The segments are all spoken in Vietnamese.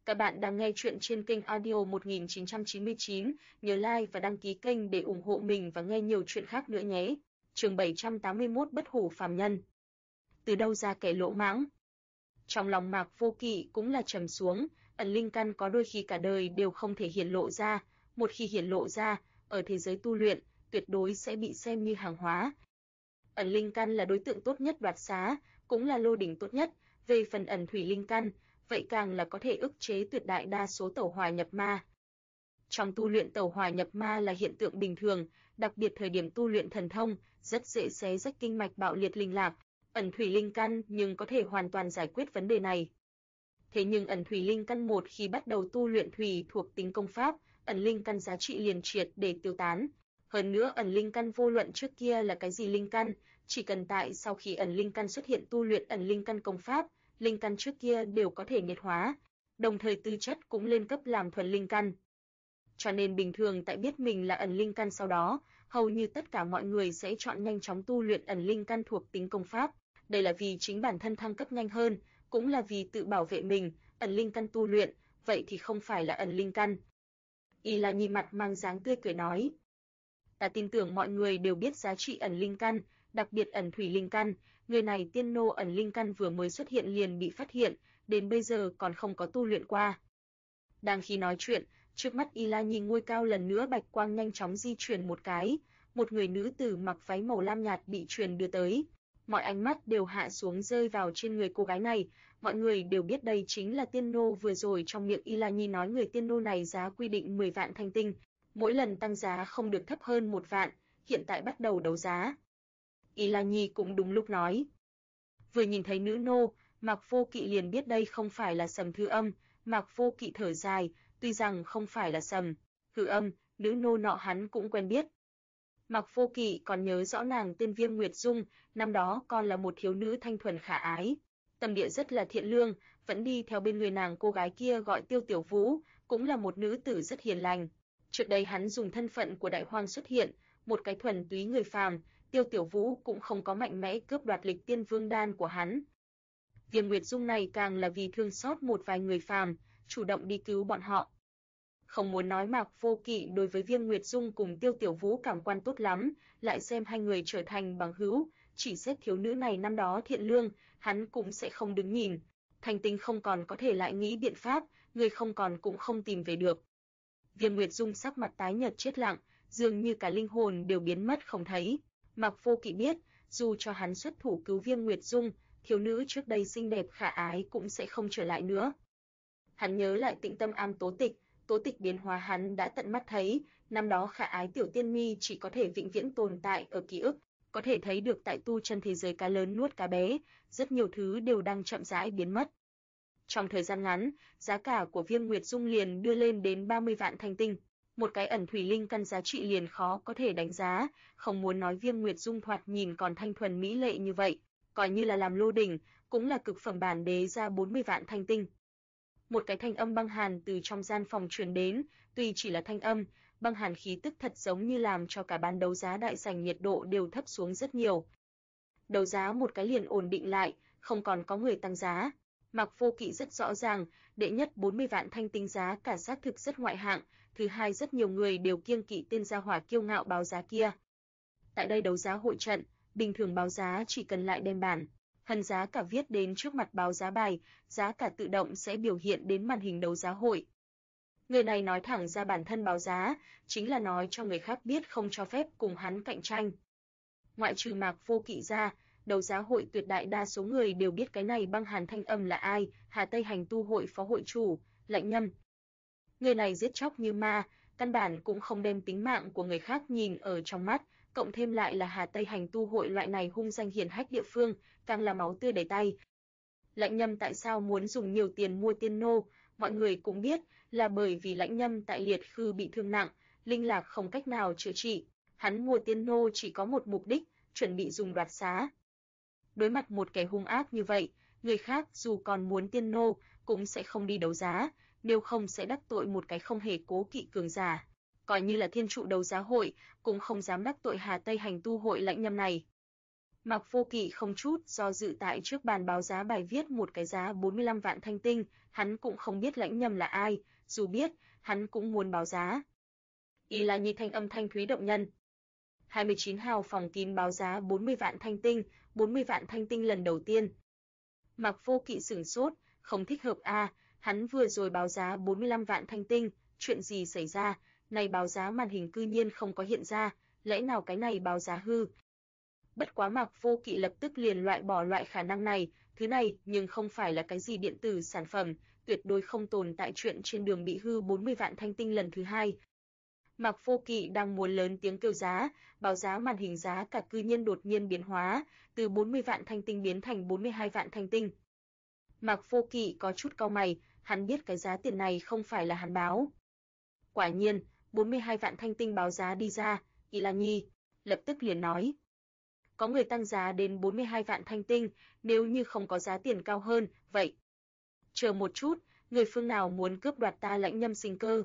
Các bạn đang nghe chuyện trên kênh Audio 1999, nhớ like và đăng ký kênh để ủng hộ mình và nghe nhiều chuyện khác nữa nhé. Chương 781 Bất hủ phàm nhân. Từ đâu ra kẻ lỗ mãng? Trong lòng Mạc Vô Kỵ cũng là trầm xuống, ẩn linh căn có đôi khi cả đời đều không thể hiển lộ ra, một khi hiển lộ ra, ở thế giới tu luyện, tuyệt đối sẽ bị xem như hàng hóa. Ẩn linh căn là đối tượng tốt nhất đoạt xá, cũng là lô đỉnh tốt nhất, về phần ẩn thủy linh căn, vậy càng là có thể ức chế tuyệt đại đa số tẩu hỏa nhập ma. Trong tu luyện tẩu hỏa nhập ma là hiện tượng bình thường, đặc biệt thời điểm tu luyện thần thông, rất dễ xé rách kinh mạch bạo liệt linh lạc. Ẩn thủy linh căn nhưng có thể hoàn toàn giải quyết vấn đề này. Thế nhưng ẩn thủy linh căn một khi bắt đầu tu luyện thủy thuộc tính công pháp, ẩn linh căn giá trị liền triệt để tiêu tán. Hơn nữa ẩn linh căn vô luận trước kia là cái gì linh căn, chỉ cần tại sau khi ẩn linh căn xuất hiện tu luyện ẩn linh căn công pháp, linh căn trước kia đều có thể nghiệt hóa, đồng thời tư chất cũng lên cấp làm thuần linh căn. Cho nên bình thường tại biết mình là ẩn linh căn sau đó, hầu như tất cả mọi người sẽ chọn nhanh chóng tu luyện ẩn linh căn thuộc tính công pháp. Đây là vì chính bản thân thăng cấp nhanh hơn, cũng là vì tự bảo vệ mình. Ẩn linh căn tu luyện, vậy thì không phải là ẩn linh căn. Y là nhìn mặt mang dáng tươi cười nói. Ta tin tưởng mọi người đều biết giá trị ẩn linh căn, đặc biệt ẩn thủy linh căn. Người này tiên nô ẩn linh căn vừa mới xuất hiện liền bị phát hiện, đến bây giờ còn không có tu luyện qua. Đang khi nói chuyện, trước mắt Y La Nhi ngôi cao lần nữa bạch quang nhanh chóng di chuyển một cái, một người nữ tử mặc váy màu lam nhạt bị truyền đưa tới. Mọi ánh mắt đều hạ xuống rơi vào trên người cô gái này, mọi người đều biết đây chính là tiên nô vừa rồi trong miệng Y La Nhi nói người tiên nô này giá quy định 10 vạn thanh tinh, mỗi lần tăng giá không được thấp hơn 1 vạn, hiện tại bắt đầu đấu giá. Y La Nhi cũng đúng lúc nói. Vừa nhìn thấy nữ nô, Mạc Vô Kỵ liền biết đây không phải là Sầm Thư Âm. Mạc Vô Kỵ thở dài, tuy rằng không phải là Sầm Thư Âm, nữ nô nọ hắn cũng quen biết. Mạc Vô Kỵ còn nhớ rõ nàng tên Viêm Nguyệt Dung, năm đó còn là một thiếu nữ thanh thuần khả ái, tâm địa rất là thiện lương, vẫn đi theo bên người nàng cô gái kia gọi Tiêu Tiểu Vũ, cũng là một nữ tử rất hiền lành. Trước đây hắn dùng thân phận của đại hoang xuất hiện, một cái thuần túy người phàm, Tiêu Tiểu Vũ cũng không có mạnh mẽ cướp đoạt lịch tiên vương đan của hắn. Viêm Nguyệt Dung này càng là vì thương xót một vài người phàm, chủ động đi cứu bọn họ. Không muốn nói Mạc Vô Kỵ đối với Viêm Nguyệt Dung cùng Tiêu Tiểu Vũ cảm quan tốt lắm, lại xem hai người trở thành bằng hữu, chỉ xét thiếu nữ này năm đó thiện lương, hắn cũng sẽ không đứng nhìn. Thành tinh không còn có thể lại nghĩ biện pháp, người không còn cũng không tìm về được. Viêm Nguyệt Dung sắc mặt tái nhợt chết lặng, dường như cả linh hồn đều biến mất không thấy. Mạc Vô Kỵ biết, dù cho hắn xuất thủ cứu Viêm Nguyệt Dung, thiếu nữ trước đây xinh đẹp khả ái cũng sẽ không trở lại nữa. Hắn nhớ lại Tịnh Tâm Am Tố tịch biến hóa hắn đã tận mắt thấy, năm đó khả ái tiểu tiên mi chỉ có thể vĩnh viễn tồn tại ở ký ức, có thể thấy được tại tu chân thế giới cá lớn nuốt cá bé, rất nhiều thứ đều đang chậm rãi biến mất. Trong thời gian ngắn, giá cả của Viêm Nguyệt Dung liền đưa lên đến 30 vạn thanh tinh, một cái ẩn thủy linh căn giá trị liền khó có thể đánh giá, không muốn nói Viêm Nguyệt Dung thoạt nhìn còn thanh thuần mỹ lệ như vậy, coi như là làm lô đỉnh, cũng là cực phẩm bản đế ra 40 vạn thanh tinh. Một cái thanh âm băng hàn từ trong gian phòng truyền đến, tuy chỉ là thanh âm, băng hàn khí tức thật giống như làm cho cả ban đấu giá đại sảnh nhiệt độ đều thấp xuống rất nhiều. Đấu giá một cái liền ổn định lại, không còn có người tăng giá. Mạc Vô Kỵ rất rõ ràng, đệ nhất 40 vạn thanh tinh giá cả xác thực rất ngoại hạng, thứ hai rất nhiều người đều kiêng kỵ tên gia hỏa kiêu ngạo báo giá kia. Tại đây đấu giá hội trận, bình thường báo giá chỉ cần lại đem bản hần giá cả viết đến trước mặt báo giá bài, giá cả tự động sẽ biểu hiện đến màn hình đấu giá hội. Người này nói thẳng ra bản thân báo giá, chính là nói cho người khác biết không cho phép cùng hắn cạnh tranh. Ngoại trừ Mạc Vô Kỵ ra, đấu giá hội tuyệt đại đa số người đều biết cái này băng hàn thanh âm là ai, Hà Tây Hành Tu hội phó hội chủ, Lạnh Nhâm. Người này giết chóc như ma, căn bản cũng không đem tính mạng của người khác nhìn ở trong mắt, cộng thêm lại là Hà Tây Hành Tu hội loại này hung danh hiển hách địa phương, càng là máu tươi đầy tay. Lạnh Nhâm tại sao muốn dùng nhiều tiền mua tiên nô, mọi người cũng biết, là bởi vì Lạnh Nhâm tại liệt khư bị thương nặng, linh lạc không cách nào chữa trị, hắn mua tiên nô chỉ có một mục đích, chuẩn bị dùng đoạt xá. Đối mặt một kẻ hung ác như vậy, người khác dù còn muốn tiên nô, cũng sẽ không đi đấu giá, nếu không sẽ đắc tội một cái không hề cố kỵ cường giả. Coi như là thiên trụ đấu giá hội, cũng không dám đắc tội Hà Tây Hành Tu hội Lạnh Nhâm này. Mạc Vô Kỵ không chút do dự tại trước bàn báo giá bài viết một cái giá 45 vạn thanh tinh, hắn cũng không biết Lãnh Nhâm là ai, dù biết, hắn cũng muốn báo giá. Y là Nhi thanh âm thanh thúy động nhân. 29 hào phòng kín báo giá 40 vạn thanh tinh, 40 vạn thanh tinh lần đầu tiên. Mạc Vô Kỵ sửng sốt, không thích hợp hắn vừa rồi báo giá 45 vạn thanh tinh, chuyện gì xảy ra, này báo giá màn hình cư nhiên không có hiện ra, lẽ nào cái này báo giá hư? Bất quá Mạc Vô Kỵ lập tức liền loại bỏ loại khả năng này, thứ này nhưng không phải là cái gì điện tử sản phẩm, tuyệt đối không tồn tại chuyện trên đường bị hư 40 vạn thanh tinh lần thứ hai. Mạc Vô Kỵ đang muốn lớn tiếng kêu giá, báo giá màn hình giá cả cư nhiên đột nhiên biến hóa, từ 40 vạn thanh tinh biến thành 42 vạn thanh tinh. Mạc Vô Kỵ có chút cau mày, hắn biết cái giá tiền này không phải là hắn báo. Quả nhiên, 42 vạn thanh tinh báo giá đi ra, Y La Nhi lập tức liền nói: có người tăng giá đến 42 vạn thanh tinh, nếu như không có giá tiền cao hơn, vậy chờ một chút, người phương nào muốn cướp đoạt ta Lãnh Nhâm sinh cơ?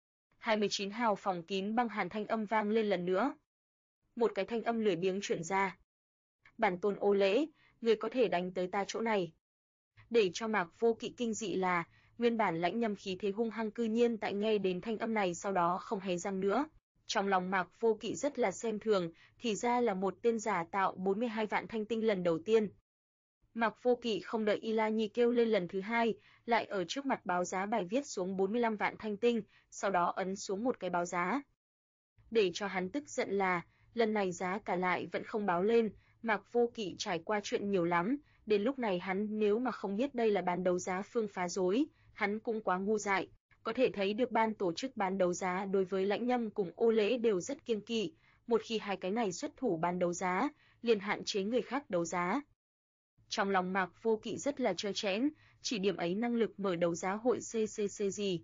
29 hào phòng kín băng hàn thanh âm vang lên lần nữa. Một cái thanh âm lười biếng truyền ra. Bản tôn Ô Lễ, người có thể đánh tới ta chỗ này. Để cho Mạc Vô Kỵ kinh dị là, nguyên bản Lãnh Nhâm khí thế hung hăng cư nhiên tại nghe đến thanh âm này sau đó không hề răng nữa. Trong lòng Mạc Vô Kỵ rất là xem thường, thì ra là một tên giả tạo 42 vạn thanh tinh lần đầu tiên. Mạc Vô Kỵ không đợi Y La Nhi kêu lên lần thứ hai, lại ở trước mặt báo giá bài viết xuống 45 vạn thanh tinh, sau đó ấn xuống một cái báo giá. Để cho hắn tức giận là, lần này giá cả lại vẫn không báo lên, Mạc Vô Kỵ trải qua chuyện nhiều lắm, đến lúc này hắn nếu mà không biết đây là bán đấu giá phương phá rối, hắn cũng quá ngu dại. Có thể thấy được ban tổ chức bán đấu giá đối với Lãnh Nhâm cùng Ô Lễ đều rất kiêng kỵ, một khi hai cái này xuất thủ bán đấu giá, liền hạn chế người khác đấu giá. Trong lòng Mạc Vô Kỵ rất là trơ trẽn, chỉ điểm ấy năng lực mở đấu giá hội CCC gì.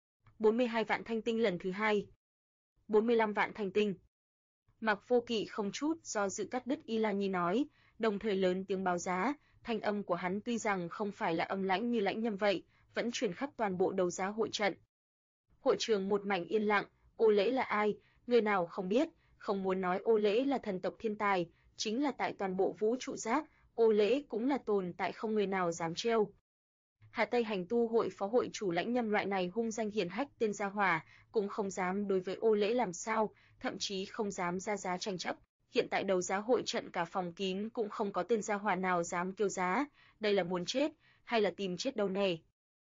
42 vạn thanh tinh lần thứ hai. 45 vạn thanh tinh. Mạc Vô Kỵ không chút do dự cắt đứt Y La Nhi nói, đồng thời lớn tiếng báo giá, thanh âm của hắn tuy rằng không phải là âm lãnh như Lãnh Nhâm vậy, vẫn truyền khắp toàn bộ đấu giá hội trận. Hội trường một mảnh yên lặng, Ô Lễ là ai, người nào không biết, không muốn nói Ô Lễ là thần tộc thiên tài, chính là tại toàn bộ vũ trụ giác, Ô Lễ cũng là tồn tại không người nào dám trêu. Hà Tây Hành Tu hội phó hội chủ Lãnh Nhâm loại này hung danh hiển hách tên gia hỏa, cũng không dám đối với Ô Lễ làm sao, thậm chí không dám ra giá tranh chấp. Hiện tại đấu giá hội trận cả phòng kín cũng không có tên gia hỏa nào dám kêu giá, đây là muốn chết, hay là tìm chết đâu nè.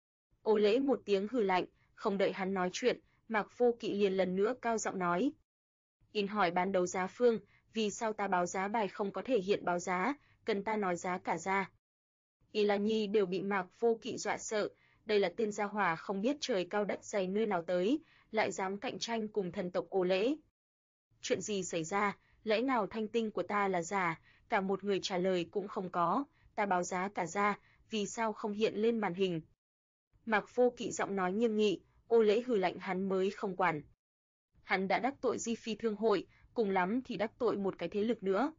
Ô Lễ một tiếng hừ lạnh, không đợi hắn nói chuyện, Mạc Vô Kỵ liền lần nữa cao giọng nói. In hỏi bán đấu giá phương, vì sao ta báo giá bài không có thể hiện báo giá, cần ta nói giá cả ra. Y La Nhi đều bị Mạc Vô Kỵ dọa sợ, đây là tên gia hỏa không biết trời cao đất dày nơi nào tới, lại dám cạnh tranh cùng thần tộc Ô Lễ. Chuyện gì xảy ra, lẽ nào thanh tinh của ta là giả, cả một người trả lời cũng không có, ta báo giá cả ra, vì sao không hiện lên màn hình. Mạc Vô Kỵ giọng nói nghiêm nghị, Ô Lễ hừ lạnh hắn mới không quản. Hắn đã đắc tội Di Phi Thương hội, cùng lắm thì đắc tội một cái thế lực nữa.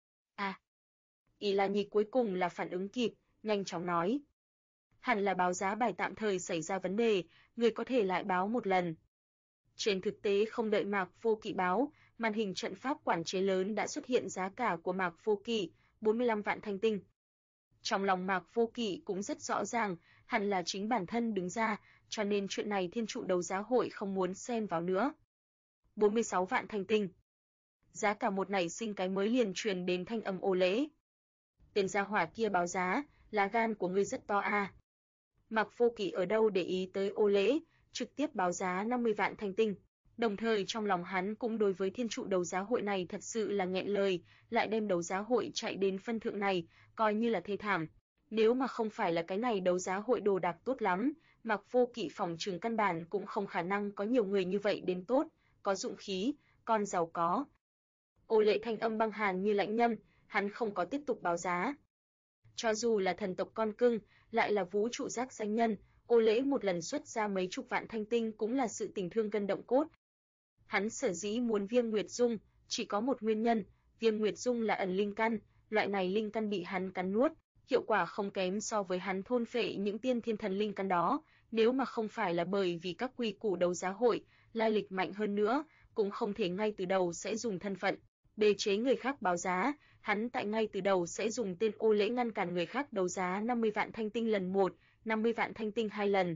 Y La Nhi cuối cùng là phản ứng kịp, nhanh chóng nói. Hẳn là báo giá bài tạm thời xảy ra vấn đề, người có thể lại báo một lần. Trên thực tế không đợi Mạc Vô Kỵ báo, màn hình trận pháp quản chế lớn đã xuất hiện giá cả của Mạc Vô Kỵ, 45 vạn thanh tinh. Trong lòng Mạc Vô Kỵ cũng rất rõ ràng, hẳn là chính bản thân đứng ra, cho nên chuyện này thiên trụ đấu giá hội không muốn xen vào nữa. 46 vạn thanh tinh. Giá cả một nảy sinh cái mới liền truyền đến thanh âm Ô Lễ. Tên gia hỏa kia báo giá, lá gan của ngươi rất to a. Mạc Vô Kỵ ở đâu để ý tới Ô Lễ, trực tiếp báo giá 50 vạn thanh tinh. Đồng thời trong lòng hắn cũng đối với thiên trụ đấu giá hội này thật sự là nghẹn lời, lại đem đấu giá hội chạy đến phân thượng này, coi như là thê thảm. Nếu mà không phải là cái này đấu giá hội đồ đạc tốt lắm, Mạc Vô Kỵ phòng trường căn bản cũng không khả năng có nhiều người như vậy đến tốt, có dụng khí, con giàu có. Ô Lễ thanh âm băng hàn như Lãnh Nhâm, hắn không có tiếp tục báo giá. Cho dù là thần tộc con cưng, lại là vũ trụ giác danh nhân, Ô Lễ một lần xuất ra mấy chục vạn thanh tinh cũng là sự tình thương cân động cốt. Hắn sở dĩ muốn Viêm Nguyệt Dung, chỉ có một nguyên nhân, Viêm Nguyệt Dung là ẩn linh căn, loại này linh căn bị hắn cắn nuốt, hiệu quả không kém so với hắn thôn phệ những tiên thiên thần linh căn đó, nếu mà không phải là bởi vì các quy củ đấu giá hội, lai lịch mạnh hơn nữa, cũng không thể ngay từ đầu sẽ dùng thân phận bê chế người khác báo giá, hắn tại ngay từ đầu sẽ dùng tên Ô Lễ ngăn cản người khác đấu giá 50 vạn thanh tinh lần 1, 50 vạn thanh tinh 2 lần.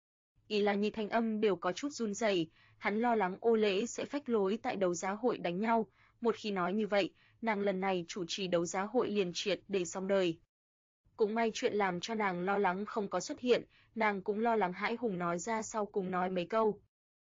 Y là Nhi thanh âm đều có chút run rẩy, hắn lo lắng Ô Lễ sẽ phách lối tại đấu giá hội đánh nhau, một khi nói như vậy, nàng lần này chủ trì đấu giá hội liền triệt để xong đời. Cũng may chuyện làm cho nàng lo lắng không có xuất hiện, nàng cũng lo lắng hãi hùng nói ra sau cùng nói mấy câu.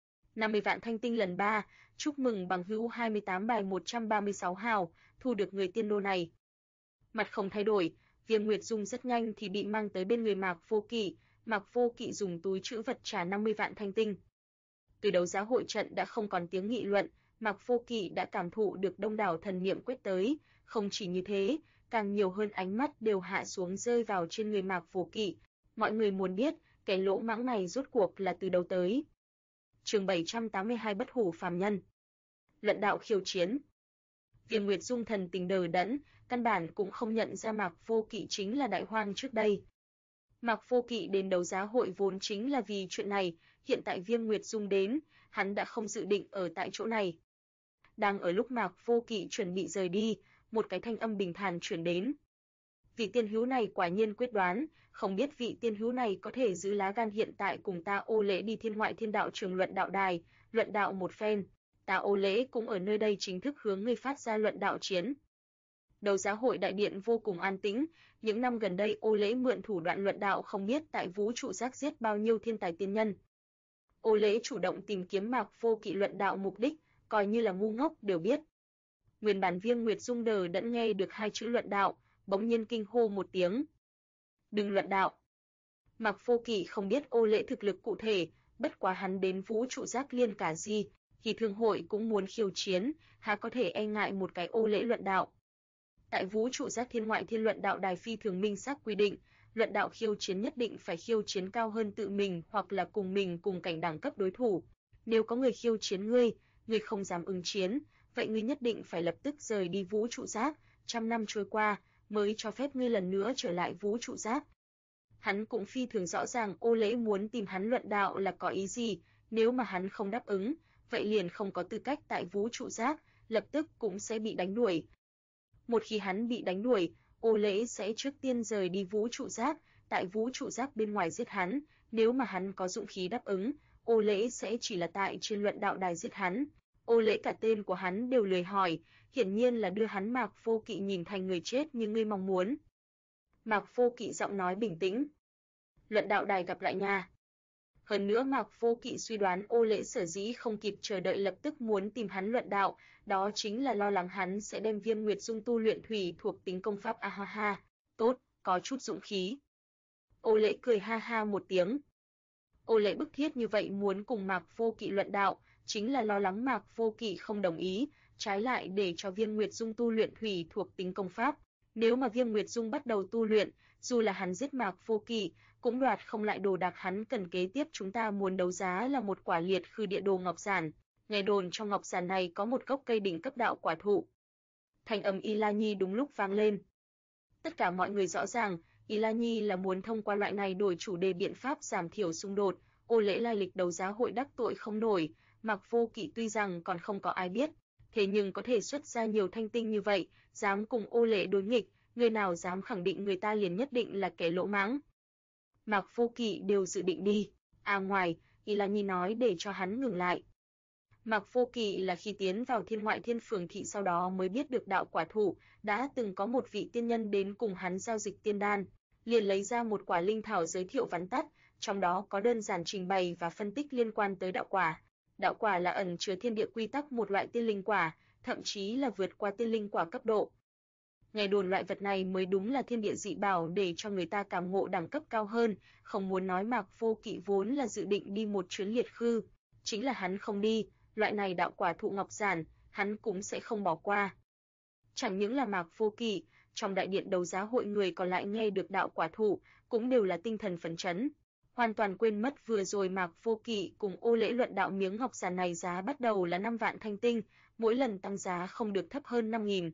50 vạn thanh tinh lần 3, chúc mừng bằng hữu 28 bài 136 hào, thu được người tiên đô này. Mặt không thay đổi, Viêm Nguyệt Dung rất nhanh thì bị mang tới bên người Mạc Vô Kỵ, Mạc Vô Kỵ dùng túi trữ vật trả 50 vạn thanh tinh. Từ đấu giá hội trận đã không còn tiếng nghị luận, Mạc Vô Kỵ đã cảm thụ được đông đảo thần niệm quét tới, không chỉ như thế, càng nhiều hơn ánh mắt đều hạ xuống rơi vào trên người Mạc Vô Kỵ. Mọi người muốn biết, cái lỗ mãng này rốt cuộc là từ đâu tới. Chương 782 Bất hủ phàm nhân. Luận đạo khiêu chiến. Viêm Nguyệt Dung thần tình đờ đẫn, căn bản cũng không nhận ra Mạc Vô Kỵ chính là Đại Hoang trước đây. Mạc Vô Kỵ đến đấu giá hội vốn chính là vì chuyện này, hiện tại Viêm Nguyệt Dung đến, hắn đã không dự định ở tại chỗ này. Đang ở lúc Mạc Vô Kỵ chuẩn bị rời đi, một cái thanh âm bình thản truyền đến. Vị tiên hữu này quả nhiên quyết đoán, không biết vị tiên hữu này có thể giữ lá gan hiện tại cùng ta Ô Lễ đi Thiên Ngoại Thiên Đạo Trường luận đạo đài, luận đạo một phen. Ta Ô Lễ cũng ở nơi đây chính thức hướng ngươi phát ra luận đạo chiến. Đấu giá hội đại điện vô cùng an tĩnh, những năm gần đây Ô Lễ mượn thủ đoạn luận đạo không biết tại vũ trụ giác giết bao nhiêu thiên tài tiên nhân. Ô Lễ chủ động tìm kiếm Mạc Vô Kỵ luận đạo mục đích, coi như là ngu ngốc đều biết. Nguyên bản Viêm Nguyệt Dung đờ đẫn nghe được hai chữ luận đạo, bỗng nhiên kinh hô một tiếng. Đừng luận đạo. Mạc Vô Kỵ không biết Ô Lễ thực lực cụ thể, bất quá hắn đến vũ trụ giác liên cả gì, thì thương hội cũng muốn khiêu chiến, há có thể e ngại một cái Ô Lễ luận đạo. Tại vũ trụ giác Thiên Ngoại Thiên luận đạo đài phi thường minh xác quy định, luận đạo khiêu chiến nhất định phải khiêu chiến cao hơn tự mình hoặc là cùng mình cùng cảnh đẳng cấp đối thủ. Nếu có người khiêu chiến ngươi không dám ứng chiến, vậy ngươi nhất định phải lập tức rời đi vũ trụ giác, 100 năm trôi qua mới cho phép ngươi lần nữa trở lại vũ trụ giác. Hắn cũng phi thường rõ ràng Ô Lễ muốn tìm hắn luận đạo là có ý gì, nếu mà hắn không đáp ứng, vậy liền không có tư cách tại vũ trụ giác, lập tức cũng sẽ bị đánh đuổi. Một khi hắn bị đánh đuổi, Ô Lễ sẽ trước tiên rời đi vũ trụ giác, tại vũ trụ giác bên ngoài giết hắn, nếu mà hắn có dũng khí đáp ứng, Ô Lễ sẽ chỉ là tại trên luận đạo đài giết hắn. Ô Lễ cả tên của hắn đều lười hỏi, hiển nhiên là đưa hắn Mạc Vô Kỵ nhìn thành người chết như ngươi mong muốn. Mạc Vô Kỵ giọng nói bình tĩnh. Luận đạo đài gặp lại nha. Hơn nữa Mạc Vô Kỵ suy đoán Ô Lễ sở dĩ không kịp chờ đợi lập tức muốn tìm hắn luận đạo, đó chính là lo lắng hắn sẽ đem Viêm Nguyệt Dung tu luyện thủy thuộc tính công pháp. Ha ha, tốt, có chút dũng khí. Ô Lễ cười ha ha một tiếng. Ô Lễ bức thiết như vậy muốn cùng Mạc Vô Kỵ luận đạo, chính là lo lắng Mạc Vô Kỵ không đồng ý, trái lại để cho Viêm Nguyệt Dung tu luyện thủy thuộc tính công pháp. Nếu mà Viêm Nguyệt Dung bắt đầu tu luyện, dù là hắn giết Mạc Vô Kỵ, cũng đoạt không lại đồ đạc hắn cần. Kế tiếp chúng ta muốn đấu giá là một quả liệt khư địa đồ ngọc giản. Nghe đồn trong ngọc giản này có một gốc cây đỉnh cấp đạo quả thụ. Thanh âm Y La Nhi đúng lúc vang lên. Tất cả mọi người rõ ràng, Y La Nhi là muốn thông qua loại này đổi chủ đề biện pháp giảm thiểu xung đột. Ô Lễ lai lịch đấu giá hội đắc tội không nổi, Mạc Vô Kỵ tuy rằng còn không có ai biết, thế nhưng có thể xuất ra nhiều thanh tinh như vậy, dám cùng Ô Lễ đối nghịch, người nào dám khẳng định người ta liền nhất định là kẻ lỗ mãng. Mạc Vô Kỵ đều dự định đi. Ngoài, Y La Nhi nói để cho hắn ngừng lại. Mạc Vô Kỵ là khi tiến vào Thiên Ngoại Thiên Phường thị sau đó mới biết được đạo quả thụ, đã từng có một vị tiên nhân đến cùng hắn giao dịch tiên đan, liền lấy ra một quả linh thảo giới thiệu vắn tắt, trong đó có đơn giản trình bày và phân tích liên quan tới đạo quả. Đạo quả là ẩn chứa thiên địa quy tắc một loại tiên linh quả, thậm chí là vượt qua tiên linh quả cấp độ. Nghe đồn loại vật này mới đúng là thiên địa dị bảo để cho người ta cảm ngộ đẳng cấp cao hơn, không muốn nói Mạc Vô Kỵ vốn là dự định đi một chuyến liệt khư, chính là hắn không đi, loại này đạo quả thụ ngọc giản, hắn cũng sẽ không bỏ qua. Chẳng những là Mạc Vô Kỵ, trong đại điện đấu giá hội người còn lại nghe được đạo quả thụ, cũng đều là tinh thần phấn chấn, hoàn toàn quên mất vừa rồi Mạc Vô Kỵ cùng Ô Lễ luận đạo miếng ngọc giản này giá bắt đầu là 5 vạn thanh tinh, mỗi lần tăng giá không được thấp hơn 5.000.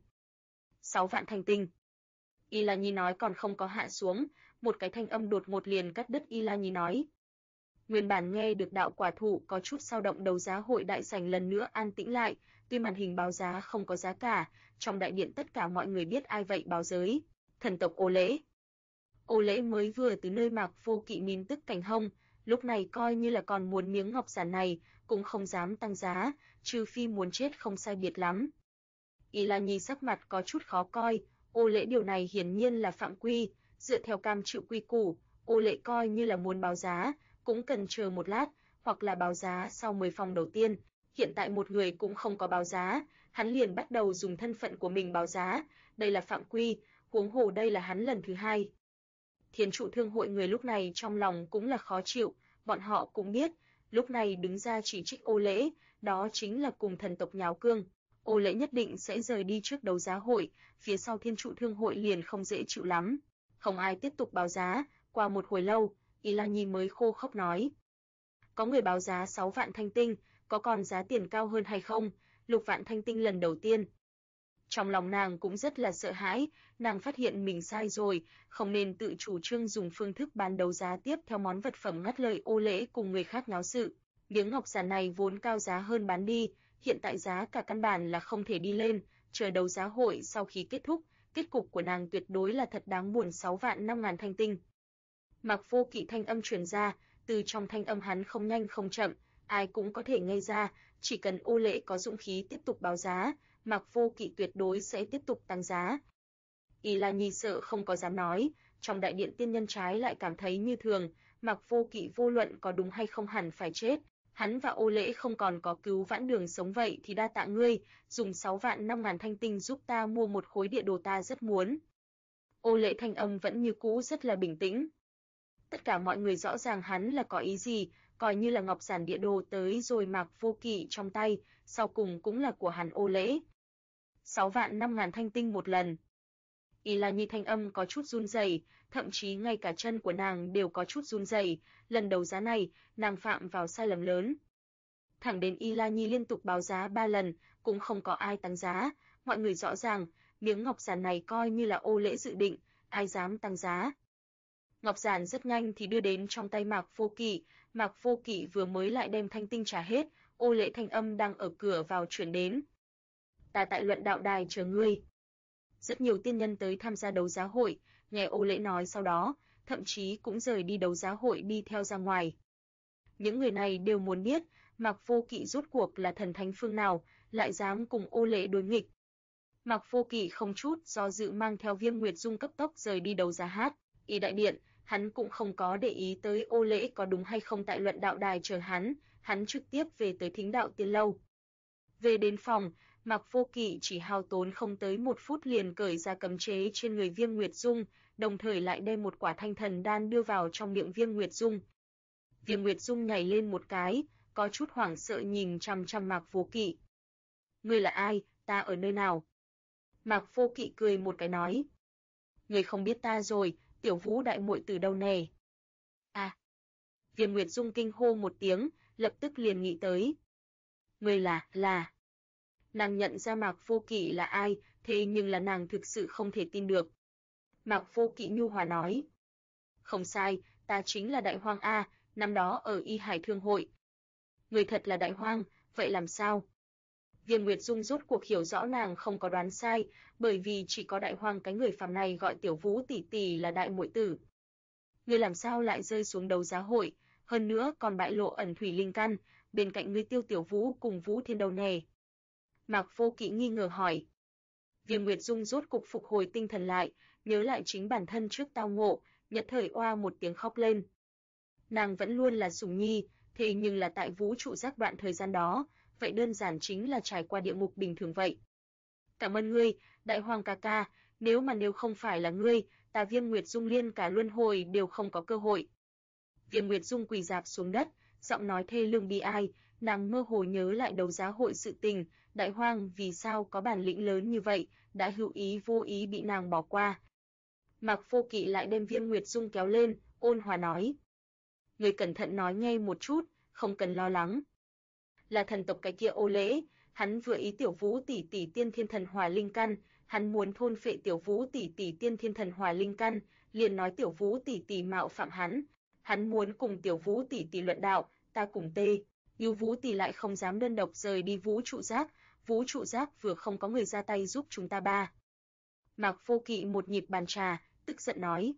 6 vạn thanh tinh. Y La Nhi nói còn không có hạ xuống, một cái thanh âm đột ngột liền cắt đứt Y La Nhi nói. Nguyên bản nghe được đạo quả thụ có chút dao động đấu giá hội đại sảnh lần nữa an tĩnh lại, tuy màn hình báo giá không có giá cả, trong đại điện tất cả mọi người biết ai vậy báo giới, thần tộc Ô Lễ. Ô Lễ mới vừa từ nơi Mạc Vô Kỵ nín tức cảnh hông, lúc này coi như là còn muốn miếng ngọc giản này, cũng không dám tăng giá, trừ phi muốn chết không sai biệt lắm. Y La Nhi sắc mặt có chút khó coi, Ô Lễ điều này hiển nhiên là phạm quy, dựa theo cam chịu quy củ, Ô Lễ coi như là muốn báo giá, cũng cần chờ một lát, hoặc là báo giá sau 10 phòng đầu tiên. Hiện tại một người cũng không có báo giá, hắn liền bắt đầu dùng thân phận của mình báo giá, đây là phạm quy, huống hồ đây là hắn lần thứ hai. Thiên trụ thương hội người lúc này trong lòng cũng là khó chịu, bọn họ cũng biết, lúc này đứng ra chỉ trích Ô Lễ, đó chính là cùng thần tộc nháo cương. Ô Lễ nhất định sẽ rời đi trước đấu giá hội, phía sau thiên trụ thương hội liền không dễ chịu lắm. Không ai tiếp tục báo giá, qua một hồi lâu, Y La Nhi mới khô khốc nói. Có người báo giá 6 vạn thanh tinh, có còn giá tiền cao hơn hay không? Lục vạn thanh tinh lần đầu tiên. Trong lòng nàng cũng rất là sợ hãi, nàng phát hiện mình sai rồi, không nên tự chủ trương dùng phương thức bán đấu giá tiếp theo món vật phẩm ngắt lời Ô Lễ cùng người khác nháo sự. Miếng ngọc giản này vốn cao giá hơn bán đi, hiện tại giá cả căn bản là không thể đi lên, chờ đấu giá hội sau khi kết thúc, kết cục của nàng tuyệt đối là thật đáng buồn 6 vạn 5 ngàn thanh tinh. Mạc Vô Kỵ thanh âm truyền ra, từ trong thanh âm hắn không nhanh không chậm, ai cũng có thể nghe ra, chỉ cần Ô Lễ có dũng khí tiếp tục báo giá, Mạc Vô Kỵ tuyệt đối sẽ tiếp tục tăng giá. Y La Nhi sợ không có dám nói, trong đại điện tiên nhân trái lại cảm thấy như thường, Mạc Vô Kỵ vô luận có đúng hay không hẳn phải chết, hắn và Ô Lễ không còn có cứu vãn đường sống vậy thì đa tạ ngươi, dùng 6 vạn 5 ngàn thanh tinh giúp ta mua một khối địa đồ ta rất muốn. Ô Lễ thanh âm vẫn như cũ rất là bình tĩnh. Tất cả mọi người rõ ràng hắn là có ý gì, coi như là ngọc giản địa đồ tới rồi Mạc Vô Kỵ trong tay, sau cùng cũng là của hắn Ô Lễ. 6 vạn 5 ngàn thanh tinh một lần. Y La Nhi thanh âm có chút run rẩy, thậm chí ngay cả chân của nàng đều có chút run rẩy, lần đấu giá này, nàng phạm vào sai lầm lớn. Thẳng đến Y La Nhi liên tục báo giá 3 lần, cũng không có ai tăng giá, mọi người rõ ràng, miếng ngọc giản này coi như là Ô Lễ dự định, ai dám tăng giá. Ngọc giản rất nhanh thì đưa đến trong tay Mạc Vô Kỵ, Mạc Vô Kỵ vừa mới lại đem thanh tinh trả hết, Ô Lễ thanh âm đang ở cửa vào chuyển đến. Ta tại luận đạo đài chờ ngươi. Rất nhiều tiên nhân tới tham gia đấu giá hội, nghe Ô Lễ nói sau đó, thậm chí cũng rời đi đấu giá hội đi theo ra ngoài. Những người này đều muốn biết, Mạc Vô Kỵ rốt cuộc là thần thánh phương nào, lại dám cùng Ô Lễ đối nghịch. Mạc Vô Kỵ không chút do dự mang theo Viêm Nguyệt Dung cấp tốc rời đi đấu giá hát, Y đại điện, hắn cũng không có để ý tới Ô Lễ có đúng hay không tại luận đạo đài chờ hắn trực tiếp về tới Thính Đạo Tiên lâu. Về đến phòng, Mạc Vô Kỵ chỉ hao tốn không tới 1 phút liền cởi ra cấm chế trên người Viêm Nguyệt Dung, đồng thời lại đem một quả thanh thần đan đưa vào trong miệng Viêm Nguyệt Dung. Viêm Nguyệt Dung nhảy lên một cái, có chút hoảng sợ nhìn chằm chằm Mạc Vô Kỵ. Ngươi là ai, ta ở nơi nào? Mạc Vô Kỵ cười một cái nói. Ngươi không biết ta rồi, Tiểu Vũ đại muội từ đâu nè? À. Viêm Nguyệt Dung kinh hô một tiếng, lập tức liền nghĩ tới. Ngươi là. Nàng nhận ra Mạc Vô Kỵ là ai, thế nhưng là nàng thực sự không thể tin được. Mạc Vô Kỵ nhu hòa nói. Không sai, ta chính là Đại Hoang A, năm đó ở Y Hải Thương hội. Người thật là Đại Hoang, vậy làm sao? Viêm Nguyệt Dung rốt cuộc hiểu rõ nàng không có đoán sai, bởi vì chỉ có Đại Hoang cái người phàm này gọi Tiểu Vũ tỷ tỷ là đại muội tử. Ngươi làm sao lại rơi xuống đấu giá hội, hơn nữa còn bại lộ ẩn thủy linh căn, bên cạnh ngươi Tiêu Tiểu Vũ cùng Vũ Thiên đầu nè. Mạc Vô Kỵ nghi ngờ hỏi. Viêm Nguyệt Dung rốt cục phục hồi tinh thần lại, nhớ lại chính bản thân trước tao ngộ, nhất thời oa một tiếng khóc lên. Nàng vẫn luôn là sủng nhi, thế nhưng là tại vũ trụ giác đoạn thời gian đó, vậy đơn giản chính là trải qua địa ngục bình thường vậy. Cảm ơn ngươi, Đại Hoàng ca ca, nếu không phải là ngươi, ta Viêm Nguyệt Dung liên cả luân hồi đều không có cơ hội. Viêm Nguyệt Dung quỳ rạp xuống đất, giọng nói thê lương bi ai, nàng mơ hồ nhớ lại đấu giá hội sự tình, Đại Hoang vì sao có bản lĩnh lớn như vậy, đã hữu ý vô ý bị nàng bỏ qua. Mạc Vô Kỵ lại đem Viêm Nguyệt Dung kéo lên, ôn hòa nói. Người cẩn thận nói nghe một chút, không cần lo lắng. Là thần tộc cái kia Ô Lễ, hắn vừa ý Tiểu Vũ tỷ tỷ tiên thiên thần hỏa linh căn, hắn muốn thôn phệ Tiểu Vũ tỷ tỷ tiên thiên thần hỏa linh căn, liền nói Tiểu Vũ tỷ tỷ mạo phạm hắn Hắn muốn cùng Tiểu Vũ tỷ tỷ luận đạo, ta cùng Yêu Vũ tỷ lại không dám đơn độc rời đi vũ trụ giác vừa không có người ra tay giúp chúng ta ba. Mạc Vô Kỵ một nhịp bàn trà, tức giận nói.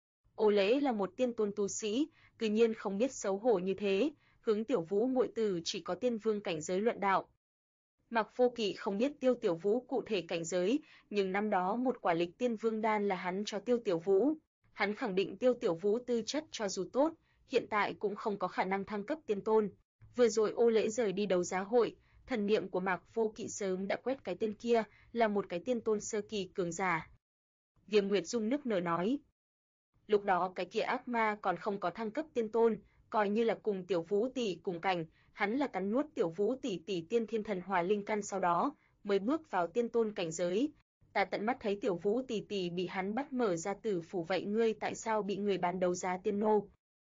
Ô Lễ là một tiên tôn tu sĩ, tự nhiên không biết xấu hổ như thế, hướng Tiểu Vũ muội tử chỉ có tiên vương cảnh giới luận đạo. Mạc Vô Kỵ không biết Tiêu Tiểu Vũ cụ thể cảnh giới, nhưng năm đó một quả lịch tiên vương đan là hắn cho Tiêu Tiểu Vũ. Hắn khẳng định Tiêu Tiểu Vũ tư chất cho dù tốt, hiện tại cũng không có khả năng thăng cấp tiên tôn. Vừa rồi Ô Lễ rời đi đấu giá hội, thần niệm của Mạc Vô Kỵ sớm đã quét cái tên kia, là một cái tiên tôn sơ kỳ cường giả. Viêm Nguyệt Dung nức nở nói. Lúc đó cái kia ác ma còn không có thăng cấp tiên tôn, coi như là cùng Tiểu Vũ tỷ cùng cảnh, hắn là cắn nuốt Tiểu Vũ tỷ tỷ tiên thiên thần hỏa linh căn sau đó mới bước vào tiên tôn cảnh giới. Ta tận mắt thấy Tiểu Vũ tỷ tỷ bị hắn bắt mở ra tử phủ, vậy ngươi tại sao bị người bán đấu giá tiên nô?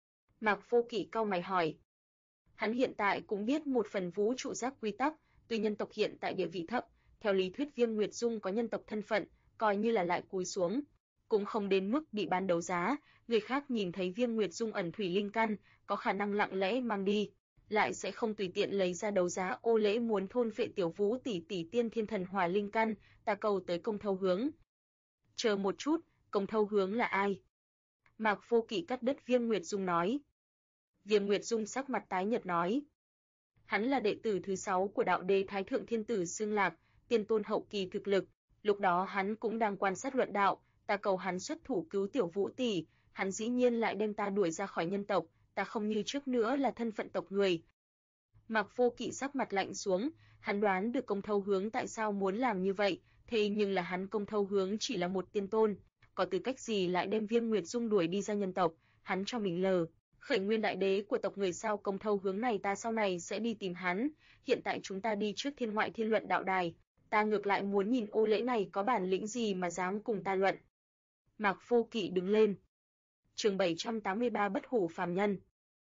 Mạc Vô Kỵ cau mày hỏi. Hắn hiện tại cũng biết một phần vũ trụ giác quy tắc, tuy nhân tộc hiện tại địa vị thấp, theo lý thuyết Viêm Nguyệt Dung có nhân tộc thân phận, coi như là lại cúi xuống, cũng không đến mức bị bán đấu giá, người khác nhìn thấy Viêm Nguyệt Dung ẩn thủy linh căn, có khả năng lặng lẽ mang đi, lại sẽ không tùy tiện lấy ra đấu giá. Ô Lễ muốn thôn phệ Tiểu Vũ tỷ tỷ tiên thiên thần hỏa linh căn, ta cầu tới Công Thâu Hướng. Chờ một chút, Công Thâu Hướng là ai? Mạc Vô Kỵ cắt đứt Viêm Nguyệt Dung nói. Viêm Nguyệt Dung sắc mặt tái nhợt nói. Hắn là đệ tử thứ 6 của đạo đế Thái Thượng Thiên Tử Xương Lạc, tiên tôn hậu kỳ thực lực, lúc đó hắn cũng đang quan sát luận đạo, ta cầu hắn xuất thủ cứu Tiểu Vũ tỷ, hắn dĩ nhiên lại đem ta đuổi ra khỏi nhân tộc, ta không như trước nữa là thân phận tộc người. Mạc Vô Kỵ sắc mặt lạnh xuống, hắn đoán được Công Thâu Hướng tại sao muốn làm như vậy, thế nhưng là hắn Công Thâu Hướng chỉ là một tiên tôn, có tư cách gì lại đem Viêm Nguyệt Dung đuổi đi ra nhân tộc, hắn cho mình lờ. Khởi nguyên đại đế của tộc người sao? Công Thâu Hướng này ta sau này sẽ đi tìm hắn, hiện tại chúng ta đi trước Thiên Ngoại Thiên luận đạo đài, ta ngược lại muốn nhìn Ô Lễ này có bản lĩnh gì mà dám cùng ta luận. Mạc Vô Kỵ đứng lên. Chương 783 Bất hủ phàm nhân.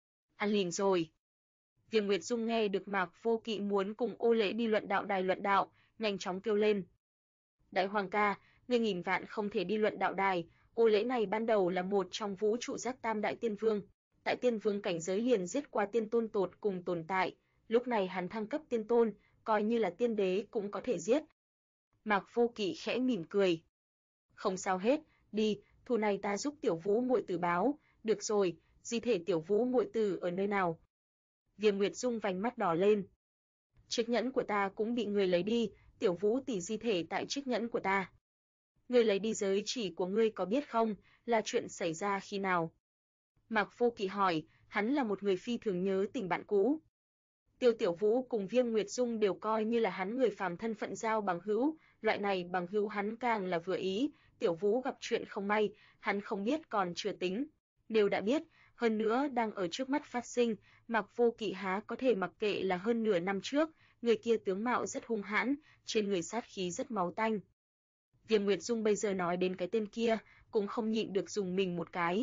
Ăn liền rồi. Viêm Nguyệt Dung nghe được Mạc Vô Kỵ muốn cùng Ô Lễ đi luận đạo đài luận đạo, nhanh chóng kêu lên. Đại Hoàng ca, ngươi nghìn vạn không thể đi luận đạo đài, Ô Lễ này ban đầu là một trong vũ trụ giác tam đại tiên vương. Tại tiên vương cảnh giới liền giết qua tiên tôn tột cùng tồn tại, lúc này hắn thăng cấp tiên tôn, coi như là tiên đế cũng có thể giết. Mạc Vô Kỵ khẽ mỉm cười. Không sao hết, đi, thù này ta giúp Tiểu Vũ muội tử báo, được rồi, di thể Tiểu Vũ muội tử ở nơi nào? Viêm Nguyệt Dung vành mắt đỏ lên. Chiếc nhẫn của ta cũng bị người lấy đi, Tiểu Vũ tỷ di thể tại chiếc nhẫn của ta. Người lấy đi giới chỉ của ngươi có biết không, là chuyện xảy ra khi nào? Mạc Vô Kỵ hỏi, hắn là một người phi thường nhớ tình bạn cũ. Tiêu Tiểu Vũ cùng Viêm Nguyệt Dung đều coi như là hắn người phàm thân phận giao bằng hữu, loại này bằng hữu hắn càng là vừa ý, Tiểu Vũ gặp chuyện không may, hắn không biết còn chưa tính. Nếu đã biết, hơn nữa đang ở trước mắt phát sinh, Mạc Vô Kỵ há có thể mặc kệ là hơn nửa năm trước, người kia tướng mạo rất hung hãn, trên người sát khí rất máu tanh. Viêm Nguyệt Dung bây giờ nói đến cái tên kia, cũng không nhịn được dùng mình một cái.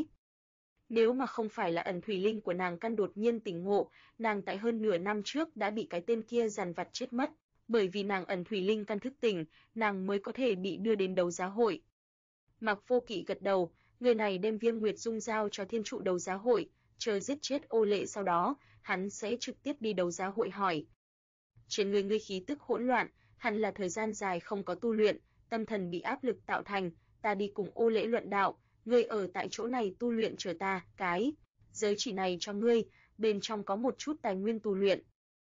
Nếu mà không phải là ẩn thủy linh của nàng căn đột nhiên tỉnh ngộ, nàng tại hơn nửa năm trước đã bị cái tên kia dằn vặt chết mất, bởi vì nàng ẩn thủy linh căn thức tỉnh, nàng mới có thể bị đưa đến đấu giá hội. Mạc Vô Kỵ gật đầu, người này đem Viêm Nguyệt Dung giao cho thiên trụ đấu giá hội, chờ giết chết Ô Lễ sau đó, hắn sẽ trực tiếp đi đấu giá hội hỏi. Trên người ngươi khí tức hỗn loạn, hẳn là thời gian dài không có tu luyện, tâm thần bị áp lực tạo thành, ta đi cùng Ô Lễ luận đạo. Ngươi ở tại chỗ này tu luyện chờ ta, cái giới chỉ này cho ngươi, bên trong có một chút tài nguyên tu luyện.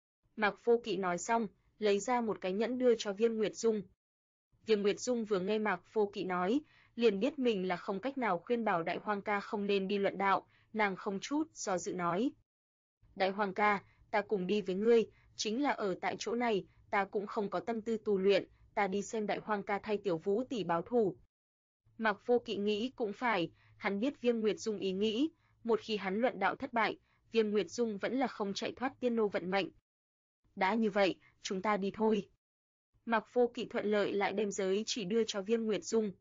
Mạc Vô Kỵ nói xong, lấy ra một cái nhẫn đưa cho Viêm Nguyệt Dung. Viêm Nguyệt Dung vừa nghe Mạc Vô Kỵ nói, liền biết mình là không cách nào khuyên bảo Đại Hoàng ca không nên đi luận đạo, nàng không chút do dự nói. Đại Hoàng ca, ta cùng đi với ngươi, chính là ở tại chỗ này, ta cũng không có tâm tư tu luyện, ta đi xem Đại Hoàng ca thay Tiểu Vũ tỷ báo thù. Mạc Vô Kỵ nghĩ cũng phải, hắn biết Viêm Nguyệt Dung ý nghĩ, một khi hắn luận đạo thất bại, Viêm Nguyệt Dung vẫn là không chạy thoát tiên nô vận mệnh. Đã như vậy, chúng ta đi thôi. Mạc Vô Kỵ thuận lợi lại đem giới chỉ đưa cho Viêm Nguyệt Dung.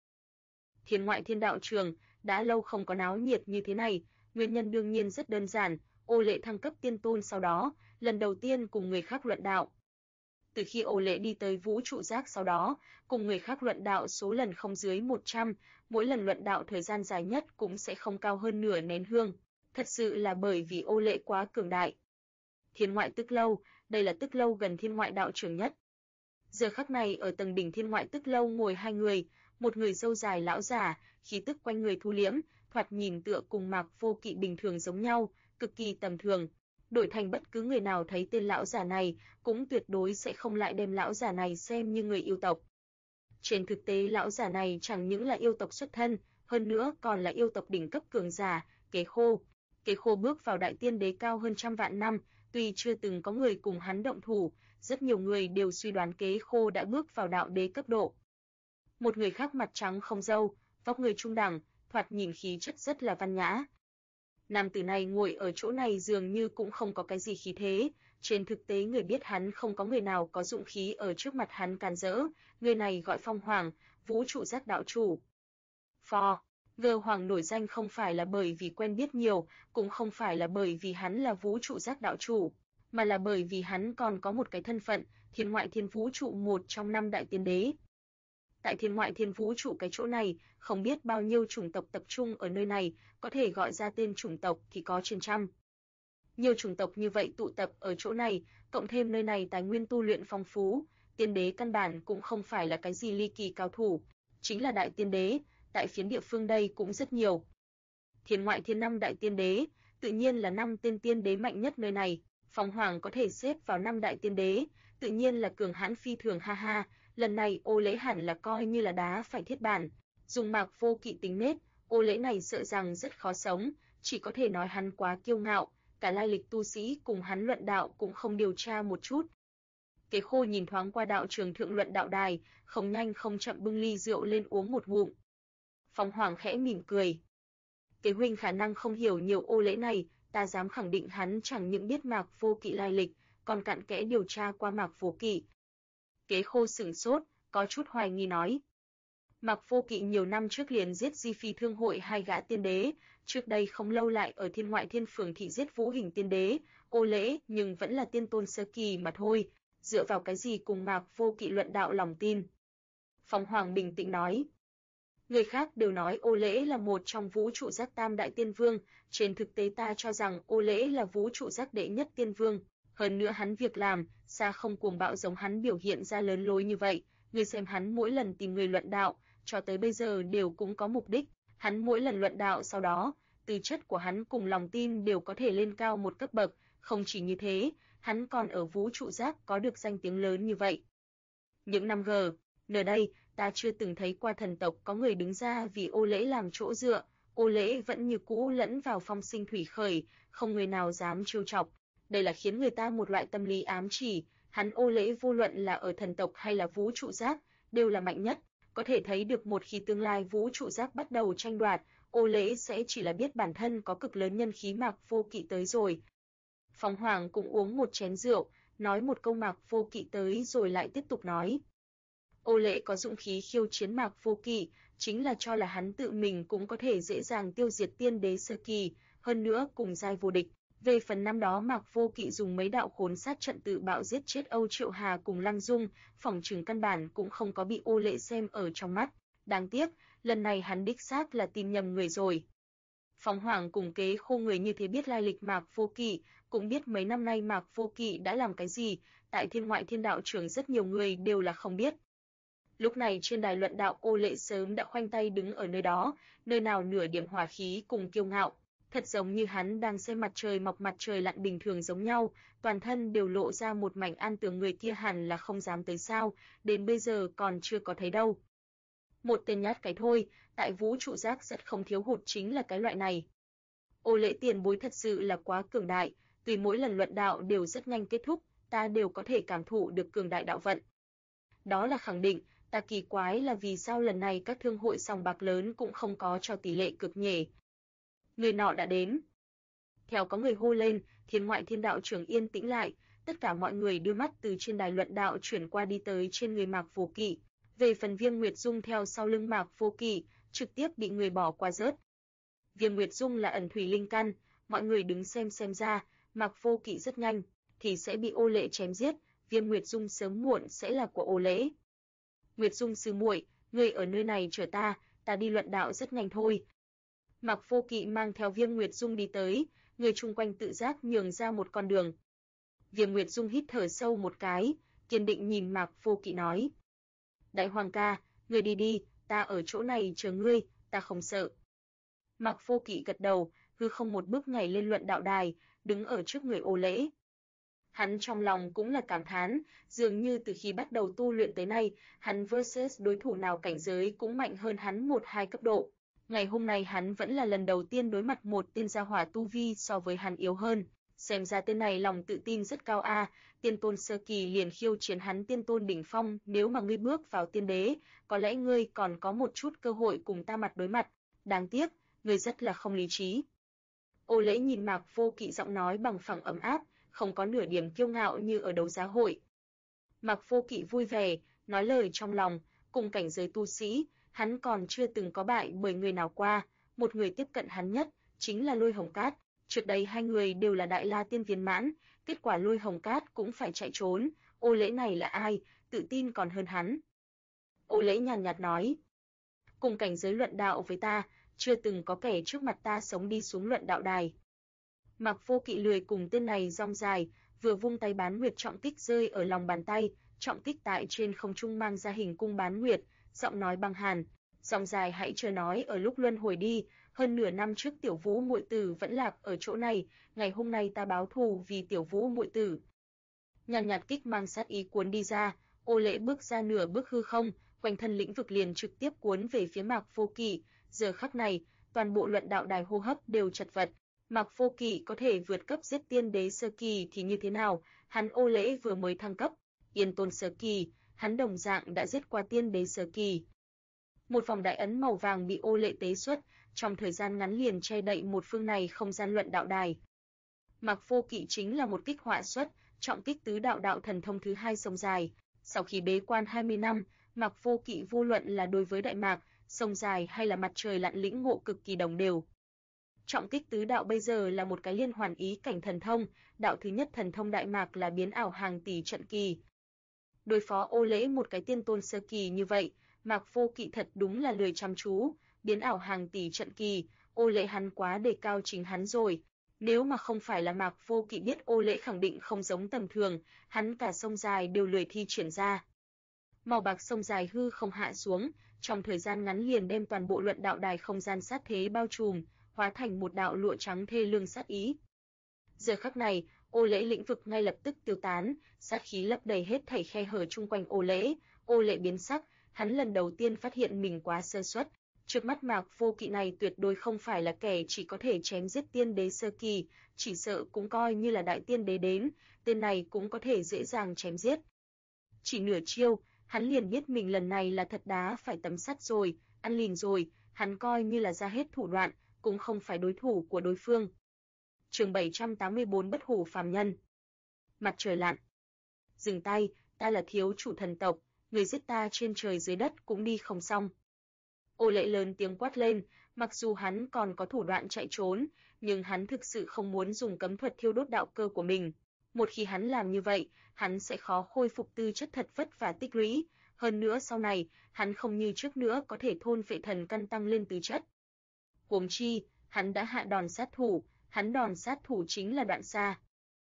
Thiên Ngoại Thiên đạo trường, đã lâu không có náo nhiệt như thế này, nguyên nhân đương nhiên rất đơn giản, Ô Lễ thăng cấp tiên tôn sau đó, lần đầu tiên cùng người khác luận đạo. Từ khi Ô Lễ đi tới vũ trụ giác sau đó, cùng người khác luận đạo số lần không dưới 100, mỗi lần luận đạo thời gian dài nhất cũng sẽ không cao hơn nửa nén hương. Thật sự là bởi vì Ô Lễ quá cường đại. Thiên Ngoại Tức Lâu, đây là Tức Lâu gần Thiên Ngoại đạo trưởng nhất. Giờ khắc này ở tầng đỉnh Thiên Ngoại Tức Lâu ngồi hai người, một người râu dài lão giả, khí tức quanh người thu liễm, thoạt nhìn tựa cùng Mạc Vô Kỵ bình thường giống nhau, cực kỳ tầm thường. Đổi thành bất cứ người nào thấy tên lão giả này, cũng tuyệt đối sẽ không lại đem lão giả này xem như người yêu tộc. Trên thực tế lão giả này chẳng những là yêu tộc xuất thân, hơn nữa còn là yêu tộc đỉnh cấp cường giả, Kế Khô. Kế Khô bước vào đại tiên đế cao hơn trăm vạn năm, tuy chưa từng có người cùng hắn động thủ, rất nhiều người đều suy đoán Kế Khô đã bước vào đạo đế cấp độ. Một người khác mặt trắng không râu, vóc người trung đẳng, thoạt nhìn khí chất rất là văn nhã. Nam tử này ngồi ở chỗ này dường như cũng không có cái gì khí thế, trên thực tế người biết hắn không có người nào có dụng khí ở trước mặt hắn càn rỡ, người này gọi Phong Hoàng, vũ trụ giác đạo chủ. Gơ Hoàng nổi danh không phải là bởi vì quen biết nhiều, cũng không phải là bởi vì hắn là vũ trụ giác đạo chủ, mà là bởi vì hắn còn có một cái thân phận, Thiên Ngoại Thiên Vũ trụ một trong 5 đại tiên đế. Tại Thiên Ngoại Thiên Vũ trụ cái chỗ này, không biết bao nhiêu chủng tộc tập trung ở nơi này, có thể gọi ra tên chủng tộc thì có trên trăm. Nhiều chủng tộc như vậy tụ tập ở chỗ này, cộng thêm nơi này tài nguyên tu luyện phong phú, tiên đế căn bản cũng không phải là cái gì ly kỳ cao thủ, chính là đại tiên đế, tại phiến địa phương đây cũng rất nhiều. Thiên Ngoại Thiên 5 đại tiên đế, tự nhiên là 5 tên tiên đế mạnh nhất nơi này, Phong Hoàng có thể xếp vào 5 đại tiên đế, tự nhiên là cường hãn phi thường ha ha, lần này Ô Lễ hẳn là coi như là đá phải thiết bản, dùng Mạc Vô Kỵ tính nết, Ô Lễ này sợ rằng rất khó sống, chỉ có thể nói hắn quá kiêu ngạo, cả lai lịch tu sĩ cùng hắn luận đạo cũng không điều tra một chút. Kế Khô nhìn thoáng qua đạo trường thượng luận đạo đài, không nhanh không chậm bưng ly rượu lên uống một ngụm. Phong Hoàng khẽ mỉm cười. Kế huynh khả năng không hiểu nhiều Ô Lễ này, ta dám khẳng định hắn chẳng những biết Mạc Vô Kỵ lai lịch, còn cặn kẽ điều tra qua Mạc Vô Kỵ. Kế Khô sửng sốt, có chút hoài nghi nói. Mạc Vô Kỵ nhiều năm trước liền giết Di Phi Thương hội 2 gã tiên đế, trước đây không lâu lại ở Thiên Ngoại Thiên Phường thị giết Vũ Hình tiên đế, Ô Lễ nhưng vẫn là tiên tôn sơ kỳ mà thôi, dựa vào cái gì cùng Mạc Vô Kỵ luận đạo lòng tin. Phong Hoàng bình tĩnh nói. Người khác đều nói Ô Lễ là một trong vũ trụ giác tam đại tiên vương, trên thực tế ta cho rằng Ô Lễ là vũ trụ giác đệ nhất tiên vương, hơn nữa hắn việc làm, xa không cuồng bạo giống hắn biểu hiện ra lớn lối như vậy, người xem hắn mỗi lần tìm người luận đạo, cho tới bây giờ đều cũng có mục đích, hắn mỗi lần luận đạo sau đó, tư chất của hắn cùng lòng tin đều có thể lên cao một cấp bậc, không chỉ như thế, hắn còn ở vũ trụ giác có được danh tiếng lớn như vậy. Những năm nơi đây, ta chưa từng thấy qua thần tộc có người đứng ra vì Ô Lễ làm chỗ dựa, Ô Lễ vẫn như cũ lẫn vào phong sinh thủy khởi, không người nào dám trêu chọc. Đây là khiến người ta một loại tâm lý ám chỉ, hắn Ô Lễ vô luận là ở thần tộc hay là vũ trụ giác, đều là mạnh nhất, có thể thấy được một khi tương lai vũ trụ giác bắt đầu tranh đoạt, Ô Lễ sẽ chỉ là biết bản thân có cực lớn nhân khí Mạc Vô Kỵ tới rồi. Phong Hoàng cũng uống một chén rượu, nói một câu Mạc Vô Kỵ tới rồi lại tiếp tục nói. Ô Lễ có dũng khí khiêu chiến Mạc Vô Kỵ, chính là cho là hắn tự mình cũng có thể dễ dàng tiêu diệt tiên đế sơ kỳ, hơn nữa cùng giai vô địch. Về phần năm đó Mạc Vô Kỵ dùng mấy đạo khốn sát trận tự bạo giết chết Âu Triệu Hà cùng Lăng Dung, phỏng chừng căn bản cũng không có bị Ô Lễ xem ở trong mắt. Đáng tiếc, lần này hắn đích xác là tìm nhầm người rồi. Phong Hoàng cùng Kế Khô người như thế biết lai lịch Mạc Vô Kỵ, cũng biết mấy năm nay Mạc Vô Kỵ đã làm cái gì, tại Thiên Ngoại Thiên đạo trường rất nhiều người đều là không biết. Lúc này trên đài luận đạo Ô Lễ sớm đã khoanh tay đứng ở nơi đó, nơi nào nửa điểm hỏa khí cùng kiêu ngạo, thật giống như hắn đang xem mặt trời mọc mặt trời lặn bình thường giống nhau, toàn thân đều lộ ra một mảnh an tường, người kia hẳn là không dám tới sao, đến bây giờ còn chưa có thấy đâu. Một tên nhát cái thôi, tại vũ trụ giác rất không thiếu hụt chính là cái loại này. Ô Lễ tiền bối thật sự là quá cường đại, tuy mỗi lần luận đạo đều rất nhanh kết thúc, ta đều có thể cảm thụ được cường đại đạo vận. Đó là khẳng định, ta kỳ quái là vì sao lần này các thương hội sòng bạc lớn cũng không có cho tỷ lệ cực nhỉ. Người nọ đã đến. Theo có người hô lên, Thiên Ngoại Thiên đạo trưởng yên tĩnh lại, tất cả mọi người đưa mắt từ trên đài luận đạo chuyển qua đi tới trên người Mạc Vô Kỵ. Về phần Viêm Nguyệt Dung theo sau lưng Mạc Vô Kỵ, trực tiếp bị người bỏ qua rớt. Viêm Nguyệt Dung là ẩn thủy linh căn, mọi người đứng xem ra, Mạc Vô Kỵ rất nhanh thì sẽ bị Ô Lễ chém giết, Viêm Nguyệt Dung sớm muộn sẽ là của Ô Lễ. Nguyệt Dung sư muội, ngươi ở nơi này chờ ta đi luận đạo rất nhanh thôi. Mạc Vô Kỵ mang theo Viêm Nguyệt Dung đi tới, người chung quanh tự giác nhường ra một con đường. Viêm Nguyệt Dung hít thở sâu một cái, kiên định nhìn Mạc Vô Kỵ nói: Đại Hoàng ca, ngươi đi đi, ta ở chỗ này chờ ngươi, ta không sợ. Mạc Vô Kỵ gật đầu, hư không một bước nhảy lên luận đạo đài, đứng ở trước người Ô Lễ. Hắn trong lòng cũng là cảm thán, dường như từ khi bắt đầu tu luyện tới nay, hắn versus đối thủ nào cảnh giới cũng mạnh hơn hắn 1-2 cấp độ. Ngày hôm nay hắn vẫn là lần đầu tiên đối mặt một tên gia hỏa tu vi so với hắn yếu hơn. Xem ra tên này lòng tự tin rất cao a, tiên tôn sơ kỳ liền khiêu chiến hắn tiên tôn đỉnh phong, nếu mà ngươi bước vào tiên đế, có lẽ ngươi còn có một chút cơ hội cùng ta mặt đối mặt. Đáng tiếc, ngươi rất là không lý trí. Ô Lễ nhìn Mạc Vô Kỵ giọng nói bằng phẳng ấm áp, không có nửa điểm kiêu ngạo như ở đấu giá hội. Mạc Vô Kỵ vui vẻ, nói lời trong lòng, cùng cảnh giới tu sĩ, hắn còn chưa từng có bại bởi người nào qua, một người tiếp cận hắn nhất chính là Lôi Hồng Cát. Trước đây hai người đều là đại la tiên viên mãn, kết quả Lôi Hồng Cát cũng phải chạy trốn, Ô Lễ này là ai, tự tin còn hơn hắn. Ô Lễ nhàn nhạt nói: cùng cảnh giới luận đạo với ta, chưa từng có kẻ trước mặt ta sống đi xuống luận đạo đài. Mạc Vô Kỵ lười cùng tên này rong dài, vừa vung tay bán nguyệt trọng kích rơi ở lòng bàn tay, trọng kích tại trên không trung mang ra hình cung bán nguyệt, giọng nói băng hàn: "Rong dài hãy chờ nói ở lúc luân hồi đi, hơn nửa năm trước Tiểu Vũ muội tử vẫn lạc ở chỗ này, ngày hôm nay ta báo thù vì Tiểu Vũ muội tử." Nhàn nhạt kích mang sát ý cuốn đi ra, Ô Lễ bước ra nửa bước hư không, quanh thân lĩnh vực liền trực tiếp cuốn về phía Mạc Vô Kỵ, giờ khắc này, toàn bộ luận đạo đài hô hấp đều chật vật. Mạc Vô Kỵ có thể vượt cấp giết tiên đế sơ kỳ thì như thế nào, hắn Ô Lễ vừa mới thăng cấp, Yên Tôn sơ kỳ, hắn đồng dạng đã giết qua tiên đế sơ kỳ. Một vòng đại ấn màu vàng bị Ô Lễ tế xuất, trong thời gian ngắn liền che đậy một phương này không gian luận đạo đài. Mạc Vô Kỵ chính là một kích họa xuất, trọng kích tứ đạo đạo thần thông thứ hai sông dài. Sau khi bế quan 20 năm, Mạc Vô Kỵ vô luận là đối với Đại Mạc, sông dài hay là mặt trời lặn lĩnh ngộ cực kỳ đồng đều. Trọng kích tứ đạo bây giờ là một cái liên hoàn ý cảnh thần thông, đạo thứ nhất thần thông Đại Mạc là biến ảo hàng tỷ trận kỳ. Đối phó Ô Lễ một cái tiên tôn sơ kỳ như vậy, Mạc Vô Kỵ thật đúng là lười chăm chú, biến ảo hàng tỷ trận kỳ, Ô Lễ hắn quá đề cao chính hắn rồi. Nếu mà không phải là Mạc Vô Kỵ biết Ô Lễ khẳng định không giống tầm thường, hắn cả sông dài đều lười thi triển ra. Màu bạc sông dài hư không hạ xuống, trong thời gian ngắn liền đem toàn bộ luận đạo đài không gian sát thế bao trùm, hóa thành một đạo lụa trắng thê lương sát ý. Giờ khắc này, Ô Lễ lĩnh vực ngay lập tức tiêu tán, sát khí lấp đầy hết thảy khe hở chung quanh Ô Lễ biến sắc, hắn lần đầu tiên phát hiện mình quá sơ suất. Trước mắt Mạc Vô Kỵ này tuyệt đối không phải là kẻ chỉ có thể chém giết tiên đế sơ kỳ, chỉ sợ cũng coi như là đại tiên đế đến, tên này cũng có thể dễ dàng chém giết. Chỉ nửa chiêu, hắn liền biết mình lần này là thật đá phải tấm sắt rồi, ăn lìn rồi, hắn coi như là ra hết thủ đoạn, cũng không phải đối thủ của đối phương. Chương 784 Bất hủ phàm nhân. Mặt trời lặn. Dừng tay, ta là thiếu chủ thần tộc, người giết ta trên trời dưới đất cũng đi không xong. Ô Lễ lớn tiếng quát lên, mặc dù hắn còn có thủ đoạn chạy trốn, nhưng hắn thực sự không muốn dùng cấm thuật thiêu đốt đạo cơ của mình. Một khi hắn làm như vậy, hắn sẽ khó khôi phục tư chất thật vất vả tích lũy, hơn nữa sau này, hắn không như trước nữa có thể thôn phệ thần căn tăng lên tư chất. Huống chi, hắn đã hạ đòn sát thủ, hắn đòn sát thủ chính là Đoạn Sa.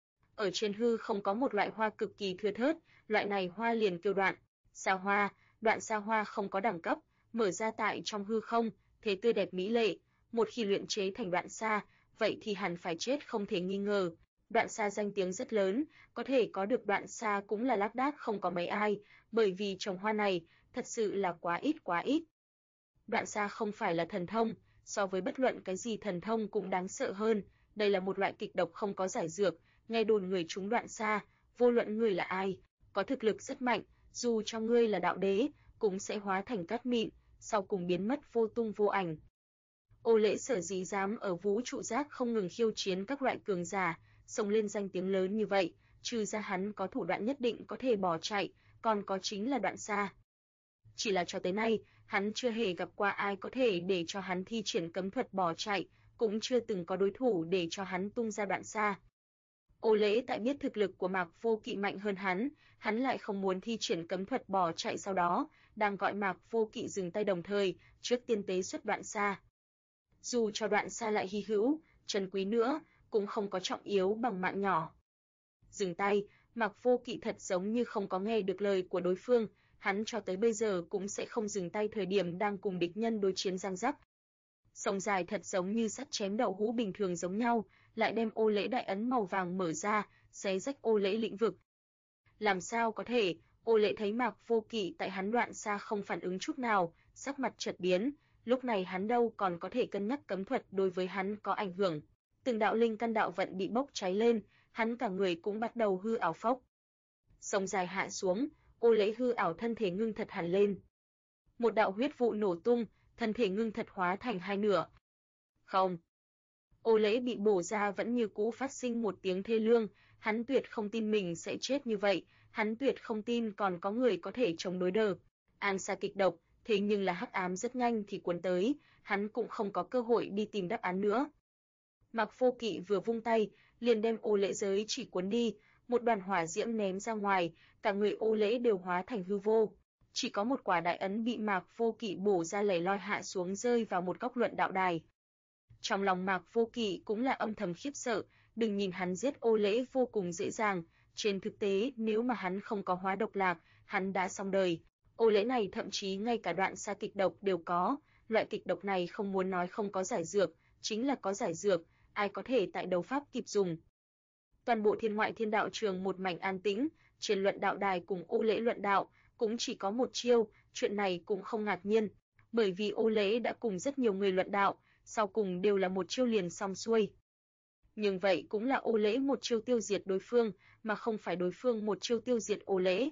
Ở trên hư không có một loại hoa cực kỳ thưa thớt, loại này hoa liền kêu Sa hoa, Đoạn Sa hoa không có đẳng cấp, mở ra tại trong hư không, thế tươi đẹp mỹ lệ, một khi luyện chế thành Đoạn Sa, vậy thì hẳn phải chết không thể nghi ngờ. Đoạn Sa danh tiếng rất lớn, có thể có được Đoạn Sa cũng là lác đác không có mấy ai, bởi vì trồng hoa này thật sự là quá ít. Đoạn Sa không phải là thần thông, so với bất luận cái gì thần thông cũng đáng sợ hơn, đây là một loại kịch độc không có giải dược, nghe đồn người trúng Đoạn Sa, vô luận người là ai, có thực lực rất mạnh, dù cho ngươi là đạo đế, cũng sẽ hóa thành cát mịn, sau cùng biến mất vô tung vô ảnh. Ô Lễ sở dĩ dám ở vũ trụ giác không ngừng khiêu chiến các loại cường giả, xông lên danh tiếng lớn như vậy, trừ ra hắn có thủ đoạn nhất định có thể bỏ chạy, còn có chính là Đoạn Sa. Chỉ là cho tới nay, hắn chưa hề gặp qua ai có thể để cho hắn thi triển cấm thuật bỏ chạy, cũng chưa từng có đối thủ để cho hắn tung ra Đoạn Sa. Ô Lễ tại biết thực lực của Mạc Vô Kỵ mạnh hơn hắn lại không muốn thi triển cấm thuật bỏ chạy, sau đó đang gọi Mạc Vô Kỵ dừng tay đồng thời, trước tiên tế xuất Đoạn Sa. Dù cho đoạn xa lại hy hữu, trân quý nữa, cũng không có trọng yếu bằng mạng nhỏ. Dừng tay, Mạc Vô Kỵ thật giống như không có nghe được lời của đối phương, hắn cho tới bây giờ cũng sẽ không dừng tay thời điểm đang cùng địch nhân đối chiến giằng giắc. Sông dài thật giống như sắt chém đậu hũ bình thường giống nhau, lại đem ô lễ đại ấn màu vàng mở ra, xé rách ô lễ lĩnh vực. Làm sao có thể? Ô lễ thấy Mạc Vô Kỵ tại hắn đoạn xa không phản ứng chút nào, sắc mặt chợt biến, lúc này hắn đâu còn có thể cân nhắc cấm thuật đối với hắn có ảnh hưởng. Từng đạo linh căn đạo vận bị bốc cháy lên, hắn cả người cũng bắt đầu hư ảo phốc. Sông dài hạ xuống, ô lễ hư ảo thân thể ngưng thật hẳn lên. Một đạo huyết vụ nổ tung, thân thể ngưng thật hóa thành hai nửa. Không. Ô lễ bị bổ ra vẫn như cũ phát sinh một tiếng thê lương, hắn tuyệt không tin mình sẽ chết như vậy, hắn tuyệt không tin còn có người có thể chống đối đờ. An xa kịch độc, thế nhưng là hắc ám rất nhanh thì cuốn tới, hắn cũng không có cơ hội đi tìm đáp án nữa. Mạc Vô Kỵ vừa vung tay, liền đem ô lễ giới chỉ cuốn đi, một đoàn hỏa diễm ném ra ngoài, cả người ô lễ đều hóa thành hư vô. Chỉ có một quả đại ấn bị Mạc Vô Kỵ bổ ra lẻ loi hạ xuống rơi vào một góc luận đạo đài. Trong lòng Mạc Vô Kỵ cũng là âm thầm khiếp sợ, đừng nhìn hắn giết ô lễ vô cùng dễ dàng, trên thực tế nếu mà hắn không có hóa độc lạc, hắn đã xong đời. Ô lễ này thậm chí ngay cả đoạn xa kịch độc đều có, loại kịch độc này không muốn nói không có giải dược, chính là có giải dược, ai có thể tại đấu pháp kịp dùng. Toàn bộ thiên ngoại thiên đạo trường một mảnh an tĩnh, trên luận đạo đài cùng ô lễ luận đạo, cũng chỉ có một chiêu, chuyện này cũng không ngạc nhiên, bởi vì ô lễ đã cùng rất nhiều người luận đạo, sau cùng đều là một chiêu liền xong xuôi. Nhưng vậy cũng là ô lễ một chiêu tiêu diệt đối phương, mà không phải đối phương một chiêu tiêu diệt ô lễ.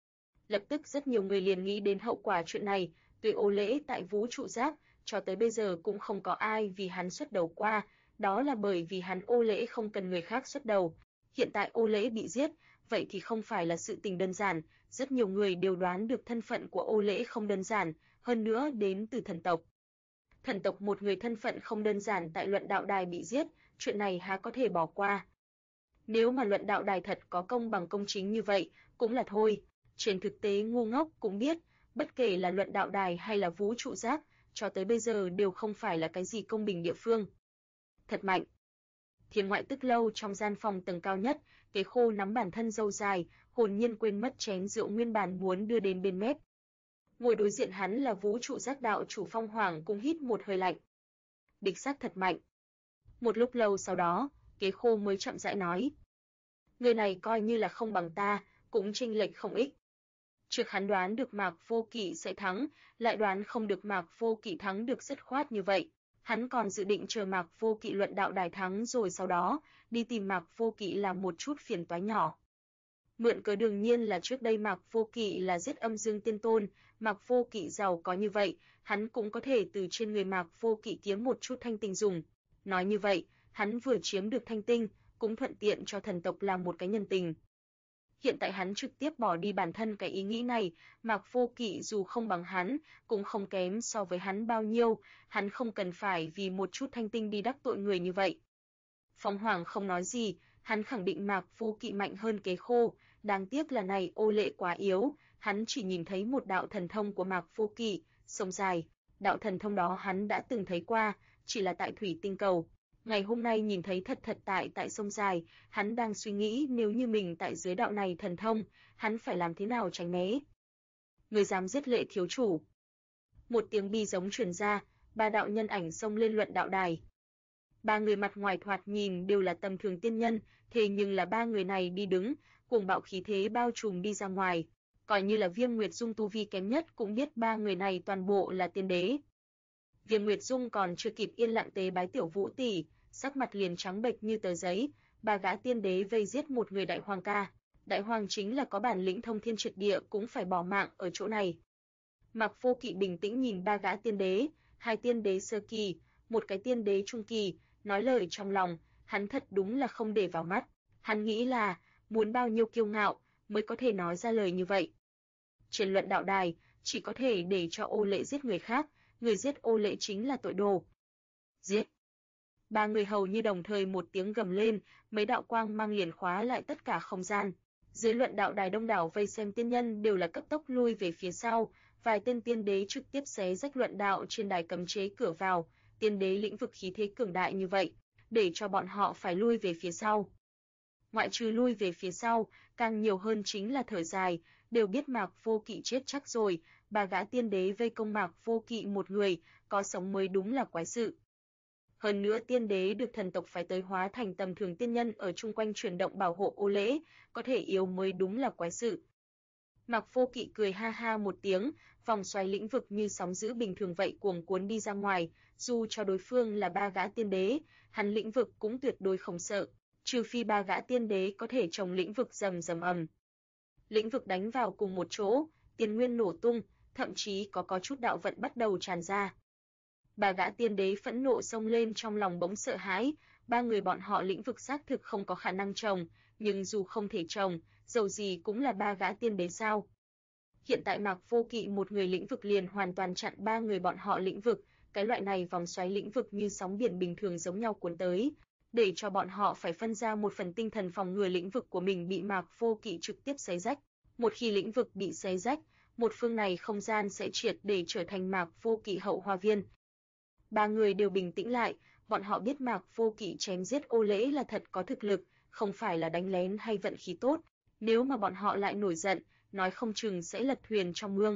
Lập tức rất nhiều người liền nghĩ đến hậu quả chuyện này, tuy ô lễ tại vũ trụ giác, cho tới bây giờ cũng không có ai vì hắn xuất đầu qua, đó là bởi vì hắn ô lễ không cần người khác xuất đầu. Hiện tại ô lễ bị giết, vậy thì không phải là sự tình đơn giản, rất nhiều người đều đoán được thân phận của ô lễ không đơn giản, hơn nữa đến từ thần tộc. Thần tộc một người thân phận không đơn giản tại luận đạo đài bị giết, chuyện này há có thể bỏ qua. Nếu mà luận đạo đài thật có công bằng công chính như vậy, cũng là thôi. Trên thực tế ngu ngốc cũng biết, bất kể là luận đạo đài hay là vũ trụ giác, cho tới bây giờ đều không phải là cái gì công bình địa phương. Thật mạnh. Thiên ngoại tức lâu trong gian phòng tầng cao nhất, Kế Khô nắm bản thân râu dài, hồn nhiên quên mất chén rượu nguyên bản muốn đưa đến bên mép. Ngồi đối diện hắn là vũ trụ giác đạo chủ Phong Hoàng cũng hít một hơi lạnh. Địch xác thật mạnh. Một lúc lâu sau đó, Kế Khô mới chậm rãi nói. Người này coi như là không bằng ta, cũng chênh lệch không ít. Trước hắn đoán được Mạc Vô Kỵ sẽ thắng, lại đoán không được Mạc Vô Kỵ thắng được dứt khoát như vậy. Hắn còn dự định chờ Mạc Vô Kỵ luận đạo đài thắng rồi sau đó, đi tìm Mạc Vô Kỵ làm một chút phiền toái nhỏ. Mượn cớ đương nhiên là trước đây Mạc Vô Kỵ là giết âm dương tiên tôn, Mạc Vô Kỵ giàu có như vậy, hắn cũng có thể từ trên người Mạc Vô Kỵ kiếm một chút thanh tinh dùng. Nói như vậy, hắn vừa chiếm được thanh tinh, cũng thuận tiện cho thần tộc làm một cái nhân tình. Hiện tại hắn trực tiếp bỏ đi bản thân cái ý nghĩ này, Mạc Vô Kỵ dù không bằng hắn, cũng không kém so với hắn bao nhiêu, hắn không cần phải vì một chút thanh tinh đi đắc tội người như vậy. Phong Hoàng không nói gì, hắn khẳng định Mạc Vô Kỵ mạnh hơn Kế Khô, đáng tiếc là này ô lệ quá yếu, hắn chỉ nhìn thấy một đạo thần thông của Mạc Vô Kỵ, sông dài, đạo thần thông đó hắn đã từng thấy qua, chỉ là tại Thủy Tinh Cầu. Ngày hôm nay nhìn thấy thật tại sông dài, hắn đang suy nghĩ nếu như mình tại dưới đạo này thần thông, hắn phải làm thế nào tránh né. Người dám giết lệ thiếu chủ. Một tiếng bi giống truyền ra, ba đạo nhân ảnh xông lên luận đạo đài. Ba người mặt ngoài thoạt nhìn đều là tầm thường tiên nhân, thế nhưng là ba người này đi đứng, cuồng bạo khí thế bao trùm đi ra ngoài. Coi như là Viêm Nguyệt Dung tu vi kém nhất cũng biết ba người này toàn bộ là tiên đế. Viêm Nguyệt Dung còn chưa kịp yên lặng tế bái Tiểu Vũ tỷ, sắc mặt liền trắng bệch như tờ giấy, ba gã tiên đế vây giết một người đại hoàng ca. Đại hoàng chính là có bản lĩnh thông thiên triệt địa cũng phải bỏ mạng ở chỗ này. Mạc Vô Kỵ bình tĩnh nhìn ba gã tiên đế, hai tiên đế sơ kỳ, một cái tiên đế trung kỳ, nói lời trong lòng, hắn thật đúng là không để vào mắt. Hắn nghĩ là, muốn bao nhiêu kiêu ngạo mới có thể nói ra lời như vậy. Trên luận đạo đài, chỉ có thể để cho ô lệ giết người khác, người giết ô lệ chính là tội đồ. Giết! Ba người hầu như đồng thời một tiếng gầm lên, mấy đạo quang mang liền khóa lại tất cả không gian. Dưới luận đạo đài đông đảo vây xem tiên nhân đều là cấp tốc lui về phía sau, vài tên tiên đế trực tiếp xé rách luận đạo trên đài cấm chế cửa vào, tiên đế lĩnh vực khí thế cường đại như vậy, để cho bọn họ phải lui về phía sau. Ngoại trừ lui về phía sau, càng nhiều hơn chính là thở dài, đều biết Mạc Vô Kỵ chết chắc rồi, ba gã tiên đế vây công Mạc Vô Kỵ một người, có sống mới đúng là quái sự. Hơn nữa tiên đế được thần tộc phái tới hóa thành tầm thường tiên nhân ở chung quanh chuyển động bảo hộ ô lễ, có thể yếu mới đúng là quái sự. Mạc Vô Kỵ cười ha ha một tiếng, vòng xoáy lĩnh vực như sóng dữ bình thường vậy cuồng cuốn đi ra ngoài, dù cho đối phương là ba gã tiên đế, hắn lĩnh vực cũng tuyệt đối không sợ, trừ phi ba gã tiên đế có thể trồng lĩnh vực rầm rầm ầm. Lĩnh vực đánh vào cùng một chỗ, tiền nguyên nổ tung, thậm chí có chút đạo vận bắt đầu tràn ra. Ba gã tiên đế phẫn nộ xông lên trong lòng bỗng sợ hãi, ba người bọn họ lĩnh vực xác thực không có khả năng trồng, nhưng dù không thể trồng, dầu gì cũng là ba gã tiên đế sao. Hiện tại Mạc Vô Kỵ một người lĩnh vực liền hoàn toàn chặn ba người bọn họ lĩnh vực, cái loại này vòng xoáy lĩnh vực như sóng biển bình thường giống nhau cuốn tới, để cho bọn họ phải phân ra một phần tinh thần phòng ngừa lĩnh vực của mình bị Mạc Vô Kỵ trực tiếp xé rách. Một khi lĩnh vực bị xé rách, một phương này không gian sẽ triệt để trở thành Mạc Vô Kỵ hậu hoa viên. Ba người đều bình tĩnh lại, bọn họ biết Mạc Vô Kỵ chém giết ô lễ là thật có thực lực, không phải là đánh lén hay vận khí tốt, nếu mà bọn họ lại nổi giận, nói không chừng sẽ lật thuyền trong mương.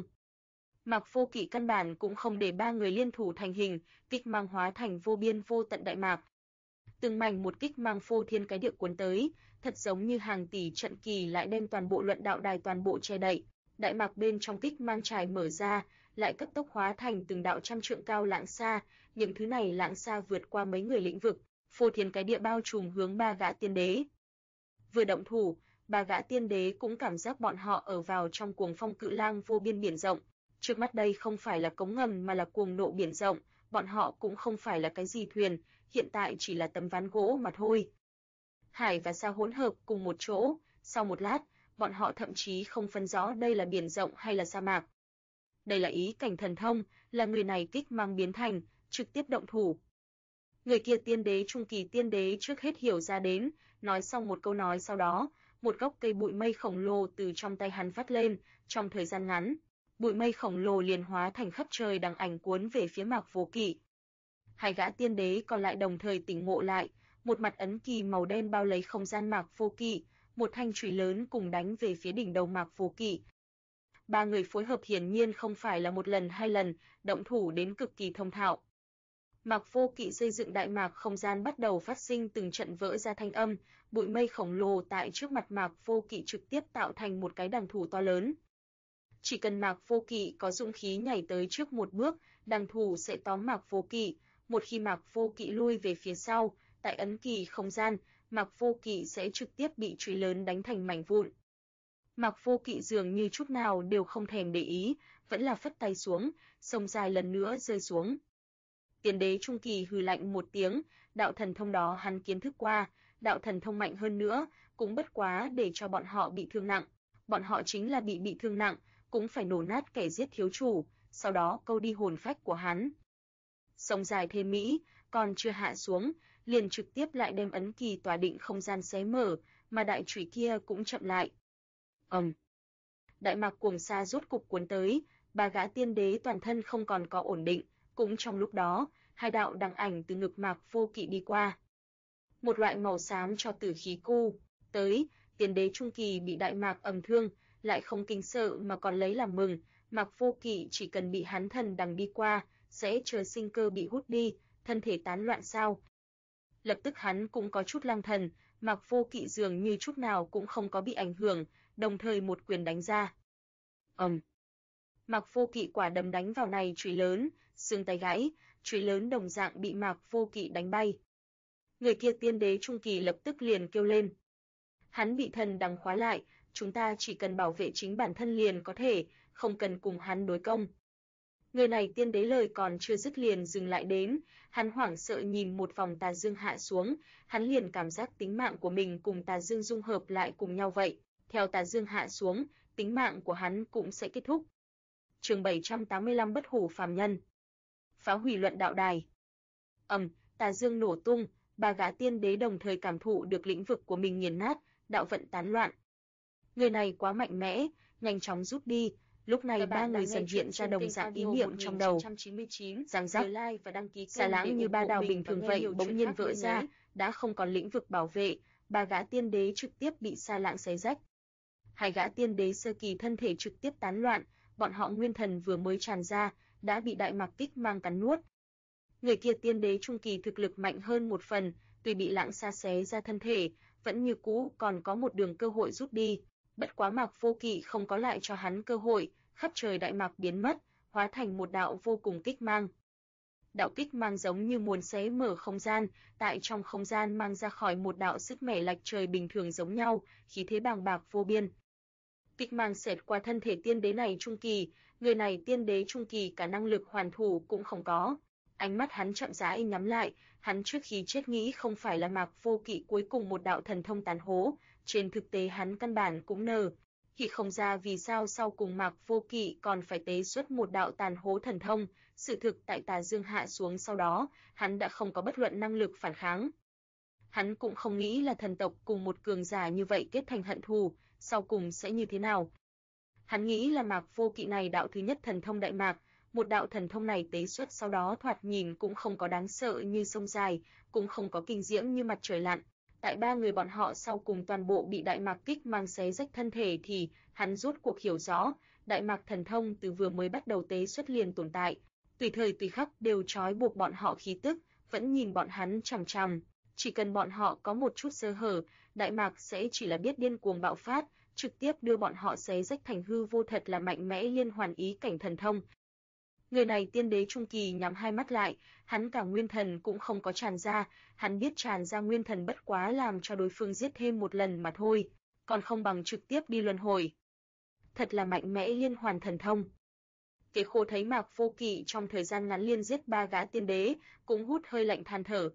Mạc Vô Kỵ căn bản cũng không để ba người liên thủ thành hình, kích mang hóa thành vô biên vô tận đại mạc. Từng mảnh một kích mang phô thiên cái địa cuốn tới, thật giống như hàng tỷ trận kỳ lại đem toàn bộ luận đạo đài toàn bộ che đậy. Đại mạc bên trong kích mang trải mở ra, lại cấp tốc hóa thành từng đạo trăm trượng cao lãng xa, những thứ này lãng xa vượt qua mấy người lĩnh vực, phô thiên cái địa bao trùm hướng ba gã tiên đế. Vừa động thủ, ba gã tiên đế cũng cảm giác bọn họ ở vào trong cuồng phong cự lang vô biên biển rộng. Trước mắt đây không phải là cống ngầm mà là cuồng nộ biển rộng, bọn họ cũng không phải là cái gì thuyền, hiện tại chỉ là tấm ván gỗ mà thôi. Hải và sa hỗn hợp cùng một chỗ, sau một lát, bọn họ thậm chí không phân rõ đây là biển rộng hay là sa mạc. Đây là ý cảnh thần thông, là người này kích mang biến thành, trực tiếp động thủ. Người kia tiên đế trung kỳ tiên đế trước hết hiểu ra đến, nói xong một câu nói sau đó, một gốc cây bụi mây khổng lồ từ trong tay hắn phát lên, trong thời gian ngắn, bụi mây khổng lồ liền hóa thành khắp trời đằng ảnh cuốn về phía Mạc Vô Kỵ. Hai gã tiên đế còn lại đồng thời tỉnh ngộ lại, một mặt ấn kỳ màu đen bao lấy không gian Mạc Vô Kỵ, một thanh chùy lớn cùng đánh về phía đỉnh đầu Mạc Vô Kỵ. Ba người phối hợp hiển nhiên không phải là một lần hai lần, động thủ đến cực kỳ thông thạo. Mạc Vô Kỵ xây dựng đại mạc không gian bắt đầu phát sinh từng trận vỡ ra thanh âm, bụi mây khổng lồ tại trước mặt Mạc Vô Kỵ trực tiếp tạo thành một cái đằng thủ to lớn. Chỉ cần Mạc Vô Kỵ có dũng khí nhảy tới trước một bước, đằng thủ sẽ tóm Mạc Vô Kỵ, một khi Mạc Vô Kỵ lui về phía sau, tại ấn kỳ không gian, Mạc Vô Kỵ sẽ trực tiếp bị chùy lớn đánh thành mảnh vụn. Mạc Vô Kỵ dường như chút nào đều không thèm để ý, vẫn là phất tay xuống, sông dài lần nữa rơi xuống. Tiên đế trung kỳ hừ lạnh một tiếng, đạo thần thông đó hắn kiến thức qua, đạo thần thông mạnh hơn nữa, cũng bất quá để cho bọn họ bị thương nặng. Bọn họ chính là bị thương nặng, cũng phải nổ nát kẻ giết thiếu chủ, sau đó câu đi hồn phách của hắn. Sông dài thêm mỹ, còn chưa hạ xuống, liền trực tiếp lại đem ấn kỳ tỏa định không gian xé mở, mà đại chùy kia cũng chậm lại. Đại mạc cuồng sa rốt cục cuốn tới, ba gã tiên đế toàn thân không còn có ổn định, cũng trong lúc đó, hai đạo đằng ảnh từ ngực Mạc Vô Kỵ đi qua. Một loại màu xám cho tử khí cu tới, tiên đế trung kỳ bị đại mạc ầm thương, lại không kinh sợ mà còn lấy làm mừng, Mạc Vô Kỵ chỉ cần bị hắn thần đằng đi qua, sẽ chờ sinh cơ bị hút đi, thân thể tán loạn sao? Lập tức hắn cũng có chút lang thần, Mạc Vô Kỵ dường như chút nào cũng không có bị ảnh hưởng, đồng thời một quyền đánh ra. Mạc Vô Kỵ quả đấm đánh vào này chùy lớn, xương tay gãy, chùy lớn đồng dạng bị Mạc Vô Kỵ đánh bay. Người kia tiên đế trung kỳ lập tức liền kêu lên. Hắn bị thần đằng khóa lại, chúng ta chỉ cần bảo vệ chính bản thân liền có thể, không cần cùng hắn đối công. Người này tiên đế lời còn chưa dứt liền dừng lại đến, hắn hoảng sợ nhìn một vòng tà dương hạ xuống, hắn liền cảm giác tính mạng của mình cùng tà dương dung hợp lại cùng nhau vậy, theo tà dương hạ xuống, tính mạng của hắn cũng sẽ kết thúc. Chương 785 Bất hủ phàm nhân. Phá hủy luận đạo đài. Tà dương nổ tung, ba gã tiên đế đồng thời cảm thụ được lĩnh vực của mình nghiền nát, đạo vận tán loạn. Người này quá mạnh mẽ, nhanh chóng rút đi, Lúc này ba người dần hiện ra đồng dạng ý niệm trong đầu. Giang giác, xà lãng như ba đào bình thường vậy bỗng nhiên vỡ ra, đã không còn lĩnh vực bảo vệ, ba gã tiên đế trực tiếp bị xà lãng xé rách. Hai gã tiên đế sơ kỳ thân thể trực tiếp tán loạn, bọn họ nguyên thần vừa mới tràn ra, đã bị đại mạc kích mang cắn nuốt. Người kia tiên đế trung kỳ thực lực mạnh hơn một phần, tuy bị lãng xa xé ra thân thể, vẫn như cũ còn có một đường cơ hội rút đi. Bất quá Mạc Vô Kỵ không có lại cho hắn cơ hội, khắp trời đại mạc biến mất, hóa thành một đạo vô cùng kích mang. Đạo kích mang giống như muốn xé mở không gian, tại trong không gian mang ra khỏi một đạo sức mẻ lạch trời bình thường giống nhau, khí thế bàng bạc vô biên. Kích mang xẹt qua thân thể tiên đế này trung kỳ, người này tiên đế trung kỳ cả năng lực hoàn thủ cũng không có. Ánh mắt hắn chậm rãi nhắm lại, hắn trước khi chết nghĩ không phải là Mạc Vô Kỵ cuối cùng một đạo thần thông tàn hố, trên thực tế hắn căn bản cũng nghĩ không ra vì sao sau cùng Mạc Vô Kỵ còn phải tế xuất một đạo tàn hố thần thông, sự thực tại Tà Dương hạ xuống sau đó, hắn đã không có bất luận năng lực phản kháng. Hắn cũng không nghĩ là thần tộc cùng một cường giả như vậy kết thành hận thù, sau cùng sẽ như thế nào. Hắn nghĩ là Mạc Vô Kỵ này đạo thứ nhất thần thông Đại Mạc, một đạo thần thông này tế xuất sau đó thoạt nhìn cũng không có đáng sợ như sông dài, cũng không có kinh diễm như mặt trời lặn. Tại ba người bọn họ sau cùng toàn bộ bị Đại Mạc kích mang xé rách thân thể thì hắn rốt cuộc hiểu rõ, Đại Mạc thần thông từ vừa mới bắt đầu tế xuất liền tồn tại, tùy thời tùy khắc đều trói buộc bọn họ khí tức, vẫn nhìn bọn hắn chằm chằm. Chỉ cần bọn họ có một chút sơ hở, Đại Mạc sẽ chỉ là biết điên cuồng bạo phát, trực tiếp đưa bọn họ xé rách thành hư vô, thật là mạnh mẽ liên hoàn ý cảnh thần thông. Người này tiên đế trung kỳ nhắm hai mắt lại, hắn cả nguyên thần cũng không có tràn ra, hắn biết tràn ra nguyên thần bất quá làm cho đối phương giết thêm một lần mà thôi, còn không bằng trực tiếp đi luân hồi. Thật là mạnh mẽ liên hoàn thần thông. Kế Khô thấy Mạc Vô Kỵ trong thời gian ngắn liên giết ba gã tiên đế, cũng hút hơi lạnh than thở.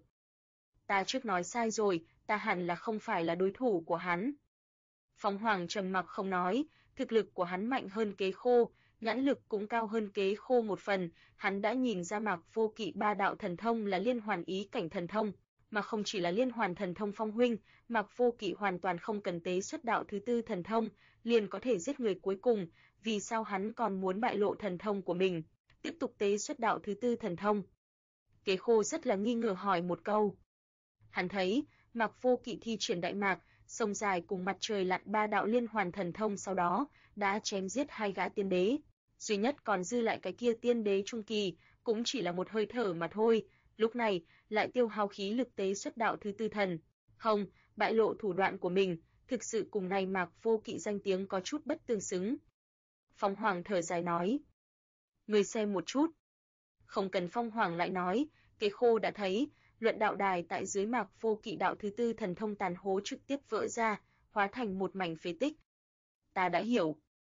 Ta trước nói sai rồi, ta hẳn là không phải là đối thủ của hắn. Phong Hoàng trầm mặc không nói, thực lực của hắn mạnh hơn Kế Khô, nhãn lực cũng cao hơn Kế Khô một phần, hắn đã nhìn ra Mạc Vô Kỵ ba đạo thần thông là liên hoàn ý cảnh thần thông, mà không chỉ là liên hoàn thần thông. Phong huynh, Mạc Vô Kỵ hoàn toàn không cần tế xuất đạo thứ tư thần thông, liền có thể giết người cuối cùng, vì sao hắn còn muốn bại lộ thần thông của mình, tiếp tục tế xuất đạo thứ tư thần thông? Kế Khô rất là nghi ngờ hỏi một câu. Hắn thấy, Mạc Vô Kỵ thi triển Đại Mạc, sông dài cùng mặt trời lặn ba đạo liên hoàn thần thông sau đó, đã chém giết hai gã tiên đế. Duy nhất còn dư lại cái kia tiên đế trung kỳ, cũng chỉ là một hơi thở mà thôi, lúc này, lại tiêu hao khí lực tế xuất đạo thứ tư thần. Không, bại lộ thủ đoạn của mình, thực sự cùng này Mạc Vô Kỵ danh tiếng có chút bất tương xứng. Phong Hoàng thở dài nói. Ngươi xem một chút. Không cần Phong Hoàng lại nói, Kế Khô đã thấy, luận đạo đài tại dưới Mạc Vô Kỵ đạo thứ tư thần thông tàn hố trực tiếp vỡ ra, hóa thành một mảnh phế tích. Ta đã hiểu.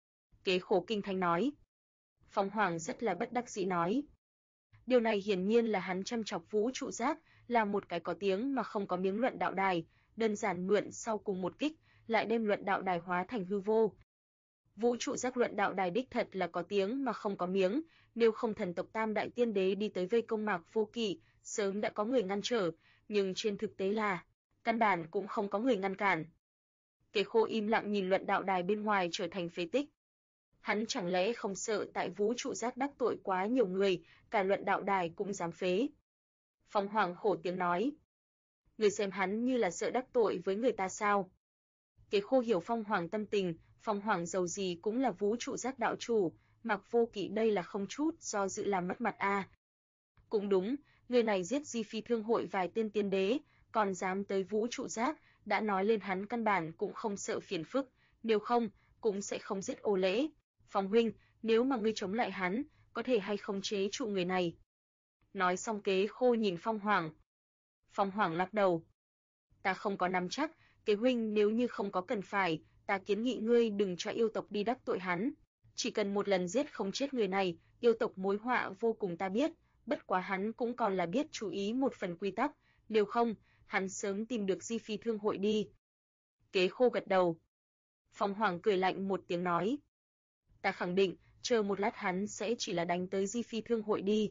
Kế Khô kinh thanh nói. Phong Hoàng rất là bất đắc dĩ nói. Điều này hiển nhiên là hắn châm chọc vũ trụ giác, là một cái có tiếng mà không có miếng luận đạo đài, đơn giản mượn sau cùng một kích, lại đem luận đạo đài hóa thành hư vô. Vũ trụ giác luận đạo đài đích thật là có tiếng mà không có miếng, nếu không thần tộc Tam Đại Tiên Đế đi tới vây công Mạc Vô Kỵ, sớm đã có người ngăn trở, nhưng trên thực tế là, căn bản cũng không có người ngăn cản. Kế Khô im lặng nhìn luận đạo đài bên ngoài trở thành phế tích. Hắn chẳng lẽ không sợ tại vũ trụ giác đắc tội quá nhiều người, cả luận đạo đài cũng dám phế. Phong Hoàng khổ tiếng nói. Người xem hắn như là sợ đắc tội với người ta sao? Kế Khô hiểu Phong Hoàng tâm tình, Phong Hoàng dầu gì cũng là vũ trụ giác đạo chủ, Mạc Vô Kỵ đây là không chút do dự làm mất mặt a. Cũng đúng, người này giết Di Phi Thương hội vài tên tiên đế, còn dám tới vũ trụ giác, đã nói lên hắn căn bản cũng không sợ phiền phức, nếu không, cũng sẽ không giết Ô Lễ. Phong huynh, nếu mà ngươi chống lại hắn, có thể hay không chế trụ người này? Nói xong Kế Khô nhìn Phong Hoàng. Phong Hoàng lắc đầu. Ta không có nắm chắc, Kế huynh nếu như không có cần phải, ta kiến nghị ngươi đừng cho yêu tộc đi đắc tội hắn. Chỉ cần một lần giết không chết người này, yêu tộc mối họa vô cùng ta biết, bất quá hắn cũng còn là biết chú ý một phần quy tắc, nếu không, hắn sớm tìm được Di Phi Thương hội đi. Kế Khô gật đầu. Phong Hoàng cười lạnh một tiếng nói. Ta khẳng định, chờ một lát hắn sẽ chỉ là đánh tới Di Phi Thương hội đi.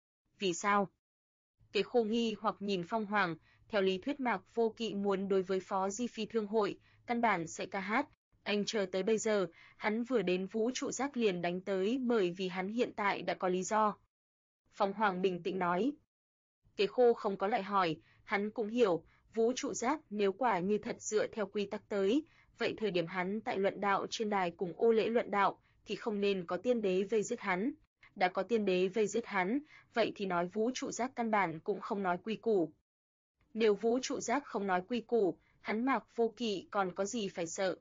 Vì sao? Kế Khô nghi hoặc nhìn Phong Hoàng, theo lý thuyết Mạc Vô Kỵ muốn đối với phó Di Phi Thương hội, căn bản sẽ ca hát, Anh chờ tới bây giờ, hắn vừa đến vũ trụ giác liền đánh tới bởi vì hắn hiện tại đã có lý do. Phong Hoàng bình tĩnh nói. Kế Khô không có lại hỏi, hắn cũng hiểu, vũ trụ giác nếu quả như thật dựa theo quy tắc tới, vậy thời điểm hắn tại luận đạo trên đài cùng Ô Lễ luận đạo thì không nên có tiên đế vây giết hắn. Đã có tiên đế vây giết hắn, vậy thì nói vũ trụ giác căn bản cũng không nói quy củ. Nếu vũ trụ giác không nói quy củ, hắn Mạc Vô Kỵ còn có gì phải sợ.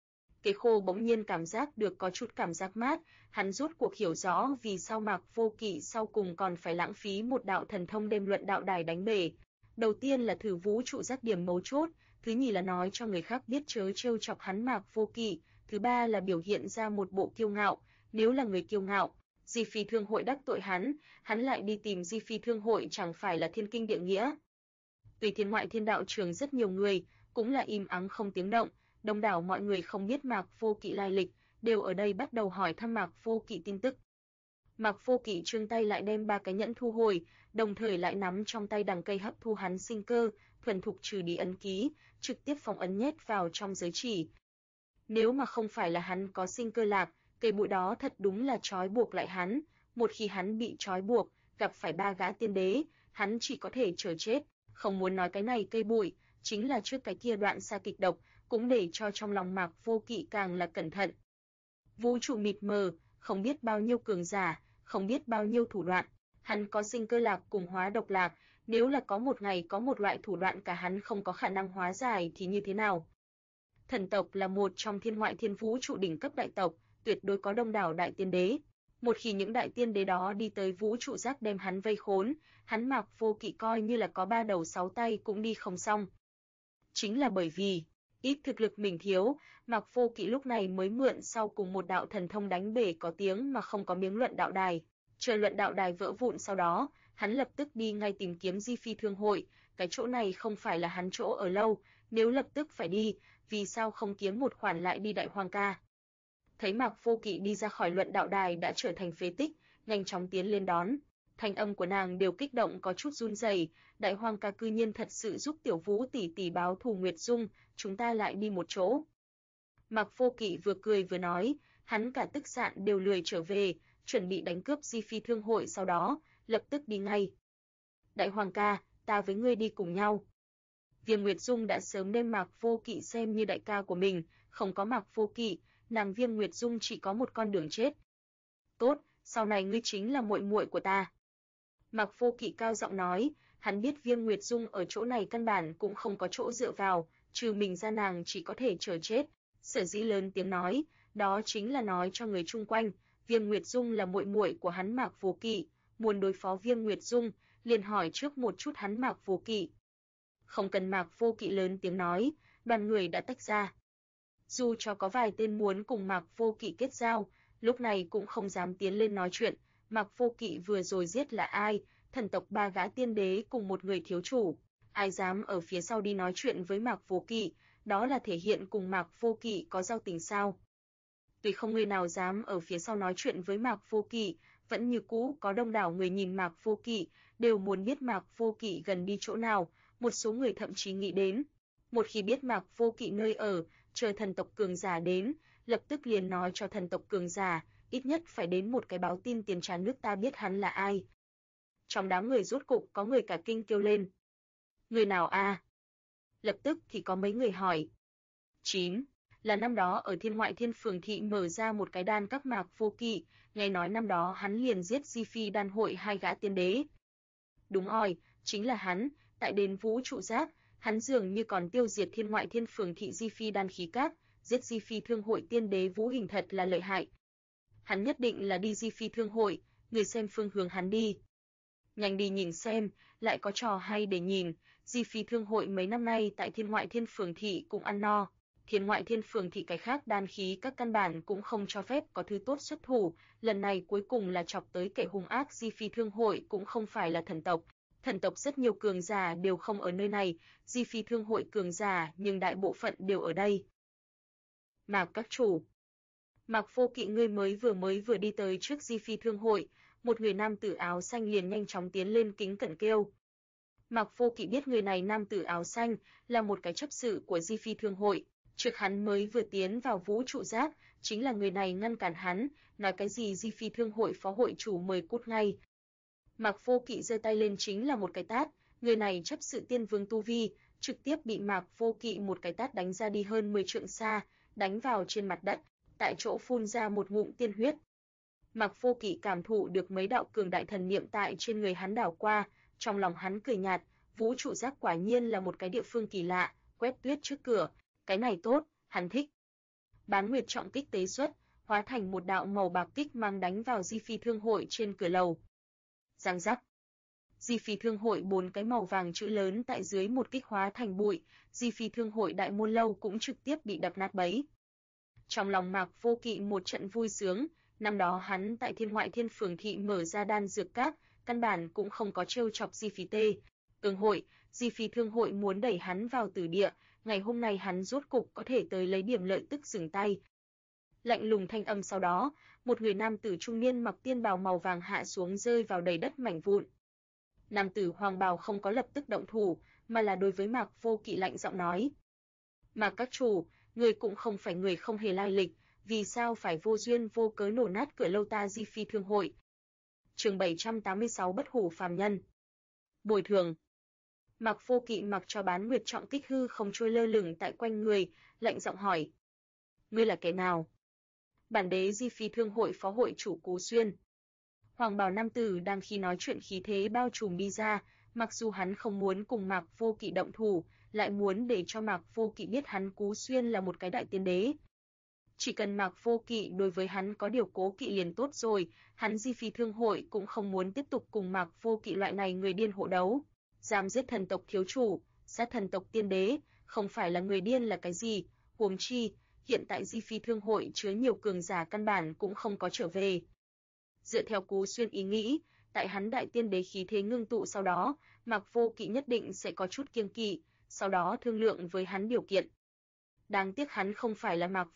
Kế Khô bỗng nhiên cảm giác được có chút cảm giác mát, hắn rốt cuộc hiểu rõ vì sao Mạc Vô Kỵ sau cùng còn phải lãng phí một đạo thần thông đem luận đạo đài đánh bể. Đầu tiên là thử vũ trụ giác điểm mấu chốt, thứ nhì là nói cho người khác biết chớ trêu chọc hắn Mạc Vô Kỵ, thứ ba là biểu hiện ra một bộ kiêu ngạo, nếu là người kiêu ngạo, Di Phi Thương hội đắc tội hắn lại đi tìm Di Phi Thương hội chẳng phải là thiên kinh địa nghĩa. Tùy Thiên Ngoại Thiên đạo trường rất nhiều người, cũng là im ắng không tiếng động, đông đảo mọi người không biết Mạc Vô Kỵ lai lịch, đều ở đây bắt đầu hỏi thăm Mạc Vô Kỵ tin tức. Mạc Vô Kỵ trương tay lại đem 3 cái nhẫn thu hồi, đồng thời lại nắm trong tay đằng cây hấp thu hắn sinh cơ, thuần thục trừ đi ấn ký, trực tiếp phong ấn nhét vào trong giới chỉ. Nếu mà không phải là hắn có sinh cơ lạc, cây bụi đó thật đúng là trói buộc lại hắn, một khi hắn bị trói buộc, gặp phải 3 gã tiên đế, hắn chỉ có thể chờ chết, không muốn nói cái này cây bụi, chính là trước cái kia đoạn xa kịch độc, cũng để cho trong lòng Mạc Vô Kỵ càng là cẩn thận. Vũ trụ mịt mờ, không biết bao nhiêu cường giả, không biết bao nhiêu thủ đoạn, hắn có sinh cơ lạc cùng hóa độc lạc, nếu là có một ngày có một loại thủ đoạn cả hắn không có khả năng hóa giải thì như thế nào? Thần tộc là một trong thiên ngoại thiên vũ trụ đỉnh cấp đại tộc, tuyệt đối có đông đảo đại tiên đế. Một khi những đại tiên đế đó đi tới vũ trụ giác đem hắn vây khốn, hắn Mạc Vô Kỵ coi như là có 3 đầu 6 tay cũng đi không xong. Chính là bởi vì ít thực lực mình thiếu, Mạc Vô Kỵ lúc này mới mượn sau cùng một đạo thần thông đánh bể có tiếng mà không có miếng luận đạo đài. Chờ luận đạo đài vỡ vụn sau đó, hắn lập tức đi ngay tìm kiếm Di Phi Thương hội, cái chỗ này không phải là hắn chỗ ở lâu, nếu lập tức phải đi, vì sao không kiếm một khoản lại đi Đại Hoang Ca. Thấy Mạc Vô Kỵ đi ra khỏi luận đạo đài đã trở thành phế tích, nhanh chóng tiến lên đón. Thanh âm của nàng đều kích động có chút run rẩy, Đại Hoang Ca cư nhiên thật sự giúp Tiểu Vũ tỷ tỷ báo thù Nguyệt Dung, chúng ta lại đi một chỗ. Mạc Vô Kỵ vừa cười vừa nói, hắn cả tức giận đều lười trở về, chuẩn bị đánh cướp Di Phi Thương hội sau đó, lập tức đi ngay. Đại Hoàng ca, ta với ngươi đi cùng nhau. Viêm Nguyệt Dung đã sớm đem Mạc Vô Kỵ xem như đại ca của mình, không có Mạc Vô Kỵ, nàng Viêm Nguyệt Dung chỉ có một con đường chết. Tốt, sau này ngươi chính là muội muội của ta. Mạc Vô Kỵ cao giọng nói, hắn biết Viêm Nguyệt Dung ở chỗ này căn bản cũng không có chỗ dựa vào, trừ mình ra nàng chỉ có thể chờ chết. Sở dĩ lớn tiếng nói, đó chính là nói cho người chung quanh, Viêm Nguyệt Dung là muội muội của hắn Mạc Vô Kỵ, muốn đối phó Viêm Nguyệt Dung, liền hỏi trước một chút hắn Mạc Vô Kỵ. Không cần Mạc Vô Kỵ lớn tiếng nói, đoàn người đã tách ra. Dù cho có vài tên muốn cùng Mạc Vô Kỵ kết giao, lúc này cũng không dám tiến lên nói chuyện, Mạc Vô Kỵ vừa rồi giết là ai, thần tộc 3 gã tiên đế cùng một người thiếu chủ, ai dám ở phía sau đi nói chuyện với Mạc Vô Kỵ, đó là thể hiện cùng Mạc Vô Kỵ có giao tình sao. Tuy không người nào dám ở phía sau nói chuyện với Mạc Vô Kỵ, vẫn như cũ có đông đảo người nhìn Mạc Vô Kỵ, đều muốn biết Mạc Vô Kỵ gần đi chỗ nào, một số người thậm chí nghĩ đến. Một khi biết Mạc Vô Kỵ nơi ở, chờ thần tộc cường giả đến, lập tức liền nói cho thần tộc cường giả, ít nhất phải đến một cái báo tin tiền trà nước ta biết hắn là ai. Trong đám người rốt cục có người cả kinh kêu lên. Người nào a? Lập tức thì có mấy người hỏi. 9. Là năm đó ở Thiên Ngoại Thiên Phường thị mở ra một cái đan các Mạc Vô Kỵ, nghe nói năm đó hắn liền giết Di Phi đan hội 2 gã tiên đế. Đúng rồi, chính là hắn, tại đền vũ trụ giác, hắn dường như còn tiêu diệt Thiên Ngoại Thiên Phường thị Di Phi đan khí các, giết Di Phi Thương hội tiên đế Vũ Hình thật là lợi hại. Hắn nhất định là đi Di Phi Thương hội, người xem phương hướng hắn đi. Nhanh đi nhìn xem, lại có trò hay để nhìn, Di Phi Thương hội mấy năm nay tại Thiên Ngoại Thiên Phường thị cũng ăn no. Thiên Ngoại Thiên Phường thị cái khác đan khí các căn bản cũng không cho phép có thứ tốt xuất thủ, lần này cuối cùng là chọc tới kẻ hung ác. Di Phi Thương hội cũng không phải là thần tộc rất nhiều cường giả đều không ở nơi này, Di Phi Thương hội cường giả nhưng đại bộ phận đều ở đây. Mạc các chủ, Mạc Vô Kỵ ngươi mới vừa đi tới trước Di Phi Thương hội, một người nam tử áo xanh liền nhanh chóng tiến lên kính cẩn kêu. Mạc Vô Kỵ biết người này nam tử áo xanh là một cái chấp sự của Di Phi Thương hội, Trước hắn mới vừa tiến vào vũ trụ giác, chính là người này ngăn cản hắn, nói cái gì Di Phi Thương hội phó hội chủ mời cút ngay. Mạc Vô Kỵ giơ tay lên chính là một cái tát, người này chấp sự tiên vương tu vi, trực tiếp bị Mạc Vô Kỵ một cái tát đánh ra đi hơn 10 trượng xa, đánh vào trên mặt đất, tại chỗ phun ra một ngụm tiên huyết. Mạc Vô Kỵ cảm thụ được mấy đạo cường đại thần niệm tại trên người hắn đảo qua, trong lòng hắn cười nhạt, vũ trụ giác quả nhiên là một cái địa phương kỳ lạ, quét tuyết trước cửa, cái này tốt, hắn thích. Bán nguyệt trọng kích tế xuất, hóa thành một đạo màu bạc kích mang đánh vào Di Phi Thương hội trên cửa lầu. Giang giác. Di Phi Thương hội 4 cái màu vàng chữ lớn tại dưới một kích hóa thành bụi, Di Phi Thương hội đại môn lâu cũng trực tiếp bị đập nát bấy. Trong lòng Mạc Vô Kỵ một trận vui sướng, năm đó hắn tại Thiên Ngoại Thiên Phường thị mở ra đan dược các, căn bản cũng không có trêu chọc Di Phi Tê. Cường hội, Di Phi Thương hội muốn đẩy hắn vào tử địa, ngày hôm nay hắn rốt cục có thể tới lấy điểm lợi tức dừng tay. Lạnh lùng thanh âm sau đó, một người nam tử trung niên mặc tiên bào màu vàng hạ xuống rơi vào đầy đất mảnh vụn. Nam tử hoàng bào không có lập tức động thủ, mà là đối với Mạc Vô Kỵ lạnh giọng nói: "Mạc các chủ, người cũng không phải người không hề lai lịch, vì sao phải vô duyên vô cớ nổ nát cửa lâu ta Di Phi Thương hội?" Chương 786 Bất hủ phàm nhân. Bồi thường. Mạc Vô Kỵ mặc cho bán nguyệt trọng kích hư không trôi lơ lửng tại quanh người, lạnh giọng hỏi: "Ngươi là kẻ nào?" Bản đế Di Phi Thương hội phó hội chủ Cú Xuyên. Hoàng bào nam tử đang khi nói chuyện khí thế bao trùm đi ra, mặc dù hắn không muốn cùng Mạc Vô Kỵ động thủ, lại muốn để cho Mạc Vô Kỵ biết hắn Cú Xuyên là một cái đại tiên đế. Chỉ cần Mạc Vô Kỵ đối với hắn có điều cố kỵ liền tốt rồi, hắn Di Phi Thương hội cũng không muốn tiếp tục cùng Mạc Vô Kỵ loại này người điên hộ đấu. Dám giết thần tộc thiếu chủ, sát thần tộc tiên đế, không phải là người điên là cái gì, huống chi, hiện tại Di Phi Thương hội chứa nhiều cường giả căn bản cũng không có trở về. Dựa theo Cú Xuyên ý nghĩ, tại hắn đại tiên đế khí thế ngưng tụ sau đó, Mạc Vô Kỵ nhất định sẽ có chút kiêng kỵ, sau đó thương lượng với hắn điều kiện. Đáng tiếc hắn không phải là Mạc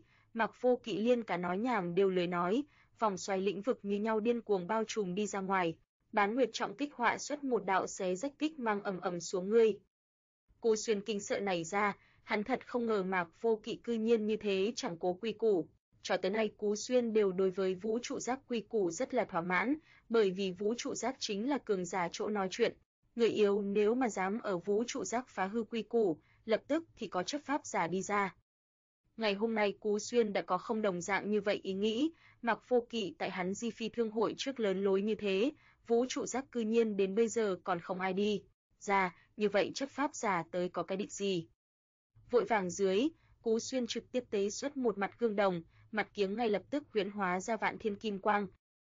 Vô Kỵ liên cả nói nhảm đều lười nói, vòng xoay lĩnh vực như nhau điên cuồng bao trùm đi ra ngoài, bán nguyệt trọng kích họa xuất một đạo xé rách kích mang ầm ầm xuống ngươi. Cú Xuyên kinh sợ nảy ra, hắn thật không ngờ Mạc Vô Kỵ cư nhiên như thế chẳng cố quy củ. Cho tới nay Cú Xuyên đều đối với vũ trụ giác quy củ rất là thỏa mãn, bởi vì vũ trụ giác chính là cường giả chỗ nói chuyện. Người yếu nếu mà dám ở vũ trụ giác phá hư quy củ, lập tức thì có chấp pháp giả đi ra. Ngày hôm nay Cú Xuyên đã có không đồng dạng như vậy ý nghĩ, Mạc Vô Kỵ tại hắn Di Phi Thương hội trước lớn lối như thế, vũ trụ giác cư nhiên đến bây giờ còn không ai đi ra, như vậy chấp pháp giả tới có cái địch gì? Vội vàng dưới, Cú Xuyên trực tiếp tế xuất một mặt gương đồng, mặt kiếng ngay lập tức huyễn hóa ra vạn thiên kim quang.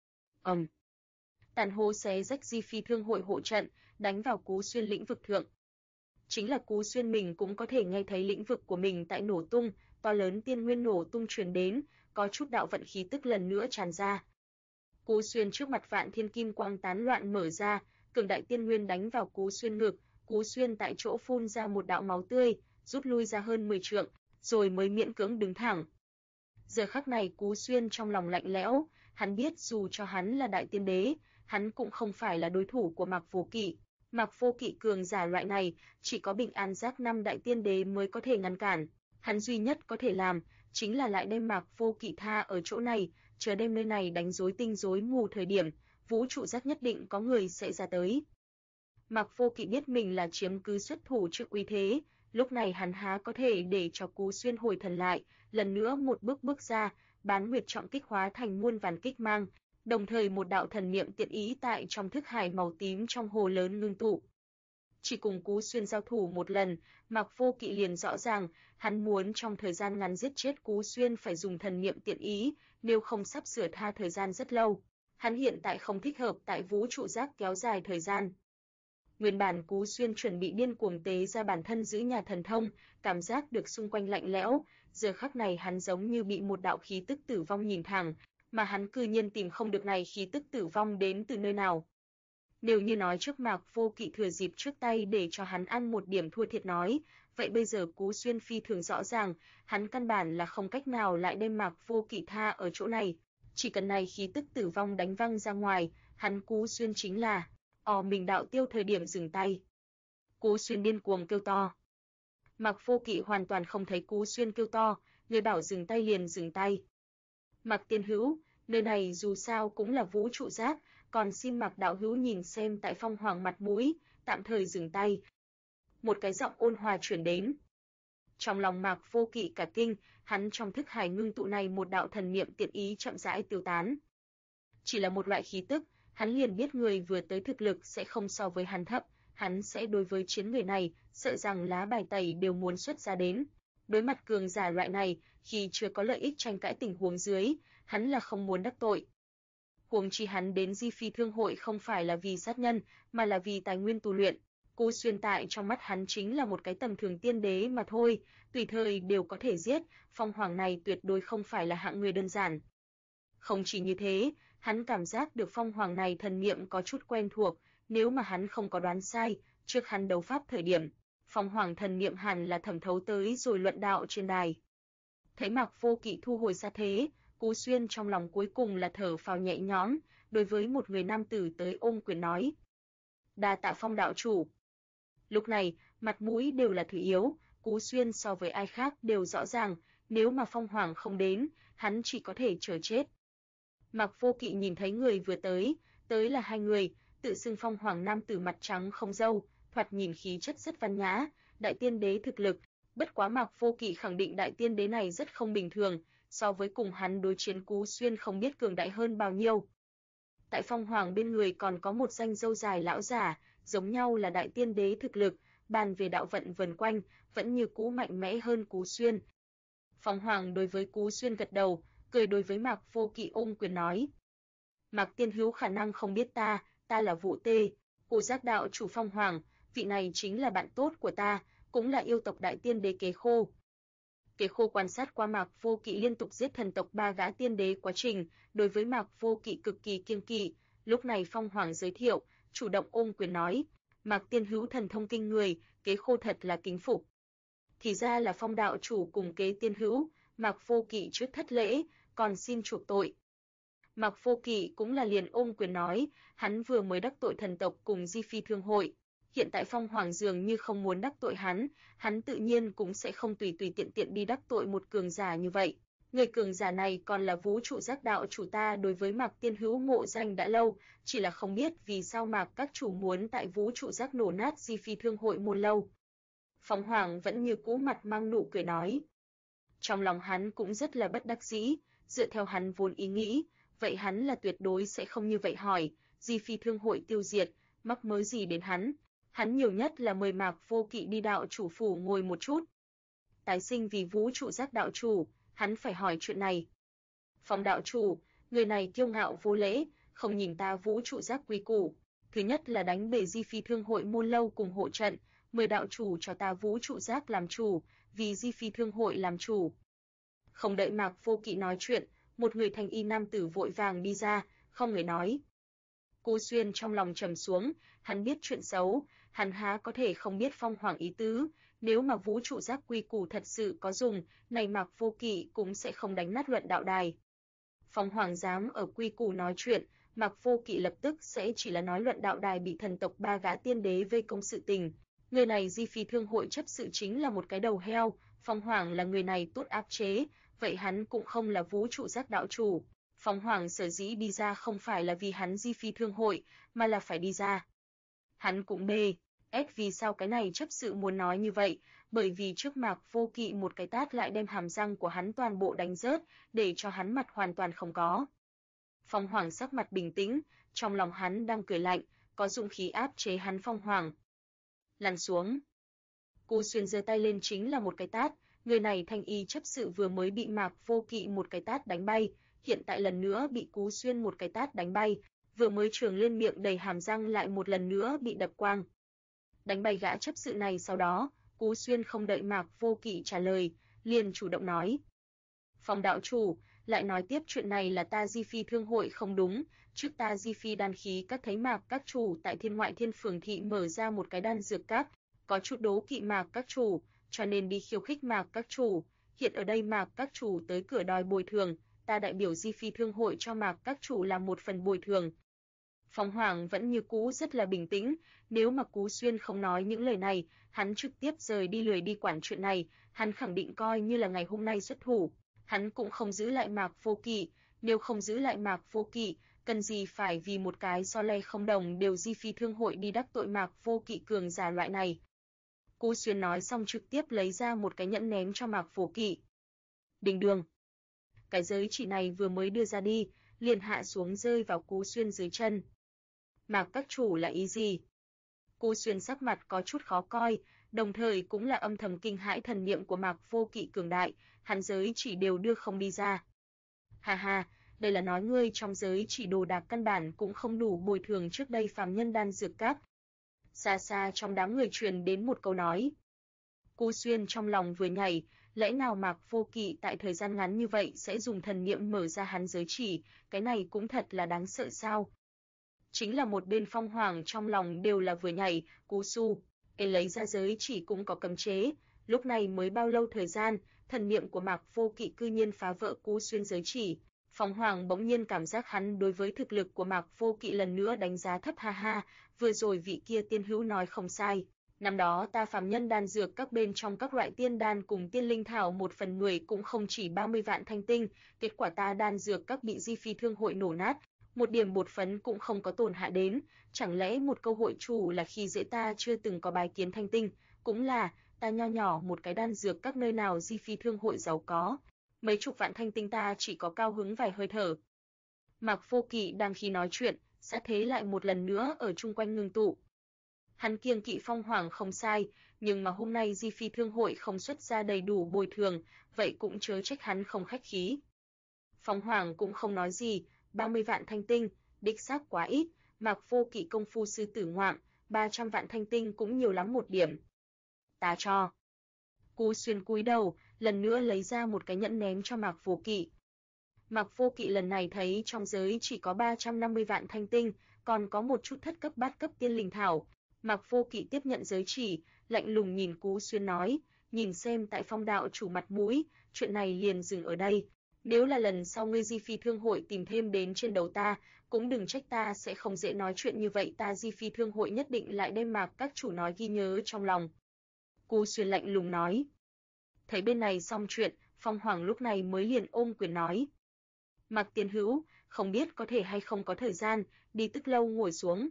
Tàn hố xé rách Di Phi Thương hội hộ trận, đánh vào Cú Xuyên lĩnh vực thượng. Chính là Cú Xuyên mình cũng có thể nghe thấy lĩnh vực của mình tại nổ tung, to lớn tiên nguyên nổ tung truyền đến, có chút đạo vận khí tức lần nữa tràn ra. Cú Xuyên trước mặt vạn thiên kim quang tán loạn mở ra, cường đại tiên nguyên đánh vào Cú Xuyên ngực, Cú Xuyên tại chỗ phun ra một đạo máu tươi, rút lui ra hơn 10 trượng, rồi mới miễn cưỡng đứng thẳng. Giờ khắc này Cú Xuyên trong lòng lạnh lẽo, hắn biết dù cho hắn là đại tiên đế, hắn cũng không phải là đối thủ của Mạc Vô Kỵ. Mạc Vô Kỵ cường giả loại này, chỉ có Bình An Giác năm đại tiên đế mới có thể ngăn cản. Hắn duy nhất có thể làm, chính là lại đem Mạc Vô Kỵ tha ở chỗ này, chờ đem nơi này đánh rối tinh rối mù thời điểm, vũ trụ giác nhất định có người sẽ ra tới. Mạc Vô Kỵ biết mình là chiếm cứ xuất thủ trước uy thế, lúc này hắn há có thể để cho Cú Xuyên hồi thần lại, lần nữa một bước ra, bán nguyệt trọng kích hóa thành muôn vàn kích mang, đồng thời một đạo thần niệm tiện ý tại trong thức hải màu tím trong hồ lớn ngưng tụ. Chỉ cùng Cú Xuyên giao thủ một lần, Mạc Vô Kỵ liền rõ ràng, hắn muốn trong thời gian ngắn giết chết Cú Xuyên phải dùng thần niệm tiện ý, nếu không sắp sửa tha thời gian rất lâu. Hắn hiện tại không thích hợp tại vũ trụ giác kéo dài thời gian. Nguyên bản Cú Xuyên chuẩn bị điên cuồng tế ra bản thân giữ nhà thần thông, cảm giác được xung quanh lạnh lẽo, giờ khắc này hắn giống như bị một đạo khí tức tử vong nhìn thẳng, mà hắn cư nhiên tìm không được này khí tức tử vong đến từ nơi nào. Nếu như nói trước Mạc Vô Kỵ thừa dịp trước tay để cho hắn ăn một điểm thua thiệt nói, vậy bây giờ Cú Xuyên phi thường rõ ràng, hắn căn bản là không cách nào lại đem Mạc Vô Kỵ tha ở chỗ này. Chỉ cần này khí tức tử vong đánh văng ra ngoài, hắn Cú Xuyên chính là mình đạo tiêu thời điểm dừng tay. Cú Xuyên điên cuồng kêu to. Mạc Vô Kỵ hoàn toàn không thấy Cú Xuyên kêu to, người bảo dừng tay liền dừng tay. Mạc tiên hữu, nơi này dù sao cũng là vũ trụ giác, còn xin Mạc đạo hữu nhìn xem tại Phong Hoàng mặt mũi, tạm thời dừng tay. Một cái giọng ôn hòa truyền đến. Trong lòng Mạc Vô Kỵ cả kinh, hắn trong thức hải ngưng tụ này một đạo thần niệm tiện ý chậm rãi tiêu tán. Chỉ là một loại khí tức, hắn liền biết người vừa tới thực lực sẽ không so với hắn thấp, hắn sẽ đối với chiến người này, sợ rằng lá bài tẩy đều muốn xuất ra đến. Đối mặt cường giả loại này, khi chưa có lợi ích tranh cãi tình huống dưới, hắn là không muốn đắc tội. Huống chi hắn đến Di Phi Thương hội không phải là vì sát nhân, mà là vì tài nguyên tu luyện. Cú Xuyên tại trong mắt hắn chính là một cái tầm thường tiên đế mà thôi, tùy thời đều có thể giết, Phong Hoàng này tuyệt đối không phải là hạng người đơn giản. Không chỉ như thế, hắn cảm giác được Phong Hoàng này thần niệm có chút quen thuộc, nếu mà hắn không có đoán sai, trước hắn đấu pháp thời điểm, Phong Hoàng thần niệm hẳn là thẩm thấu tới rồi luận đạo trên đài. Thấy Mạc Vô Kỵ thu hồi ra thế, Cú Xuyên trong lòng cuối cùng là thở phào nhẹ nhõm, đối với một người nam tử tới ôm quyền nói: "Đa tạ Phong đạo chủ." Lúc này, mặt mũi đều là thứ yếu, Cú Xuyên so với ai khác đều rõ ràng, nếu mà Phong Hoàng không đến, hắn chỉ có thể chờ chết. Mạc Vô Kỵ nhìn thấy người vừa tới là hai người, tự xưng Phong Hoàng nam tử mặt trắng không râu, thoạt nhìn khí chất rất văn nhã, đại tiên đế thực lực, bất quá Mạc Vô Kỵ khẳng định đại tiên đế này rất không bình thường, so với cùng hắn đối chiến Cú Xuyên không biết cường đại hơn bao nhiêu. Tại Phong Hoàng bên người còn có một danh râu dài lão giả, giống nhau là đại tiên đế thực lực, bàn về đạo vận vần quanh, vẫn như cũ mạnh mẽ hơn Cú Xuyên. Phong Hoàng đối với Cú Xuyên gật đầu, cười đối với Mạc Vô Kỵ ôm quyền nói: "Mạc tiên hữu khả năng không biết ta là Vũ Tê, Cổ Giác đạo chủ Phong Hoàng, vị này chính là bạn tốt của ta, cũng là yêu tộc đại tiên đế Kế Khô." Kế Khô quan sát qua Mạc Vô Kỵ liên tục giết thần tộc ba gã tiên đế quá trình, đối với Mạc Vô Kỵ cực kỳ kiêng kỵ, lúc này Phong Hoàng giới thiệu, chủ động ôm quyền nói: "Mạc tiên hữu thần thông kinh người, Kế Khô thật là kính phục." Thì ra là Phong đạo chủ cùng Kế tiên hữu, Mạc Vô Kỵ trước thất lễ, còn xin chuộc tội. Mạc Vô Kỵ cũng là liền ôm quyền nói, hắn vừa mới đắc tội thần tộc cùng Di Phi Thương hội, hiện tại Phong Hoàng dường như không muốn đắc tội hắn tự nhiên cũng sẽ không tùy tùy tiện tiện đi đắc tội một cường giả như vậy. Người cường giả này còn là vũ trụ giác đạo chủ ta đối với Mạc tiên hữu ngộ danh đã lâu, chỉ là không biết vì sao Mạc các chủ muốn tại vũ trụ giác nổ nát Di Phi Thương hội một lâu. Phong Hoàng vẫn như cũ mặt mang nụ cười nói. Trong lòng hắn cũng rất là bất đắc dĩ, dựa theo hắn vốn ý nghĩ, vậy hắn là tuyệt đối sẽ không như vậy hỏi, Di Phi Thương hội tiêu diệt, mắc mớ gì đến hắn nhiều nhất là mời Mạc Vô Kỵ đi đạo chủ phủ ngồi một chút. Tái sinh vì vũ trụ giác đạo chủ, hắn phải hỏi chuyện này. Phong đạo chủ, người này kiêu ngạo vô lễ, không nhìn ta vũ trụ giác quy củ. Thứ nhất là đánh bể Di Phi Thương hội môn lâu cùng hộ trận, mời đạo chủ cho ta vũ trụ giác làm chủ, vì Di Phi Thương hội làm chủ. Không đợi Mạc Vô Kỵ nói chuyện, một người thanh y nam tử vội vàng đi ra, không người nói. Cú Xuyên trong lòng trầm xuống, hắn biết chuyện xấu, hắn há có thể không biết Phong Hoàng ý tứ, nếu mà vũ trụ giác quy củ thật sự có dùng, này Mạc Vô Kỵ cũng sẽ không đánh nát luận đạo đài. Phong Hoàng dám ở quy củ nói chuyện, Mạc Vô Kỵ lập tức sẽ chỉ là nói luận đạo đài bị thần tộc ba gã tiên đế vây công sự tình. Người này Di Phi Thương hội chấp sự chính là một cái đầu heo, Phong Hoàng là người này tốt áp chế, vậy hắn cũng không là vũ trụ giác đạo chủ. Phong Hoàng sở dĩ đi ra không phải là vì hắn Di Phi Thương hội, mà là phải đi ra. Hắn cũng mê, vì sao cái này chấp sự muốn nói như vậy, bởi vì trước Mạc Vô Kỵ một cái tát lại đem hàm răng của hắn toàn bộ đánh rớt, để cho hắn mặt hoàn toàn không có. Phong Hoàng sắc mặt bình tĩnh, trong lòng hắn đang cười lạnh, có dụng khí áp chế hắn. Phong Hoàng lăn xuống. Cú Xuyên giơ tay lên chính là một cái tát, người này thanh y chấp sự vừa mới bị Mạc Vô Kỵ một cái tát đánh bay, hiện tại lần nữa bị Cú Xuyên một cái tát đánh bay, vừa mới trường lên miệng đầy hàm răng lại một lần nữa bị đập quang. Đánh bay gã chấp sự này sau đó, Cú Xuyên không đợi Mạc Vô Kỵ trả lời, liền chủ động nói. Phong đạo chủ, lại nói tiếp chuyện này là ta Di Phi Thương hội không đúng, trước ta Di Phi đan khí các thấy Mạc các chủ tại Thiên Ngoại Thiên Phường thị mở ra một cái đan dược các, có chút đố kỵ Mạc các chủ, cho nên đi khiêu khích Mạc các chủ, hiện ở đây Mạc các chủ tới cửa đòi bồi thường, ta đại biểu Di Phi Thương hội cho Mạc các chủ làm một phần bồi thường. Phong Hoàng vẫn như cũ rất là bình tĩnh, nếu mà Cú Xuyên không nói những lời này, hắn trực tiếp rời đi lười đi quản chuyện này, hắn khẳng định coi như là ngày hôm nay xuất thủ, hắn cũng không giữ lại Mạc Vô Kỵ, nếu không giữ lại Mạc Vô Kỵ, cần gì phải vì một cái so le không đồng đều Di Phi Thương hội đi đắc tội Mạc Vô Kỵ cường giả loại này. Cú Xuyên nói xong trực tiếp lấy ra một cái nhẫn ném cho Mạc Vô Kỵ. Đình đường. Cái giới chỉ này vừa mới đưa ra đi, liền hạ xuống rơi vào Cú Xuyên dưới chân. Mạc các chủ là ý gì? Cú Xuyên sắc mặt có chút khó coi, đồng thời cũng là âm thầm kinh hãi thần niệm của Mạc Vô Kỵ cường đại, hắn giới chỉ đều đưa không đi ra. Ha ha, đây là nói ngươi trong giới chỉ đồ đạc căn bản cũng không đủ bồi thường trước đây phàm nhân đan dược các. Xa xa trong đám người truyền đến một câu nói. Cú Xuyên trong lòng vừa nhảy, lẽ nào Mạc Vô Kỵ tại thời gian ngắn như vậy sẽ dùng thần niệm mở ra hắn giới chỉ, cái này cũng thật là đáng sợ sao? Chính là một bên Phong Hoàng trong lòng đều là vừa nhảy, Cú Su, cái lấy ra giới chỉ cũng có cấm chế, lúc này mới bao lâu thời gian, thần niệm của Mạc Vô Kỵ cư nhiên phá vỡ Cú Xuyên giới chỉ. Phong Hoàng bỗng nhiên cảm giác hắn đối với thực lực của Mạc Vô Kỵ lần nữa đánh giá thấp, ha ha, vừa rồi vị kia tiên hữu nói không sai. Năm đó ta phàm nhân đan dược các bên trong các loại tiên đan cùng tiên linh thảo 1/10 cũng không chỉ 30 vạn thanh tinh, kết quả ta đan dược các bị Di Phi Thương hội nổ nát, một điểm bột phấn cũng không có tổn hại đến, chẳng lẽ một câu hội chủ là khi dễ ta chưa từng có bái kiến thanh tinh, cũng là, ta nho nhỏ một cái đan dược các nơi nào Di Phi Thương hội giàu có, mấy chục vạn thanh tinh ta chỉ có cao hứng vài hơi thở. Mạc Vô Kỵ đang khi nói chuyện, sát thế lại một lần nữa ở chung quanh ngưng tụ. Hắn kiêng kỵ Phong Hoàng không sai, nhưng mà hôm nay Di Phi Thương hội không xuất ra đầy đủ bồi thường, vậy cũng chớ trách hắn không khách khí. Phong Hoàng cũng không nói gì, 30 vạn thanh tinh, đích xác quá ít, Mạc Vô Kỵ công phu sư tử ngoạm, 300 vạn thanh tinh cũng nhiều lắm một điểm. Ta cho. Cú Xuyên cúi đầu, lần nữa lấy ra một cái nhẫn ném cho Mạc Vô Kỵ. Mạc Vô Kỵ lần này thấy trong giới chỉ có 350 vạn thanh tinh, còn có một chút thất cấp bát cấp tiên linh thảo. Mạc Vô Kỵ tiếp nhận giới chỉ, lạnh lùng nhìn Cú Xuyên nói, nhìn xem tại Phong đạo chủ mặt mũi, chuyện này liền dừng ở đây. Nếu là lần sau ngươi Di Phi Thương hội tìm thêm đến trên đầu ta, cũng đừng trách ta sẽ không dễ nói chuyện như vậy, ta Di Phi Thương hội nhất định lại đem Mạc các chủ nói ghi nhớ trong lòng. Cú Xuyên lạnh lùng nói. Thấy bên này xong chuyện, Phong Hoàng lúc này mới liền ôm quyền nói. Mạc Tiên Hữu, không biết có thể hay không có thời gian, đi tức lâu ngồi xuống.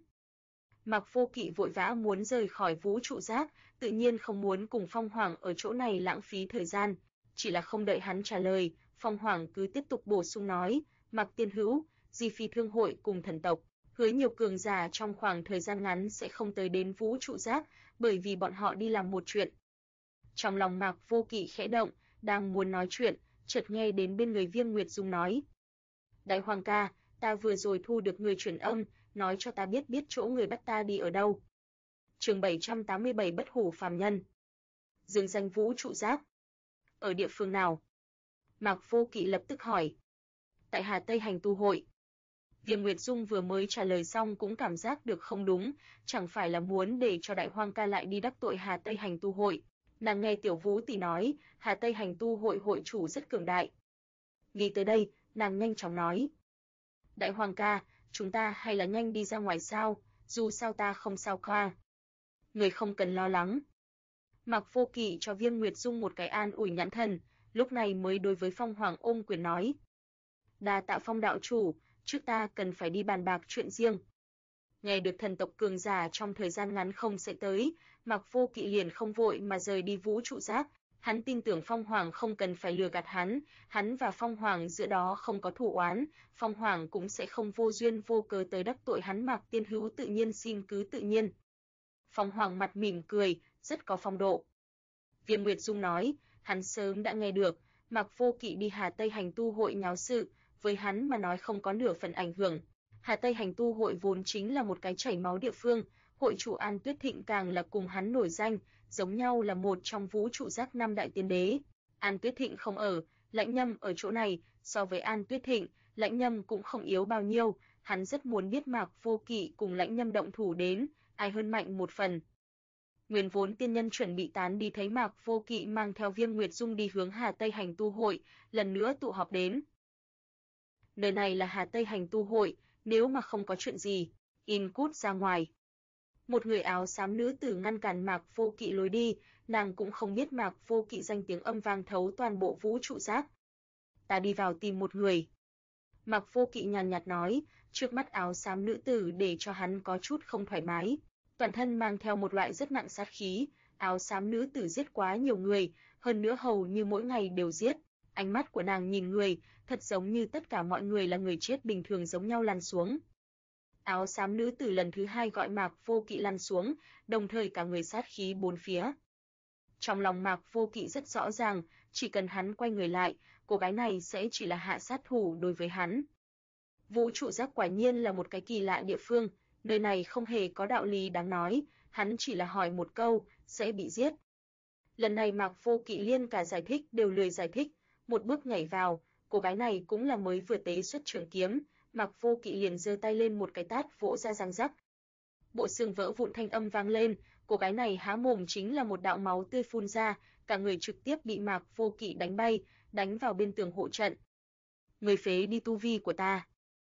Mạc Vô Kỵ vội vã muốn rời khỏi vũ trụ giác, tự nhiên không muốn cùng Phong Hoàng ở chỗ này lãng phí thời gian. Chỉ là không đợi hắn trả lời, Phong Hoàng cứ tiếp tục bổ sung nói, Mạc Tiên Hữu, Di Phi Thương hội cùng thần tộc, hứa nhiều cường giả trong khoảng thời gian ngắn sẽ không tới đến vũ trụ giác, bởi vì bọn họ đi làm một chuyện. Trong lòng Mạc Vô Kỵ khẽ động, đang muốn nói chuyện, chợt nghe đến bên người Viêm Nguyệt Dung nói. Đại Hoàng ca, ta vừa rồi thu được người truyền âm, nói cho ta biết chỗ người bắt ta đi ở đâu. Chương 787 Bất hủ phàm nhân. Dương danh vũ trụ giác. Ở địa phương nào? Mạc Vô Kỵ lập tức hỏi. Tại Hà Tây Hành tu hội. Viêm Nguyệt Dung vừa mới trả lời xong cũng cảm giác được không đúng, chẳng phải là muốn để cho Đại Hoàng ca lại đi đắc tội Hà Tây Hành tu hội. Nàng nghe Tiểu Vũ tỷ nói, Hà Tây Hành tu hội hội chủ rất cường đại. Nghĩ tới đây, nàng nhanh chóng nói. Đại Hoàng ca, chúng ta hay là nhanh đi ra ngoài sao, dù sao ta không sao cả. Người không cần lo lắng. Mạc Vô Kỵ cho Viêm Nguyệt Dung một cái an ủi nhãn thần, lúc này mới đối với Phong Hoàng ôm quyền nói. Đa tạ Phong đạo chủ, trước ta cần phải đi bàn bạc chuyện riêng. Nghe được thần tộc cường giả trong thời gian ngắn không sẽ tới, Mạc Vô Kỵ liền không vội mà rời đi vũ trụ giác. Hắn tin tưởng Phong Hoàng không cần phải lừa gạt hắn và Phong Hoàng giữa đó không có thù oán, Phong Hoàng cũng sẽ không vô duyên vô cớ tới đắc tội hắn. Mạc Tiên Hữu tự nhiên xin cứ tự nhiên. Phong Hoàng mặt mỉm cười, rất có phong độ. Viêm Nguyệt Dung nói, hắn sớm đã nghe được, Mạc Vô Kỵ đi Hà Tây Hành tu hội nháo sự, với hắn mà nói không có nửa phần ảnh hưởng. Hà Tây Hành tu hội vốn chính là một cái chảy máu địa phương, hội chủ An Tuyết Thịnh càng là cùng hắn nổi danh, giống nhau là một trong vũ trụ giác 5 đại tiên đế. An Tuyết Thịnh không ở, Lãnh Nhâm ở chỗ này, so với An Tuyết Thịnh, Lãnh Nhâm cũng không yếu bao nhiêu, hắn rất muốn biết Mạc Vô Kỵ cùng Lãnh Nhâm động thủ đến, ai hơn mạnh một phần. Nguyên vốn tiên nhân chuẩn bị tán đi thấy Mạc Vô Kỵ mang theo Viêm Nguyệt Dung đi hướng Hà Tây Hành tu hội, lần nữa tụ họp đến. Nơi này là Hà Tây Hành tu hội, nếu mà không có chuyện gì, in cút ra ngoài. Một người áo xám nữ tử ngăn cản Mạc Vô Kỵ lối đi, nàng cũng không biết Mạc Vô Kỵ danh tiếng âm vang thấu toàn bộ vũ trụ giác. Ta đi vào tìm một người. Mạc Vô Kỵ nhàn nhạt nói, trước mắt áo xám nữ tử để cho hắn có chút không thoải mái. Toàn thân mang theo một loại rất nặng sát khí, áo xám nữ tử giết quá nhiều người, hơn nữa hầu như mỗi ngày đều giết. Ánh mắt của nàng nhìn người, thật giống như tất cả mọi người là người chết bình thường giống nhau lăn xuống. Áo xám nữ tử lần thứ hai gọi Mạc Vô Kỵ lăn xuống, đồng thời cả người sát khí bốn phía. Trong lòng Mạc Vô Kỵ rất rõ ràng, chỉ cần hắn quay người lại, cô gái này sẽ chỉ là hạ sát thủ đối với hắn. Vũ trụ giác quả nhiên là một cái kỳ lạ địa phương, nơi này không hề có đạo lý đáng nói, hắn chỉ là hỏi một câu, sẽ bị giết. Lần này Mạc Vô Kỵ liên cả giải thích đều lười giải thích, một bước nhảy vào, cô gái này cũng là mới vừa tế xuất trường kiếm, Mạc Vô Kỵ liền giơ tay lên một cái tát vỗ ra răng rắc. Bộ xương vỡ vụn thanh âm vang lên, cô gái này há mồm chính là một đạo máu tươi phun ra, cả người trực tiếp bị Mạc Vô Kỵ đánh bay, đánh vào bên tường hộ trận. Người phế đi tu vi của ta.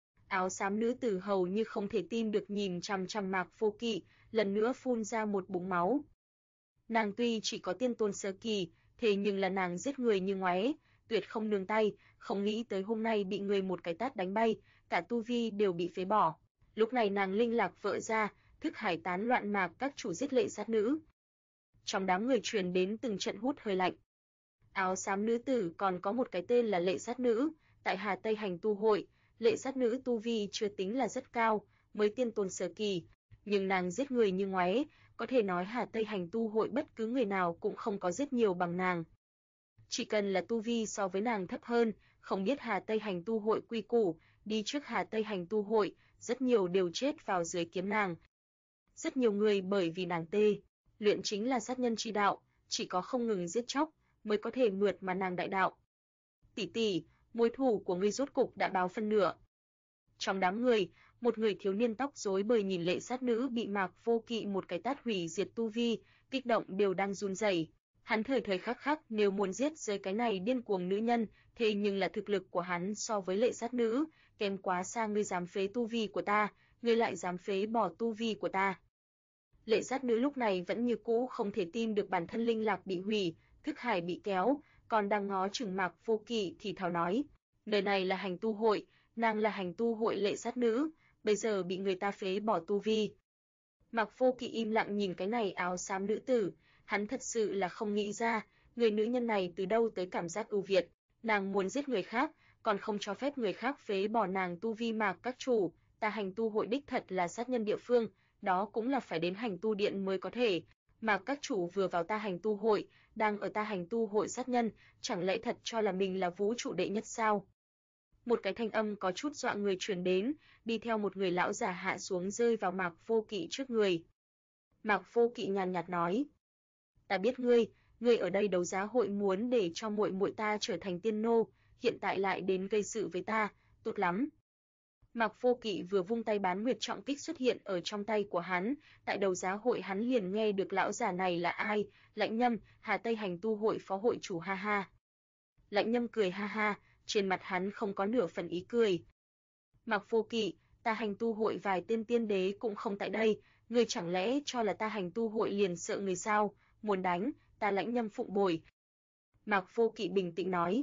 Áo xám nữ tử hầu như không thể tin được nhìn chằm chằm Mạc Vô Kỵ, lần nữa phun ra một búng máu. Nàng tuy chỉ có tiên tôn sơ kỳ, thế nhưng là nàng giết người như ngoé, tuyệt không nương tay, không nghĩ tới hôm nay bị người một cái tát đánh bay, cả tu vi đều bị phế bỏ. Lúc này nàng linh lạc vỡ ra, thức hải tán loạn mạc các chủ giết lệ sát nữ. Trong đám người truyền đến từng trận hút hơi lạnh. Áo xám nữ tử còn có một cái tên là lệ sát nữ, tại Hà Tây Hành tu hội, lệ sát nữ tu vi chưa tính là rất cao, mới tiên tôn sơ kỳ, nhưng nàng giết người như ngoé, có thể nói Hà Tây Hành tu hội bất cứ người nào cũng không có giết nhiều bằng nàng. Chỉ cần là tu vi so với nàng thấp hơn, không biết Hà Tây Hành tu hội quy củ, đi trước Hà Tây Hành tu hội, rất nhiều đều chết vào dưới kiếm nàng. Rất nhiều người bởi vì nàng luyện chính là sát nhân chi đạo, chỉ có không ngừng giết chóc mới có thể mượt mà nàng đại đạo. Tỷ tỷ, mối thù của ngươi rốt cục đã báo phân nửa. Trong đám người, một người thiếu niên tóc rối bời nhìn lệ sát nữ bị Mạc Vô Kỵ một cái tát hủy diệt tu vi, kích động đều đang run rẩy. Hắn thời thời khắc khắc nếu muốn giết rơi cái này điên cuồng nữ nhân, thế nhưng là thực lực của hắn so với lệ sát nữ, kém quá xa, ngươi dám phế tu vi của ta, ngươi lại dám phế bỏ tu vi của ta. Lệ sát nữ lúc này vẫn như cũ không thể tin được bản thân linh lạc bị hủy, thức hải bị kéo, còn đang ngó chừng Mạc Vô Kỵ thì thào nói, nơi này là Hành tu hội, nàng là Hành tu hội lệ sát nữ, bây giờ bị người ta phế bỏ tu vi. Mạc Vô Kỵ im lặng nhìn cái này áo xám nữ tử, hắn thật sự là không nghĩ ra, người nữ nhân này từ đâu tới cảm giác ưu việt, nàng muốn giết người khác, còn không cho phép người khác phế bỏ nàng tu vi. Mạc các chủ, ta Hành tu hội đích thật là sát nhân địa phương, đó cũng là phải đến Hành tu điện mới có thể. Mạc các chủ vừa vào ta Hành tu hội, đang ở ta Hành tu hội sát nhân, chẳng lẽ thật cho là mình là vũ trụ đệ nhất sao? Một cái thanh âm có chút dọa người truyền đến, đi theo một người lão già hạ xuống rơi vào Mạc Vô Kỵ trước người. Mạc Vô Kỵ nhàn nhạt nói, ta biết ngươi ở đây đấu giá hội muốn để cho muội muội ta trở thành tiên nô, hiện tại lại đến gây sự với ta, tốt lắm. Mạc Vô Kỵ vừa vung tay bán nguyệt trọng kích xuất hiện ở trong tay của hắn, tại đấu giá hội hắn liền nghe được lão già này là ai, Lãnh Nhâm, Hà Tây Hành tu hội phó hội chủ. Ha ha. Lãnh Nhâm cười ha ha, trên mặt hắn không có nửa phần ý cười. Mạc Vô Kỵ, ta Hành tu hội vài tên tiên đế cũng không tại đây, ngươi chẳng lẽ cho là ta Hành tu hội liền sợ người sao, muốn đánh, ta Lãnh Nhâm phụng bồi. Mạc Vô Kỵ bình tĩnh nói,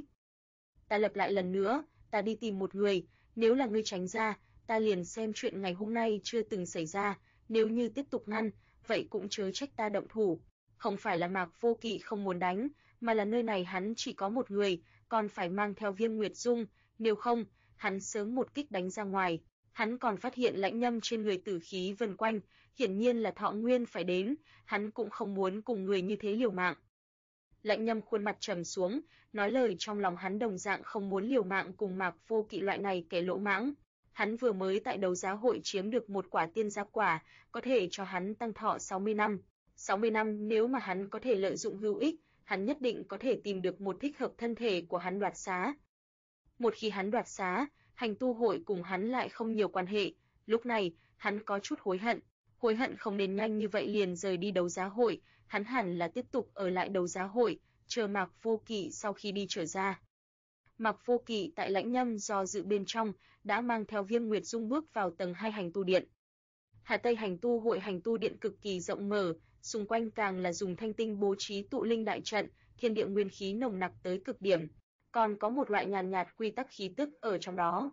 ta lặp lại lần nữa, ta đi tìm một người, nếu là ngươi tránh ra, ta liền xem chuyện ngày hôm nay chưa từng xảy ra, nếu như tiếp tục ngăn, vậy cũng chớ trách ta động thủ. Không phải là Mạc Vô Kỵ không muốn đánh, mà là nơi này hắn chỉ có một người, còn phải mang theo Viêm Nguyệt Dung, nếu không, hắn sớm một kích đánh ra ngoài. Hắn còn phát hiện Lãnh Nhâm trên người tử khí vần quanh, hiển nhiên là thọ nguyên phải đến, hắn cũng không muốn cùng người như thế liều mạng. Lãnh Nhâm khuôn mặt trầm xuống, nói lời trong lòng hắn đồng dạng không muốn liều mạng cùng Mạc Vô Kỵ loại này kẻ lỗ mãng. Hắn vừa mới tại đấu giá hội chiếm được một quả tiên giáp quả, có thể cho hắn tăng thọ 60 năm. 60 năm nếu mà hắn có thể lợi dụng hữu ích, hắn nhất định có thể tìm được một thích hợp thân thể của hắn đoạt xá. Một khi hắn đoạt xá, Hành tu hội cùng hắn lại không nhiều quan hệ, lúc này, hắn có chút hối hận không nên nhanh như vậy liền rời đi đấu giá hội, hắn hẳn là tiếp tục ở lại đấu giá hội, chờ Mạc Vô Kỵ sau khi đi trở ra. Mạc Vô Kỵ tại Lãnh Nhâm do dự bên trong, đã mang theo Viêm Nguyệt Dung bước vào tầng 2 Hành tu điện. Hà Tây Hành Tu Hội Hành Tu Điện cực kỳ rộng mở, xung quanh càng là dùng thanh tinh bố trí tụ linh đại trận, thiên địa nguyên khí nồng nặc tới cực điểm, còn có một loại nhàn nhạt quy tắc khí tức ở trong đó.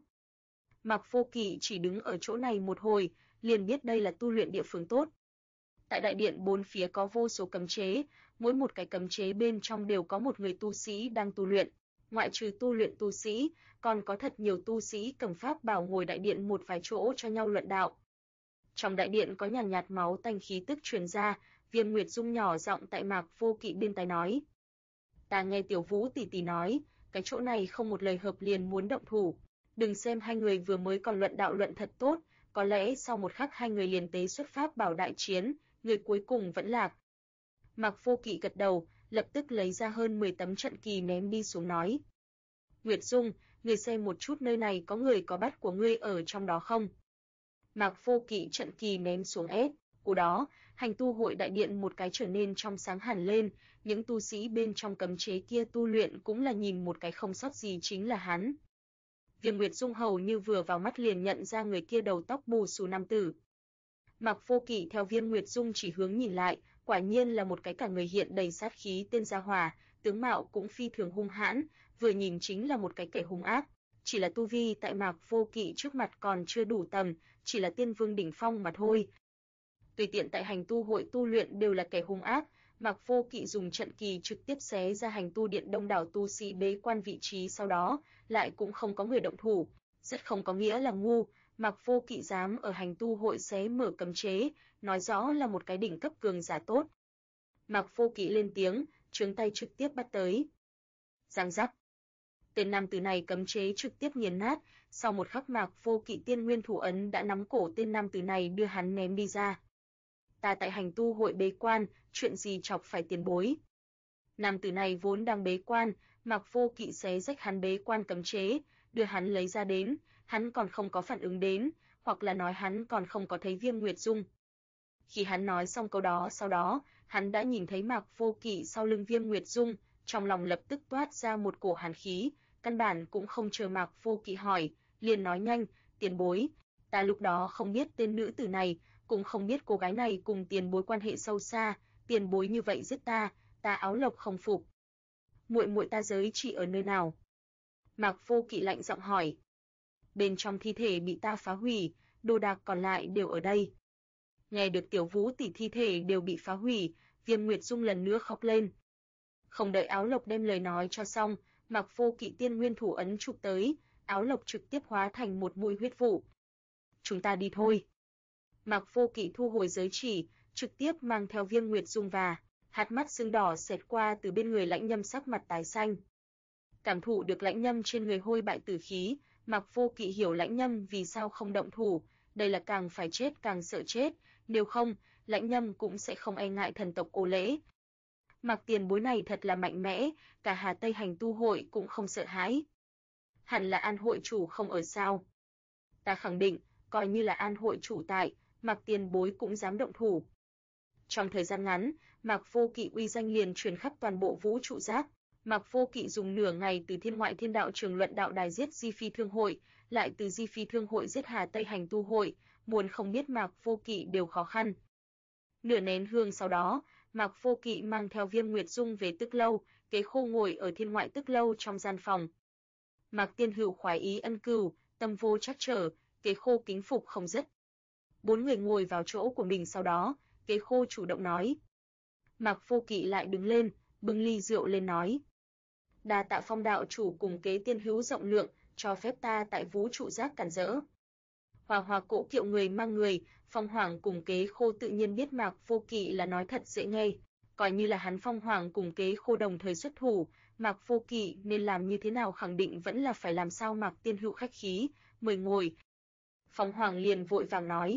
Mạc Vô Kỵ chỉ đứng ở chỗ này một hồi, liền biết đây là tu luyện địa phương tốt. Tại đại điện bốn phía có vô số cấm chế, mỗi một cái cấm chế bên trong đều có một người tu sĩ đang tu luyện. Ngoại trừ tu luyện tu sĩ, còn có thật nhiều tu sĩ cầm pháp bảo ngồi đại điện một vài chỗ cho nhau luận đạo. Trong đại điện có nhàn nhạt máu tanh khí tức truyền ra, Viêm Nguyệt Dung nhỏ giọng tại Mạc Vô Kỵ bên tai nói: "Ta nghe Tiểu Vũ tỷ tỷ nói, cái chỗ này không một lời hợp liền muốn động thủ. Đừng xem hai người vừa mới còn luận đạo luận thật tốt, có lẽ sau một khắc hai người liền tế xuất pháp bảo đại chiến, người cuối cùng vẫn lạc." Mạc Vô Kỵ gật đầu, lập tức lấy ra hơn 10 tấm trận kỳ ném đi xuống nói: "Nguyệt Dung, ngươi xem một chút nơi này có người có bắt của ngươi ở trong đó không?" Mạc Vô Kỵ trận kỳ ném xuống cú đó, Hành Tu Hội đại điện một cái trở nên trong sáng hẳn lên, những tu sĩ bên trong cấm chế kia tu luyện cũng là nhìn một cái không sót gì chính là hắn. Viêm Nguyệt Dung hầu như vừa vào mắt liền nhận ra người kia đầu tóc bù xù nam tử. Mạc Vô Kỵ theo Viêm Nguyệt Dung chỉ hướng nhìn lại, quả nhiên là một cái cả người hiện đầy sát khí tên gia hỏa, tướng mạo cũng phi thường hung hãn, vừa nhìn chính là một cái kẻ hung ác. Chỉ là tu vi tại Mạc Vô Kỵ trước mặt còn chưa đủ tầm, chỉ là tiên vương đỉnh phong mà thôi. Tùy tiện tại Hành Tu Hội tu luyện đều là kẻ hung ác, Mạc Vô Kỵ dùng trận kỳ trực tiếp xé ra Hành Tu Điện đông đảo tu sĩ bế quan vị trí, sau đó lại cũng không có người động thủ, rất không có nghĩa là ngu. Mạc Vô Kỵ dám ở Hành Tu Hội xé mở cấm chế, nói rõ là một cái đỉnh cấp cường giả tốt. Mạc Vô Kỵ lên tiếng, chướng tay trực tiếp bắt tới. Giang giác. Tên nam tử này cấm chế trực tiếp nghiền nát, sau một khắc Mạc Vô Kỵ tiên nguyên thủ ấn đã nắm cổ tên nam tử này đưa hắn ném đi ra. Ta tại Hành Tu Hội bế quan, chuyện gì chọc phải tiền bối? Nam tử này vốn đang bế quan, Mạc Vô Kỵ xé rách hắn bế quan cấm chế, đưa hắn lấy ra đến, hắn còn không có phản ứng đến, hoặc là nói hắn còn không có thấy Viêm Nguyệt Dung. Khi hắn nói xong câu đó, sau đó, hắn đã nhìn thấy Mạc Vô Kỵ sau lưng Viêm Nguyệt Dung, trong lòng lập tức toát ra một cổ hàn khí, căn bản cũng không chờ Mạc Vô Kỵ hỏi, liền nói nhanh: "Tiền bối, ta lúc đó không biết tên nữ tử này, cũng không biết cô gái này cùng tiền bối quan hệ sâu xa, tiền bối như vậy giết ta, ta áo lộc không phục. Muội muội ta giới trị ở nơi nào?" Mạc Vô Kỵ lạnh giọng hỏi. "Bên trong thi thể bị ta phá hủy, đồ đạc còn lại đều ở đây." Nghe được Tiểu Vũ tỷ thi thể đều bị phá hủy, Viêm Nguyệt Dung lần nữa khóc lên. Không đợi Áo Lộc đem lời nói cho xong, Mạc Vô Kỵ tiên nguyên thủ ấn chụp tới, Áo Lộc trực tiếp hóa thành một mũi huyết vụ. "Chúng ta đi thôi." Mạc Vô Kỵ thu hồi giới chỉ, trực tiếp mang theo Viêm Nguyệt Dung và hạt mắt sưng đỏ xẹt qua từ bên người Lãnh Nhâm sắc mặt tái xanh. Cảm thụ được Lãnh Nhâm trên người hôi bại tử khí, Mạc Vô Kỵ hiểu Lãnh Nhâm vì sao không động thủ, đây là càng phải chết càng sợ chết, nếu không, Lãnh Nhâm cũng sẽ không e ngại thần tộc Ô Lễ. Mạc tiền bối này thật là mạnh mẽ, cả Hà Tây Hành Tu Hội cũng không sợ hãi. Hẳn là An hội chủ không ở sao? Ta khẳng định, coi như là An hội chủ tại, Mạc tiền bối cũng dám động thủ. Trong thời gian ngắn, Mạc Vô Kỵ uy danh liền truyền khắp toàn bộ vũ trụ giác. Mạc Vô Kỵ dùng nửa ngày từ Thiên Ngoại Thiên Đạo Trường luận đạo đài giết Di Phi Thương Hội, lại từ Di Phi Thương Hội giết Hà Tây Hành Tu Hội, muốn không biết Mạc Vô Kỵ đều khó khăn. Nửa nén hương sau đó, Mạc Vô Kỵ mang theo Viêm Nguyệt Dung về Tức Lâu, Kế Khô ngồi ở Thiên Ngoại Tức Lâu trong gian phòng. Mạc Tiên Hữu khoái ý ân cửu, tâm vô trắc trở, Kế Khô kính phục không dứt. Bốn người ngồi vào chỗ của mình, sau đó, Kế Khô chủ động nói. Mạc Vô Kỵ lại đứng lên, bưng ly rượu lên nói: "Đa tạ Phong đạo chủ cùng Kế tiên hữu rộng lượng, cho phép ta tại vũ trụ giác cản rỡ." Hòa hòa cỗ kiệu người mang người, Phong Hoàng cùng Kế Khô tự nhiên biết Mạc Vô Kỵ là nói thật dễ nghe, coi như là hắn Phong Hoàng cùng Kế Khô đồng thời xuất thủ, Mạc Vô Kỵ nên làm như thế nào khẳng định vẫn là phải làm sao Mạc tiên hữu khách khí, mời ngồi. Phong Hoàng liền vội vàng nói.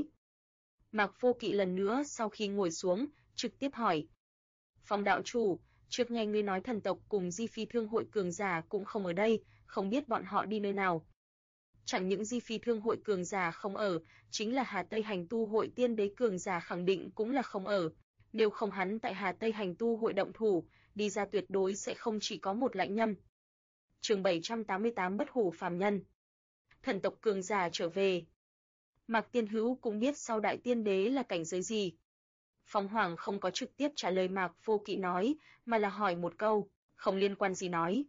Mạc Vô Kỵ lần nữa sau khi ngồi xuống, trực tiếp hỏi: "Phong đạo chủ, trước nghe ngươi nói thần tộc cùng Di Phi Thương Hội cường giả cũng không ở đây, không biết bọn họ đi nơi nào?" Chẳng những Di Phi Thương Hội cường giả không ở, chính là Hà Tây Hành Tu Hội tiên đế cường giả khẳng định cũng là không ở. Nếu không hắn tại Hà Tây Hành Tu Hội động thủ, đi ra tuyệt đối sẽ không chỉ có một Lãnh Nhâm. Chương 788 Bất hủ phàm nhân. Thần tộc cường giả trở về. Mạc Tiên Hữu cũng biết sau đại tiên đế là cảnh giới gì. Phong Hoàng không có trực tiếp trả lời Mạc Vô Kỵ nói, mà là hỏi một câu, không liên quan gì nói.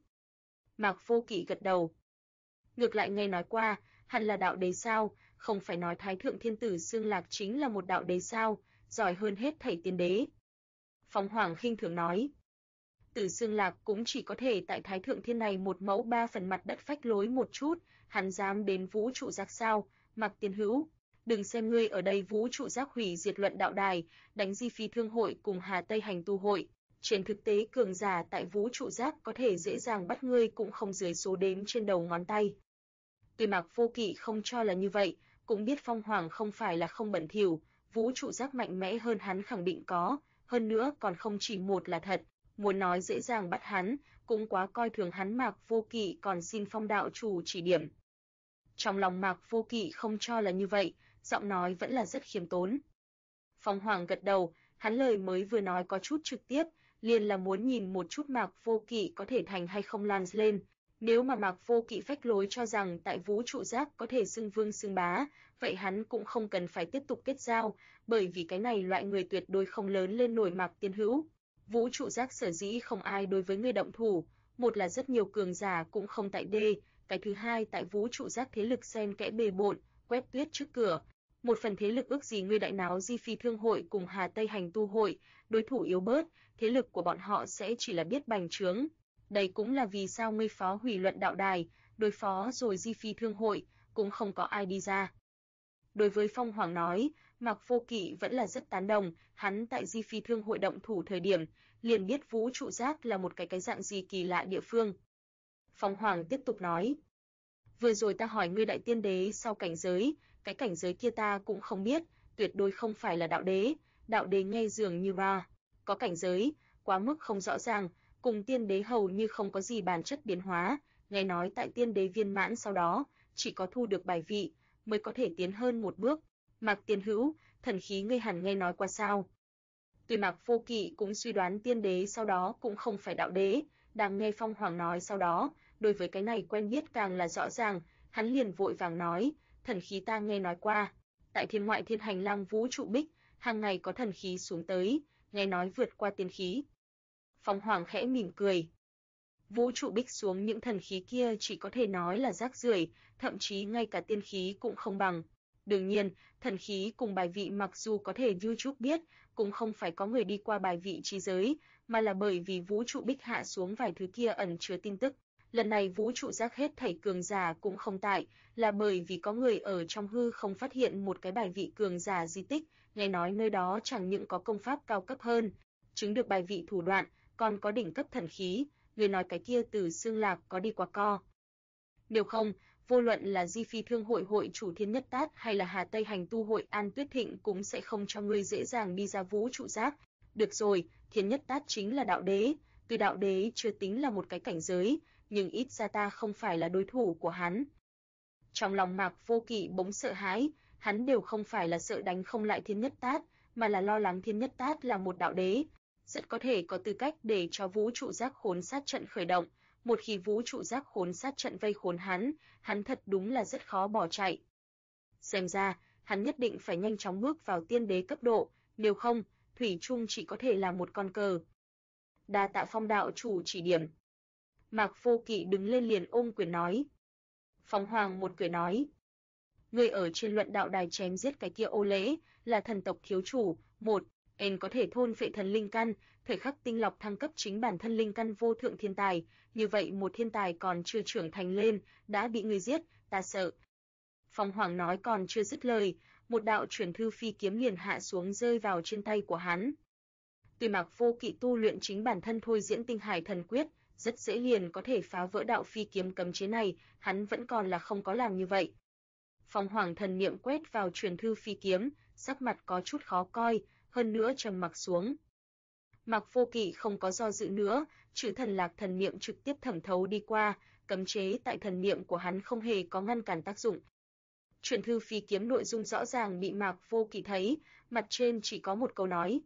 Mạc Vô Kỵ gật đầu. Ngược lại nghe nói qua, hẳn là đạo đế sao, không phải nói Thái Thượng Thiên Tử Xương Lạc chính là một đạo đế sao, giỏi hơn hết thảy tiên đế. Phong Hoàng khinh thường nói. Tử Xương Lạc cũng chỉ có thể tại Thái Thượng Thiên này một mẫu 3 phần mặt đất phách lối một chút, hắn dám đến vũ trụ giác sao, Mạc Tiên Hữu. Đừng xem ngươi ở đây vũ trụ giác hủy diệt luận đạo đài, đánh Di Phi Thương hội cùng Hà Tây Hành tu hội. Trên thực tế cường giả tại vũ trụ giác có thể dễ dàng bắt ngươi cũng không dưới số đếm trên đầu ngón tay. Tuy Mạc Vô Kỵ không cho là như vậy, cũng biết Phong Hoàng không phải là không bẩn thỉu, vũ trụ giác mạnh mẽ hơn hắn khẳng định có, hơn nữa còn không chỉ một là thật, muốn nói dễ dàng bắt hắn, cũng quá coi thường hắn. Mạc Vô Kỵ còn xin Phong đạo chủ chỉ điểm. Trong lòng Mạc Vô Kỵ không cho là như vậy, giọng nói vẫn là rất khiêm tốn. Phong Hoàng gật đầu, hắn lời mới vừa nói có chút trực tiếp, liền là muốn nhìn một chút Mạc Vô Kỵ có thể thành hay không lan lên. Nếu mà Mạc Vô Kỵ phách lối cho rằng tại vũ trụ giác có thể xưng vương xưng bá, vậy hắn cũng không cần phải tiếp tục kết giao, bởi vì cái này loại người tuyệt đối không lớn lên nổi. Mạc Tiên Hữu, vũ trụ giác sở dĩ không ai đối với người động thủ, một là rất nhiều cường giả cũng không tại đê, cái thứ hai tại vũ trụ giác thế lực xen kẽ bề bộn, quét tuyết trước cửa. Một phần thế lực ước gì ngươi đại náo Di Phi Thương hội cùng Hà Tây Hành tu hội, đối thủ yếu bớt, thế lực của bọn họ sẽ chỉ là biết bành trướng. Đây cũng là vì sao ngươi phá hủy luận đạo đài, đối phó rồi Di Phi Thương hội, cũng không có ai đi ra. Đối với Phong Hoàng nói, Mạc Vô Kỵ vẫn là rất tán đồng, hắn tại Di Phi Thương hội động thủ thời điểm, liền biết vũ trụ giác là một cái dạng gì kỳ lạ địa phương. Phong Hoàng tiếp tục nói, vừa rồi ta hỏi ngươi đại tiên đế sau cảnh giới, cái cảnh giới kia ta cũng không biết, tuyệt đối không phải là đạo đế nghe dường như có cảnh giới, quá mức không rõ ràng, cùng tiên đế hầu như không có gì bản chất biến hóa, nghe nói tại tiên đế viên mãn sau đó, chỉ có thu được bài vị, mới có thể tiến hơn một bước. Mạc Tiên Hữu, thần khí ngươi hẳn nghe nói qua sao? Tuy Mạc Vô Kỵ cũng suy đoán tiên đế sau đó cũng không phải đạo đế, đang nghe Phong Hoàng nói sau đó, đối với cái này quen biết càng là rõ ràng, hắn liền vội vàng nói, thần khí ta nghe nói qua, tại thiên ngoại thiên hành lang vũ trụ bích, hàng ngày có thần khí xuống tới, nghe nói vượt qua tiên khí. Phong Hoàng khẽ mỉm cười. Vũ trụ bích xuống những thần khí kia chỉ có thể nói là rác rưởi, thậm chí ngay cả tiên khí cũng không bằng. Đương nhiên, thần khí cùng bài vị mặc dù có thể YouTube biết, cũng không phải có người đi qua bài vị trí giới, mà là bởi vì vũ trụ bích hạ xuống vài thứ kia ẩn chứa tin tức. Lần này vũ trụ giác hết thảy cường giả cũng không tại, là bởi vì có người ở trong hư không phát hiện một cái bài vị cường giả di tích, nghe nói nơi đó chẳng những có công pháp cao cấp hơn, chứng được bài vị thủ đoạn, còn có đỉnh cấp thần khí, người nói cái kia Tử Xương Lạc có đi qua co. Nếu không, vô luận là Di Phi Thương hội hội chủ Thiên Nhất Tát hay là Hà Tây Hành tu hội An Tuyết Thịnh cũng sẽ không cho ngươi dễ dàng đi ra vũ trụ giác. Được rồi, Thiên Nhất Tát chính là đạo đế, tuy đạo đế chưa tính là một cái cảnh giới, nhưng ít ra ta không phải là đối thủ của hắn. Trong lòng Mạc Vô Kỵ bỗng sợ hãi, hắn đều không phải là sợ đánh không lại Thiên Nhất Tát, mà là lo lắng Thiên Nhất Tát là một đạo đế, rất có thể có tư cách để cho vũ trụ giác khốn sát trận khởi động. Một khi vũ trụ giác khốn sát trận vây khốn hắn thật đúng là rất khó bỏ chạy. Xem ra, hắn nhất định phải nhanh chóng bước vào tiên đế cấp độ, nếu không, thủy chung chỉ có thể là một con cờ. Đa tạ Phong đạo chủ chỉ điểm. Mạc Vô Kỵ đứng lên liền ôm quyền nói. Phong Hoàng một cười nói. Người ở trên luận đạo đài chém giết cái kia Ô Lễ, là thần tộc thiếu chủ, có thể thôn phệ thần linh căn, thời khắc tinh lọc thăng cấp chính bản thân linh căn vô thượng thiên tài, như vậy một thiên tài còn chưa trưởng thành lên, đã bị người giết, ta sợ. Phong Hoàng nói còn chưa dứt lời, một đạo chuyển thư phi kiếm liền hạ xuống rơi vào trên tay của hắn. Tuy Mạc Vô Kỵ tu luyện chính bản thân thôi diễn tinh hải thần quyết, rất dễ liền có thể phá vỡ đạo phi kiếm cấm chế này, hắn vẫn còn là không có làm như vậy. Phong Hoàng thần niệm quét vào truyền thư phi kiếm, sắc mặt có chút khó coi, hơn nữa trầm mặc xuống. Mạc Vô Kỵ không có do dự nữa, chữ thần lạc thần niệm trực tiếp thẩm thấu đi qua, cấm chế tại thần niệm của hắn không hề có ngăn cản tác dụng. Truyền thư phi kiếm nội dung rõ ràng bị Mạc Vô Kỵ thấy, mặt trên chỉ có một câu nói.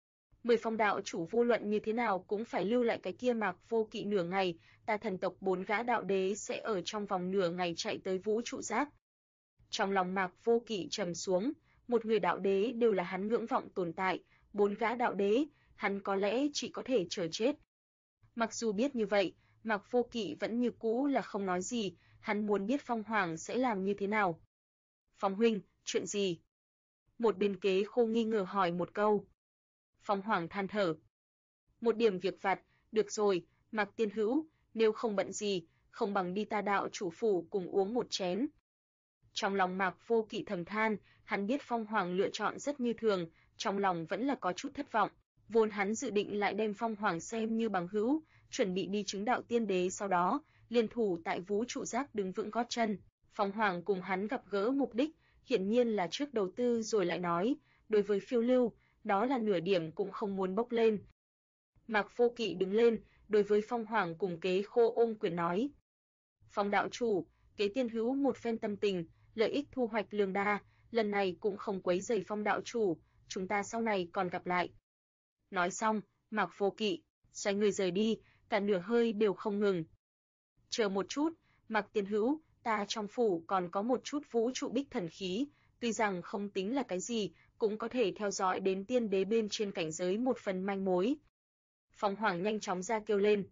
10 Phong đạo chủ vô luận như thế nào cũng phải lưu lại cái kia Mạc Vô Kỵ nửa ngày, ta thần tộc 4 gã đạo đế sẽ ở trong vòng nửa ngày chạy tới vũ trụ giác. Trong lòng Mạc Vô Kỵ trầm xuống, một người đạo đế đều là hắn ngưỡng vọng tồn tại, 4 gã đạo đế, hắn có lẽ chỉ có thể chờ chết. Mặc dù biết như vậy, Mạc Vô Kỵ vẫn như cũ là không nói gì, hắn muốn biết Phong Hoàng sẽ làm như thế nào. Phong huynh, chuyện gì? Một bên Kế Khô nghi ngờ hỏi một câu. Phong Hoàng than thở. Một điểm việc vặt, được rồi, Mạc tiên hữu, nếu không bận gì, không bằng đi ta đạo chủ phủ cùng uống một chén. Trong lòng Mạc Vô Kỵ thầm than, hắn biết Phong Hoàng lựa chọn rất như thường, trong lòng vẫn là có chút thất vọng. Vốn hắn dự định lại đem Phong Hoàng xem như bằng hữu, chuẩn bị đi chứng đạo tiên đế, sau đó liên thủ tại vũ trụ giác đứng vững gót chân. Phong Hoàng cùng hắn gặp gỡ mục đích, hiển nhiên là trước đầu tư rồi lại nói, đối với phiêu lưu, đó là nửa điểm cũng không muốn bốc lên. Mạc Vô Kỵ đứng lên, đối với Phong Hoàng cùng Kế Khô ôm quyền nói. Phong đạo chủ, Kế tiên hữu một phen tâm tình, lợi ích thu hoạch lương đa, lần này cũng không quấy rầy Phong đạo chủ, chúng ta sau này còn gặp lại. Nói xong, Mạc Vô Kỵ xoay người rời đi, cả nửa hơi đều không ngừng. Chờ một chút, Mạc tiên hữu, ta trong phủ còn có một chút vũ trụ bích thần khí, tuy rằng không tính là cái gì, cũng có thể theo dõi đến tiên đế bên trên cảnh giới một phần manh mối. Phong Hoàng nhanh chóng ra kêu lên.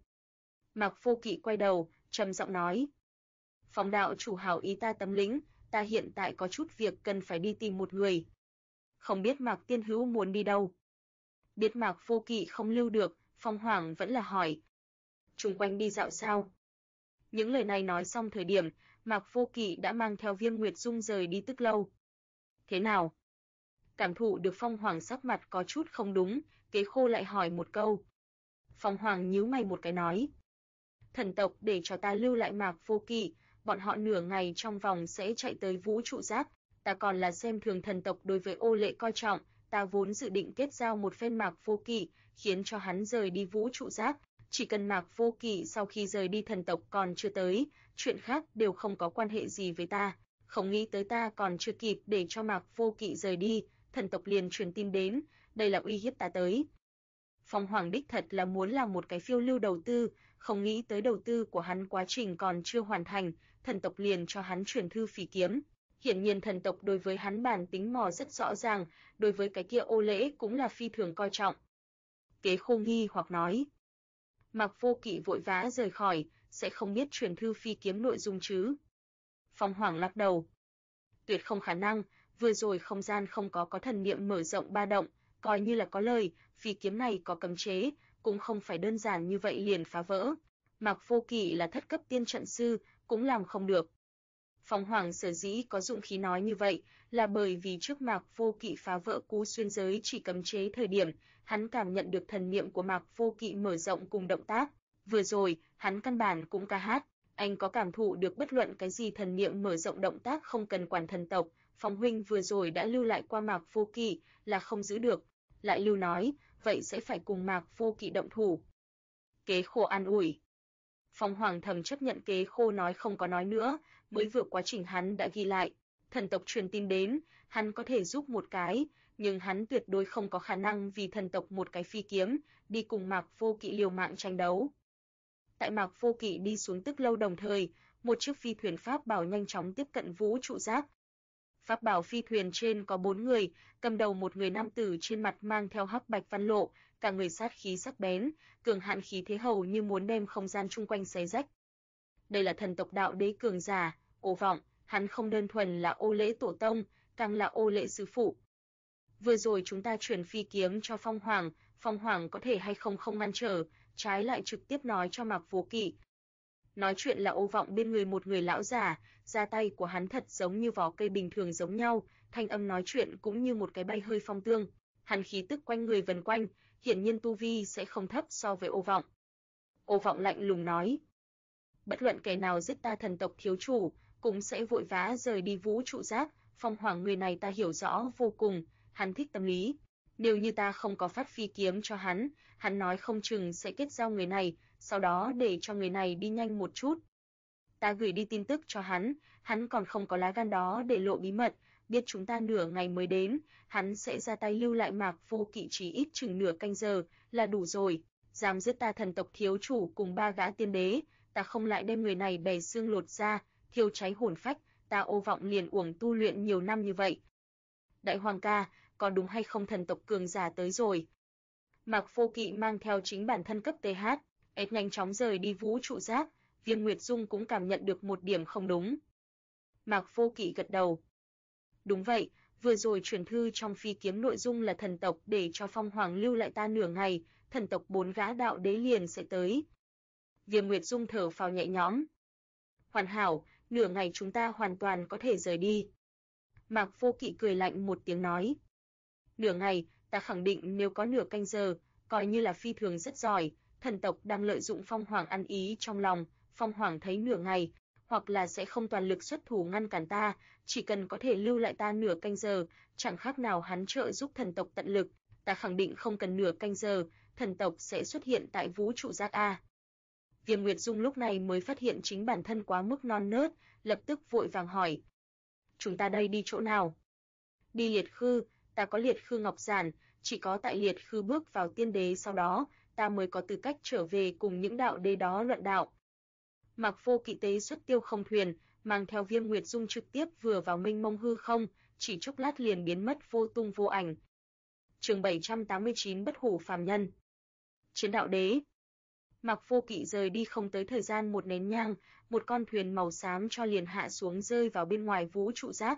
Mạc Vô Kỵ quay đầu, trầm giọng nói. Phong đạo chủ hảo ý ta tấm lĩnh, ta hiện tại có chút việc cần phải đi tìm một người. Không biết Mạc tiên hữu muốn đi đâu? Biết Mạc Vô Kỵ không lưu được, Phong Hoàng vẫn là hỏi. Chung quanh đi dạo sao? Những lời này nói xong thời điểm, Mạc Vô Kỵ đã mang theo Viêm Nguyệt Dung rời đi Tức Lâu. Thế nào? Cảm thụ được Phong Hoàng sắc mặt có chút không đúng, Kế Khô lại hỏi một câu. Phong Hoàng nhíu mày một cái nói. Thần tộc để cho ta lưu lại Mạc Vô Kỵ, bọn họ nửa ngày trong vòng sẽ chạy tới vũ trụ giác, ta còn là xem thường thần tộc đối với Ô Lệ coi trọng, ta vốn dự định kết giao một phen Mạc Vô Kỵ, khiến cho hắn rời đi vũ trụ giác, chỉ cần Mạc Vô Kỵ sau khi rời đi thần tộc còn chưa tới, chuyện khác đều không có quan hệ gì với ta, không nghĩ tới ta còn chưa kịp để cho Mạc Vô Kỵ rời đi, thần tộc liền truyền tin đến, đây là uy hiếp ta tới. Phong Hoàng đích thật là muốn làm một cái phiêu lưu đầu tư, không nghĩ tới đầu tư của hắn quá trình còn chưa hoàn thành, thần tộc liền cho hắn truyền thư phỉ kiếm. Hiển nhiên thần tộc đối với hắn bản tính mò rất rõ ràng, đối với cái kia Ô Lễ cũng là phi thường coi trọng. Kế Khô nghi hoặc nói. Mạc Vô Kỵ vội vã rời khỏi, sẽ không biết truyền thư phi kiếm nội dung chứ? Phong Hoàng lắc đầu. Tuyệt không khả năng, vừa rồi không gian không có thần niệm mở rộng ba động, coi như là có lời, phi kiếm này có cấm chế, cũng không phải đơn giản như vậy liền phá vỡ. Mạc Vô Kỵ là thất cấp tiên trận sư, cũng làm không được. Phong Hoàng sở dĩ có dụng khí nói như vậy, là bởi vì trước Mạc Vô Kỵ phá vỡ cú xuyên giới chỉ cấm chế thời điểm, hắn cảm nhận được thần niệm của Mạc Vô Kỵ mở rộng cùng động tác. Vừa rồi, hắn căn bản cũng ca hát, anh có cảm thụ được bất luận cái gì thần niệm mở rộng động tác không cần quản thần tộc, Phong huynh vừa rồi đã lưu lại qua Mạc Vô Kỵ, là không giữ được. Lại lưu nói, vậy sẽ phải cùng Mạc Vô Kỵ động thủ. Kế Khô an ủi. Phong Hoàng thầm chấp nhận Kế Khô nói không có nói nữa, mới vừa quá trình hắn đã ghi lại. Thần tộc truyền tin đến, hắn có thể giúp một cái, nhưng hắn tuyệt đối không có khả năng vì thần tộc một cái phi kiếm, đi cùng Mạc Vô Kỵ liều mạng tranh đấu. Tại Mạc Vô Kỵ đi xuống Tức Lâu đồng thời, một chiếc phi thuyền pháp bảo nhanh chóng tiếp cận vũ trụ giác. Pháp bảo phi thuyền trên có 4 người, cầm đầu một người nam tử trên mặt mang theo hắc bạch văn lộ, cả người sát khí sắc bén, cường hạn khí thế hầu như muốn đem không gian chung quanh xé rách. Đây là thần tộc đạo đế cường giả, Ô Vọng, hắn không đơn thuần là Ô Lễ tổ tông, càng là Ô Lễ sư phụ. Vừa rồi chúng ta chuyển phi kiếm cho Phong Hoàng có thể hay không ngăn trở, trái lại trực tiếp nói cho Mạc Vô Kỵ. Nói chuyện là Ô Vọng bên người một người lão giả, da tay của hắn thật giống như vỏ cây bình thường giống nhau, thanh âm nói chuyện cũng như một cái bay hơi phong tương, hắn khí tức quanh người vần quanh, hiển nhiên tu vi sẽ không thấp so với Ô Vọng. Ô Vọng lạnh lùng nói: "Bất luận kẻ nào giết ta thần tộc thiếu chủ, cũng sẽ vội vã rời đi vũ trụ giác, Phong Hoàng người này ta hiểu rõ vô cùng, hắn thích tâm lý. Nếu như ta không có phát phi kiếm cho hắn nói không chừng sẽ kết giao người này, sau đó để cho người này đi nhanh một chút. Ta gửi đi tin tức cho hắn còn không có lá gan đó để lộ bí mật, biết chúng ta nửa ngày mới đến, hắn sẽ ra tay lưu lại Mạc Vô Kỵ chỉ ít chừng nửa canh giờ là đủ rồi, dám giết ta thần tộc thiếu chủ cùng 3 gã tiên đế, ta không lại đem người này bẻ xương lột da, thiêu cháy hồn phách, ta Ô Vọng liền uổng tu luyện nhiều năm như vậy. Đại hoàng ca, có đúng hay không thần tộc cường giả tới rồi? Mạc Vô Kỵ mang theo chính bản thân cấp TH, nhanh chóng rời đi vũ trụ giác, Viêm Nguyệt Dung cũng cảm nhận được một điểm không đúng. Mạc Vô Kỵ gật đầu. Đúng vậy, vừa rồi truyền thư trong phi kiếm nội dung là thần tộc để cho Phong Hoàng lưu lại ta nửa ngày, thần tộc 4 gã đạo đế liền sẽ tới. Viêm Nguyệt Dung thở phào nhẹ nhõm. Hoàn hảo, nửa ngày chúng ta hoàn toàn có thể rời đi. Mạc Vô Kỵ cười lạnh một tiếng nói. Nửa ngày, ta khẳng định nếu có nửa canh giờ, coi như là phi thường rất giỏi, thần tộc đang lợi dụng Phong Hoàng ăn ý trong lòng, Phong Hoàng thấy nửa ngày, hoặc là sẽ không toàn lực xuất thủ ngăn cản ta, chỉ cần có thể lưu lại ta nửa canh giờ, chẳng khác nào hắn trợ giúp thần tộc tận lực, ta khẳng định không cần nửa canh giờ, thần tộc sẽ xuất hiện tại vũ trụ giác A. Viêm Nguyệt Dung lúc này mới phát hiện chính bản thân quá mức non nớt, lập tức vội vàng hỏi. Chúng ta đây đi chỗ nào? Đi Liệt Khư, ta có Liệt Khư Ngọc Giản, chỉ có tại Liệt Khư bước vào tiên đế sau đó, ta mới có tư cách trở về cùng những đạo đế đó luận đạo. Mạc Vô Kỵ tế xuất Tiêu Không thuyền, mang theo Viêm Nguyệt Dung trực tiếp vừa vào mênh mông hư không, chỉ chốc lát liền biến mất vô tung vô ảnh. Chương 789 Bất hủ phàm nhân. Chiến đạo đế. Mạc Vô Kỵ rời đi không tới thời gian một nén nhang, một con thuyền màu xám cho liền hạ xuống rơi vào bên ngoài vũ trụ giác.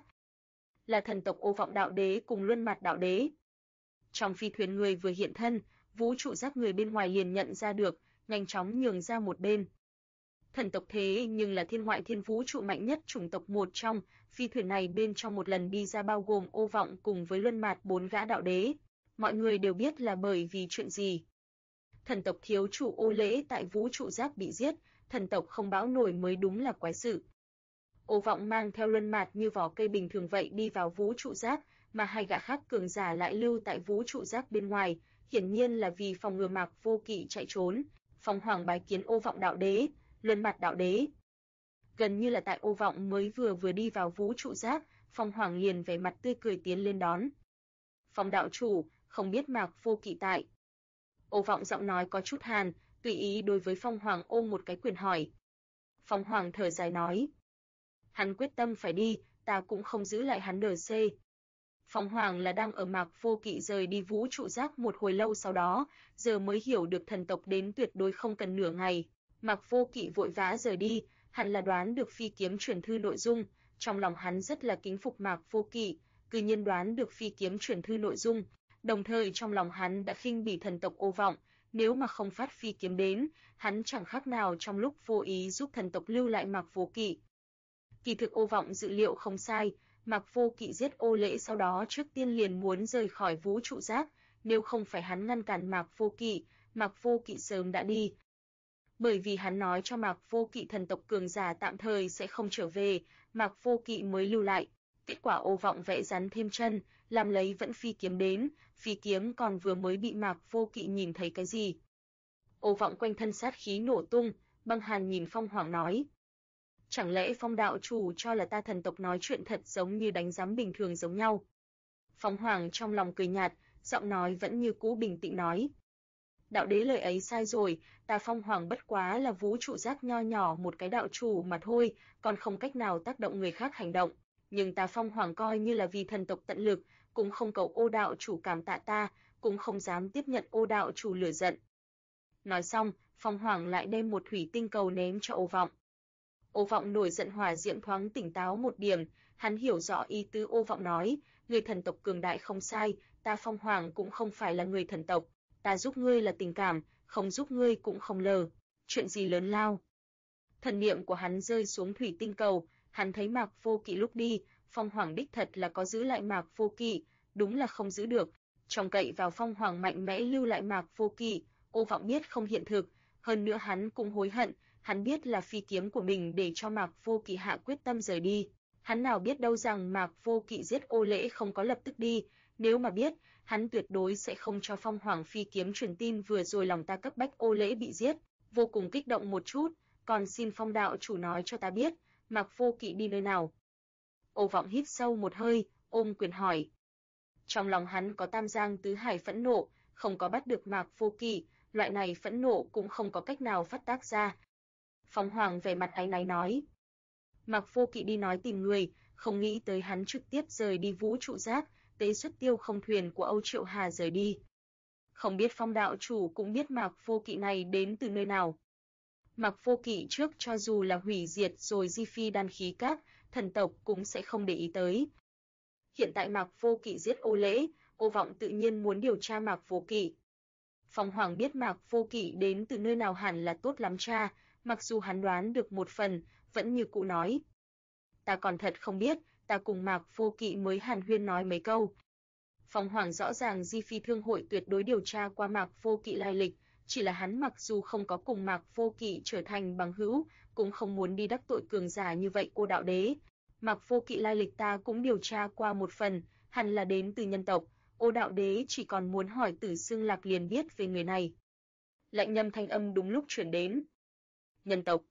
Là thần tộc Ô Vọng đạo đế cùng Luân Mặt đạo đế. Trong phi thuyền người vừa hiện thân, vũ trụ giác người bên ngoài liền nhận ra được, nhanh chóng nhường ra một bên. Thần tộc thế nhưng là thiên ngoại thiên vũ trụ mạnh nhất chủng tộc một trong, phi thuyền này bên trong một lần đi ra bao gồm Ô Vọng cùng với Luân Mạt 4 gã đạo đế. Mọi người đều biết là bởi vì chuyện gì. Thần tộc thiếu chủ Ô Lễ tại vũ trụ giác bị giết, thần tộc không bão nổi mới đúng là quái sự. Ô Vọng mang theo Luân Mạt như vỏ cây bình thường vậy đi vào vũ trụ giác, mà hai gã khác cường giả lại lưu tại vũ trụ giác bên ngoài, hiển nhiên là vì phòng ngừa Mạc Vô Kỵ chạy trốn. Phong Hoàng bái kiến Ô Vọng đạo đế, Luân Mạt đạo đế. Gần như là tại Ô Vọng mới vừa đi vào vũ trụ giác, Phong Hoàng liền vẻ mặt tươi cười tiến lên đón. Phong đạo chủ, không biết Mạc Vô Kỵ tại. Ô Vọng giọng nói có chút hàn, tùy ý đối với Phong Hoàng ôm một cái quyền hỏi. Phong Hoàng thở dài nói. Hắn quyết tâm phải đi, ta cũng không giữ lại hắn NC. Phong Hoàng là đang ở Mạc Vô Kỵ rời đi vũ trụ giác một hồi lâu sau đó, giờ mới hiểu được thần tộc đến tuyệt đối không cần nửa ngày. Mạc Vô Kỵ vội vã rời đi, hẳn là đoán được phi kiếm truyền thư nội dung, trong lòng hắn rất là kính phục Mạc Vô Kỵ, cư nhiên đoán được phi kiếm truyền thư nội dung, đồng thời trong lòng hắn đã khinh bỉ thần tộc Ô Vọng, nếu mà không phát phi kiếm đến, hắn chẳng khác nào trong lúc vô ý giúp thần tộc lưu lại Mạc Vô Kỵ. Kỳ thực Ô Vọng dự liệu không sai, Mạc Vô Kỵ giết Ô Lễ sau đó trước tiên liền muốn rời khỏi vũ trụ giác, nếu không phải hắn ngăn cản Mạc Vô Kỵ sớm đã đi. Bởi vì hắn nói cho Mạc Vô Kỵ thần tộc cường giả tạm thời sẽ không trở về, Mạc Vô Kỵ mới lưu lại. Kết quả Ô Vọng vẽ rắn thêm chân, làm lấy vẫn phi kiếm đến, phi kiếm còn vừa mới bị Mạc Vô Kỵ nhìn thấy cái gì. Ô Vọng quanh thân sát khí nổ tung, băng hàn nhìn Phong Hoàng nói. Chẳng lẽ Phong đạo chủ cho là ta thần tộc nói chuyện thật giống như đánh giám bình thường giống nhau? Phong Hoàng trong lòng cười nhạt, giọng nói vẫn như cũ bình tĩnh nói. Đạo đế lời ấy sai rồi, ta Phong Hoàng bất quá là vũ trụ giác nho nhỏ một cái đạo chủ mà thôi, còn không cách nào tác động người khác hành động. Nhưng ta Phong Hoàng coi như là vì thần tộc tận lực, cũng không cầu Ô đạo chủ cảm tạ ta, cũng không dám tiếp nhận Ô đạo chủ lửa giận. Nói xong, Phong Hoàng lại đem một thủy tinh cầu ném cho Ô Vọng. Ô Vọng nổi giận hỏa diễm thoáng tỉnh táo một điểm, hắn hiểu rõ ý tứ Ô Vọng nói, người thần tộc cường đại không sai, ta Phong Hoàng cũng không phải là người thần tộc, ta giúp ngươi là tình cảm, không giúp ngươi cũng không lờ, chuyện gì lớn lao. Thần niệm của hắn rơi xuống thủy tinh cầu, hắn thấy Mạc Vô Kỵ lúc đi, Phong Hoàng đích thật là có giữ lại Mạc Vô Kỵ, đúng là không giữ được, trông cậy vào Phong Hoàng mạnh mẽ lưu lại Mạc Vô Kỵ, Ô Vọng biết không hiện thực, hơn nữa hắn cũng hối hận, hắn biết là phi kiếm của mình để cho Mạc Vô Kỵ hạ quyết tâm rời đi. Hắn nào biết đâu rằng Mạc Vô Kỵ giết Ô Lễ không có lập tức đi, nếu mà biết, hắn tuyệt đối sẽ không cho Phong Hoàng phi kiếm truyền tin vừa rồi lòng ta cấp bách Ô Lễ bị giết, vô cùng kích động một chút, còn xin Phong đạo chủ nói cho ta biết, Mạc Vô Kỵ đi nơi nào. Ô Vọng hít sâu một hơi, ôm quyền hỏi. Trong lòng hắn có tam giang tứ hải phẫn nộ, không có bắt được Mạc Vô Kỵ, loại này phẫn nộ cũng không có cách nào phát tác ra. Phong Hoàng vẻ mặt áy náy nói. Mạc Vô Kỵ đi nói tìm người, không nghĩ tới hắn trực tiếp rời đi vũ trụ giác, tế xuất Tiêu Không thuyền của Âu Triệu Hà rời đi. Không biết Phong đạo chủ cũng biết Mạc Vô Kỵ này đến từ nơi nào. Mạc Vô Kỵ trước cho dù là hủy diệt rồi di phi đan khí các, thần tộc cũng sẽ không để ý tới. Hiện tại Mạc Vô Kỵ giết Ô Lễ, Ô Vọng tự nhiên muốn điều tra Mạc Vô Kỵ. Phong Hoàng biết Mạc Vô Kỵ đến từ nơi nào hẳn là tốt lắm cha, mặc dù hắn đoán được một phần, vẫn như cũ nói. Ta còn thật không biết, ta cùng Mạc Vô Kỵ mới hàn huyên nói mấy câu. Phong Hoàng rõ ràng Di Phi Thương hội tuyệt đối điều tra qua Mạc Vô Kỵ lai lịch, chỉ là hắn mặc dù không có cùng Mạc Vô Kỵ trở thành bằng hữu, cũng không muốn đi đắc tội cường giả như vậy cô đạo đế. Mạc Vô Kỵ lai lịch ta cũng điều tra qua một phần, hẳn là đến từ nhân tộc, Ô đạo đế chỉ còn muốn hỏi Tử Xương Lạc liền biết về người này. Lạnh nhâm thanh âm đúng lúc chuyển đến. Nhân tộc.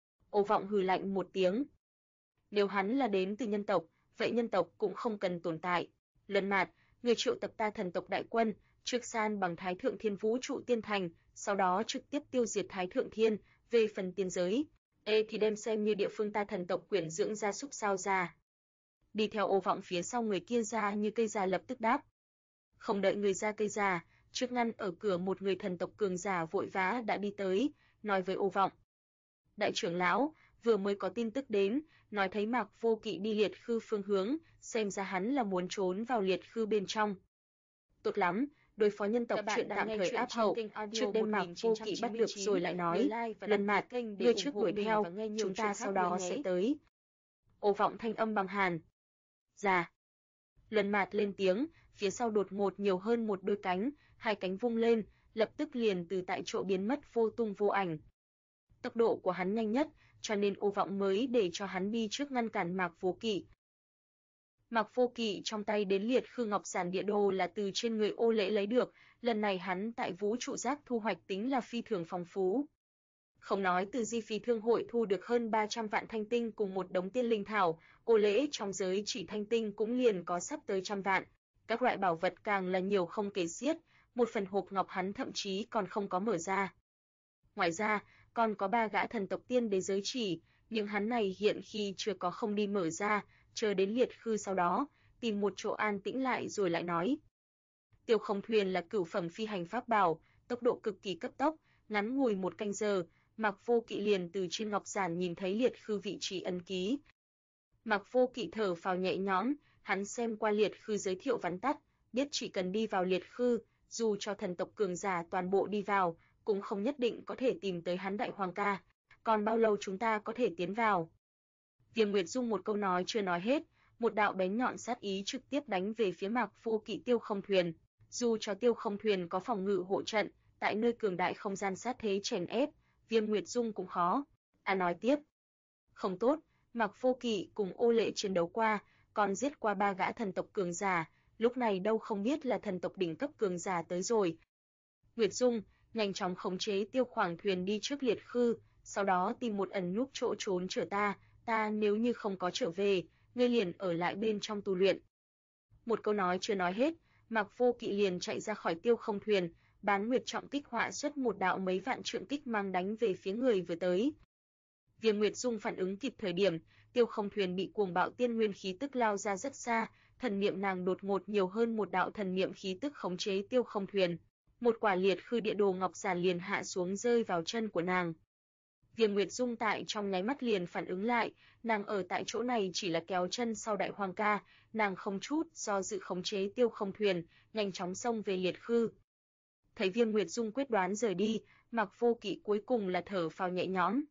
Ô Vọng hừ lạnh một tiếng. Nếu hắn là đến từ nhân tộc, vậy nhân tộc cũng không cần tồn tại. Luân Mạt, người triệu tập ta thần tộc đại quân, trước san bằng Thái Thượng Thiên Vũ trụ tiên thành, sau đó trực tiếp tiêu diệt Thái Thượng Thiên, về phần tiên giới. Thì đem xem như địa phương ta thần tộc quyển dưỡng gia súc sao ra. Đi theo Ô Vọng phía sau người kia ra như cây già lập tức đáp. Không đợi người ra cây già, trước ngăn ở cửa một người thần tộc cường giả vội vã đã đi tới, nói với Ô Vọng. Đại trưởng lão, vừa mới có tin tức đến, nói thấy Mạc Vô Kỵ đi liệt khư phương hướng, xem ra hắn là muốn trốn vào liệt khư bên trong. Tốt lắm, đối phó nhân tộc chuyện tạm thời áp hậu, trước đêm Mạc Vô Kỵ bắt được rồi lại nói, Luân Mạt, ngươi trước đuổi theo, chúng ta sau đó sẽ tới. Ô Vọng thanh âm bằng hàn. Dạ. Luân Mạt lên tiếng, phía sau đột ngột nhiều hơn một đôi cánh, hai cánh vung lên, lập tức liền từ tại chỗ biến mất vô tung vô ảnh. Tốc độ của hắn nhanh nhất, cho nên Ô Vọng mới để cho hắn đi trước ngăn cản Mạc Vô Kỵ. Mạc Vô Kỵ trong tay đến liệt khư ngọc giản địa đồ là từ trên người Ô Lễ lấy được, lần này hắn tại vũ trụ giác thu hoạch tính là phi thường phong phú. Không nói từ Di Phi Thương hội thu được hơn 300 vạn thanh tinh cùng một đống tiên linh thảo, Ô Lễ trong giới chỉ thanh tinh cũng liền có sắp tới 100 vạn. Các loại bảo vật càng là nhiều không kể xiết, một phần hộp ngọc hắn thậm chí còn không có mở ra. Ngoài ra, còn có 3 gã thần tộc tiên đế giới chỉ, nhưng hắn này hiện khi chưa có không đi mở ra, chờ đến liệt khư sau đó, tìm một chỗ an tĩnh lại rồi lại nói. Tiêu Không thuyền là cửu phẩm phi hành pháp bảo, tốc độ cực kỳ cấp tốc, ngắn ngủi 1 canh giờ, Mạc Vô Kỵ liền từ trên ngọc giản nhìn thấy liệt khư vị trí ấn ký. Mạc Vô Kỵ thở phào nhẹ nhõm, hắn xem qua liệt khư giới thiệu vắn tắt, biết chỉ cần đi vào liệt khư, dù cho thần tộc cường giả toàn bộ đi vào, cũng không nhất định có thể tìm tới hắn Đại Hoàng ca. Còn bao lâu chúng ta có thể tiến vào? Viêm Nguyệt Dung một câu nói chưa nói hết, một đạo bén nhọn sát ý trực tiếp đánh về phía Mạc Vô Kỵ Tiêu Không thuyền. Dù cho Tiêu Không thuyền có phòng ngự hộ trận, tại nơi cường đại không gian sát thế chèn ép, Viêm Nguyệt Dung cũng khó. Nói tiếp. Không tốt, Mạc Vô Kỵ cùng Ô Lễ chiến đấu qua, còn giết qua 3 gã thần tộc cường giả, lúc này đâu không biết là thần tộc đỉnh cấp cường giả tới rồi. Nguyệt Dung, nhanh chóng khống chế Tiêu Khoảng thuyền đi trước liệt khư, sau đó tìm một ẩn núp chỗ trốn chở ta nếu như không có trở về, ngươi liền ở lại bên trong tu luyện. Một câu nói chưa nói hết, Mạc Vô Kỵ liền chạy ra khỏi Tiêu Không thuyền, Bán Nguyệt trọng kích họa xuất một đạo mấy vạn trượng kích mang đánh về phía người vừa tới. Viêm Nguyệt Dung phản ứng kịp thời điểm, Tiêu Không thuyền bị cuồng bạo tiên nguyên khí tức lao ra rất xa, thần niệm nàng đột ngột nhiều hơn một đạo thần niệm khí tức khống chế Tiêu Không thuyền. Một quả liệt khư địa đồ ngọc giản liền hạ xuống rơi vào chân của nàng. Viêm Nguyệt Dung tại trong nháy mắt liền phản ứng lại, nàng ở tại chỗ này chỉ là kéo chân sau Đại Hoàng ca, nàng không chút do dự khống chế Tiêu Không thuyền, nhanh chóng xông về liệt khư. Thấy Viêm Nguyệt Dung quyết đoán rời đi, Mạc Vô Kỵ cuối cùng là thở phào nhẹ nhõm.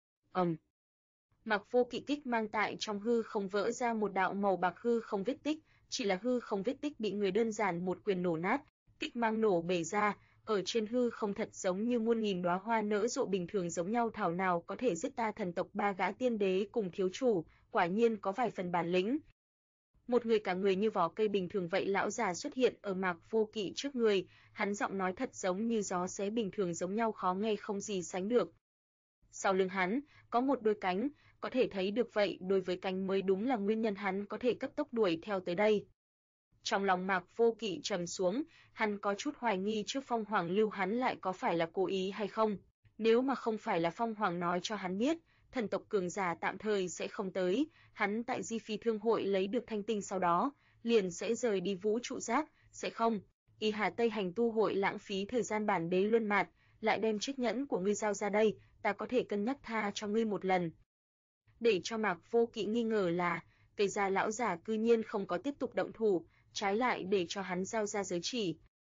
Mạc Vô Kỵ kích mang tại trong hư không vỡ ra một đạo màu bạc hư không vết tích, chỉ là hư không vết tích bị người đơn giản một quyền nổ nát, kích mang nổ bể ra, ở trên hư không thật giống như muôn nghìn đóa hoa nở rộ bình thường giống nhau, thảo nào có thể giết ta thần tộc 3 gã tiên đế cùng thiếu chủ, quả nhiên có vài phần bản lĩnh. Một người cả người như vỏ cây bình thường vậy lão già xuất hiện ở Mạc Vô Kỵ trước người, hắn giọng nói thật giống như gió xé bình thường giống nhau, khó nghe không gì sánh được. Sau lưng hắn có một đôi cánh, có thể thấy được vậy, đối với cánh mới đúng là nguyên nhân hắn có thể cấp tốc đuổi theo tới đây. Trong lòng Mạc Vô Kỵ trầm xuống, hắn có chút hoài nghi trước Phong Hoàng lưu hắn lại có phải là cố ý hay không. Nếu mà không phải là Phong Hoàng nói cho hắn biết, thần tộc cường giả tạm thời sẽ không tới, hắn tại Di Phi Thương hội lấy được thanh tinh sau đó, liền sẽ rời đi vũ trụ giác, sẽ không. Y Hà Tây Hành tu hội lãng phí thời gian bản đế luân mạt, lại đem chiếc nhẫn của ngươi giao ra đây, ta có thể cân nhắc tha cho ngươi một lần. Để cho Mạc Vô Kỵ nghi ngờ là, cây gia lão giả cư nhiên không có tiếp tục động thủ, trái lại để cho hắn giao ra giới chỉ.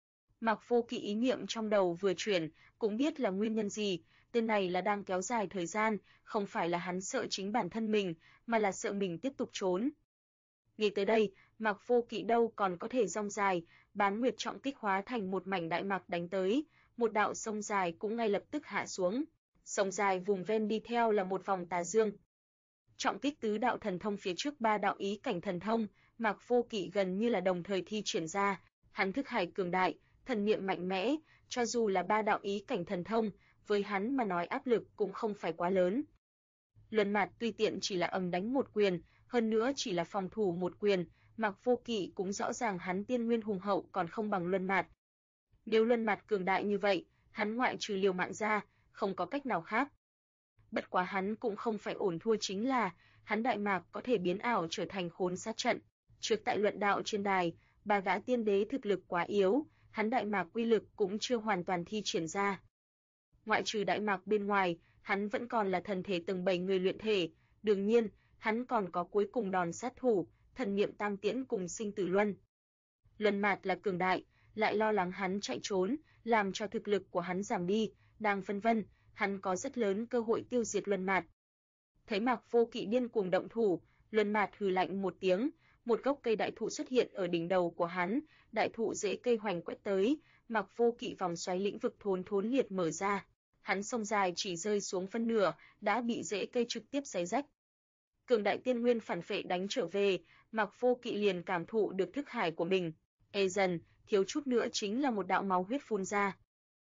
Mạc Vô Kỵ ý niệm trong đầu vừa chuyển, cũng biết là nguyên nhân gì, tên này là đang kéo dài thời gian, không phải là hắn sợ chính bản thân mình, mà là sợ mình tiếp tục trốn. Nghĩ tới đây, Mạc Vô Kỵ đâu còn có thể rong dài, Bán Nguyệt trọng kích hóa thành một mảnh đại mạc đánh tới, một đạo sông dài cũng ngay lập tức hạ xuống. Sông dài vùng ven đi theo là một vòng tà dương. Trọng kích tứ đạo thần thông phía trước ba đạo ý cảnh thần thông, Mạc Vô Kỵ gần như là đồng thời thi triển ra, hắn thức hải cường đại, thần niệm mạnh mẽ, cho dù là ba đạo ý cảnh thần thông, với hắn mà nói áp lực cũng không phải quá lớn. Luân Mạt tuy tiện chỉ là đánh một quyền, hơn nữa chỉ là phòng thủ một quyền, Mạc Vô Kỵ cũng rõ ràng hắn tiên nguyên hùng hậu còn không bằng Luân Mạt. Nếu Luân Mạt cường đại như vậy, hắn ngoại trừ liều mạng ra, không có cách nào khác. Bất quá hắn cũng không phải ổn thua, chính là hắn đại mạc có thể biến ảo trở thành khốn sát trận. Trước tại luận đạo trên đài, ba gã tiên đế thực lực quá yếu, hắn đại mạc uy lực cũng chưa hoàn toàn thi triển ra. Ngoại trừ đại mạc bên ngoài, hắn vẫn còn là thần thể tầng 7 người luyện thể, đương nhiên, hắn còn có cuối cùng đòn sát thủ, thần niệm tam tiễn cùng sinh tử luân. Luân Mạt là cường đại, lại lo lắng hắn chạy trốn, làm cho thực lực của hắn giảm đi, đang phân vân, hắn có rất lớn cơ hội tiêu diệt Luân Mạt. Thấy Mạc Vô Kỵ điên cuồng động thủ, Luân Mạt hừ lạnh một tiếng, một gốc cây đại thụ xuất hiện ở đỉnh đầu của hắn, đại thụ rễ cây hoành quét tới, Mạc Vô Kỵ vòng xoáy lĩnh vực thốn liệt mở ra, hắn sông dài chỉ rơi xuống phân nửa, đã bị rễ cây trực tiếp xé rách. Cường đại tiên nguyên phản phệ đánh trở về, Mạc Vô Kỵ liền cảm thụ được thức hải của mình, dần, thiếu chút nữa chính là một đạo máu huyết phun ra.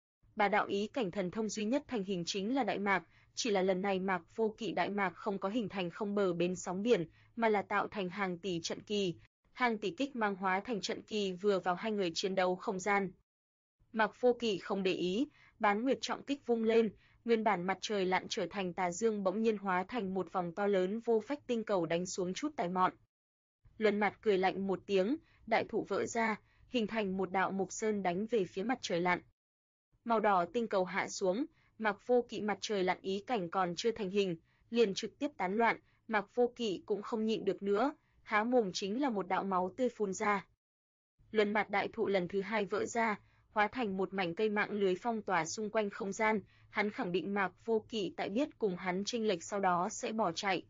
Ba đạo ý cảnh thần thông duy nhất thành hình chính là đại mạc, chỉ là lần này Mạc Vô Kỵ đại mạc không có hình thành không bờ bến sóng biển, mà là tạo thành hàng tỷ trận kỳ, hàng tỷ kích mang hóa thành trận kỳ vừa vào hai người chiến đấu không gian. Mạc Vô Kỵ không để ý, Bán Nguyệt trọng kích vung lên, nguyên bản mặt trời lặn trở thành tà dương bỗng nhiên hóa thành một vòng to lớn vô phách tinh cầu đánh xuống chút tài mọn. Luân Mạt cười lạnh một tiếng, đại thụ vỡ ra, hình thành một đạo mục sơn đánh về phía mặt trời lặn. Màu đỏ tinh cầu hạ xuống, Mạc Vô Kỵ mặt trời lặn ý cảnh còn chưa thành hình, liền trực tiếp tán loạn, Mạc Vô Kỵ cũng không nhịn được nữa, há mồm chính là một đạo máu tươi phun ra. Luân Mạt đại thụ lần thứ hai vỡ ra, hóa thành một mảnh cây mạng lưới phong tỏa xung quanh không gian, hắn khẳng định Mạc Vô Kỵ tại biết cùng hắn chênh lệch sau đó sẽ bỏ chạy.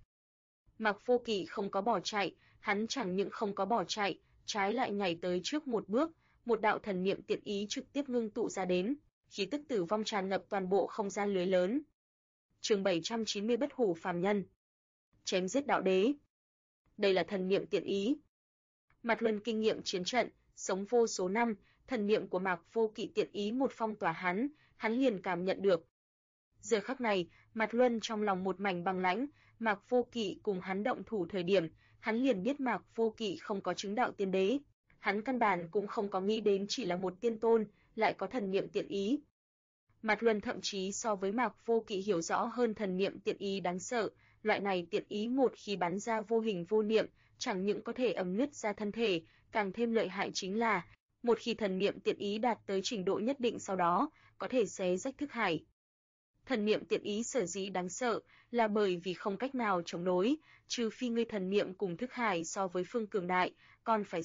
Mạc Vô Kỵ không có bỏ chạy, hắn chẳng những không có bỏ chạy, trái lại nhảy tới trước một bước, một đạo thần niệm tiện ý trực tiếp ngưng tụ ra đến, khí tức tử vong tràn ngập toàn bộ không gian lưới lớn. Chương 790 Bất hủ phàm nhân. Chém giết đạo đế. Đây là thần niệm tiện ý. Mạt Luân kinh nghiệm chiến trận, sống vô số năm, thần niệm của Mạc Vô Kỵ tiện ý một phong tỏa hắn liền cảm nhận được. Giờ khắc này, Mạt Luân trong lòng một mảnh băng lãnh, Mạc Vô Kỵ cùng hắn động thủ thời điểm, hắn liền biết Mạc Vô Kỵ không có chứng đạo tiên đế, hắn căn bản cũng không có nghĩ đến chỉ là một tiên tôn, lại có thần niệm tiện ý. Mạt Luân thậm chí so với Mạc Vô Kỵ hiểu rõ hơn thần niệm tiện ý đáng sợ, loại này tiện ý một khi bắn ra vô hình vô niệm, chẳng những có thể nứt ra thân thể, càng thêm lợi hại chính là, một khi thần niệm tiện ý đạt tới trình độ nhất định sau đó, có thể xé rách thức hải. Thần niệm tiện ý sở dĩ đáng sợ là bởi vì không cách nào chống đối, trừ phi ngươi thần niệm cùng thức hải so với phương cường đại, còn phải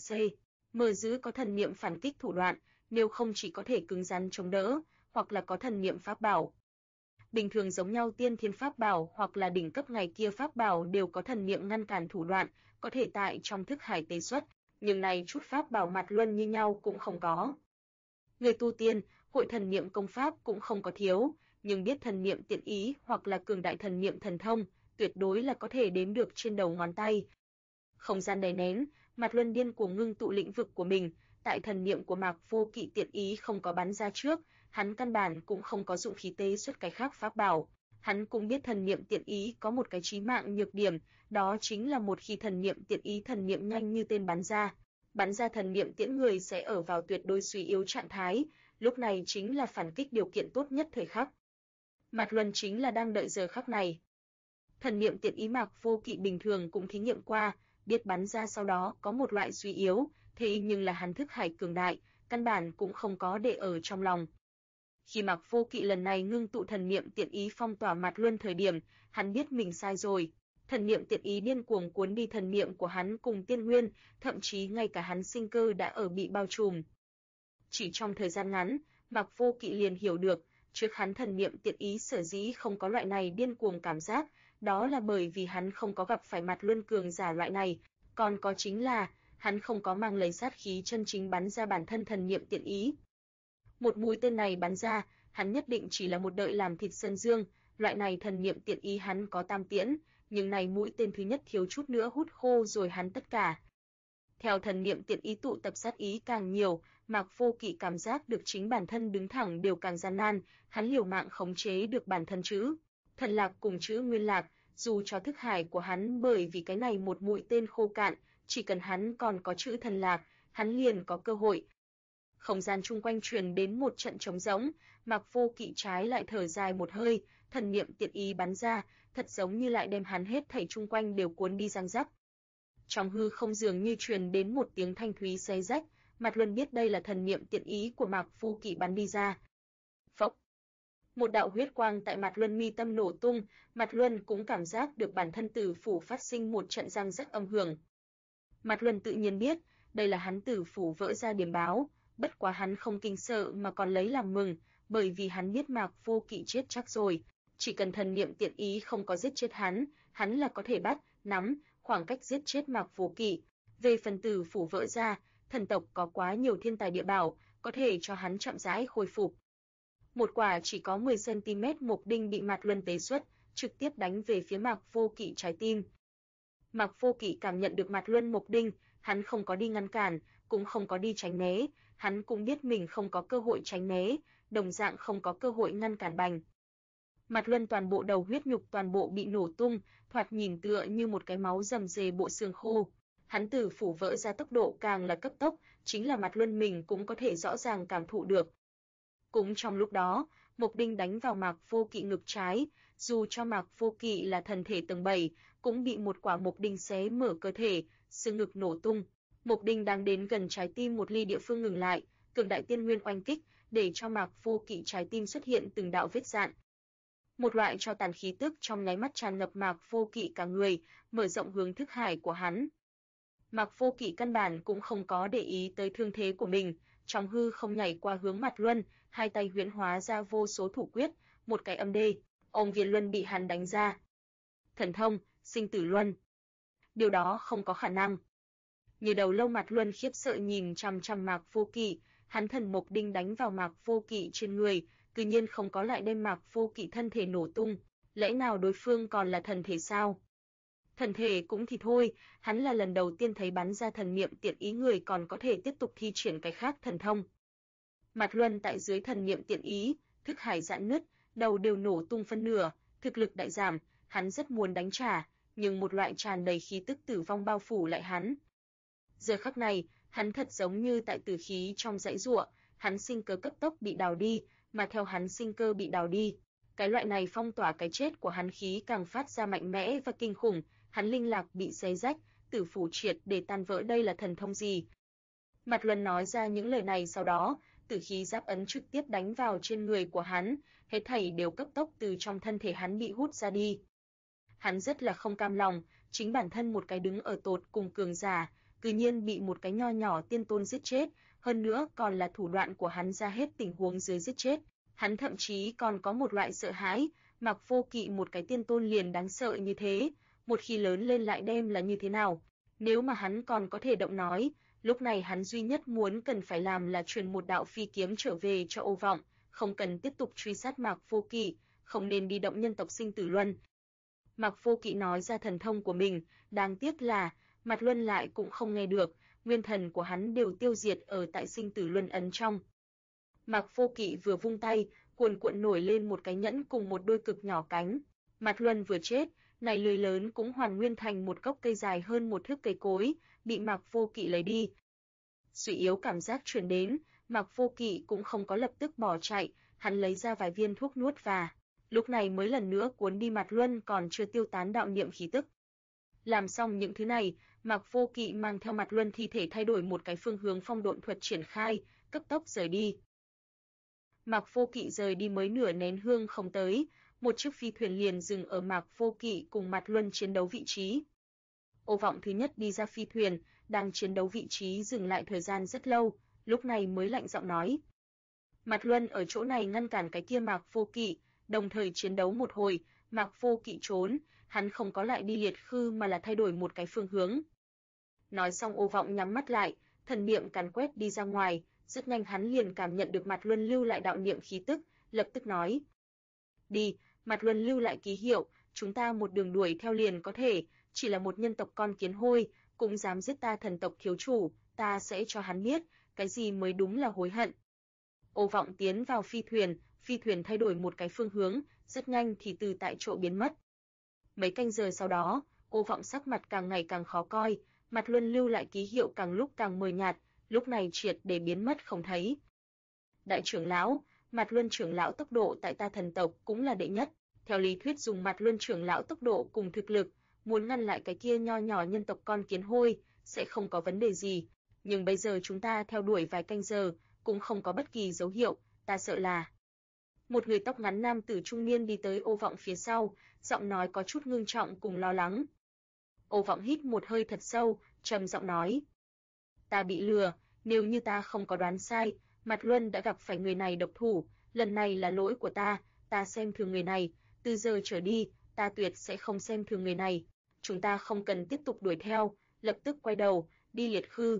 mở giữ có thần niệm phản kích thủ đoạn, nếu không chỉ có thể cứng rắn chống đỡ, hoặc là có thần niệm pháp bảo. Bình thường giống nhau tiên thiên pháp bảo hoặc là đỉnh cấp ngày kia pháp bảo đều có thần niệm ngăn cản thủ đoạn, có thể tại trong thức hải tế xuất, nhưng này chút pháp bảo Mạt Luân như nhau cũng không có. Người tu tiên, hội thần niệm công pháp cũng không có thiếu, nhưng biết thần niệm tiện ý hoặc là cường đại thần niệm thần thông, tuyệt đối là có thể đếm được trên đầu ngón tay. Không gian đầy nén, Mạt Luân điên cuồng ngưng tụ lĩnh vực của mình, tại thần niệm của Mạc Vô Kỵ tiện ý không có bắn ra trước, hắn căn bản cũng không có dụng khí tế xuất cái khác pháp bảo. Hắn cũng biết thần niệm tiện ý có một cái chí mạng nhược điểm, đó chính là một khi thần niệm tiện ý thần niệm nhanh như tên bắn ra thần niệm tiễn người sẽ ở vào tuyệt đối suy yếu trạng thái, lúc này chính là phản kích điều kiện tốt nhất thời khắc. Mạt Luân chính là đang đợi giờ khắc này. Thần niệm tiện ý Mạc Vô Kỵ bình thường cũng thí nghiệm qua, biết bắn ra sau đó có một loại suy yếu, thế nhưng là hắn thức hải cường đại, căn bản cũng không có để ở trong lòng. Khi Mạc Vô Kỵ lần này ngưng tụ thần niệm tiện ý phong tỏa Mạt Luân thời điểm, hắn biết mình sai rồi. Thần niệm tiện ý điên cuồng cuốn đi thần niệm của hắn cùng tiên nguyên, thậm chí ngay cả hắn sinh cơ đã ở bị bao trùm. Chỉ trong thời gian ngắn, Mạc Vô Kỵ liền hiểu được, trước hắn thần niệm tiện ý sở dĩ không có loại này điên cuồng cảm giác, đó là bởi vì hắn không có gặp phải Mạt Luân cường giả loại này, còn có chính là hắn không có mang lấy sát khí chân chính bắn ra bản thân thần niệm tiện ý. Một mũi tên này bắn ra, hắn nhất định chỉ là một đợi làm thịt Sơn Dương, loại này thần niệm tiện ý hắn có tam tiễn, nhưng này mũi tên thứ nhất thiếu chút nữa hút khô rồi hắn tất cả. Theo thần niệm tiện ý tụ tập sát ý càng nhiều, Mạc Vô Kỵ cảm giác được chính bản thân đứng thẳng đều càng gian nan, hắn liều mạng khống chế được bản thân chữ thần lạc cùng chữ nguyên lạc, dù cho thức hải của hắn bởi vì cái này một mũi tên khô cạn, chỉ cần hắn còn có chữ thần lạc, hắn liền có cơ hội. Không gian chung quanh truyền đến một trận trống rỗng, Mạc Vô Kỵ trái lại thở dài một hơi, thần niệm tiện ý bắn ra, thật giống như lại đem hắn hết thảy chung quanh đều cuốn đi răng rắc. Trong hư không dường như truyền đến một tiếng thanh thúy xé rách, Mạt Luân biết đây là thần niệm tiện ý của Mạc Vô Kỵ bắn đi ra. Phốc. Một đạo huyết quang tại Mạt Luân mi tâm nổ tung, Mạt Luân cũng cảm giác được bản thân tử phủ phát sinh một trận răng rắc âm hưởng. Mạt Luân tự nhiên biết, đây là hắn tử phủ vỡ ra điểm báo, bất quá hắn không kinh sợ mà còn lấy làm mừng, bởi vì hắn biết Mạc Vô Kỵ chết chắc rồi, chỉ cần thần niệm tiện ý không có giết chết hắn là có thể bắt, nắm, khoảng cách giết chết Mạc Vô Kỵ. Về phần tử phủ vỡ ra, thần tộc có quá nhiều thiên tài địa bảo, có thể cho hắn chậm rãi khôi phục. Một quả chỉ có 10 cm mộc đinh bị Mạt Luân tế xuất, trực tiếp đánh về phía Mạc Vô Kỵ trái tim. Mạc Vô Kỵ cảm nhận được Mạt Luân mộc đinh, hắn không có đi ngăn cản, cũng không có đi tránh né, hắn cũng biết mình không có cơ hội tránh né, đồng dạng không có cơ hội ngăn cản bành. Mạt Luân toàn bộ đầu huyết nhục toàn bộ bị nổ tung, thoạt nhìn tựa như một cái máu rầm rề bộ xương khô. Hắn tử phủ vỡ ra tốc độ càng là cấp tốc, chính là Mạt Luân mình cũng có thể rõ ràng cảm thụ được. Cũng trong lúc đó, mộc đinh đánh vào Mạc Vô Kỵ ngực trái, dù cho Mạc Vô Kỵ là thần thể tầng 7, cũng bị một quả mộc đinh xé mở cơ thể, xương ngực nổ tung. Mộc đinh đang đến gần trái tim một ly địa phương ngừng lại, cường đại tiên nguyên oanh kích, để cho Mạc Vô Kỵ trái tim xuất hiện từng đạo vết rạn. Một loại tro tàn khí tức trong nháy mắt tràn ngập Mạc Vô Kỵ cả người, mở rộng hướng thức hải của hắn. Mạc Vô Kỵ căn bản cũng không có để ý tới thương thế của mình, trong hư không nhảy qua hướng Mạt Luân, hai tay huyễn hóa ra vô số thủ quyết, một cái âm đê, ông Viên Luân bị hắn đánh ra. Thần thông, sinh tử luân. Điều đó không có khả năng. Như đầu lâu Mạt Luân khiếp sợ nhìn chằm chằm Mạc Vô Kỵ, hắn thần mộc đinh đánh vào Mạc Vô Kỵ trên người, tự nhiên không có lại đem Mạc Vô Kỵ thân thể nổ tung, lẽ nào đối phương còn là thần thể sao? Thần thể cũng thì thôi, hắn là lần đầu tiên thấy bắn ra thần niệm tiện ý người còn có thể tiếp tục thi triển cái khác thần thông. Mạt Luân tại dưới thần niệm tiện ý, thức hải giãn nứt, đầu đều nổ tung phân nửa, thực lực đại giảm, hắn rất muốn đánh trả, nhưng một loại tràn đầy khí tức tử vong bao phủ lại hắn. Giờ khắc này, hắn thật giống như tại tử khí trong dãy giụa, hắn sinh cơ cấp tốc bị đào đi, mà theo hắn sinh cơ bị đào đi, cái loại này phong tỏa cái chết của hắn khí càng phát ra mạnh mẽ và kinh khủng, hắn linh lạc bị xé rách, tử phủ triệt để tan vỡ, đây là thần thông gì? Mạt Luân nói ra những lời này sau đó, tử khí giáp ấn trực tiếp đánh vào trên người của hắn, hết thảy đều cấp tốc từ trong thân thể hắn bị hút ra đi. Hắn rất là không cam lòng, chính bản thân một cái đứng ở tột cùng cường giả, tự nhiên bị một cái nho nhỏ tiên tôn giết chết, hơn nữa còn là thủ đoạn của hắn ra hết tình huống dưới giết chết. Hắn thậm chí còn có một loại sợ hãi, Mạc Vô Kỵ một cái tiên tôn liền đáng sợ như thế, một khi lớn lên lại đem là như thế nào? Nếu mà hắn còn có thể động nói, lúc này hắn duy nhất muốn cần phải làm là truyền một đạo phi kiếm trở về cho Ô Vọng, không cần tiếp tục truy sát Mạc Vô Kỵ, không nên đi động nhân tộc sinh tử luân. Mạc Vô Kỵ nói ra thần thông của mình, đáng tiếc là Mạt Luân lại cũng không nghe được, nguyên thần của hắn đều tiêu diệt ở tại sinh tử luân ấn trong. Mạc Vô Kỵ vừa vung tay, cuồn cuộn nổi lên một cái nhẫn cùng một đôi cực nhỏ cánh. Mạt Luân vừa chết, này lưới lớn cũng hoàn nguyên thành một gốc cây dài hơn một thước cây cối, bị Mạc Vô Kỵ lấy đi. Suy yếu cảm giác truyền đến, Mạc Vô Kỵ cũng không có lập tức bỏ chạy, hắn lấy ra vài viên thuốc nuốt và lúc này mới lần nữa cuốn đi Mạt Luân còn chưa tiêu tán đạo niệm khí tức. Làm xong những thứ này, Mạc Vô Kỵ mang theo Mạt Luân thi thể thay đổi một cái phương hướng phong độn thuật triển khai, cấp tốc rời đi. Mạc Vô Kỵ rời đi mới nửa nén hương không tới, một chiếc phi thuyền liền dừng ở Mạc Vô Kỵ cùng Mạt Luân chiến đấu vị trí. Ô Vọng thứ nhất đi ra phi thuyền, đang chiến đấu vị trí dừng lại thời gian rất lâu, lúc này mới lạnh giọng nói: Mạt Luân ở chỗ này ngăn cản cái kia Mạc Vô Kỵ, đồng thời chiến đấu một hồi, Mạc Vô Kỵ trốn, hắn không có lại đi liệt khư mà là thay đổi một cái phương hướng. Nói xong Ô Vọng nhắm mắt lại, thần niệm càn quét đi ra ngoài, rất nhanh hắn liền cảm nhận được Mạt Luân lưu lại đạo niệm khí tức, lập tức nói: Đi, Mạt Luân lưu lại ký hiệu, chúng ta một đường đuổi theo liền có thể, chỉ là một nhân tộc con kiến hôi, cũng dám giết ta thần tộc thiếu chủ, ta sẽ cho hắn biết, cái gì mới đúng là hối hận. Ô Vọng tiến vào phi thuyền thay đổi một cái phương hướng, rất nhanh thì từ tại chỗ biến mất. Mấy canh giờ sau đó, Ô Vọng sắc mặt càng ngày càng khó coi, Mạt Luân lưu lại ký hiệu càng lúc càng mờ nhạt, lúc này triệt để biến mất không thấy. Đại trưởng lão, Mạt Luân trưởng lão tốc độ tại ta thần tộc cũng là đệ nhất, theo lý thuyết dùng Mạt Luân trưởng lão tốc độ cùng thực lực, muốn ngăn lại cái kia nho nhỏ nhân tộc con kiến hôi sẽ không có vấn đề gì, nhưng bây giờ chúng ta theo đuổi vài canh giờ, cũng không có bất kỳ dấu hiệu, ta sợ là. Một người tóc ngắn nam tử trung niên đi tới Ô Vọng phía sau, giọng nói có chút ngưng trọng cùng lo lắng. Ô Vọng hít một hơi thật sâu, trầm giọng nói: Ta bị lừa, nếu như ta không có đoán sai, Mạt Luân đã gặp phải người này độc thủ, lần này là lỗi của ta xem thường người này, từ giờ trở đi, ta tuyệt sẽ không xem thường người này, chúng ta không cần tiếp tục đuổi theo, lập tức quay đầu, đi liệt khư.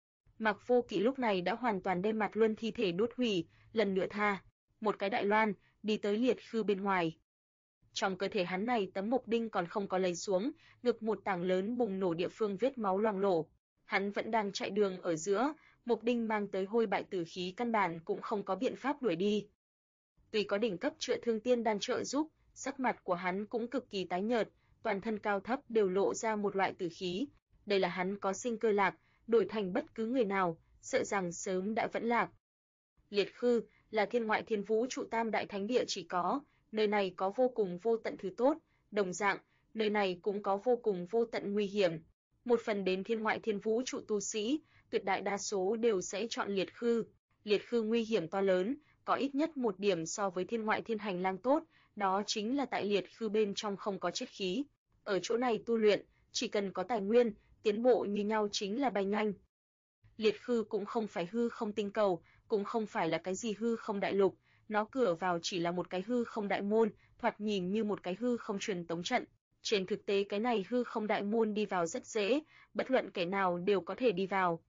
Mạc Vô Kỵ lúc này đã hoàn toàn đem Mạt Luân thi thể đốt hủy, lần nữa tha một cái đại loan, đi tới liệt khư bên ngoài. Trong cơ thể hắn này tấm mộc đinh còn không có lấy xuống, ngực một tảng lớn bùng nổ địa phương vết máu loang lổ. Hắn vẫn đang chạy đường ở giữa, mộc đinh mang tới hôi bại tử khí căn bản cũng không có biện pháp đuổi đi. Tuy có đỉnh cấp chữa thương tiên đan trợ giúp, sắc mặt của hắn cũng cực kỳ tái nhợt, toàn thân cao thấp đều lộ ra một loại tử khí. Đây là hắn có sinh cơ lạc, đổi thành bất cứ người nào, sợ rằng sớm đã vẫn lạc. Liệt khư là thiên ngoại thiên vũ trụ tam đại thánh địa chỉ có, nơi này có vô cùng vô tận thứ tốt, đồng dạng, nơi này cũng có vô cùng vô tận nguy hiểm. Một phần đến thiên ngoại thiên vũ trụ tu sĩ, tuyệt đại đa số đều sẽ chọn liệt khư. Liệt khư nguy hiểm to lớn, có ít nhất một điểm so với thiên ngoại thiên hành lang tốt, đó chính là tại liệt khư bên trong không có chết khí. Ở chỗ này tu luyện, chỉ cần có tài nguyên, tiến bộ như nhau chính là bay nhanh. Liệt khư cũng không phải hư không tinh cầu, cũng không phải là cái gì hư không đại lục, nó cửa vào chỉ là một cái hư không đại môn, thoạt nhìn như một cái hư không truyền tống trận. Trên thực tế cái này hư không đại môn đi vào rất dễ, bất luận kẻ nào đều có thể đi vào.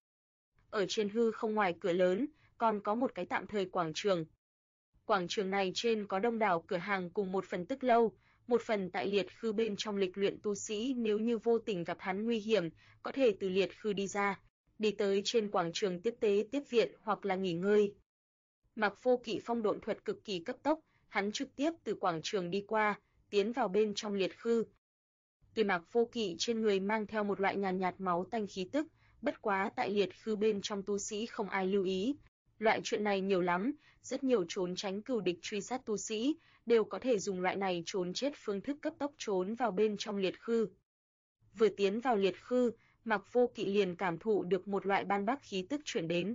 Ở trên hư không ngoài cửa lớn, còn có một cái tạm thời quảng trường. Quảng trường này trên có đông đảo cửa hàng cùng một phần tức lâu, một phần tại liệt khư bên trong lịch luyện tu sĩ nếu như vô tình gặp hắn nguy hiểm, có thể từ liệt khư đi ra, đi tới trên quảng trường tiếp tế tiếp viện hoặc là nghỉ ngơi. Mạc Vô Kỵ phong độn thuật cực kỳ cấp tốc, hắn trực tiếp từ quảng trường đi qua, tiến vào bên trong liệt khư. Tuy Mạc Vô Kỵ trên người mang theo một loại nhàn nhạt máu tanh khí tức, bất quá tại liệt khư bên trong tu sĩ không ai lưu ý. Loại chuyện này nhiều lắm, rất nhiều trốn tránh cừu địch truy sát tu sĩ đều có thể dùng loại này trốn chết phương thức cấp tốc trốn vào bên trong liệt khư. Vừa tiến vào liệt khư, Mạc Vô Kỵ liền cảm thụ được một loại ban bác khí tức chuyển đến,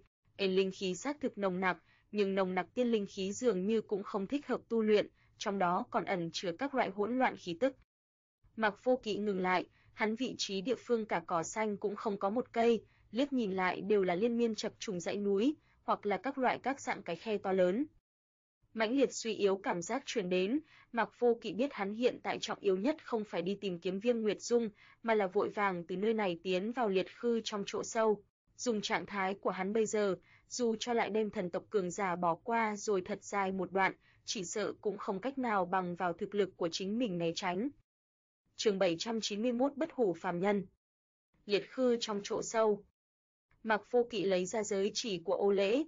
linh khí xác thực nồng nặc, nhưng nồng nặc tiên linh khí dường như cũng không thích hợp tu luyện, trong đó còn ẩn chứa các loại hỗn loạn khí tức. Mạc Vô Kỵ ngừng lại, hắn vị trí địa phương cả cỏ xanh cũng không có một cây, liếc nhìn lại đều là liên miên chập trùng dãy núi, hoặc là các loại các dạng cái khe to lớn. Mãnh liệt suy yếu cảm giác truyền đến, Mạc Vô Kỵ biết hắn hiện tại trọng yếu nhất không phải đi tìm kiếm Viêm Nguyệt Dung, mà là vội vàng từ nơi này tiến vào liệt khư trong chỗ sâu. Dùng trạng thái của hắn bây giờ, dù cho lại đem thần tộc cường giả bỏ qua rồi thật dài một đoạn, chỉ sợ cũng không cách nào bằng vào thực lực của chính mình né tránh. Chương 791 Bất hủ phàm nhân. Liệt khư trong chỗ sâu. Mạc Vô Kỵ lấy ra giới chỉ của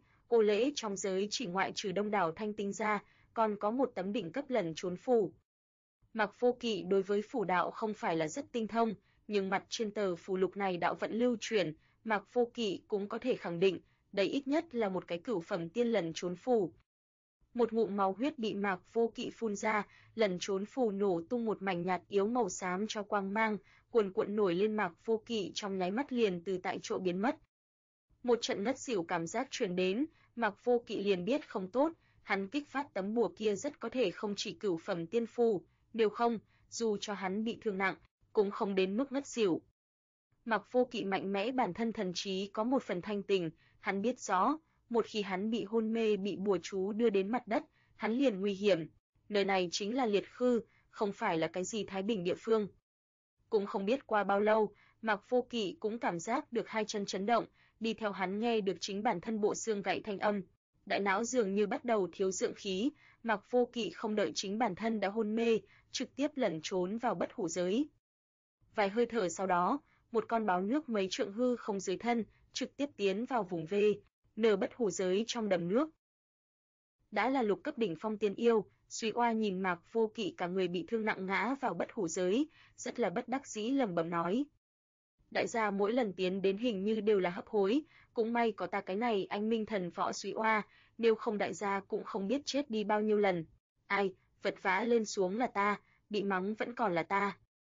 Ô Lễ trong giới chỉ ngoại trừ đông đảo thanh tinh ra, còn có một tấm đỉnh cấp lần trốn phù. Mạc Vô Kỵ đối với phù đạo không phải là rất tinh thông, nhưng mặt trên tờ phù lục này đạo vận lưu truyền, Mạc Vô Kỵ cũng có thể khẳng định, đây ít nhất là một cái cửu phẩm tiên lần trốn phù. Một ngụm máu huyết bị Mạc Vô Kỵ phun ra, lẩn trốn phù nổ tung một mảnh nhạt yếu màu xám cho quang mang, cuồn cuộn nổi lên. Mạc Vô Kỵ trong nháy mắt liền từ tại chỗ biến mất. Một trận ngất xỉu cảm giác truyền đến, Mạc Vô Kỵ liền biết không tốt, hắn kích phát tấm bùa kia rất có thể không chỉ cửu phẩm tiên phù, nếu không, dù cho hắn bị thương nặng, cũng không đến mức ngất xỉu. Mạc Vô Kỵ mạnh mẽ, bản thân thần trí có một phần thanh tỉnh, hắn biết rõ, một khi hắn bị hôn mê, bị bùa chú đưa đến mặt đất, hắn liền nguy hiểm. Nơi này chính là Liệt Khư, không phải là cái gì thái bình địa phương. Cũng không biết qua bao lâu, Mạc Vô Kỵ cũng cảm giác được hai chân chấn động, đi theo hắn nghe được chính bản thân bộ xương gãy thanh âm. Đại não dường như bắt đầu thiếu dưỡng khí, Mạc Vô Kỵ không đợi chính bản thân đã hôn mê, trực tiếp lẩn trốn vào bất hủ giới. Vài hơi thở sau đó, một con báo nước mấy trượng hư không dưới thân, trực tiếp tiến vào vùng V, nở bất hủ giới trong đầm nước. Đã là lục cấp đỉnh phong tiên yêu, Suy Oa nhìn Mạc Vô Kỵ cả người bị thương nặng ngã vào bất hủ giới, rất là bất đắc dĩ lẩm bẩm nói: đại gia mỗi lần tiến đến hình như đều là hấp hối, cũng may có ta cái này anh minh thần võ Suy Oa, nếu không đại gia cũng không biết chết đi bao nhiêu lần. Ai, vật vã lên xuống là ta, bị mắng vẫn còn là ta.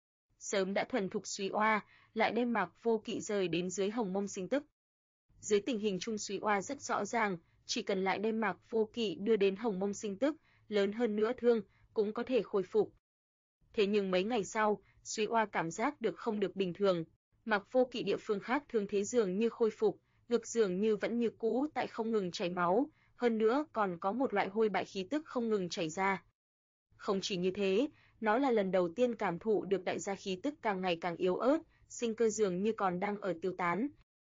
Sớm đã thuần thục Suy Oa, lại đem Mạc Vô Kỵ rời đến dưới Hồng Mông Sinh Tức. Dưới tình hình chung Suy Oa rất rõ ràng, chỉ cần lại đem Mạc Vô Kỵ đưa đến Hồng Mông Sinh Tức, lớn hơn nữa thương cũng có thể khôi phục. Thế nhưng mấy ngày sau, Suy Oa cảm giác được không được bình thường, Mạc Vô Kỵ địa phương khác thương thế dường như khôi phục, ngực dường như vẫn như cũ tại không ngừng chảy máu, hơn nữa còn có một loại hôi bại khí tức không ngừng chảy ra. Không chỉ như thế, nó là lần đầu tiên cảm thụ được đại gia khí tức càng ngày càng yếu ớt, sinh cơ dường như còn đang ở tiêu tán.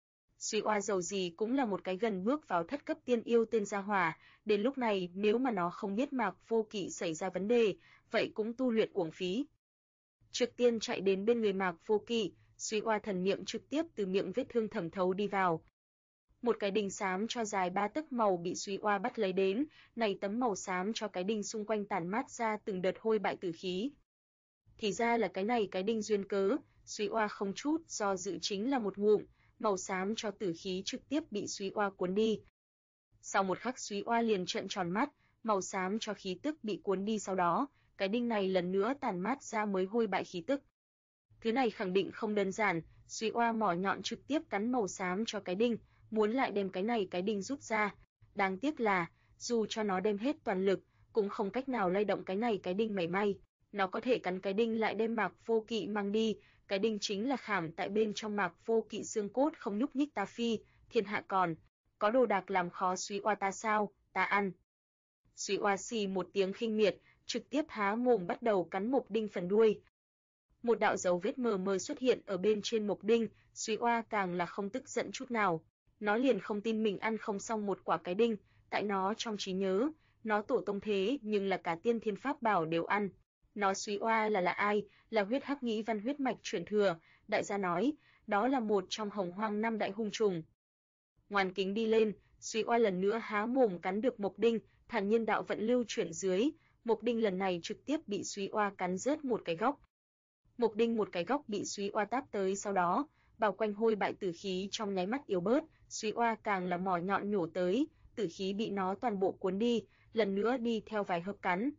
Suy Oa dầu gì cũng là một cái gần bước vào thất cấp tiên yêu tên gia hỏa, đến lúc này nếu mà nó không biết Mạc Vô Kỵ xảy ra vấn đề, vậy cũng tu luyện uổng phí. Trước tiên chạy đến bên người Mạc Vô Kỵ, Suy Oa thần niệm trực tiếp từ miệng vết thương thẩm thấu đi vào. Một cái đinh xám cho dài 3 tấc màu bị Suy Oa bắt lấy đến, này tấm màu xám cho cái đinh xung quanh tản mát ra từng đợt hôi bại tử khí. Thì ra là cái này cái đinh duyên cớ, Suy Oa không chút do dự chính là một ngụm, màu xám cho tử khí trực tiếp bị Suy Oa cuốn đi. Sau một khắc Suy Oa liền trợn tròn mắt, màu xám cho khí tức bị cuốn đi, sau đó, cái đinh này lần nữa tản mát ra mới hôi bại khí tức. Thứ này khẳng định không đơn giản, Suy Oa mỏ nhọn trực tiếp cắn màu xám cho cái đinh, muốn lại đem cái này cái đinh rút ra. Đáng tiếc là, dù cho nó đem hết toàn lực, cũng không cách nào lay động cái này cái đinh mảy may. Nó có thể cắn cái đinh lại đem Mạc Vô Kỵ mang đi, cái đinh chính là khảm tại bên trong Mạc Vô Kỵ xương cốt không nhúc nhích. Ta phi, thiên hạ còn có đồ đạc làm khó Suy Oa ta sao, ta ăn. Suy Oa xì một tiếng khinh miệt, trực tiếp há mồm bắt đầu cắn mộc đinh phần đuôi. Một đạo dấu vết mờ mờ xuất hiện ở bên trên mộc đinh, Suy Oa càng là không tức giận chút nào. Nó liền không tin mình ăn không xong một quả cái đinh, tại nó trong trí nhớ, nó tổ tông thế nhưng là cả tiên thiên pháp bảo đều ăn. Nó Suy Oa là ai? Là huyết hắc nghĩ văn huyết mạch truyền thừa, đại gia nói, đó là một trong Hồng Hoang 5 đại hung trùng. Ngoan kính đi lên, Suy Oa lần nữa há mồm cắn được mộc đinh, thản nhiên đạo vận lưu chuyển dưới, mộc đinh lần này trực tiếp bị Suy Oa cắn rớt một cái góc. Mộc đinh một cái góc bị Suy Oa táp tới, sau đó, bao quanh hôi bại tử khí trong nháy mắt yếu bớt, Suy Oa càng là mỏ nhọn nhổ tới, tử khí bị nó toàn bộ cuốn đi, lần nữa đi theo vài hớp cắn.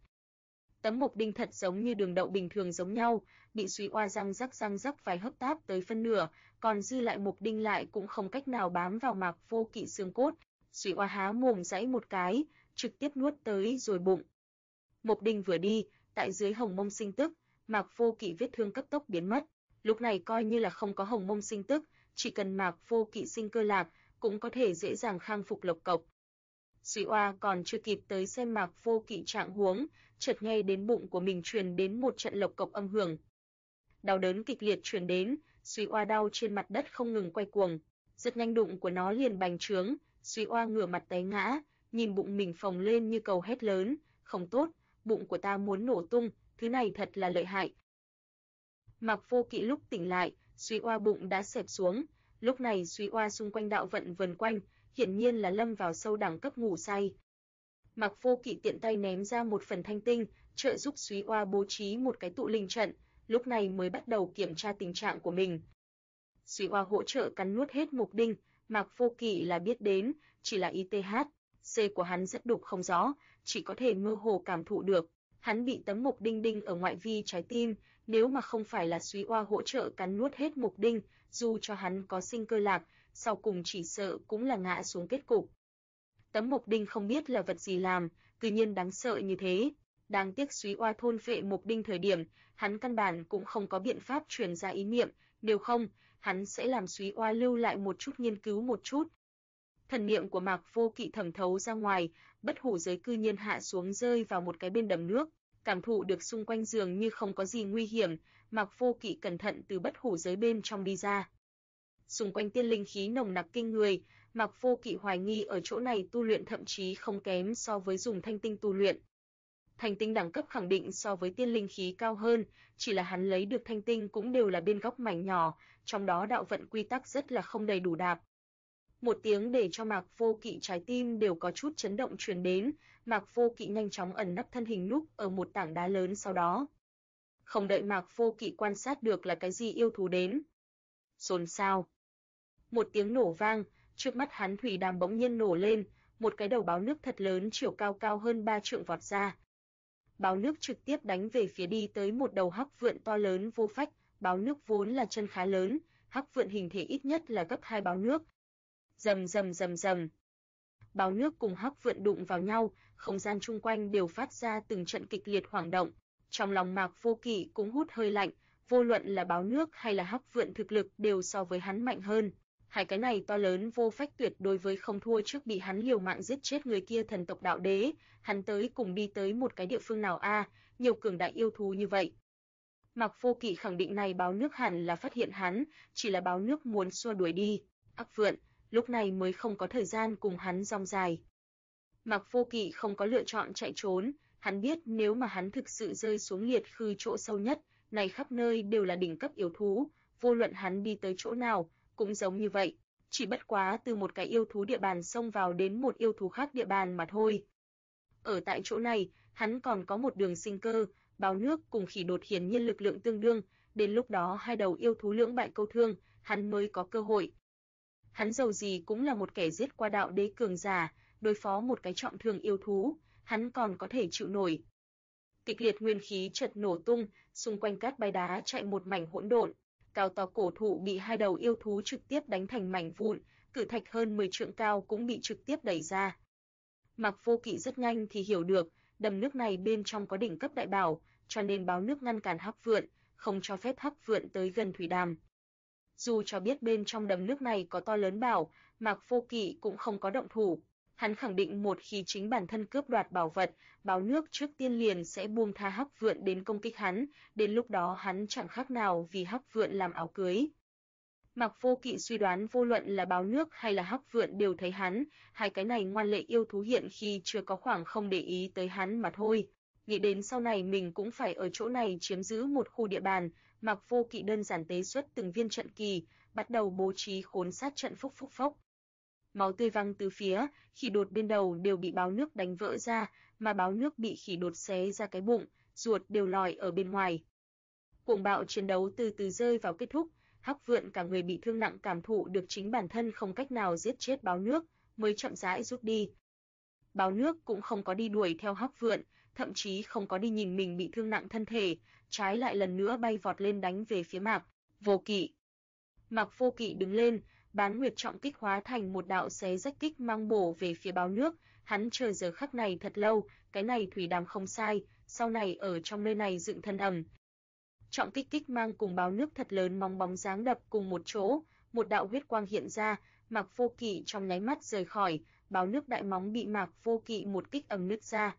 Tấm mộc đinh thật giống như đường đậu bình thường giống nhau, bị Suy Oa răng rắc vài hớp táp tới phân nửa, còn dư lại mộc đinh lại cũng không cách nào bám vào Mạc Vô Kỵ xương cốt. Suy Oa há mồm giãy một cái, trực tiếp nuốt tới rồi bụng. Mộc đinh vừa đi, tại dưới Hồng Mông Sinh Tức, Mạc Vô Kỵ vết thương cấp tốc biến mất. Lúc này coi như là không có Hồng Mông Sinh Tức, chỉ cần Mạc Vô Kỵ sinh cơ lạc, cũng có thể dễ dàng khang phục lộc cộc. Suy Oa còn chưa kịp tới xem Mạc Vô Kỵ trạng huống, chợt nghe đến bụng của mình truyền đến một trận lộc cộc âm hưởng. Đau đớn kịch liệt truyền đến, Suy Oa đau trên mặt đất không ngừng quay cuồng, rất nhanh bụng của nó liền bành trướng, Suy Oa ngửa mặt té ngã, nhìn bụng mình phồng lên như cầu hét lớn, không tốt, bụng của ta muốn nổ tung, thứ này thật là lợi hại. Mạc Vô Kỵ lúc tỉnh lại, Suy Oa bụng đã xẹp xuống, lúc này Suy Oa xung quanh đạo vận vần quanh, hiển nhiên là lâm vào sâu đẳng cấp ngủ say. Mạc Vô Kỵ tiện tay ném ra một phần thanh tinh, trợ giúp Suy Oa bố trí một cái tụ linh trận, lúc này mới bắt đầu kiểm tra tình trạng của mình. Suy Oa hỗ trợ cắn nuốt hết mộc đinh, Mạc Vô Kỵ là biết đến, chỉ là ITH, C của hắn rất đục không rõ, chỉ có thể mơ hồ cảm thụ được. Hắn bị tấm mộc đinh đinh ở ngoại vi trái tim, nếu mà không phải là Súy Oa hỗ trợ cắn nuốt hết mộc đinh, dù cho hắn có sinh cơ lạc, sau cùng chỉ sợ cũng là ngã xuống kết cục. Tấm mộc đinh không biết là vật gì làm, tự nhiên đáng sợ như thế. Đáng tiếc Súy Oa thôn phệ mộc đinh thời điểm, hắn căn bản cũng không có biện pháp truyền ra ý niệm, nếu không, hắn sẽ làm Súy Oa lưu lại một chút nghiên cứu một chút. Thần niệm của Mạc Vô Kỵ thẩm thấu ra ngoài, bất hủ giới cư nhiên hạ xuống rơi vào một cái bên đầm nước, cảm thụ được xung quanh dường như không có gì nguy hiểm, Mạc Vô Kỵ cẩn thận từ bất hủ giới bên trong đi ra. Xung quanh tiên linh khí nồng nặc kinh người, Mạc Vô Kỵ hoài nghi ở chỗ này tu luyện thậm chí không kém so với dùng thanh tinh tu luyện. Thanh tinh đẳng cấp khẳng định so với tiên linh khí cao hơn, chỉ là hắn lấy được thanh tinh cũng đều là bên góc mảnh nhỏ, trong đó đạo vận quy tắc rất là không đầy đủ đạp. Một tiếng để cho Mạc Vô Kỵ trái tim đều có chút chấn động truyền đến, Mạc Vô Kỵ nhanh chóng ẩn nấp thân hình núp ở một tảng đá lớn sau đó. Không đợi Mạc Vô Kỵ quan sát được là cái gì yêu thú đến. Xôn xao. Một tiếng nổ vang, trước mắt hắn thủy đàm bỗng nhiên nổ lên, một cái đầu báo nước thật lớn chiều cao cao hơn 3 trượng vọt ra. Báo nước trực tiếp đánh về phía đi tới một đầu hắc vượn to lớn vô phách, báo nước vốn là chân khá lớn, hắc vượn hình thể ít nhất là gấp 2 báo nước. Rầm rầm rầm rầm. Báo nước cùng hắc vượn đụng vào nhau, không gian chung quanh đều phát ra từng trận kịch liệt hoảng động. Trong lòng Mạc Vô Kỵ cũng hút hơi lạnh, vô luận là báo nước hay là hắc vượn thực lực đều so với hắn mạnh hơn. Hai cái này to lớn vô phách tuyệt đối với không thua trước bị hắn liều mạng giết chết người kia thần tộc đạo đế, hắn tới cùng đi tới một cái địa phương nào a, nhiều cường đại yêu thú như vậy. Mạc Vô Kỵ khẳng định này báo nước hẳn là phát hiện hắn, chỉ là báo nước muốn xua đuổi đi. Hắc vượn lúc này mới không có thời gian cùng hắn rong dài. Mạc Vô Kỵ không có lựa chọn chạy trốn, hắn biết nếu mà hắn thực sự rơi xuống liệt khư chỗ sâu nhất, này khắp nơi đều là đỉnh cấp yêu thú, vô luận hắn đi tới chỗ nào, cũng giống như vậy, chỉ bất quá từ một cái yêu thú địa bàn xông vào đến một yêu thú khác địa bàn mà thôi. Ở tại chỗ này, hắn còn có một đường sinh cơ, báo nước cùng khỉ đột hiển nhiên lực lượng tương đương, đến lúc đó hai đầu yêu thú lưỡng bại câu thương, hắn mới có cơ hội. Hắn dầu gì cũng là một kẻ giết qua đạo đế cường giả, đối phó một cái trọng thương yêu thú, hắn còn có thể chịu nổi. Kịch liệt nguyên khí chợt nổ tung, xung quanh cát bay đá chạy một mảnh hỗn độn, cao to cổ thụ bị hai đầu yêu thú trực tiếp đánh thành mảnh vụn, cự thạch hơn 10 trượng cao cũng bị trực tiếp đẩy ra. Mạc Vô Kỵ rất nhanh thì hiểu được, đầm nước này bên trong có đỉnh cấp đại bảo, cho nên báo nước ngăn cản hắc vượn, không cho phép hắc vượn tới gần thủy đàm. Dù cho biết bên trong đầm nước này có to lớn bảo, Mạc Vô Kỵ cũng không có động thủ. Hắn khẳng định một khi chính bản thân cướp đoạt bảo vật, báo nước trước tiên liền sẽ buông tha hắc vượn đến công kích hắn, đến lúc đó hắn chẳng khác nào vì hắc vượn làm áo cưới. Mạc Vô Kỵ suy đoán vô luận là báo nước hay là hắc vượn đều thấy hắn, hai cái này ngoan lệ yêu thú hiện khi chưa có khoảng không để ý tới hắn mà thôi. Nghĩ đến sau này mình cũng phải ở chỗ này chiếm giữ một khu địa bàn, Mạc Vô Kỵ đơn giản tế xuất từng viên trận kỳ, bắt đầu bố trí khốn sát trận phốc phốc phốc. Máu tươi văng từ phía, khỉ đột bên đầu đều bị báo nước đánh vỡ ra, mà báo nước bị khỉ đột xé ra cái bụng, ruột đều lòi ở bên ngoài. Cuồng bạo chiến đấu từ từ rơi vào kết thúc, hắc vượn cả người bị thương nặng cảm thụ được chính bản thân không cách nào giết chết báo nước, mới chậm rãi rút đi. Báo nước cũng không có đi đuổi theo hắc vượn, thậm chí không có đi nhìn mình bị thương nặng thân thể, trái lại lần nữa bay vọt lên đánh về phía Mạc Vô Kỵ. Mạc Vô Kỵ đứng lên, bán nguyệt trọng kích hóa thành một đạo xé rách kích mang bổ về phía báo nước, hắn chờ giờ khắc này thật lâu, cái này thủy đàm không sai, sau này ở trong nơi này dựng thân ẩm. Trọng kích kích mang cùng báo nước thật lớn mong bóng dáng đập cùng một chỗ, một đạo huyết quang hiện ra, Mạc Vô Kỵ trong nháy mắt rời khỏi, báo nước đại móng bị Mạc Vô Kỵ một kích ầm nứt ra.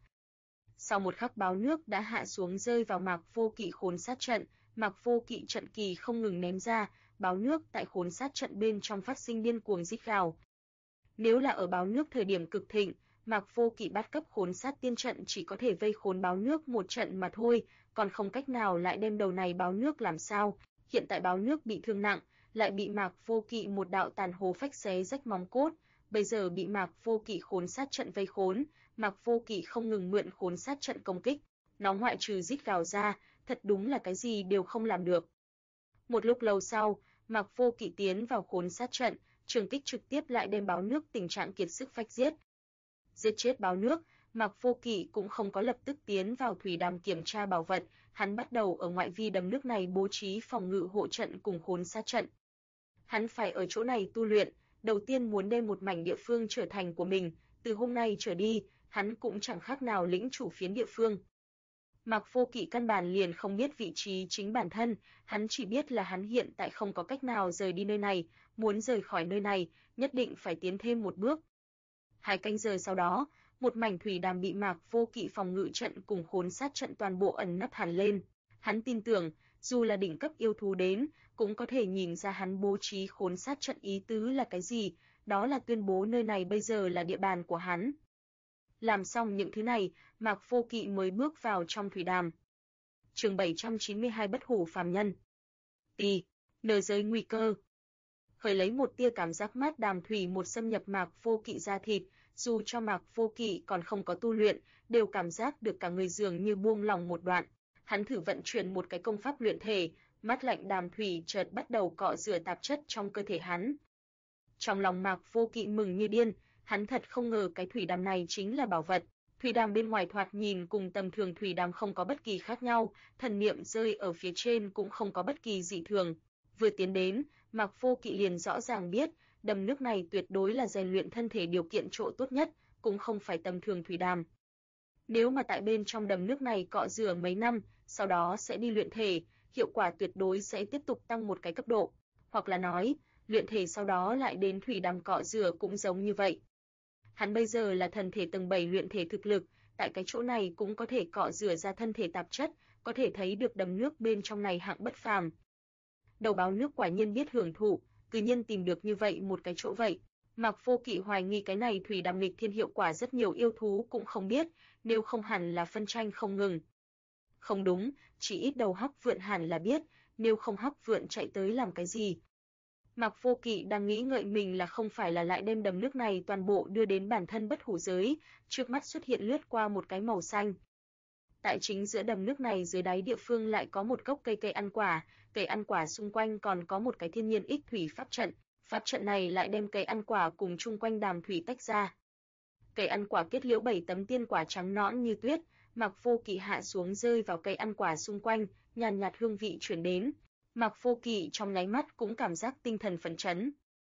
Sau một khắc báo nước đã hạ xuống rơi vào Mạc Vô Kỵ khốn sát trận, Mạc Vô Kỵ trận kỳ không ngừng ném ra, báo nước tại khốn sát trận bên trong phát sinh điên cuồng rít gào. Nếu là ở báo nước thời điểm cực thịnh, Mạc Vô Kỵ bắt cấp khốn sát tiên trận chỉ có thể vây khốn báo nước một trận mà thôi, còn không cách nào lại đem đầu này báo nước làm sao. Hiện tại báo nước bị thương nặng, lại bị Mạc Vô Kỵ một đạo tàn hồ phách xé rách móng cốt, bây giờ bị Mạc Vô Kỵ khốn sát trận vây khốn, Mạc Vô Kỵ không ngừng mượn khốn sát trận công kích, nó ngoại trừ rít gào ra, thật đúng là cái gì đều không làm được. Một lúc lâu sau, Mạc Vô Kỵ tiến vào khốn sát trận, trường kích trực tiếp lại đem báo nước tình trạng kiệt sức phách giết. Giết chết báo nước, Mạc Vô Kỵ cũng không có lập tức tiến vào thủy đàm kiểm tra bảo vật, hắn bắt đầu ở ngoại vi đầm nước này bố trí phòng ngự hộ trận cùng khốn sát trận. Hắn phải ở chỗ này tu luyện, đầu tiên muốn đem một mảnh địa phương trở thành của mình, từ hôm nay trở đi, hắn cũng chẳng khác nào lĩnh chủ phiến địa phương. Mạc Vô Kỵ căn bản liền không biết vị trí chính bản thân, hắn chỉ biết là hắn hiện tại không có cách nào rời đi nơi này, muốn rời khỏi nơi này, nhất định phải tiến thêm một bước. 2 canh giờ sau đó, một mảnh thủy đàm bị Mạc Vô Kỵ phòng ngự trận cùng khốn sát trận toàn bộ ẩn nấp hẳn lên. Hắn tin tưởng, dù là đỉnh cấp yêu thú đến, cũng có thể nhìn ra hắn bố trí khốn sát trận ý tứ là cái gì, đó là tuyên bố nơi này bây giờ là địa bàn của hắn. Làm xong những thứ này, Mạc Vô Kỵ mới bước vào trong thủy đàm. Chương 792 Bất hủ phàm nhân. Nở giới nguy cơ. Khởi lấy một tia cảm giác mát đàm thủy một xâm nhập Mạc Vô Kỵ da thịt, dù cho Mạc Vô Kỵ còn không có tu luyện, đều cảm giác được cả người dường như buông lỏng một đoạn. Hắn thử vận chuyển một cái công pháp luyện thể, mát lạnh đàm thủy chợt bắt đầu cọ rửa tạp chất trong cơ thể hắn. Trong lòng Mạc Vô Kỵ mừng như điên, hắn thật không ngờ cái thủy đàm này chính là bảo vật. Thủy đàm bên ngoài thoạt nhìn cùng tầm thường thủy đàm không có bất kỳ khác nhau, thần niệm rơi ở phía trên cũng không có bất kỳ dị thường. Vừa tiến đến, Mạc Vô Kỵ liền rõ ràng biết, đầm nước này tuyệt đối là rèn luyện thân thể điều kiện chỗ tốt nhất, cũng không phải tầm thường thủy đàm. Nếu mà tại bên trong đầm nước này cọ rửa mấy năm, sau đó sẽ đi luyện thể, hiệu quả tuyệt đối sẽ tiếp tục tăng một cái cấp độ, hoặc là nói, luyện thể sau đó lại đến thủy đàm cọ rửa cũng giống như vậy. Hắn bây giờ là thần thể tầng 7 luyện thể thực lực, tại cái chỗ này cũng có thể cọ rửa ra thân thể tạp chất, có thể thấy được đầm nước bên trong này hạng bất phàm. Đầu báo nước quả nhiên biết hưởng thụ, cư nhiên tìm được như vậy một cái chỗ vậy. Mạc Vô Kỵ hoài nghi cái này thủy đàm nghịch thiên hiệu quả rất nhiều yêu thú cũng không biết, nếu không hẳn là phân tranh không ngừng. Không đúng, chỉ ít đầu Hắc Vượn hẳn là biết, nếu không Hắc Vượn chạy tới làm cái gì. Mạc Vô Kỵ đang nghĩ ngợi mình là không phải là lại đem đầm nước này toàn bộ đưa đến bản thân bất hủ giới, trước mắt xuất hiện lướt qua một cái màu xanh. Tại chính giữa đầm nước này dưới đáy địa phương lại có một gốc cây ăn quả, cây ăn quả xung quanh còn có một cái thiên nhiên ích thủy pháp trận này lại đem cây ăn quả cùng chung quanh đàm thủy tách ra. Cây ăn quả kết liễu 7 tấm tiên quả trắng nõn như tuyết, Mạc Vô Kỵ hạ xuống rơi vào cây ăn quả xung quanh, nhàn nhạt hương vị truyền đến. Mạc Vô Kỵ trong nháy mắt cũng cảm giác tinh thần phấn chấn.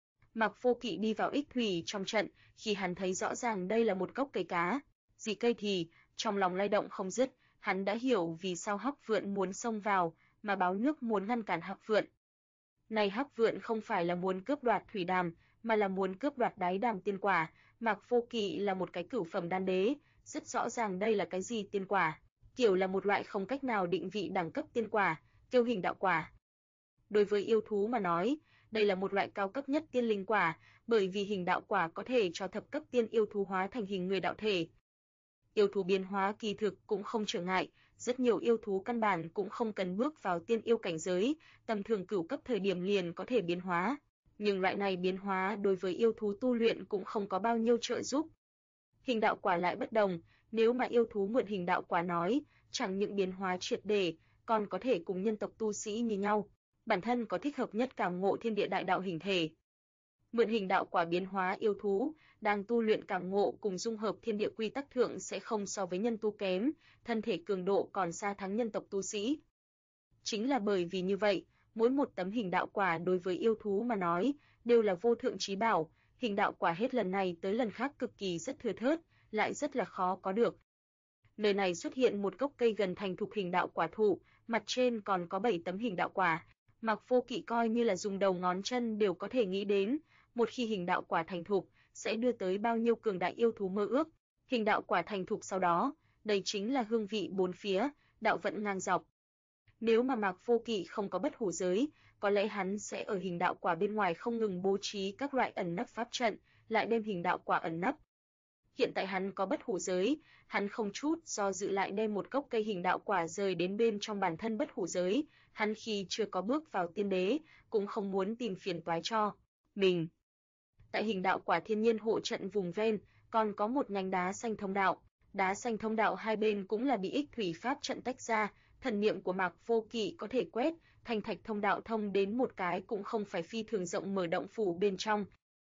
Mạc Vô Kỵ đi vào ích thủy trong trận, khi hắn thấy rõ ràng đây là một gốc cây cá, gì cây thì, trong lòng lay động không dứt, hắn đã hiểu vì sao Hắc Vượn muốn xông vào, mà báo nước muốn ngăn cản Hắc Vượn. Này Hắc Vượn không phải là muốn cướp đoạt thủy đàm, mà là muốn cướp đoạt đáy đàm tiên quả, Mạc Vô Kỵ là một cái cửu phẩm đan đế, rất rõ ràng đây là cái gì tiên quả, kiểu là một loại không cách nào định vị đẳng cấp tiên quả, kêu hình đạo quả. Đối với yêu thú mà nói, đây là một loại cao cấp nhất tiên linh quả, bởi vì hình đạo quả có thể cho thập cấp tiên yêu thú hóa thành hình người đạo thể. Yêu thú biến hóa kỳ thực cũng không trở ngại, rất nhiều yêu thú căn bản cũng không cần bước vào tiên yêu cảnh giới, tầm thường cửu cấp thời điểm liền có thể biến hóa. Nhưng loại này biến hóa đối với yêu thú tu luyện cũng không có bao nhiêu trợ giúp. Hình đạo quả lại bất đồng, nếu mà yêu thú mượn hình đạo quả nói, chẳng những biến hóa triệt để, còn có thể cùng nhân tộc tu sĩ như nhau, bản thân có thích hợp nhất cảm ngộ thiên địa đại đạo hình thể. Mượn hình đạo quả biến hóa yêu thú, đang tu luyện cảm ngộ cùng dung hợp thiên địa quy tắc thượng sẽ không so với nhân tu kém, thân thể cường độ còn xa thắng nhân tộc tu sĩ. Chính là bởi vì như vậy, mỗi một tấm hình đạo quả đối với yêu thú mà nói, đều là vô thượng chí bảo, hình đạo quả hết lần này tới lần khác cực kỳ rất thưa thớt, lại rất là khó có được. Nơi này xuất hiện một gốc cây gần thành thục hình đạo quả thụ, mặt trên còn có 7 tấm hình đạo quả. Mạc Vô Kỵ coi như là dùng đầu ngón chân đều có thể nghĩ đến, một khi hình đạo quả thành thục, sẽ đưa tới bao nhiêu cường đại yêu thú mơ ước. Hình đạo quả thành thục sau đó, đây chính là hương vị bốn phía, đạo vận ngang dọc. Nếu mà Mạc Vô Kỵ không có bất hủ giới, có lẽ hắn sẽ ở hình đạo quả bên ngoài không ngừng bố trí các loại ẩn nấp pháp trận, lại đem hình đạo quả ẩn nấp. Hiện tại hắn có bất hủ giới, hắn không chút do dự lại đem một gốc cây hình đạo quả rời đến bên trong bản thân bất hủ giới, hắn khi chưa có bước vào tiên đế, cũng không muốn tìm phiền toái cho mình. Tại hình đạo quả thiên nhiên hộ trận vùng ven, còn có một nhánh đá xanh thông đạo, đá xanh thông đạo hai bên cũng là bị ích thủy pháp trận tách ra, thần niệm của Mạc Vô Kỵ có thể quét, thanh thạch thông đạo thông đến một cái cũng không phải phi thường rộng mở động phủ bên trong.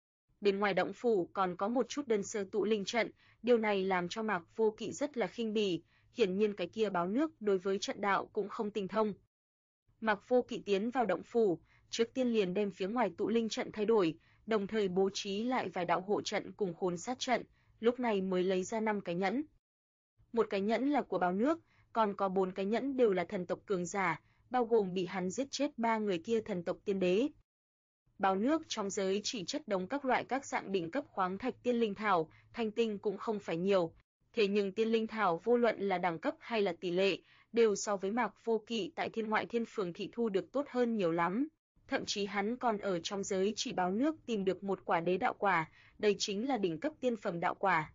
Bên ngoài động phủ còn có một chút đơn sơ tụ linh trận, điều này làm cho Mạc Vô Kỵ rất là khinh bỉ, hiển nhiên cái kia báo nước đối với trận đạo cũng không tinh thông. Mạc Vô Kỵ tiến vào động phủ, trước tiên liền đem phía ngoài tụ linh trận thay đổi, đồng thời bố trí lại vài đạo hộ trận cùng khốn sát trận, lúc này mới lấy ra 5 cái nhẫn. Một cái nhẫn là của báo nước, còn có 4 cái nhẫn đều là thần tộc cường giả, bao gồm bị hắn giết chết 3 người kia thần tộc tiên đế. Báo nước trong giới chỉ chất đống các loại các dạng đỉnh cấp khoáng thạch tiên linh thảo, thanh tinh cũng không phải nhiều, thế nhưng tiên linh thảo vô luận là đẳng cấp hay là tỷ lệ, đều so với Mạc Vô Kỵ tại Thiên Ngoại Thiên Phường thị thu được tốt hơn nhiều lắm. Thậm chí hắn còn ở trong giới chỉ báo nước tìm được một quả đế đạo quả, đây chính là đỉnh cấp tiên phẩm đạo quả.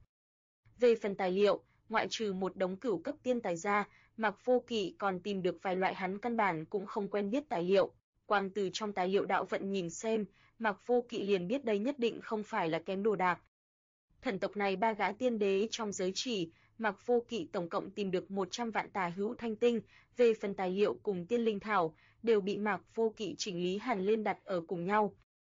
Về phần tài liệu, ngoại trừ một đống cửu cấp tiên tài ra, Mạc Vô Kỵ còn tìm được vài loại hắn căn bản cũng không quen biết tài liệu. Quang từ trong tài liệu đạo vận nhìn xem, Mạc Vô Kỵ liền biết đây nhất định không phải là kém đồ đạc. Thần tộc này 3 gã tiên đế trong giới chỉ, Mạc Vô Kỵ tổng cộng tìm được 100 vạn tà hữu thanh tinh, về phần tài liệu cùng tiên linh thảo, đều bị Mạc Vô Kỵ chỉnh lý hẳn lên đặt ở cùng nhau.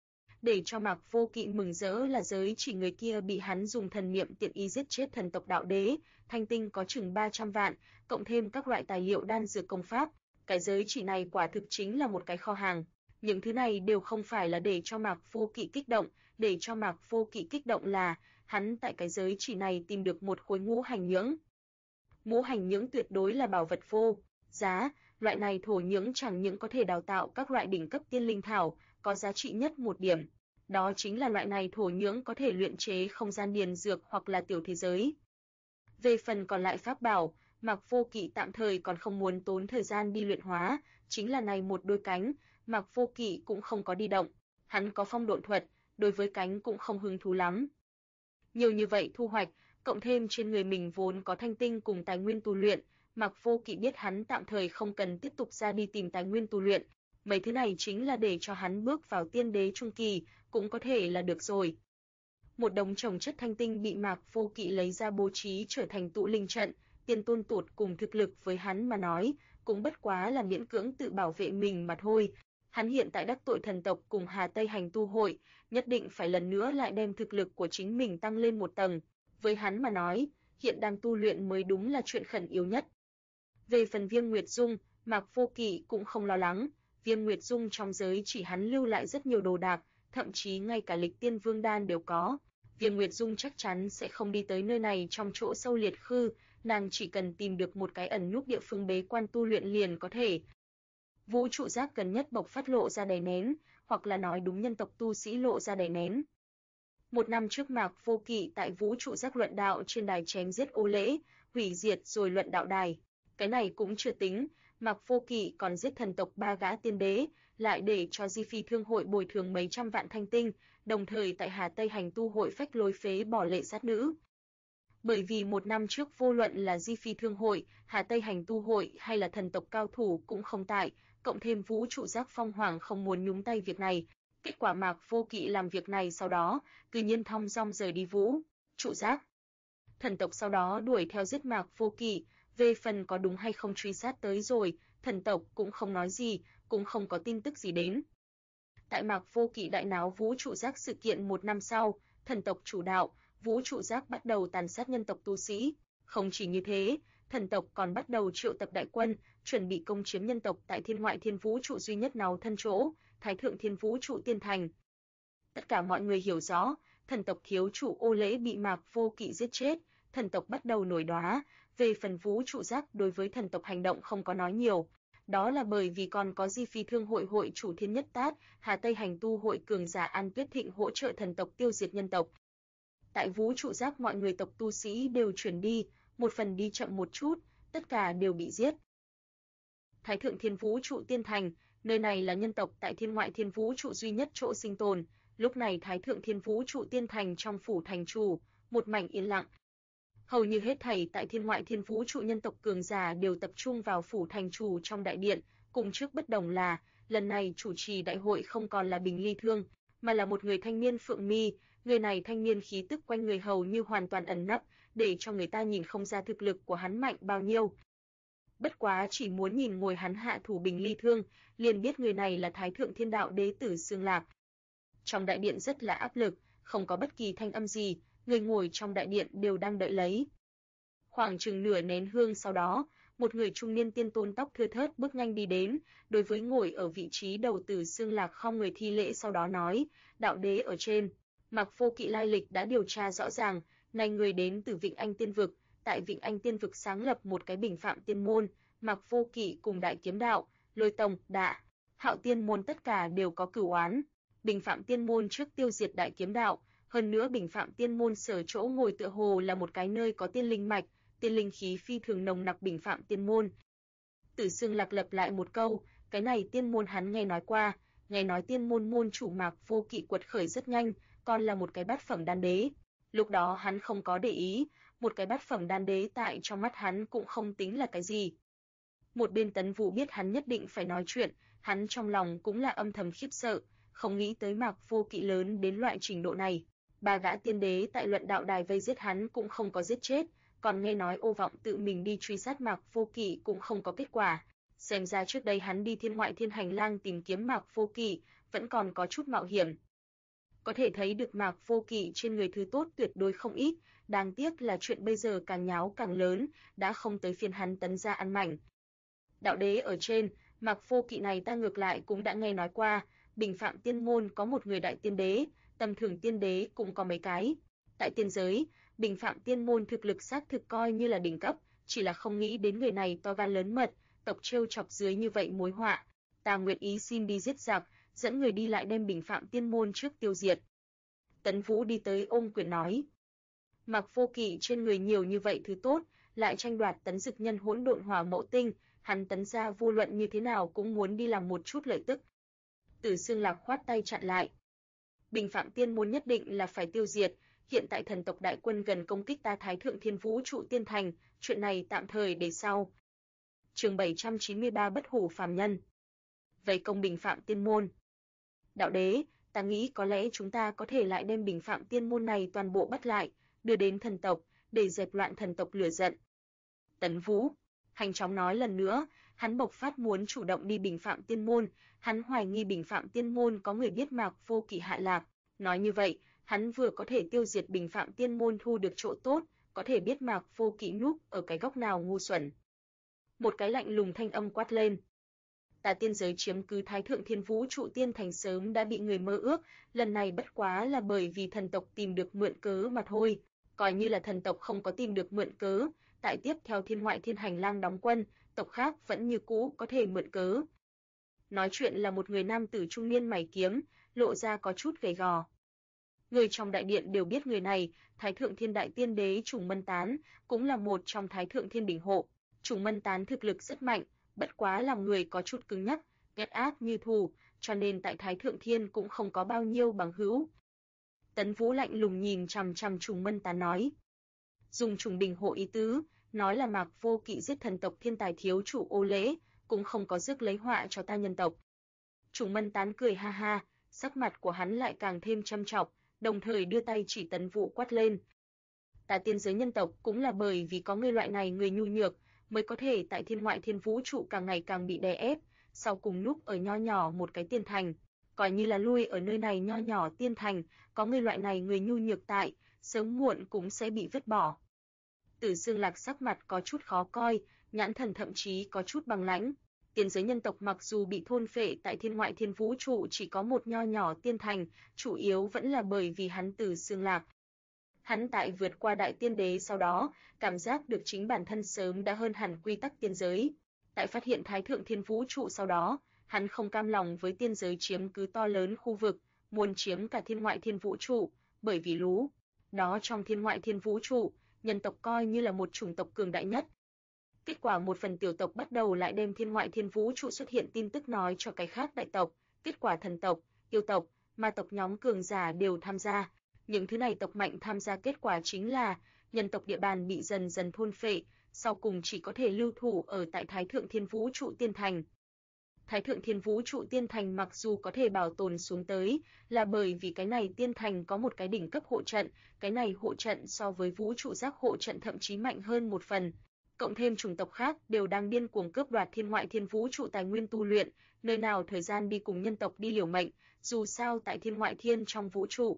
Để cho Mạc Vô Kỵ mừng rỡ là giới chỉ người kia bị hắn dùng thần niệm tiện ý giết chết thần tộc đạo đế, thanh tinh có chừng 300 vạn, cộng thêm các loại tài liệu đan dược công pháp, cái giới chỉ này quả thực chính là một cái kho hàng. Những thứ này đều không phải là để cho Mạc Vô Kỵ kích động, để cho Mạc Vô Kỵ kích động là hắn tại cái giới chỉ này tìm được một khối ngũ hành nhưỡng. Ngũ hành nhưỡng tuyệt đối là bảo vật vô giá, loại này thổ nhưỡng chẳng những có thể đào tạo các loại đỉnh cấp tiên linh thảo, có giá trị nhất một điểm, đó chính là loại này thổ nhưỡng có thể luyện chế không gian điền dược hoặc là tiểu thế giới. Về phần còn lại pháp bảo, Mạc Vô Kỵ tạm thời còn không muốn tốn thời gian đi luyện hóa, chính là này một đôi cánh, Mạc Vô Kỵ cũng không có đi động, hắn có phong độn thuật, đối với cánh cũng không hứng thú lắm. Nhiều như vậy thu hoạch, cộng thêm trên người mình vốn có thanh tinh cùng tài nguyên tu luyện, Mạc Vô Kỵ biết hắn tạm thời không cần tiếp tục ra đi tìm tài nguyên tu luyện, mấy thứ này chính là để cho hắn bước vào tiên đế trung kỳ, cũng có thể là được rồi. Một đống chồng chất thanh tinh bị Mạc Vô Kỵ lấy ra bố trí trở thành tụ linh trận, tiên tôn tụt cùng thực lực với hắn mà nói, cũng bất quá là miễn cưỡng tự bảo vệ mình mà thôi. Hắn hiện tại đắc tội thần tộc cùng Hà Tây Hành tu hội, nhất định phải lần nữa lại đem thực lực của chính mình tăng lên một tầng. Với hắn mà nói, hiện đang tu luyện mới đúng là chuyện khẩn yếu nhất. Về phần Viêm Nguyệt Dung, Mạc Vô Kỵ cũng không lo lắng, Viêm Nguyệt Dung trong giới chỉ hắn lưu lại rất nhiều đồ đạc, thậm chí ngay cả lịch tiên vương đan đều có. Viêm Nguyệt Dung chắc chắn sẽ không đi tới nơi này trong chỗ sâu liệt khư, nàng chỉ cần tìm được một cái ẩn núp địa phương bế quan tu luyện liền có thể. Vũ trụ giác gần nhất bộc phát lộ ra đầy nén, hoặc là nói đúng nhân tộc tu sĩ lộ ra đầy nén. Một năm trước Mạc Vô Kỵ tại vũ trụ giác luận đạo trên đài chém giết Ô Lễ, hủy diệt rồi luận đạo đài. Cái này cũng chưa tính, Mạc Vô Kỵ còn giết thần tộc 3 gã tiên đế, lại để cho Di Phi Thương hội bồi thường mấy trăm vạn thanh tinh, đồng thời tại Hà Tây Hành tu hội phách lối phế bỏ lệ sát nữ. Bởi vì một năm trước vô luận là Di Phi Thương hội, Hà Tây Hành tu hội hay là thần tộc cao thủ cũng không tại, cộng thêm vũ trụ giác phong hoàng không muốn nhúng tay việc này. Kết quả Mạc Vô Kỵ làm việc này sau đó, cư nhiên thong dong rời đi vũ trụ giác. Thần tộc sau đó đuổi theo giết Mạc Vô Kỵ, về phần có đúng hay không truy sát tới rồi, thần tộc cũng không nói gì, cũng không có tin tức gì đến. Tại Mạc Vô Kỵ đại náo vũ trụ giác sự kiện một năm sau, thần tộc chủ đạo, vũ trụ giác bắt đầu tàn sát nhân tộc tu sĩ. Không chỉ như thế, thần tộc còn bắt đầu triệu tập đại quân, chuẩn bị công chiếm nhân tộc tại thiên ngoại thiên vũ trụ duy nhất nào thân chỗ, Thái Thượng Thiên Vũ trụ Tiên Thành. Tất cả mọi người hiểu rõ, thần tộc thiếu chủ Ô Lễ bị Mạc Vô Kỵ giết chết, thần tộc bắt đầu nổi đoá, về phần vũ trụ giác đối với thần tộc hành động không có nói nhiều. Đó là bởi vì còn có Di Phi Thương hội hội chủ Thiên Nhất Tát, Hà Tây Hành tu hội cường giả An Tuyết Thịnh hỗ trợ thần tộc tiêu diệt nhân tộc. Tại vũ trụ giác mọi người tộc tu sĩ đều chuyển đi, một phần đi chậm một chút, tất cả đều bị giết. Thái Thượng Thiên Vũ trụ Tiên Thành, nơi này là nhân tộc tại thiên ngoại thiên vũ trụ duy nhất chỗ sinh tồn. Lúc này Thái Thượng Thiên Vũ trụ Tiên Thành trong phủ thành chủ, một mảnh yên lặng. Hầu như hết thảy tại thiên ngoại thiên vũ trụ nhân tộc cường giả đều tập trung vào phủ thành chủ trong đại điện, cùng trước bất đồng là, lần này chủ trì đại hội không còn là Bình Ly Thương, mà là một người thanh niên Phượng Mi, người này thanh niên khí tức quanh người hầu như hoàn toàn ẩn nấp, để cho người ta nhìn không ra thực lực của hắn mạnh bao nhiêu. Bất quá chỉ muốn nhìn ngồi hắn hạ thủ Bình Ly Thương, liền biết người này là Thái Thượng Thiên Đạo Đế tử Xương Lạc. Trong đại điện rất là áp lực, không có bất kỳ thanh âm gì, người ngồi trong đại điện đều đang đợi lấy. Khoảng chừng nửa nén hương sau đó, một người trung niên tiên tôn tóc thưa thớt bước nhanh đi đến, đối với ngồi ở vị trí đầu Từ Xương Lạc khom người thi lễ, sau đó nói: "Đạo đế ở trên, Mạc Vô Kỵ lai lịch đã điều tra rõ ràng, này người đến từ Vịnh Anh Tiên vực, tại Vịnh Anh Tiên vực sáng lập một cái Bình Phạm Tiên môn, Mạc Vô Kỵ cùng Đại Kiếm Đạo, Lôi Tông, Đạ Hạo Tiên môn tất cả đều có cửu oán. Bình Phạm Tiên môn trước tiêu diệt Đại Kiếm Đạo, hơn nữa Bình Phạm Tiên môn sở chỗ ngồi tựa hồ là một cái nơi có tiên linh mạch, tiên linh khí phi thường nồng nặc Bình Phạm Tiên môn." Tử Xương Lạc lặp lại một câu, cái này tiên môn hắn nghe nói qua, nghe nói tiên môn môn chủ Mạc Vô Kỵ quật khởi rất nhanh, còn là một cái bát phẩm đan đế. Lúc đó hắn không có để ý, một cái bát phẩm đan đế tại trong mắt hắn cũng không tính là cái gì. Một bên Tấn Vũ biết hắn nhất định phải nói chuyện, hắn trong lòng cũng là âm thầm khiếp sợ, không nghĩ tới Mạc Vô Kỵ lớn đến loại trình độ này. Ba gã tiên đế tại luận đạo đài vây giết hắn cũng không có giết chết, còn nghe nói Ô Vọng tự mình đi truy sát Mạc Vô Kỵ cũng không có kết quả. Xem ra trước đây hắn đi thiên ngoại thiên hành lang tìm kiếm Mạc Vô Kỵ, vẫn còn có chút mạo hiểm. Có thể thấy được Mạc Vô Kỵ trên người thứ tốt tuyệt đối không ít, đáng tiếc là chuyện bây giờ càng nháo càng lớn, đã không tới phiên hắn Tấn gia ăn mảnh. Đạo đế ở trên, Mạc Vô Kỵ này ta ngược lại cũng đã nghe nói qua, Bình Phạm Tiên môn có một người đại tiên đế, tầm thường tiên đế cũng có mấy cái. Tại tiên giới, Bình Phạm Tiên môn thực lực xác thực coi như là đỉnh cấp, chỉ là không nghĩ đến người này to gan lớn mật, tộc trêu chọc dưới như vậy mối họa. Ta nguyện ý xin đi giết giặc, dẫn người đi lại đem Bình Phạm Tiên môn trước tiêu diệt. Tấn Vũ đi tới ôm quyền nói. Mạc Vô Kỵ trên người nhiều như vậy thứ tốt, lại tranh đoạt Tấn Dực Nhân Hỗn Độn Hỏa Mẫu Tinh, hắn Tấn gia vô luận như thế nào cũng muốn đi làm một chút lợi tức. Tử Xương Lạc khoát tay chặn lại. Bình Phạm Tiên môn nhất định là phải tiêu diệt, hiện tại thần tộc đại quân gần công kích ta Thái Thượng Thiên Vũ Trụ Tiên Thành, chuyện này tạm thời để sau. Chương 793 Bất hủ phàm nhân. Vây công Bình Phạm Tiên môn. Đạo đế, ta nghĩ có lẽ chúng ta có thể lại đem Bình Phạm Tiên môn này toàn bộ bắt lại, đưa đến thần tộc, để dẹp loạn thần tộc lửa giận. Tấn Vũ, Hành chóng nói lần nữa, hắn bộc phát muốn chủ động đi Bình Phạm Tiên môn, hắn hoài nghi Bình Phạm Tiên môn có người biết Mạc Vô Kỵ hạ lạc, nói như vậy, hắn vừa có thể tiêu diệt Bình Phạm Tiên môn thu được chỗ tốt, có thể biết Mạc Vô Kỵ núp ở cái góc nào ngu xuẩn. Một cái lạnh lùng thanh âm quát lên. Ta tiên giới chiếm cứ Thái Thượng Thiên Vũ Trụ Tiên Thành sớm đã bị người mơ ước, lần này bất quá là bởi vì thần tộc tìm được mượn cớ mà thôi, coi như là thần tộc không có tìm được mượn cớ, tại tiếp theo thiên ngoại thiên hành lang đóng quân, tộc khác vẫn như cũ có thể mượn cớ. Nói chuyện là một người nam tử trung niên mày kiếm, lộ ra có chút gầy gò. Người trong đại điện đều biết người này, Thái Thượng Thiên Đại Tiên Đế Trùng Mân Tán, cũng là một trong Thái Thượng Thiên đỉnh hộ. Trùng Mân Tán thực lực rất mạnh, bất quá làm người có chút cứng nhắc, ghét ác như thù, cho nên tại Thái Thượng Thiên cũng không có bao nhiêu bằng hữu. Tấn Vũ lạnh lùng nhìn chằm chằm Trùng Mân Tán nói. Dùng Trùng đỉnh hộ ý tứ, nói là Mạc Vô Kỵ giết thần tộc thiên tài thiếu chủ Ô Lễ, cũng không có rước lấy họa cho ta nhân tộc. Trùng Mân Tán cười ha ha, sắc mặt của hắn lại càng thêm châm chọc, đồng thời đưa tay chỉ Tấn Vũ quát lên. Ta tiên giới nhân tộc cũng là bởi vì có người loại này người nhu nhược, mới có thể tại thiên ngoại thiên vũ trụ càng ngày càng bị đè ép, sau cùng núp ở nho nhỏ một cái tiên thành, coi như là lui ở nơi này nho nhỏ tiên thành, có người loại này người nhu nhược tại, sớm muộn cũng sẽ bị vứt bỏ. Tử Xương Lạc sắc mặt có chút khó coi, nhãn thần thậm chí có chút băng lãnh. Tiên giới nhân tộc mặc dù bị thôn phệ tại thiên ngoại thiên vũ trụ chỉ có một nho nhỏ tiên thành, chủ yếu vẫn là bởi vì hắn Tử Xương Lạc. Hắn tại vượt qua đại tiên đế sau đó, cảm giác được chính bản thân sớm đã hơn hẳn quy tắc tiên giới. Tại phát hiện Thái Thượng Thiên Vũ Trụ sau đó, hắn không cam lòng với tiên giới chiếm cứ to lớn khu vực, muốn chiếm cả thiên ngoại thiên vũ trụ, bởi vì lú đó trong thiên ngoại thiên vũ trụ, nhân tộc coi như là một chủng tộc cường đại nhất. Kết quả một phần tiểu tộc bắt đầu lại đem thiên ngoại thiên vũ trụ xuất hiện tin tức nói cho cái khác đại tộc, kết quả thần tộc, yêu tộc, ma tộc nhóm cường giả đều tham gia. Những thứ này tộc mạnh tham gia kết quả chính là nhân tộc địa bàn bị dần dần thôn phệ, sau cùng chỉ có thể lưu thủ ở tại Thái Thượng Thiên Vũ Trụ Tiên Thành. Thái Thượng Thiên Vũ Trụ Tiên Thành mặc dù có thể bảo tồn xuống tới, là bởi vì cái này tiên thành có một cái đỉnh cấp hộ trận, cái này hộ trận so với vũ trụ giác hộ trận thậm chí mạnh hơn một phần. Cộng thêm chủng tộc khác đều đang điên cuồng cướp đoạt thiên ngoại thiên vũ trụ tài nguyên tu luyện, nơi nào thời gian đi cùng nhân tộc đi liều mệnh, dù sao tại thiên ngoại thiên trong vũ trụ,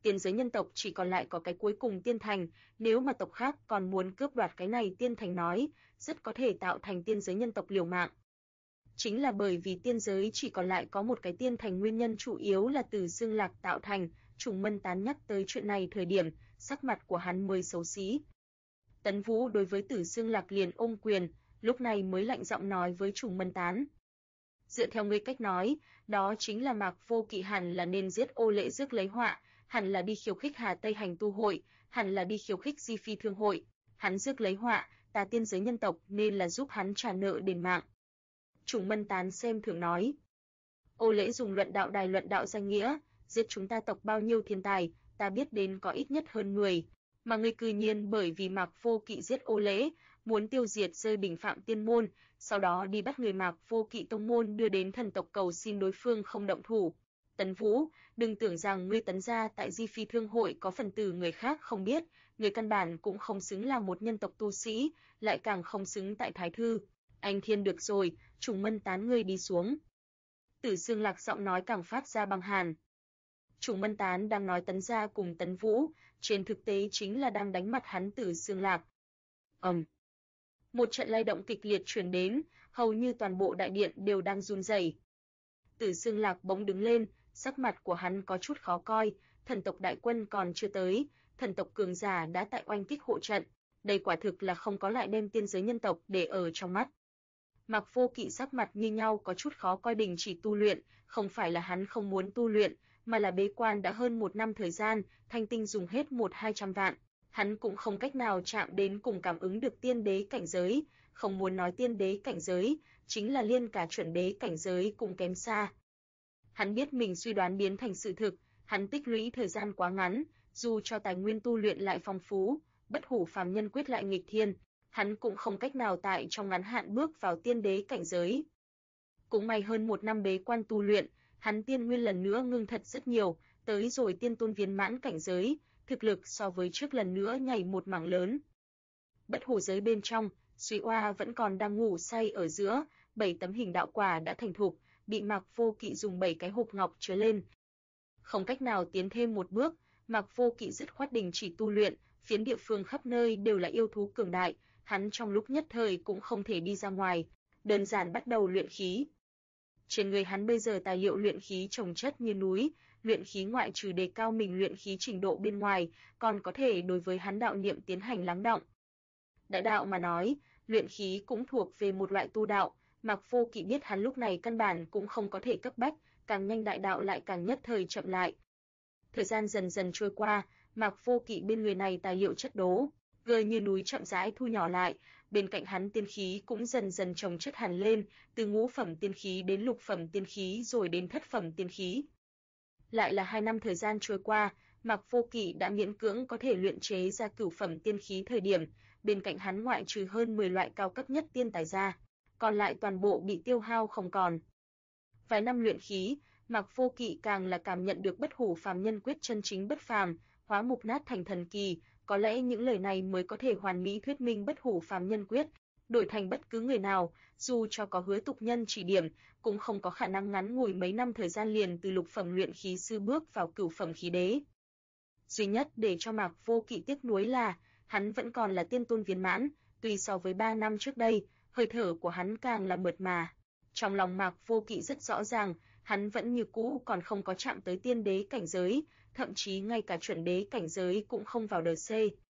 Tiên giới nhân tộc chỉ còn lại có cái cuối cùng tiên thành, nếu mà tộc khác còn muốn cướp đoạt cái này tiên thành nói, rất có thể tạo thành tiên giới nhân tộc liều mạng. Chính là bởi vì tiên giới chỉ còn lại có một cái tiên thành, nguyên nhân chủ yếu là từ Dương Lạc tạo thành. Trùng Mân Tán nhắc tới chuyện này thời điểm, sắc mặt của hắn mới xấu xí. Tấn Vũ đối với Tử Dương Lạc liền ôm quyền, lúc này mới lạnh giọng nói với Trùng Mân Tán. Dựa theo ngươi cách nói, đó chính là Mạc Vô Kỵ hẳn là nên giết Ô Lễ rước lấy họa, hẳn là đi khiêu khích Hà Tây Hành Tu hội, hẳn là đi khiêu khích Di Phi Thương hội, hắn rước lấy họa, ta tiên giới nhân tộc nên là giúp hắn trả nợ đền mạng. Trùng Mân Tán xem thường nói. Ô Lễ dùng luận đạo đài luận đạo danh nghĩa, giết chúng ta tộc bao nhiêu thiên tài, ta biết đến có ít nhất hơn 10, mà ngươi cư nhiên bởi vì Mạc Vô Kỵ giết Ô Lễ, muốn tiêu diệt rơi Bình Phạm tiên môn, sau đó đi bắt người Mạc Vô Kỵ tông môn đưa đến thần tộc cầu xin đối phương không động thủ. Tấn Vũ, đừng tưởng rằng ngươi Tấn gia tại Di Phi Thương hội có phần tử người khác không biết, ngươi căn bản cũng không xứng là một nhân tộc tu sĩ, lại càng không xứng tại Thái Thư. Anh Thiên được rồi, Trùng Mân Tán ngươi đi xuống. Tử Dương Lạc giọng nói càng phát ra băng hàn. Trùng Mân Tán đang nói Tấn gia cùng Tấn Vũ, trên thực tế chính là đang đánh mặt hắn Tử Dương Lạc. Một trận lay động kịch liệt truyền đến, hầu như toàn bộ đại điện đều đang run rẩy. Tử Dương Lạc bỗng đứng lên, sắc mặt của hắn có chút khó coi, thần tộc đại quân còn chưa tới, thần tộc cường giả đã tại oanh kích hộ trận, đây quả thực là không có lại đem tiên giới nhân tộc để ở trong mắt. Mạc Vô Kỵ sắc mặt như nhau có chút khó coi, đình chỉ tu luyện, không phải là hắn không muốn tu luyện, mà là bế quan đã hơn 1 năm thời gian, thanh tinh dùng hết 100-200 vạn, hắn cũng không cách nào chạm đến cùng cảm ứng được tiên đế cảnh giới, không muốn nói tiên đế cảnh giới, chính là liên cả chuẩn đế cảnh giới cũng kém xa. Hắn biết mình suy đoán biến thành sự thực, hắn tích lũy thời gian quá ngắn, dù cho tài nguyên tu luyện lại phong phú, bất hủ phàm nhân quyết lại nghịch thiên, hắn cũng không cách nào tại trong ngắn hạn bước vào tiên đế cảnh giới. Cũng may hơn 1 năm bế quan tu luyện, hắn tiên nguyên lần nữa ngưng thật rất nhiều, tới rồi tiên tôn viên mãn cảnh giới, thực lực so với trước lần nữa nhảy một mảng lớn. Bất hủ giới bên trong, Suy Oa vẫn còn đang ngủ say ở giữa, 7 tấm hình đạo quả đã thành thục, bị Mạc Vô Kỵ dùng 7 cái hộp ngọc chứa lên. Không cách nào tiến thêm một bước, Mạc Vô Kỵ dứt khoát đình chỉ tu luyện, phiến địa phương khắp nơi đều là yêu thú cường đại, hắn trong lúc nhất thời cũng không thể đi ra ngoài, đơn giản bắt đầu luyện khí. Trên người hắn bây giờ tài liệu luyện khí chồng chất như núi, luyện khí ngoại trừ đề cao mình luyện khí trình độ bên ngoài, còn có thể đối với hắn đạo niệm tiến hành lắng đọng. Đại đạo mà nói, luyện khí cũng thuộc về một loại tu đạo, Mạc Vô Kỵ biết hắn lúc này căn bản cũng không có thể cấp bách, càng nhanh đại đạo lại càng nhất thời chậm lại. Thời gian dần dần trôi qua, Mạc Vô Kỵ bên người này tài liệu chất đố, gơi như núi chậm rãi thu nhỏ lại, bên cạnh hắn tiên khí cũng dần dần chồng chất hẳn lên, từ ngũ phẩm tiên khí đến lục phẩm tiên khí rồi đến thất phẩm tiên khí. Lại là 2 năm thời gian trôi qua, Mạc Vô Kỵ đã miễn cưỡng có thể luyện chế ra cửu phẩm tiên khí thời điểm, bên cạnh hắn ngoại trừ hơn 10 loại cao cấp nhất tiên tài ra, còn lại toàn bộ bị tiêu hao không còn. Vài năm luyện khí, Mạc Vô Kỵ càng là cảm nhận được bất hủ phàm nhân quyết chân chính bất phàm, hóa mục nát thành thần kỳ, có lẽ những lời này mới có thể hoàn mỹ thuyết minh bất hủ phàm nhân quyết, đổi thành bất cứ người nào, dù cho có Hứa tục nhân chỉ điểm, cũng không có khả năng ngắn ngủi mấy năm thời gian liền từ lục phẩm luyện khí sư bước vào cửu phẩm khí đế. Duy nhất để cho Mạc Vô Kỵ tiếc nuối là, hắn vẫn còn là tiên tôn viên mãn, tuy so với 3 năm trước đây, hơi thở của hắn càng là mượt mà. Trong lòng Mạc Vô Kỵ rất rõ ràng, hắn vẫn như cũ còn không có chạm tới tiên đế cảnh giới, thậm chí ngay cả chuẩn đế cảnh giới cũng không vào đời C.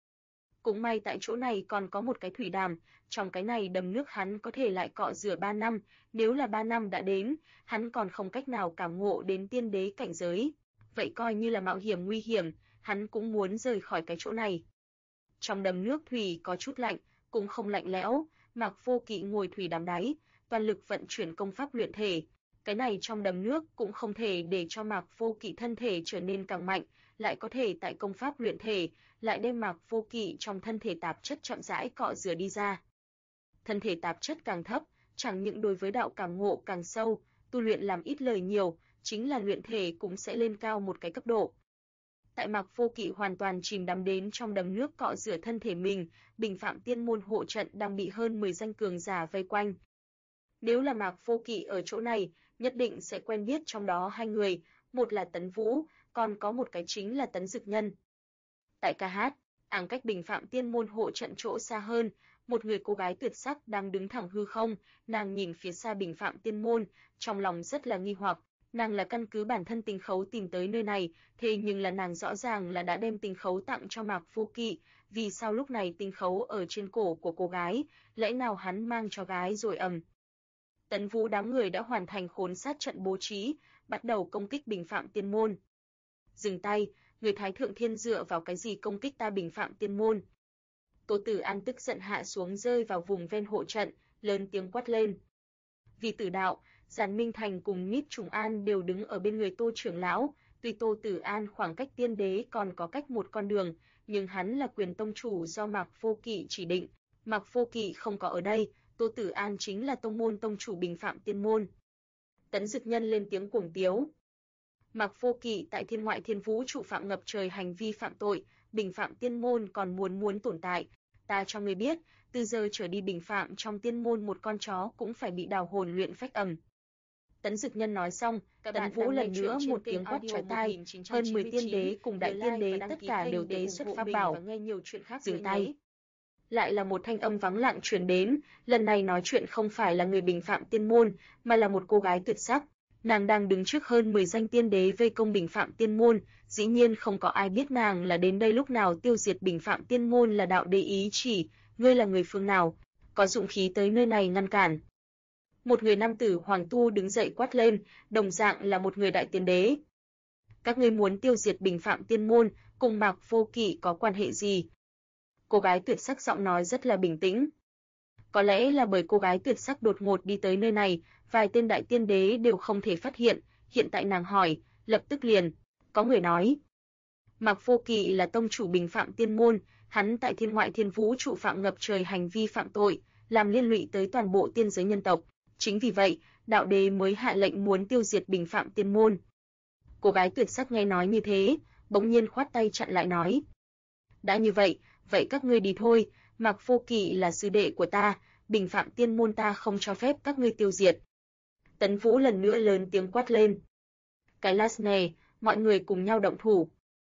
Cũng may tại chỗ này còn có một cái thủy đàm, trong cái này đầm nước hắn có thể lại cọ rửa 3 năm, nếu là 3 năm đã đến, hắn còn không cách nào cảm ngộ đến tiên đế cảnh giới, vậy coi như là mạo hiểm nguy hiểm, hắn cũng muốn rời khỏi cái chỗ này. Trong đầm nước thủy có chút lạnh, cũng không lạnh lẽo, Mạc Vô Kỵ ngồi thủy đàm đáy, toàn lực vận chuyển công pháp luyện thể. Cái này trong đầm nước cũng không thể để cho Mạc Vô Kỵ thân thể trở nên càng mạnh, lại có thể tại công pháp luyện thể, lại đem Mạc Vô Kỵ trong thân thể tạp chất chậm rãi cọ rửa đi ra. Thân thể tạp chất càng thấp, chẳng những đối với đạo cảm ngộ càng sâu, tu luyện làm ít lời nhiều, chính là luyện thể cũng sẽ lên cao một cái cấp độ. Tại Mạc Vô Kỵ hoàn toàn chìm đắm đến trong đầm nước cọ rửa thân thể mình, Bình Phạm Tiên môn hộ trận đang bị hơn 10 danh cường giả vây quanh. Nếu là Mạc Vô Kỵ ở chỗ này, nhất định sẽ quen biết trong đó 2 người, một là Tấn Vũ, còn có một cái chính là Tấn Dực Nhân. Tại ca hát, cách Bình Phạm Tiên Môn hộ trận chỗ xa hơn, một người cô gái tuyệt sắc đang đứng thẳng hư không, nàng nhìn phía xa Bình Phạm Tiên Môn, trong lòng rất là nghi hoặc, nàng là căn cứ bản thân Tình Khấu tìm tới nơi này, thế nhưng là nàng rõ ràng là đã đem Tình Khấu tặng cho Mạc Vô Kỵ, vì sao lúc này Tình Khấu ở trên cổ của cô gái, lẽ nào hắn mang cho gái rồi Tấn Vũ đám người đã hoàn thành khốn sát trận bố trí, bắt đầu công kích Bình Phạm Tiên Môn. Dừng tay, người Thái Thượng Thiên dựa vào cái gì công kích ta Bình Phạm Tiên Môn? Tô Tử An tức giận hạ xuống rơi vào vùng ven hộ trận, lớn tiếng quát lên. Vì Tử Đạo, Giản Minh Thành cùng Mít Trùng An đều đứng ở bên người Tô trưởng lão, tuy Tô Tử An khoảng cách tiên đế còn có cách một con đường, nhưng hắn là quyền tông chủ do Mạc Vô Kỵ chỉ định, Mạc Vô Kỵ không có ở đây, Tô Tử An chính là tông môn tông chủ Bình Phạm Tiên Môn. Tấn Dực Nhân lên tiếng cuồng tiếu. Mạc Vô Kỵ tại Thiên Ngoại Thiên Vũ trụ phạm ngập trời hành vi phạm tội, Bình Phạm Tiên Môn còn muốn tồn tại. Ta cho ngươi biết, từ giờ trở đi Bình Phạm trong Tiên Môn một con chó cũng phải bị đào hồn luyện phách Tấn Dực Nhân nói xong, Tấn Vũ lần nữa một tiếng quát chói tai, hơn 10 tiên đế cùng đại tiên đế tất cả đều tế xuất pháp bảo, dừng tay. Lại là một thanh âm vắng lặng truyền đến, lần này nói chuyện không phải là người Bình Phạm Tiên Môn, mà là một cô gái tuyệt sắc. Nàng đang đứng trước hơn 10 danh tiên đế vây công Bình Phạm Tiên Môn, dĩ nhiên không có ai biết nàng là đến đây lúc nào tiêu diệt Bình Phạm Tiên Môn là đạo đế ý chỉ, ngươi là người phương nào, có dụng khí tới nơi này ngăn cản. Một người nam tử hoàng tu đứng dậy quát lên, đồng dạng là một người đại tiên đế. Các ngươi muốn tiêu diệt Bình Phạm Tiên Môn, cùng Mạc Vô Kỵ có quan hệ gì? Cô gái tuyệt sắc giọng nói rất là bình tĩnh. Có lẽ là bởi cô gái tuyệt sắc đột ngột đi tới nơi này, vài tên đại tiên đế đều không thể phát hiện, hiện tại nàng hỏi, lập tức liền, có người nói. Mạc Vô Kỵ là tông chủ Bình Phạm Tiên Môn, hắn tại Thiên Ngoại Thiên Vũ trụ phạm ngập trời hành vi phạm tội, làm liên lụy tới toàn bộ tiên giới nhân tộc, chính vì vậy, đạo đế mới hạ lệnh muốn tiêu diệt Bình Phạm Tiên Môn. Cô gái tuyệt sắc nghe nói như thế, bỗng nhiên khoát tay chặn lại nói. Đã như vậy các ngươi đi thôi, Mạc Vô Kỵ là sư đệ của ta, Bình Phạm Tiên Môn ta không cho phép các ngươi tiêu diệt. Tấn Vũ lần nữa lớn tiếng quát lên. Cái last này, mọi người cùng nhau động thủ.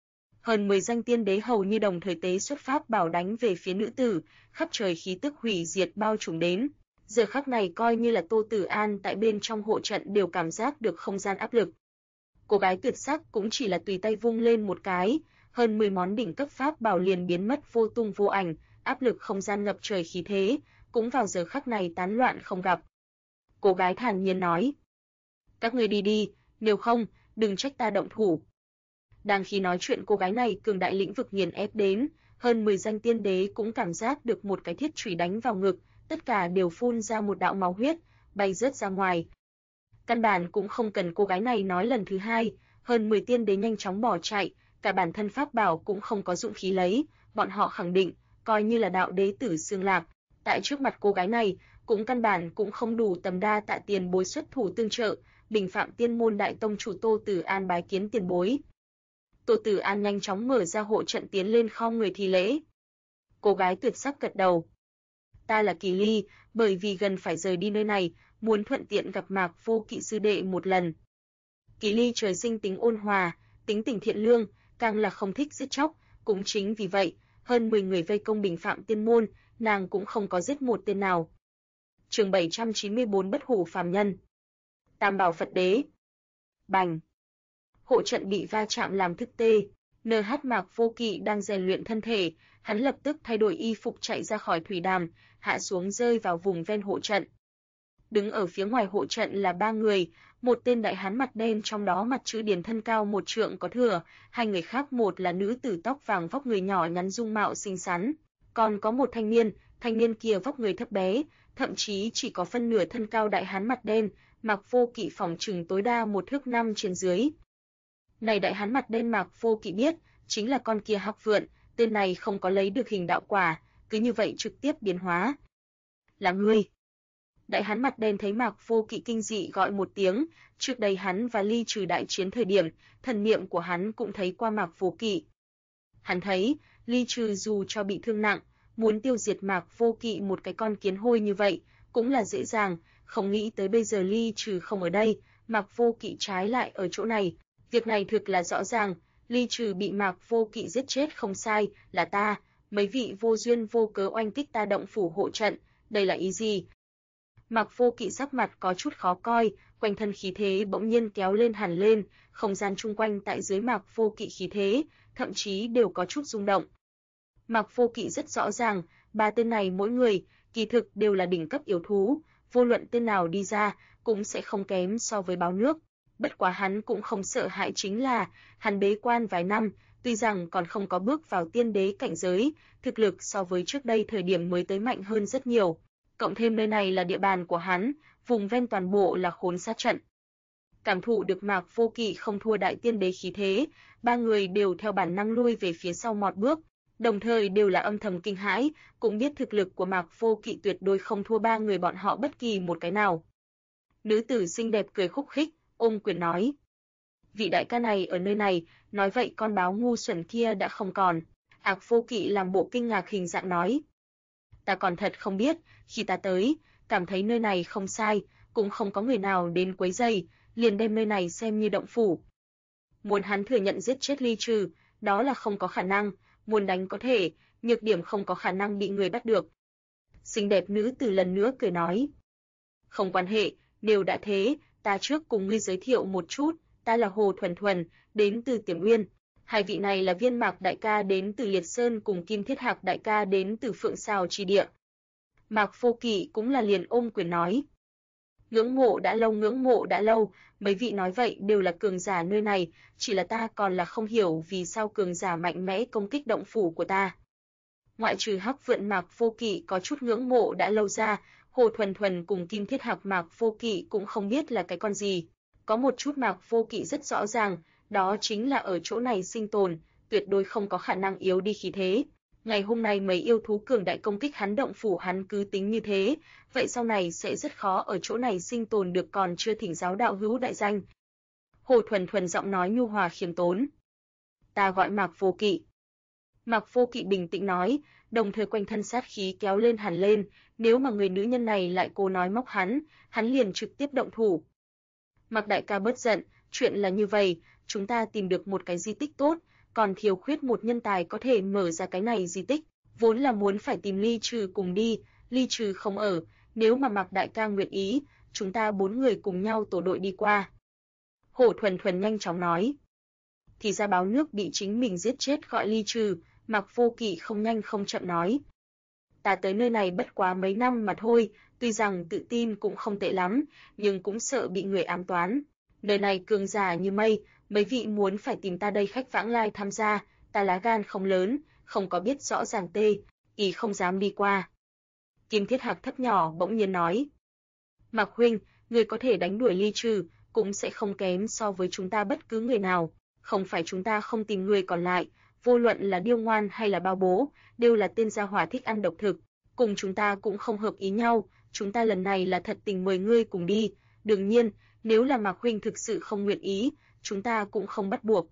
Hơn 10 danh tiên đế hầu như đồng thời tế xuất pháp bảo đánh về phía nữ tử, khắp trời khí tức hủy diệt bao trùm đến. Giờ khắc này coi như là Tô Tử An tại bên trong hộ trận đều cảm giác được không gian áp lực. Cô gái tuyệt sắc cũng chỉ là tùy tay vung lên một cái, hơn 10 món đỉnh cấp pháp bảo liền biến mất vô tung vô ảnh, áp lực không gian ngập trời khí thế, cũng vào giờ khắc này tán loạn không gặp. Cô gái thản nhiên nói, các ngươi đi đi, nếu không, đừng trách ta động thủ. Đang khi nói chuyện cô gái này cường đại lĩnh vực nghiền ép đến, hơn 10 danh tiên đế cũng cảm giác được một cái thiết chùy đánh vào ngực, tất cả đều phun ra một đạo máu huyết, bay rớt ra ngoài. Căn bản cũng không cần cô gái này nói lần thứ hai, hơn 10 tiên đế nhanh chóng bỏ chạy, cả bản thân pháp bảo cũng không có dụng khí lấy, bọn họ khẳng định, coi như là đạo đế tử xương lạc, tại trước mặt cô gái này, cũng căn bản cũng không đủ tầm đa tạ tiền bối xuất thủ tương trợ, Bình Phạm Tiên Môn đại tông chủ Tô Tử An bái kiến tiền bối. Tô Tử An nhanh chóng mở ra hộ trận tiến lên khom người thi lễ. Cô gái tuyệt sắc gật đầu. Ta là Kỳ Ly, bởi vì gần phải rời đi nơi này, muốn thuận tiện gặp Mạc Vô Kỵ sư đệ một lần. Kỳ Ly trời sinh tính ôn hòa, tính tình thiện lương, càng là không thích giết chóc, cũng chính vì vậy, hơn 10 người vây công Bình Phạm Tiên Môn, nàng cũng không có giết một tên nào. Chương 794 Bất hủ phàm nhân. Tam bảo Phật đế. Bành. Hộ trận bị va chạm làm thức tê, NH Mạc Vô Kỵ đang rèn luyện thân thể, hắn lập tức thay đổi y phục chạy ra khỏi thủy đàm, hạ xuống rơi vào vùng ven hộ trận. Đứng ở phía ngoài hộ trận là 3 người, một tên đại hán mặt đen trong đó mặt chữ điển thân cao 1 trượng có thừa, hai người khác một là nữ tử tóc vàng vóc người nhỏ nhắn dung mạo xinh xắn, còn có một thanh niên kia vóc người thấp bé, thậm chí chỉ có phân nửa thân cao đại hán mặt đen, Mạc Vô Kỵ phỏng chừng tối đa 1 thước 5 trên dưới. Này đại hán mặt đen Mạc Vô Kỵ biết, chính là con kia Hắc Vượn, tên này không có lấy được hình đạo quả, cứ như vậy trực tiếp biến hóa. Là ngươi. Đại hán mặt đen thấy Mạc Vô Kỵ kinh dị gọi một tiếng, trước đây hắn và Ly Trừ đại chiến thời điểm, thần niệm của hắn cũng thấy qua Mạc Vô Kỵ. Hắn thấy, Ly Trừ dù cho bị thương nặng, muốn tiêu diệt Mạc Vô Kỵ một cái con kiến hôi như vậy, cũng là dễ dàng, không nghĩ tới bây giờ Ly Trừ không ở đây, Mạc Vô Kỵ trái lại ở chỗ này, Việc này thực là rõ ràng, Ly Trừ bị Mạc Vô Kỵ giết chết không sai, là ta, mấy vị vô duyên vô cớ oanh kích ta động phủ hộ trận, đây là ý gì? Mạc Vô Kỵ sắc mặt có chút khó coi, quanh thân khí thế bỗng nhiên kéo lên hẳn lên, không gian chung quanh tại dưới Mạc Vô Kỵ khí thế, thậm chí đều có chút rung động. Mạc Vô Kỵ rất rõ ràng, ba tên này mỗi người, kỳ thực đều là đỉnh cấp yêu thú, vô luận tên nào đi ra, cũng sẽ không kém so với báo nước. Bất quá hắn cũng không sợ hãi chính là, hắn bế quan vài năm, tuy rằng còn không có bước vào tiên đế cảnh giới, thực lực so với trước đây thời điểm mới tới mạnh hơn rất nhiều. Cộng thêm nơi này là địa bàn của hắn, vùng ven toàn bộ là khốn sát trận. Cảm thụ được Mạc Vô Kỵ không thua đại tiên đế khí thế, ba người đều theo bản năng lui về phía sau một bước, đồng thời đều là âm thầm kinh hãi, cũng biết thực lực của Mạc Vô Kỵ tuyệt đối không thua ba người bọn họ bất kỳ một cái nào. Nữ tử xinh đẹp cười khúc khích, ôm quyền nói: "Vị đại ca này ở nơi này, nói vậy con báo ngu xuẩn kia đã không còn." Mạc Vô Kỵ làm bộ kinh ngạc hình dạng nói: "Ta còn thật không biết, khi ta tới, cảm thấy nơi này không sai, cũng không có người nào đến quấy rầy, liền đem nơi này xem như động phủ. Muốn hắn thừa nhận giết chết Ly Trừ, đó là không có khả năng, muốn đánh có thể, nhược điểm không có khả năng bị người bắt được." Xinh đẹp nữ tử lần nữa cười nói: "Không quan hệ, nếu đã thế, ta trước cùng ngươi giới thiệu một chút, ta là Hồ Thuần Thuần, đến từ Tiềm Uyên. Hai vị này là Viên Mạc đại ca đến từ Liệt Sơn cùng Kim Thiết Hạc đại ca đến từ Phượng Sào chi địa." Mạc Vô Kỵ cũng là liền ôm quyền nói: ngưỡng mộ đã lâu, mấy vị nói vậy đều là cường giả nơi này, chỉ là ta còn là không hiểu vì sao cường giả mạnh mẽ công kích động phủ của ta. Ngoại trừ Hắc Vượn Mạc Vô Kỵ có chút ngưỡng mộ đã lâu ra, Hồ Thuần Thuần cùng Kim Thiết Hạc Mạc Vô Kỵ cũng không biết là cái con gì. Có một chút Mạc Vô Kỵ rất rõ ràng, đó chính là ở chỗ này sinh tồn, tuyệt đối không có khả năng yếu đi khí thế. Ngày hôm nay mấy yêu thú cường đại công kích hắn động phủ hắn cứ tính như thế, vậy sau này sẽ rất khó ở chỗ này sinh tồn được, còn chưa thỉnh giáo đạo hữu đại danh. Hồ Thuần Thuần giọng nói nhu hòa khiêm tốn. Ta gọi Mạc Vô Kỵ. Mạc Vô Kỵ bình tĩnh nói, đồng thời quanh thân sát khí kéo lên hẳn lên, nếu mà người nữ nhân này lại cố nói móc hắn liền trực tiếp động thủ. Mạc đại ca bớt giận, chuyện là như vậy, chúng ta tìm được một cái di tích tốt, còn thiếu khuyết một nhân tài có thể mở ra cái này di tích, vốn là muốn phải tìm Ly Trừ cùng đi, Ly Trừ không ở, nếu mà Mạc đại ca nguyện ý, chúng ta 4 người cùng nhau tổ đội đi qua. Hồ Thuần Thuần nhanh chóng nói. Thì ra báo nước bị chính mình giết chết gọi Ly Trừ, Mạc Vô Kỵ không nhanh không chậm nói. Ta tới nơi này bất quá mấy năm mà thôi, tuy rằng tự tin cũng không tệ lắm, nhưng cũng sợ bị người ám toán. Nơi này cường giả như mây, mấy vị muốn phải tìm ta đây khách vãng lai tham gia, ta lá gan không lớn, không có biết rõ ràng tê, ý không dám đi qua. Kim Thiết Hạc thấp nhỏ bỗng nhiên nói. Mạc huynh, người có thể đánh đuổi Ly Trừ, cũng sẽ không kém so với chúng ta bất cứ người nào, không phải chúng ta không tìm người còn lại, vô luận là Điêu Ngoan hay là Bao Bố, đều là tên gia hỏa thích ăn độc thực, cùng chúng ta cũng không hợp ý nhau, chúng ta lần này là thật tình mời ngươi cùng đi, đương nhiên, nếu là Mạc huynh thực sự không nguyện ý, chúng ta cũng không bắt buộc.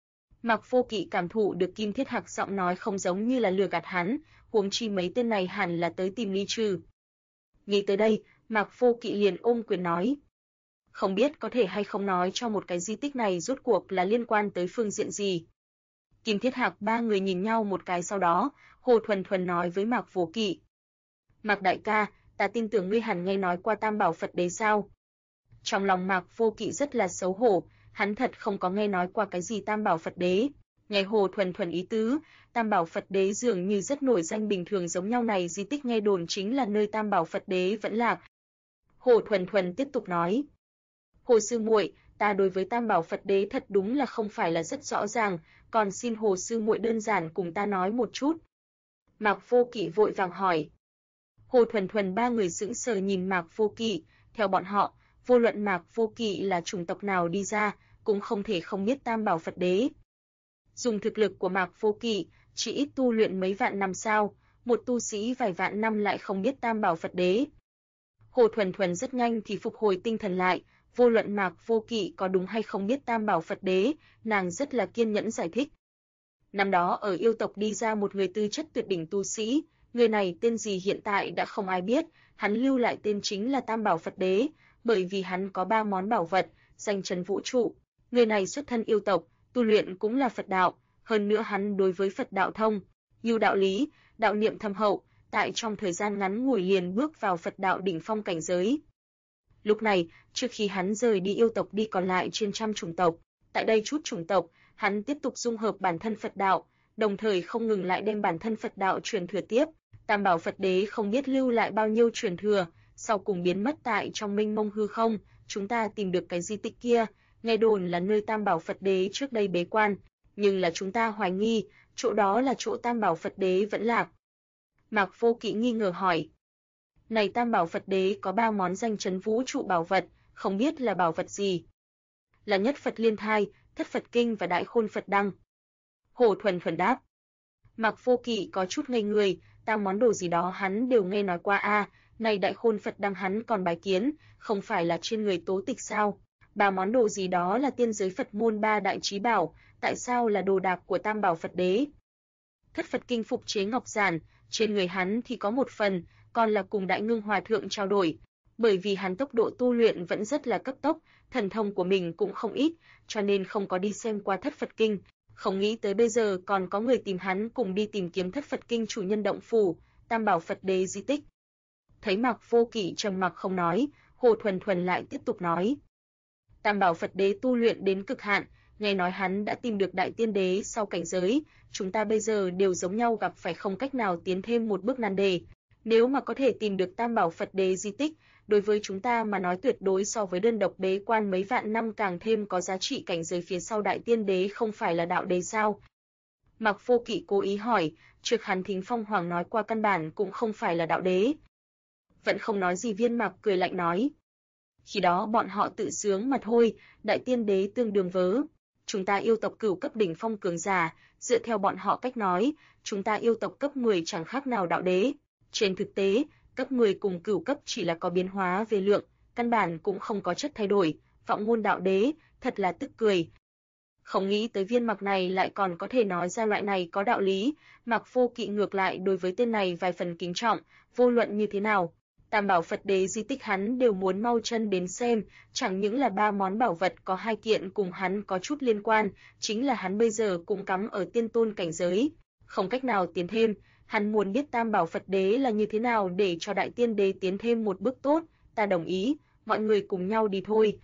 Mạc Vô Kỵ cảm thụ được Kim Thiết Hạc giọng nói không giống như là lừa gạt hắn, huống chi mấy tên này hẳn là tới tìm Ly Trừ. Nghĩ tới đây, Mạc Vô Kỵ liền ôm quyền nói. Không biết có thể hay không nói cho một cái di tích này rốt cuộc là liên quan tới phương diện gì. Kim Thiết Hạc ba người nhìn nhau một cái, sau đó, Hồ Thuần Thuần nói với Mạc Vô Kỵ. Mạc đại ca, ta tin tưởng ngươi hẳn nghe nói qua Tam Bảo Phật Đế sao? Trong lòng Mạc Vô Kỵ rất là xấu hổ, hắn thật không có nghe nói qua cái gì Tam Bảo Phật Đế. Nghe Hồ Thuần Thuần ý tứ, Tam Bảo Phật Đế dường như rất nổi danh bình thường giống nhau, này di tích nghe đồn chính là nơi Tam Bảo Phật Đế vẫn lạc. Hồ Thuần Thuần tiếp tục nói. Hồ sư muội, ta đối với Tam Bảo Phật Đế thật đúng là không phải là rất rõ ràng, còn xin Hồ sư muội đơn giản cùng ta nói một chút. Mạc Vô Kỵ vội vàng hỏi. Hồ Thuần Thuần ba người sững sờ nhìn Mạc Vô Kỵ, theo bọn họ, vô luận Mạc Vô Kỵ là chủng tộc nào đi ra, cũng không thể không biết Tam Bảo Phật Đế. Dùng thực lực của Mạc Vô Kỵ, chỉ ít tu luyện mấy vạn năm sao, một tu sĩ vài vạn năm lại không biết Tam Bảo Phật Đế. Hồ Thuần Thuần rất nhanh thì phục hồi tinh thần lại, vô luận Mạc Vô Kỵ có đúng hay không biết Tam Bảo Phật Đế, nàng rất là kiên nhẫn giải thích. Năm đó ở yêu tộc đi ra một người tư chất tuyệt đỉnh tu sĩ, người này tên gì hiện tại đã không ai biết, hắn lưu lại tên chính là Tam Bảo Phật Đế, bởi vì hắn có 3 món bảo vật, danh chấn vũ trụ. Người này xuất thân yêu tộc, tu luyện cũng là Phật đạo, hơn nữa hắn đối với Phật đạo thông, nhiều đạo lý, đạo niệm thâm hậu, tại trong thời gian ngắn ngủi liền bước vào Phật đạo đỉnh phong cảnh giới. Lúc này, trước khi hắn rời đi yêu tộc đi còn lại trên trăm chủng tộc, tại đây chút chủng tộc, hắn tiếp tục dung hợp bản thân Phật đạo, đồng thời không ngừng lại đem bản thân Phật đạo truyền thừa tiếp. Tam Bảo Phật Đế không biết lưu lại bao nhiêu truyền thừa, sau cùng biến mất tại trong mênh mông hư không. Chúng ta tìm được cái di tích kia, nghe đồn là nơi Tam Bảo Phật Đế trước đây bế quan, nhưng là chúng ta hoài nghi, chỗ đó là chỗ Tam Bảo Phật Đế vẫn lạc. Mạc Vô Kỵ nghi ngờ hỏi. Này Tam Bảo Phật Đế có 3 món danh chấn vũ trụ bảo vật, không biết là bảo vật gì? Là Nhất Phật Liên Thai, Thất Phật Kinh và Đại Khôn Phật Đăng. Hồ Thuần Thuần đáp. Mạc Vô Kỵ có chút ngây người, 3 món đồ gì đó hắn đều nghe nói qua này Đại Khôn Phật Đăng hắn còn bái kiến, không phải là trên người Tố Tịch sao? 3 món đồ gì đó là tiên giới Phật môn 3 đại trí bảo, tại sao là đồ đạc của Tam Bảo Phật Đế? Thất Phật Kinh phục chế ngọc giản, trên người hắn thì có một phần, còn là cùng Đại Ngưng Hòa Thượng trao đổi. Bởi vì hắn tốc độ tu luyện vẫn rất là cấp tốc, thần thông của mình cũng không ít, cho nên không có đi xem qua Thất Phật Kinh. Không nghĩ tới bây giờ còn có người tìm hắn cùng đi tìm kiếm Thất Phật Kinh chủ nhân động phủ, Tam Bảo Phật Đế di tích. Thấy Mạc Vô Kỵ trầm mặc không nói, Hồ Thuần Thuần lại tiếp tục nói. Tam Bảo Phật Đế tu luyện đến cực hạn, nghe nói hắn đã tìm được Đại Tiên Đế sau cảnh giới, chúng ta bây giờ đều giống nhau gặp phải không cách nào tiến thêm một bước nan đề. Nếu mà có thể tìm được Tam Bảo Phật Đế di tích, đối với chúng ta mà nói tuyệt đối so với đơn độc bế quan mấy vạn năm càng thêm có giá trị. Cảnh giới phía sau Đại Tiên Đế không phải là đạo đế sao? Mạc Vô Kỵ cố ý hỏi, trước hắn Thính Phong Hoàng nói qua căn bản cũng không phải là đạo đế. Vẫn không nói gì Viên Mạc cười lạnh nói. Khi đó bọn họ tự sướng mà thôi, Đại Tiên Đế tương đương vớ. Chúng ta yêu tộc cửu cấp đỉnh phong cường giả, dựa theo bọn họ cách nói, chúng ta yêu tộc cấp 10 chẳng khác nào đạo đế. Trên thực tế, cấp 10 cùng cửu cấp chỉ là có biến hóa về lượng, căn bản cũng không có chất thay đổi, vọng ngôn đạo đế, thật là tức cười. Không nghĩ tới Viên Mạc này lại còn có thể nói ra loại này có đạo lý, Mạc Vô Kỵ ngược lại đối với tên này vài phần kính trọng, vô luận như thế nào. Tam Bảo Phật Đế di tích hắn đều muốn mau chân đến xem, chẳng những là 3 món bảo vật có 2 kiện cùng hắn có chút liên quan, chính là hắn bây giờ cũng cắm ở tiên tôn cảnh giới, không cách nào tiến thêm, hắn muốn biết Tam Bảo Phật Đế là như thế nào để cho Đại Tiên Đế tiến thêm một bước tốt, ta đồng ý, mọi người cùng nhau đi thôi.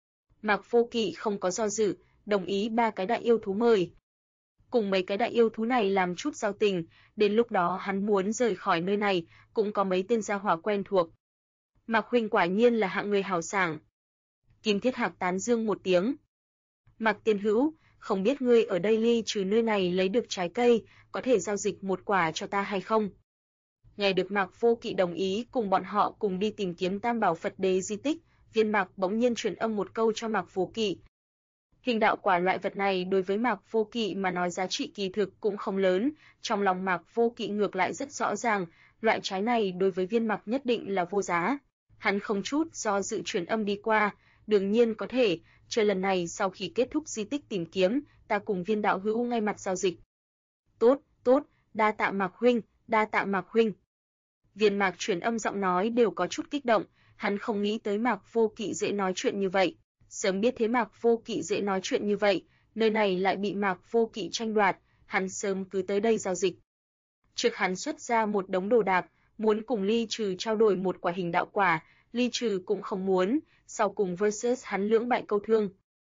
Mạc Vô Kỵ không có do dự, đồng ý 3 cái đại yêu thú mời. Cùng mấy cái đại yêu thú này làm chút giao tình, đến lúc đó hắn muốn rời khỏi nơi này, cũng có mấy tên gia hỏa quen thuộc. Mạc huynh quả nhiên là hạng người hào sảng. Kim Thiết Hạc tán dương một tiếng. Mạc tiên hữu, không biết ngươi ở đây ly trừ nơi này lấy được trái cây, có thể giao dịch một quả cho ta hay không? Nghe được Mạc Vô Kỵ đồng ý cùng bọn họ cùng đi tìm kiếm Tam Bảo Phật Đế di tích, Viên Mạc bỗng nhiên truyền âm một câu cho Mạc Vô Kỵ. Hình đạo quả loại vật này đối với Mạc Vô Kỵ mà nói giá trị kỳ thực cũng không lớn, trong lòng Mạc Vô Kỵ ngược lại rất rõ ràng, loại trái này đối với Viên Mạc nhất định là vô giá. Hắn không chút do dự truyền âm đi qua, đương nhiên có thể, chờ lần này sau khi kết thúc di tích tìm kiếm, ta cùng Viên đạo hữu ngay mặt giao dịch. Tốt, tốt, đa tạ Mạc huynh, đa tạ Mạc huynh. Viên Mạc truyền âm giọng nói đều có chút kích động, hắn không nghĩ tới Mạc Vô Kỵ dễ nói chuyện như vậy. Sớm biết thế Mạc Vô Kỵ dễ nói chuyện như vậy, nơi này lại bị Mạc Vô Kỵ tranh đoạt, hắn sớm cứ tới đây giao dịch. Trước hắn xuất ra một đống đồ đạc, muốn cùng Ly Trừ trao đổi một quả hình đạo quả, Ly Trừ cũng không muốn, sau cùng versus hắn lưỡng bại câu thương.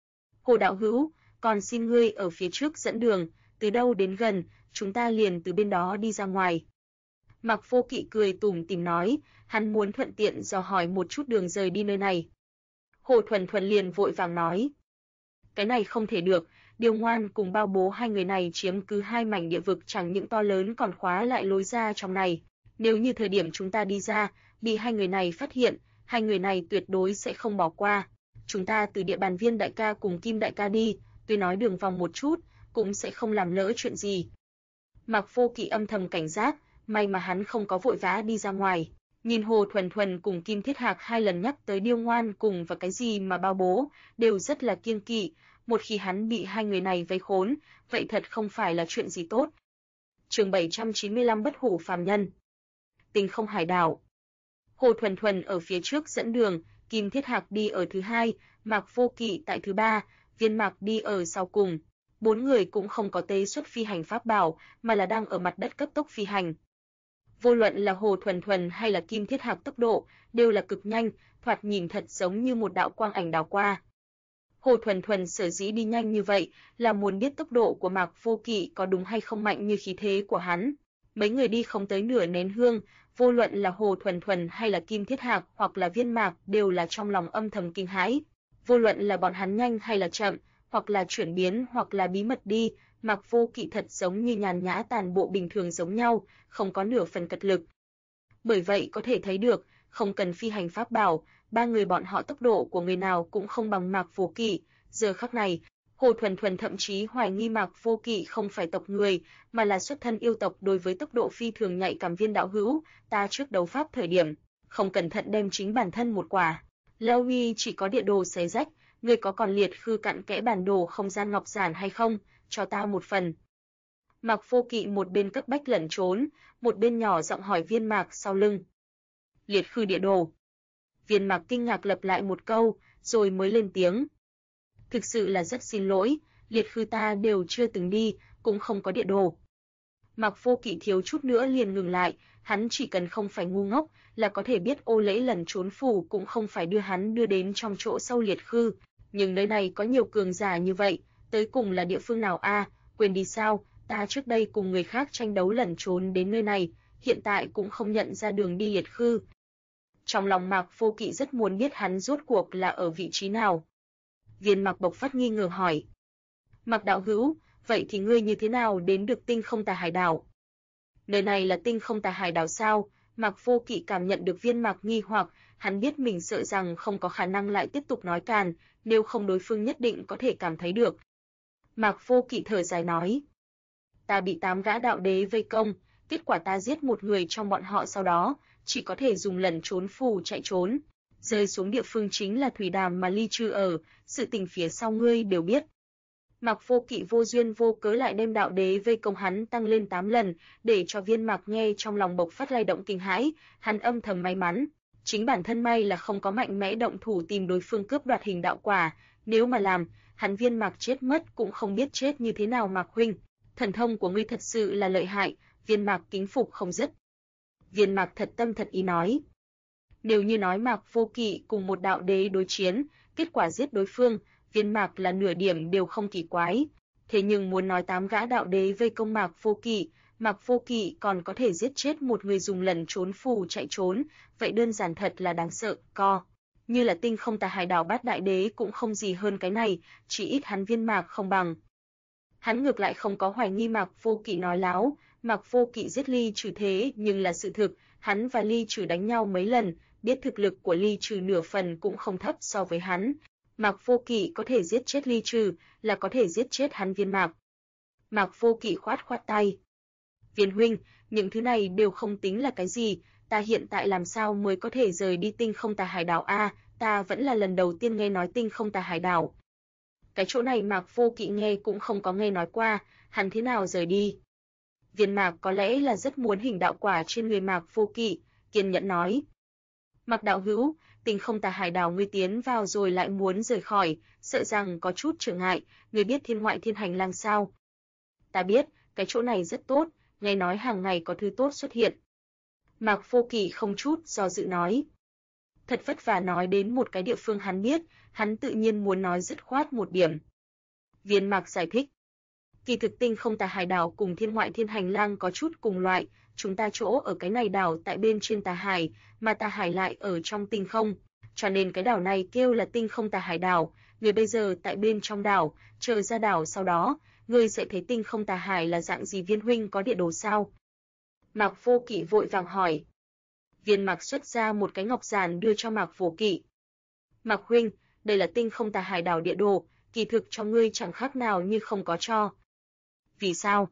Hồ đạo hữu, còn xin ngươi ở phía trước dẫn đường, từ đâu đến gần, chúng ta liền từ bên đó đi ra ngoài. Mạc Vô Kỵ cười tủm tỉm nói, hắn muốn thuận tiện dò hỏi một chút đường rời đi nơi này. Hồ Thuần Thuần liền vội vàng nói. Cái này không thể được, Điêu Ngoan cùng Bao Bố hai người này chiếm cứ 2 mảnh địa vực chẳng những to lớn còn khóa lại lối ra trong này. Nếu như thời điểm chúng ta đi ra, bị 2 người này phát hiện, 2 người này tuyệt đối sẽ không bỏ qua. Chúng ta từ địa bàn Viên đại ca cùng Kim đại ca đi, tuy nói đường vòng một chút, cũng sẽ không làm lỡ chuyện gì. Mạc Vô Kỵ âm thầm cảnh giác, may mà hắn không có vội vã đi ra ngoài. Nhìn Hồ Thuần Thuần cùng Kim Thiết Hạc 2 lần nhắc tới Điêu Ngoan cùng và cái gì mà Bao Bố, đều rất là kiêng kỵ, một khi hắn bị 2 người này vây khốn, vậy thật không phải là chuyện gì tốt. Chương 795 Bất hủ phàm nhân. Tinh không hải đảo. Hồ Thuần Thuần ở phía trước dẫn đường, Kim Thiết Hạc đi ở thứ 2, Mạc Vô Kỵ tại thứ 3, Viên Mạc đi ở sau cùng. 4 người cũng không có tế xuất phi hành pháp bảo, mà là đang ở mặt đất cấp tốc phi hành. Vô luận là Hồ Thuần Thuần hay là Kim Thiết Hạc tốc độ đều là cực nhanh, thoạt nhìn thật giống như một đạo quang ảnh đảo qua. Hồ Thuần Thuần sở dĩ đi nhanh như vậy là muốn biết tốc độ của Mạc Vô Kỵ có đúng hay không mạnh như khí thế của hắn. Mấy người đi không tới nửa nén hương, vô luận là Hồ Thuần Thuần hay là Kim Thiết Hạc hoặc là Viên Mạc đều là trong lòng âm thầm kinh hãi. Vô luận là bọn hắn nhanh hay là chậm, hoặc là chuyển biến hoặc là bí mật đi, Mạc Vô Kỵ thật giống như nhàn nhã tàn bộ bình thường giống nhau, không có nửa phần cật lực. Bởi vậy có thể thấy được, không cần phi hành pháp bảo, 3 người bọn họ tốc độ của người nào cũng không bằng Mạc Vô Kỵ. Giờ khắc này, Hồ Thuần Thuần thậm chí hoài nghi Mạc Vô Kỵ không phải tộc người, mà là xuất thân yêu tộc. Đối với tốc độ phi thường nhạy cảm Viên đạo hữu, ta trước đấu pháp thời điểm, không cẩn thận đem chính bản thân một quả. Lâu Uy chỉ có địa đồ xé rách, người có còn liệt khư cặn kẽ bản đồ không gian ngọc giản hay không, cho ta một phần. Mạc Vô Kỵ một bên cấp bách lẩn trốn, một bên nhỏ giọng hỏi Viên Mạc sau lưng. Liệt khư địa đồ. Viên Mạc kinh ngạc lặp lại một câu, rồi mới lên tiếng. Thực sự là rất xin lỗi, liệt khư ta đều chưa từng đi, cũng không có địa đồ. Mạc Vô Kỵ thiếu chút nữa liền ngừng lại, hắn chỉ cần không phải ngu ngốc là có thể biết Ô Lễ lần trốn phủ cũng không phải đưa hắn đưa đến trong chỗ sâu liệt khư, nhưng nơi này có nhiều cường giả như vậy, tới cùng là địa phương nào a? Quên đi sao, ta trước đây cùng người khác tranh đấu lẩn trốn đến nơi này, hiện tại cũng không nhận ra đường đi liệt khư. Trong lòng Mạc Vô Kỵ rất muốn biết hắn rốt cuộc là ở vị trí nào. Viên Mạc bộc phát nghi ngờ hỏi. Mạc đạo hữu, vậy thì ngươi như thế nào đến được Tinh Không Tà Hải đảo? Nơi này là Tinh Không Tà Hải đảo sao? Mạc Vô Kỵ cảm nhận được Viên Mạc nghi hoặc, hắn biết mình sợ rằng không có khả năng lại tiếp tục nói càn, nếu không đối phương nhất định có thể cảm thấy được. Mạc Vô Kỵ thở dài nói. Ta bị 8 gã đạo đế vây công, kết quả ta giết một người trong bọn họ, sau đó chỉ có thể dùng lẩn trốn phù chạy trốn. Rơi xuống địa phương chính là thủy đàm mà Ly Trư ở, sự tình phía sau ngươi đều biết. Mạc Vô Kỵ vô duyên vô cớ lại đem đạo đế vây công hắn tăng lên 8 lần, để cho Viên Mạc nghe trong lòng bộc phát lay động kinh hãi, hắn âm thầm may mắn, chính bản thân may là không có mạnh mẽ động thủ tìm đối phương cướp đoạt hình đạo quả, nếu mà làm, hắn Viên Mạc chết mất cũng không biết chết như thế nào. Mạc huynh, thần thông của ngươi thật sự là lợi hại, Viên Mạc kính phục không dứt. Viên Mạc thật tâm thật ý nói. Nếu như nói Mạc Vô Kỵ cùng một đạo đế đối chiến, kết quả giết đối phương, Viên Mạc là nửa điểm đều không kỳ quái. Thế nhưng muốn nói 8 gã đạo đế vây công Mạc Vô Kỵ còn có thể giết chết một người dùng lẩn trốn phù chạy trốn, vậy đơn giản thật là đáng sợ. Như là Tinh Không Tà Hải đảo bát đại đế cũng không gì hơn cái này, chỉ ít hắn Viên Mạc không bằng. Hắn ngược lại không có hoài nghi Mạc Vô Kỵ nói láo, Mạc Vô Kỵ giết Ly Trừ thế nhưng là sự thực, hắn và Ly Trừ đánh nhau mấy lần, biết thực lực của Ly Trừ nửa phần cũng không thấp so với hắn. Mạc Vô Kỵ có thể giết chết Ly Trừ, là có thể giết chết hắn Viên Mạc. Mạc Vô Kỵ khoát khoát tay. Viên huynh, những thứ này đều không tính là cái gì, ta hiện tại làm sao mới có thể rời đi Tinh Không Tà Hải đảo a? Ta vẫn là lần đầu tiên nghe nói Tinh Không Tà Hải đảo. Cái chỗ này Mạc Vô Kỵ nghe cũng không có nghe nói qua, hắn thế nào rời đi? Viên Mạc có lẽ là rất muốn hình đạo quả trên người Mạc Vô Kỵ, kiên nhẫn nói. Mạc đạo hữu, Tinh Không Tà Hải đảo ngươi tiến vào rồi lại muốn rời khỏi, sợ rằng có chút trở ngại, ngươi biết Thiên Ngoại Thiên Hành Lang sao? Ta biết, cái chỗ này rất tốt, nghe nói hàng ngày có thứ tốt xuất hiện. Mạc Vô Kỵ không chút do dự nói. Thật vất vả nói đến một cái địa phương hắn biết, hắn tự nhiên muốn nói dứt khoát một điểm. Viên Mạc giải thích. Kỳ thực Tinh Không Tà Hải đảo cùng Thiên Ngoại Thiên Hành Lang có chút cùng loại, chúng ta chỗ ở cái này đảo tại bên trên Tà Hải, mà Tà Hải lại ở trong tinh không, cho nên cái đảo này kêu là Tinh Không Tà Hải đảo. Người bây giờ tại bên trong đảo, chờ ra đảo sau đó, người sẽ thấy Tinh Không Tà Hải là dạng gì. Viên huynh có địa đồ sao? Mạc Vô Kỵ vội vàng hỏi. Viên Mạc xuất ra một cái ngọc giản đưa cho Mạc Vô Kỵ. Mạc huynh, đây là Tinh Không Tà Hải đảo địa đồ, kỳ thực cho ngươi chẳng khác nào như không có cho. Vì sao?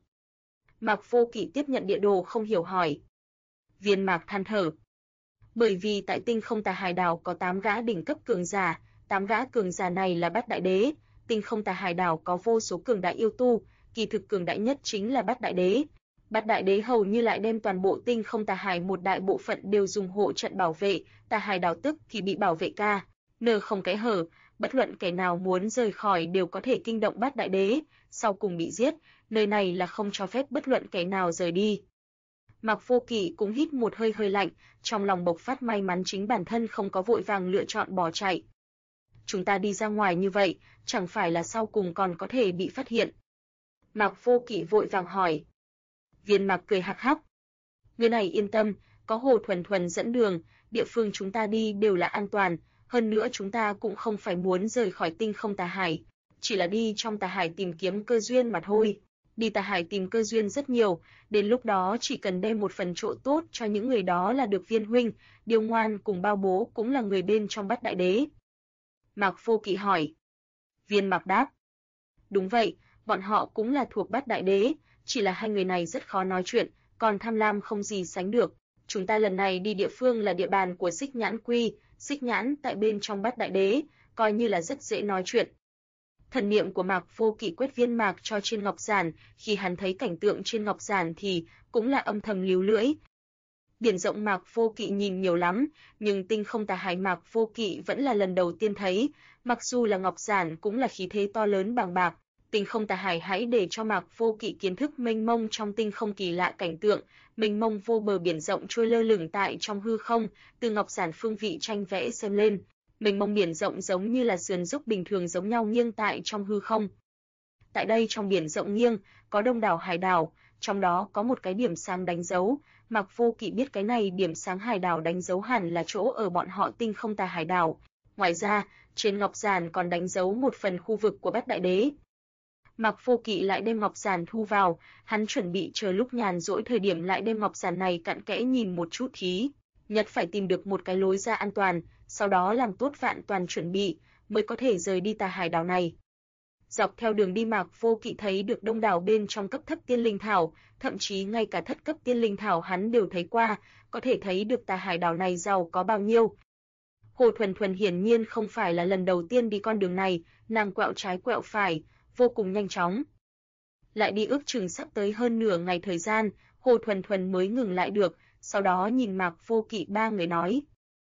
Mạc Vô Kỵ tiếp nhận địa đồ không hiểu hỏi. Viên Mạc than thở. Bởi vì tại Tinh Không Tà Hải đảo có 8 gã đỉnh cấp cường giả, 8 gã cường giả này là bát đại đế, Tinh Không Tà Hải đảo có vô số cường đại yêu tu, kỳ thực cường đại nhất chính là bát đại đế. Bát đại đế hầu như lại đem toàn bộ Tinh Không Tà Hải một đại bộ phận đều dùng hộ trận bảo vệ, Tà Hải đảo tức thì bị bảo vệ nơ không kẽ hở, bất luận kẻ nào muốn rời khỏi đều có thể kinh động Bát Đại Đế, sau cùng bị giết, nơi này là không cho phép bất luận kẻ nào rời đi. Mạc Vô Kỵ cũng hít một hơi hơi lạnh, trong lòng bộc phát may mắn chính bản thân không có vội vàng lựa chọn bỏ chạy. Chúng ta đi ra ngoài như vậy, chẳng phải là sau cùng còn có thể bị phát hiện. Mạc Vô Kỵ vội vàng hỏi. Viên Mạc cười hắc hắc. Người này yên tâm, có Hồ Thuần Thuần dẫn đường, địa phương chúng ta đi đều là an toàn, hơn nữa chúng ta cũng không phải muốn rời khỏi tinh không tà hải, chỉ là đi trong tà hải tìm kiếm cơ duyên mà thôi. Đi tà hải tìm cơ duyên rất nhiều, đến lúc đó chỉ cần đem một phần chỗ tốt cho những người đó là được. Viên huynh, Điêu Ngoan cùng Bao Bố cũng là người bên trong Bát Đại Đế. Mạc Vô Kỵ hỏi. Viên Mạc đáp. Đúng vậy, bọn họ cũng là thuộc Bát Đại Đế, chỉ là hai người này rất khó nói chuyện, còn tham lam không gì sánh được. Chúng ta lần này đi địa phương là địa bàn của Xích Nhãn Quy, Xích Nhãn tại bên trong Bát Đại Đế, coi như là rất dễ nói chuyện. Thần niệm của Mạc Vô Kỵ quét viên mạc cho trên ngọc giản, khi hắn thấy cảnh tượng trên ngọc giản thì cũng là âm thầm líu lưỡi. Biển rộng Mạc Vô Kỵ nhìn nhiều lắm, nhưng tinh không tà hải Mạc Vô Kỵ vẫn là lần đầu tiên thấy, mặc dù là ngọc giản cũng là khí thế to lớn bàng bạc. Tinh không tà hải hãy để cho Mạc Vô Kỵ kiến thức mênh mông trong tinh không kỳ lạ cảnh tượng, mênh mông vô bờ biển rộng trôi lơ lửng tại trong hư không, từ ngọc giản phương vị tranh vẽ xem lên, mênh mông biển rộng giống như là sườn dốc bình thường giống nhau nghiêng tại trong hư không. Tại đây trong biển rộng nghiêng, có đông đảo hải đảo, trong đó có một cái điểm sáng đánh dấu, Mạc Vô Kỵ biết cái này điểm sáng hải đảo đánh dấu hẳn là chỗ ở bọn họ tinh không tà hải đảo. Ngoài ra, trên ngọc giản còn đánh dấu một phần khu vực của Bát Đại Đế. Mạc Vô Kỵ lại đem ngọc giản thu vào, hắn chuẩn bị chờ lúc nhàn rỗi thời điểm lại đem ngọc giản này cặn kẽ nhìn một chút thí, nhất phải tìm được một cái lối ra an toàn, sau đó làm tốt vạn toàn chuẩn bị, mới có thể rời đi tà hải đảo này. Dọc theo đường đi Mạc Vô Kỵ thấy được đông đảo bên trong cấp thấp tiên linh thảo, thậm chí ngay cả thất cấp tiên linh thảo hắn đều thấy qua, có thể thấy được tà hải đảo này giàu có bao nhiêu. Hồ Thuần Thuần hiển nhiên không phải là lần đầu tiên đi con đường này, nàng quẹo trái quẹo phải, vô cùng nhanh chóng. Lại đi ước chừng sắp tới hơn nửa ngày thời gian, Hồ Thuần Thuần mới ngừng lại được, sau đó nhìn Mạc Vô Kỵ ba người nói.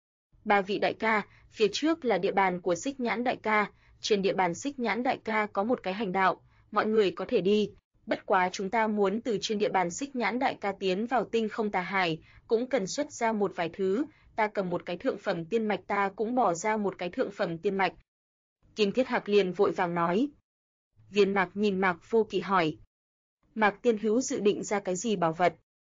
Ba vị đại ca, phía trước là địa bàn của Xích Nhãn đại ca, trên địa bàn Xích Nhãn đại ca có một cái hành đạo, mọi người có thể đi, bất quá chúng ta muốn từ trên địa bàn Xích Nhãn đại ca tiến vào tinh không tà hải, cũng cần xuất ra một vài thứ, ta cầm một cái thượng phẩm tiên mạch ta cũng bỏ ra một cái thượng phẩm tiên mạch. Kim Thiết Hạc liền vội vàng nói. Viên Mạc nhìn Mạc Vô Kỵ hỏi. Mạc tiên hữu dự định ra cái gì bảo vật?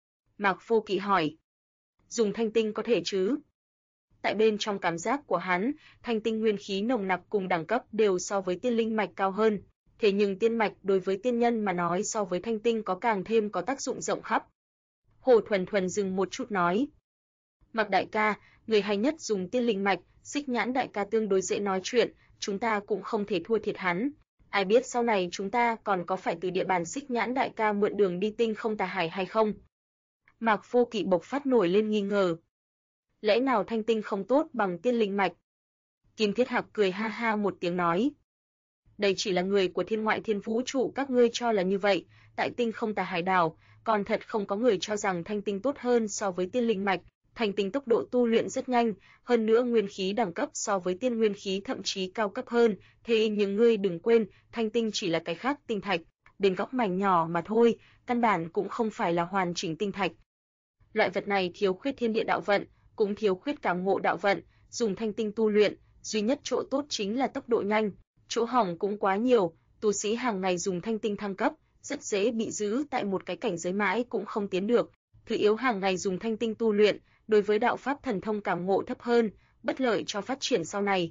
Mạc Vô Kỵ hỏi. Dùng thanh tinh có thể chứ? Tại bên trong cảm giác của hắn, thanh tinh nguyên khí nồng nặc cùng đẳng cấp đều so với tiên linh mạch cao hơn, thế nhưng tiên mạch đối với tiên nhân mà nói so với thanh tinh có càng thêm có tác dụng rộng khắp. Hồ Thuần Thuần dừng một chút nói. Mạc đại ca, người hay nhất dùng tiên linh mạch, Xích Nhãn đại ca tương đối dễ nói chuyện, chúng ta cũng không thể thua thiệt hắn. Ai biết sau này chúng ta còn có phải từ địa bàn Xích Nhãn đại ca mượn đường đi tinh không tà hải hay không? Mạc Vô Kỵ bộc phát nổi lên nghi ngờ. Lẽ nào thanh tinh không tốt bằng tiên linh mạch? Kim Thiết Hạc cười ha ha một tiếng nói. Đây chỉ là người của thiên ngoại thiên vũ trụ các ngươi cho là như vậy, tại tinh không tà hải đảo, còn thật không có người cho rằng thanh tinh tốt hơn so với tiên linh mạch. Thanh tinh tốc độ tu luyện rất nhanh, hơn nữa nguyên khí đẳng cấp so với tiên nguyên khí thậm chí cao cấp hơn, thế nhưng ngươi đừng quên, thanh tinh chỉ là cái khác tinh thạch, bên góc mảnh nhỏ mà thôi, căn bản cũng không phải là hoàn chỉnh tinh thạch. Loại vật này thiếu khuyết thiên địa đạo vận, cũng thiếu khuyết cảm ngộ đạo vận, dùng thanh tinh tu luyện, duy nhất chỗ tốt chính là tốc độ nhanh, chỗ hỏng cũng quá nhiều, tu sĩ hàng ngày dùng thanh tinh thăng cấp, rất dễ bị giữ tại một cái cảnh giới mãi cũng không tiến được. Thứ yếu hàng ngày dùng thanh tinh tu luyện, đối với đạo pháp thần thông cảm ngộ thấp hơn, bất lợi cho phát triển sau này.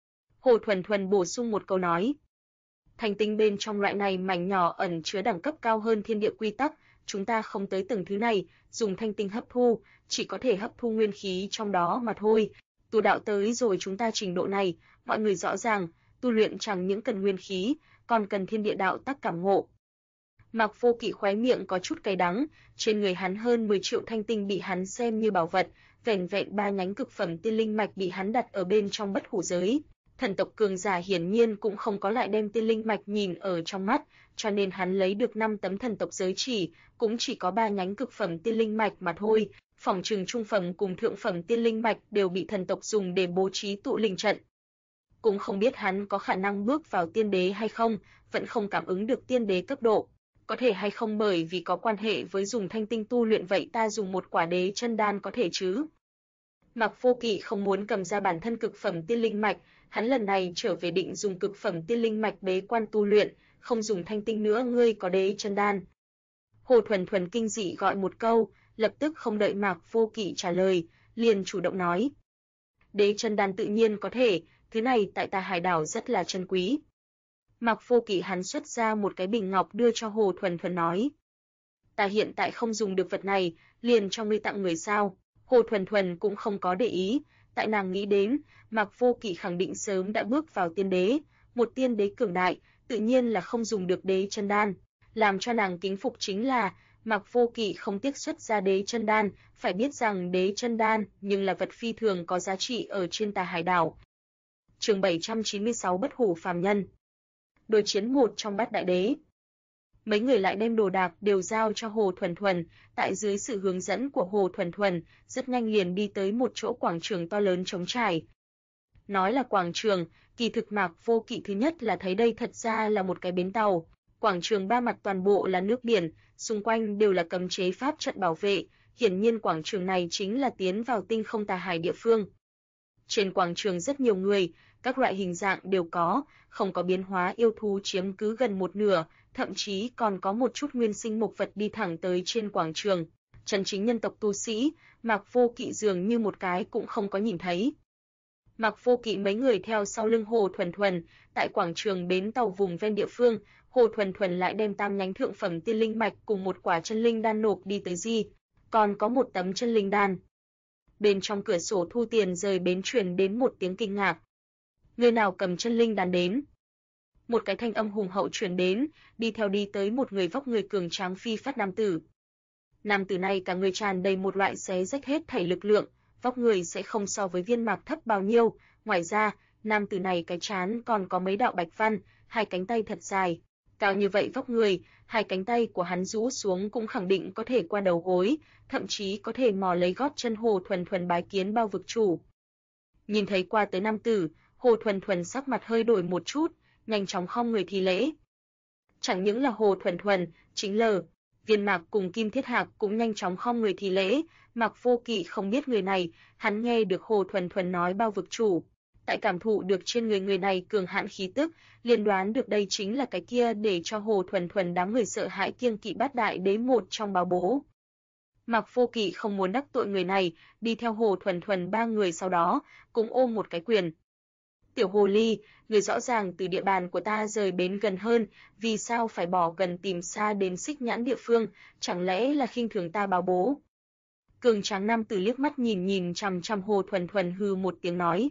Hồ Thuần Thuần bổ sung một câu nói. Thanh tinh bên trong loại này mảnh nhỏ ẩn chứa đẳng cấp cao hơn thiên địa quy tắc, chúng ta không tới tầng thứ này, dùng thanh tinh hấp thu, chỉ có thể hấp thu nguyên khí trong đó mà thôi. Tu đạo tới rồi chúng ta trình độ này, mọi người rõ ràng, tu luyện chẳng những cần nguyên khí, còn cần thiên địa đạo tắc cảm ngộ. Mạc Vô Kỵ khóe miệng có chút cay đắng, trên người hắn hơn 10 triệu thanh tinh bị hắn xem như bảo vật, vẻn vẹn 3 nhánh cực phẩm tiên linh mạch bị hắn đặt ở bên trong bất hủ giới. Thần tộc cường giả hiển nhiên cũng không có lại đem tiên linh mạch nhìn ở trong mắt, cho nên hắn lấy được 5 tấm thần tộc giới chỉ, cũng chỉ có 3 nhánh cực phẩm tiên linh mạch mà thôi. Phỏng chừng trung phẩm cùng thượng phẩm tiên linh mạch đều bị thần tộc dùng để bố trí tụ linh trận. cũng không biết hắn có khả năng bước vào tiên đế hay không, vẫn không cảm ứng được tiên đế cấp độ. Có thể hay không bởi vì có quan hệ với dùng thanh tinh tu luyện vậy ta dùng một quả đế chân đan có thể chứ? Mạc Vô Kỵ không muốn cầm ra bản thân cực phẩm tiên linh mạch, hắn lần này trở về định dùng cực phẩm tiên linh mạch bế quan tu luyện, không dùng thanh tinh nữa. Ngươi có đế chân đan? Hồ Thuần Thuần kinh dị gọi một câu, lập tức không đợi Mạc Vô Kỵ trả lời, liền chủ động nói. Đế chân đan tự nhiên có thể, thứ này tại Tà Hải đảo rất là chân quý. Mạc Vô Kỵ hắn xuất ra một cái bình ngọc đưa cho Hồ Thuần Thuần nói. Ta hiện tại không dùng được vật này, liền cho ngươi tặng người sao? Hồ Thuần Thuần cũng không có để ý, tại nàng nghĩ đến, Mạc Vô Kỵ khẳng định sớm đã bước vào tiên đế, một tiên đế cường đại, tự nhiên là không dùng được đế chân đan. Làm cho nàng kính phục chính là, Mạc Vô Kỵ không tiếc xuất ra đế chân đan, phải biết rằng đế chân đan nhưng là vật phi thường có giá trị ở trên Tà Hải đảo. Chương 796 Bất hủ phàm nhân. Đối chiến một trong Bát đại đế. Mấy người lại đem đồ đạc đều giao cho Hồ Thuần Thuần, tại dưới sự hướng dẫn của Hồ Thuần Thuần, rất nhanh liền đi tới một chỗ quảng trường to lớn trống trải. Nói là quảng trường, kỳ thực Mạc Vô Kỵ thứ nhất là thấy đây thật ra là một cái bến tàu. Quảng trường ba mặt toàn bộ là nước biển, xung quanh đều là cấm chế pháp trận bảo vệ, hiển nhiên quảng trường này chính là tiến vào tinh không Tà Hải địa phương. Trên quảng trường rất nhiều người, các loại hình dạng đều có, không có biến hóa yêu thú chiếm cứ gần một nửa, thậm chí còn có một chút nguyên sinh mộc vật đi thẳng tới trên quảng trường. Chân chính nhân tộc tu sĩ, Mạc Vô Kỵ dường như một cái cũng không có nhìn thấy. Mạc Vô Kỵ mấy người theo sau lưng Hồ Thuần Thuần, tại quảng trường bến tàu vùng ven địa phương, Hồ Thuần Thuần lại đem 8 nhánh thượng phẩm tiên linh mạch cùng một quả chân linh đan nộp đi tới Di, còn có một tấm chân linh đan. Bên trong cửa sổ thu tiền rời bến truyền đến một tiếng kinh ngạc. Người nào cầm chân linh đan đến? Một cái thanh âm hùng hậu truyền đến, đi theo đi tới một người vóc người cường tráng phi phất nam tử. Nam tử này cả người tràn đầy một loại xé rách hết thảy lực lượng, vóc người sẽ không so với Viên Mạc thấp bao nhiêu, ngoài ra, nam tử này cái trán còn có mấy đạo bạch văn, hai cánh tay thật dài. Cao như vậy vóc người, hai cánh tay của hắn rũ xuống cũng khẳng định có thể qua đầu gối, thậm chí có thể mò lấy gót chân Hồ Thuần Thuần bái kiến bao vực chủ. Nhìn thấy qua tới nam tử, Hồ Thuần Thuần sắc mặt hơi đổi một chút, nhanh chóng khom người thi lễ. Chẳng những là Hồ Thuần Thuần, chính là Viên Mạc cùng Kim Thiết Hạc cũng nhanh chóng khom người thi lễ. Mạc Vô Kỵ không biết người này, hắn nghe được Hồ Thuần Thuần nói bao vực chủ, tại cảm thụ được trên người này cường hãn khí tức, liền đoán được đây chính là cái kia để cho Hồ Thuần Thuần đám người sợ hãi kiêng kỵ Bát đại đế một trong báo bố. Mạc Vô Kỵ không muốn đắc tội người này, đi theo Hồ Thuần Thuần ba người sau đó, cũng ôm một cái quyền. Tiểu hồ ly, người rõ ràng từ địa bàn của ta rời bến gần hơn, vì sao phải bỏ gần tìm xa đến Xích Nhãn địa phương, chẳng lẽ là khinh thường ta báo bố? Cường tráng nam tử liếc mắt nhìn chằm chằm Hồ Thuần Thuần hừ một tiếng nói.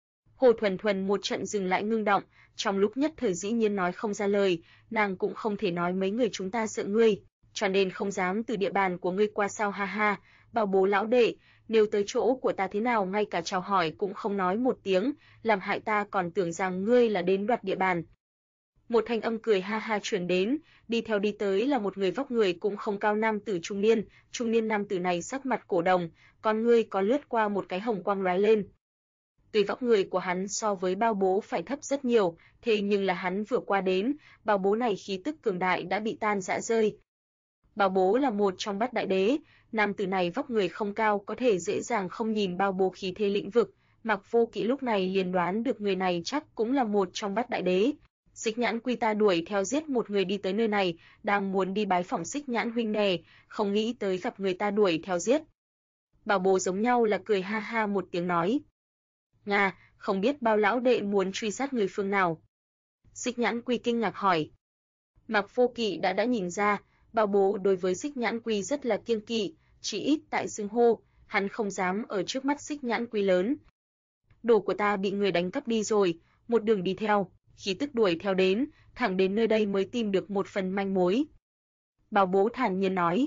Hồ Thuần Thuần một trận dừng lại ngưng động, trong lúc nhất thời dĩ nhiên nói không ra lời, nàng cũng không thể nói mấy người chúng ta sợ ngươi, cho nên không dám từ địa bàn của ngươi qua sao ha ha, bảo bố lão đệ, nếu tới chỗ của ta thế nào ngay cả chào hỏi cũng không nói một tiếng, làm hại ta còn tưởng rằng ngươi là đến đoạt địa bàn. Một thanh âm cười ha ha truyền đến, đi theo đi tới là một người vóc người cũng không cao nam tử trung niên nam tử này sắc mặt cổ đồng, con ngươi có lướt qua một cái hồng quang lóe lên. Tuy vóc người của hắn so với bao bố phải thấp rất nhiều, thế nhưng là hắn vừa qua đến, bao bố này khí tức cường đại đã bị tan rã rơi. Bao bố là một trong Bát đại đế, nam tử này vóc người không cao có thể dễ dàng không nhìn bao bố khí thế lĩnh vực, Mạc Vô Kỵ lúc này liền đoán được người này chắc cũng là một trong Bát đại đế. Xích Nhãn Quy ta đuổi theo giết một người đi tới nơi này, đang muốn đi bái phỏng Xích Nhãn huynh nè, không nghĩ tới gặp người ta đuổi theo giết. Bảo bố giống nhau là cười ha ha một tiếng nói. Nga, không biết bao lão đệ muốn truy sát người phương nào? Xích Nhãn Quy kinh ngạc hỏi. Mạc Vô Kỵ đã nhìn ra, Bảo bố đối với Xích Nhãn Quy rất là kiêng kỵ, chỉ ít tại xưng hô, hắn không dám ở trước mắt Xích Nhãn Quy lớn. Đồ của ta bị người đánh cắp đi rồi, một đường đi theo, khí tức đuổi theo đến, thẳng đến nơi đây mới tìm được một phần manh mối. Bảo bố thản nhiên nói.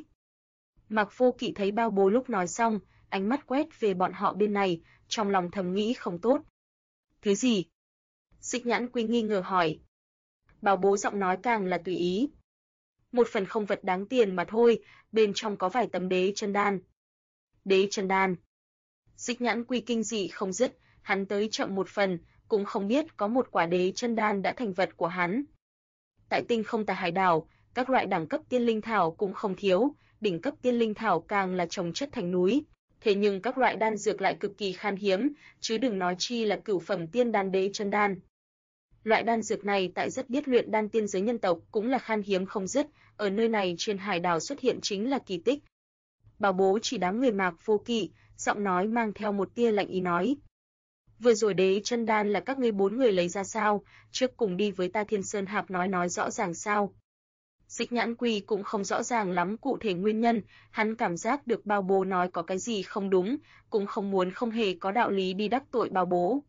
Mạc Vô Kỵ thấy Bảo bố lúc nói xong, ánh mắt quét về bọn họ bên này, trong lòng thầm nghĩ không tốt. Thứ gì? Xích Nhãn Quy nghi ngờ hỏi. Bảo bố giọng nói càng là tùy ý. Một phần không vật đáng tiền mà thôi, bên trong có vài tấm đế chân đan. Đế chân đan. Xích Nhãn Quy kinh dị không dứt, hắn tới chậm một phần, cũng không biết có một quả đế chân đan đã thành vật của hắn. Tại Tinh Không Tà Hải đảo, các loại đẳng cấp tiên linh thảo cũng không thiếu, đỉnh cấp tiên linh thảo càng là trồng chất thành núi. Thế nhưng các loại đan dược lại cực kỳ khan hiếm, chứ đừng nói chi là cửu phẩm tiên đan đế chân đan. Loại đan dược này tại rất biết luyện đan tiên giới nhân tộc cũng là khan hiếm không dứt, ở nơi này trên hải đảo xuất hiện chính là kỳ tích. Bảo bố chỉ đám người Mạc Vô Kỵ, giọng nói mang theo một tia lạnh ý nói. Vừa rồi đế chân đan là các ngươi 4 người lấy ra sao, trước cùng đi với ta Thiên Sơn Hạp nói rõ ràng sao. Xích Nhãn Quy cũng không rõ ràng lắm cụ thể nguyên nhân, hắn cảm giác được Bao Bố nói có cái gì không đúng, cũng không muốn không hề có đạo lý đi đắc tội Bao Bố.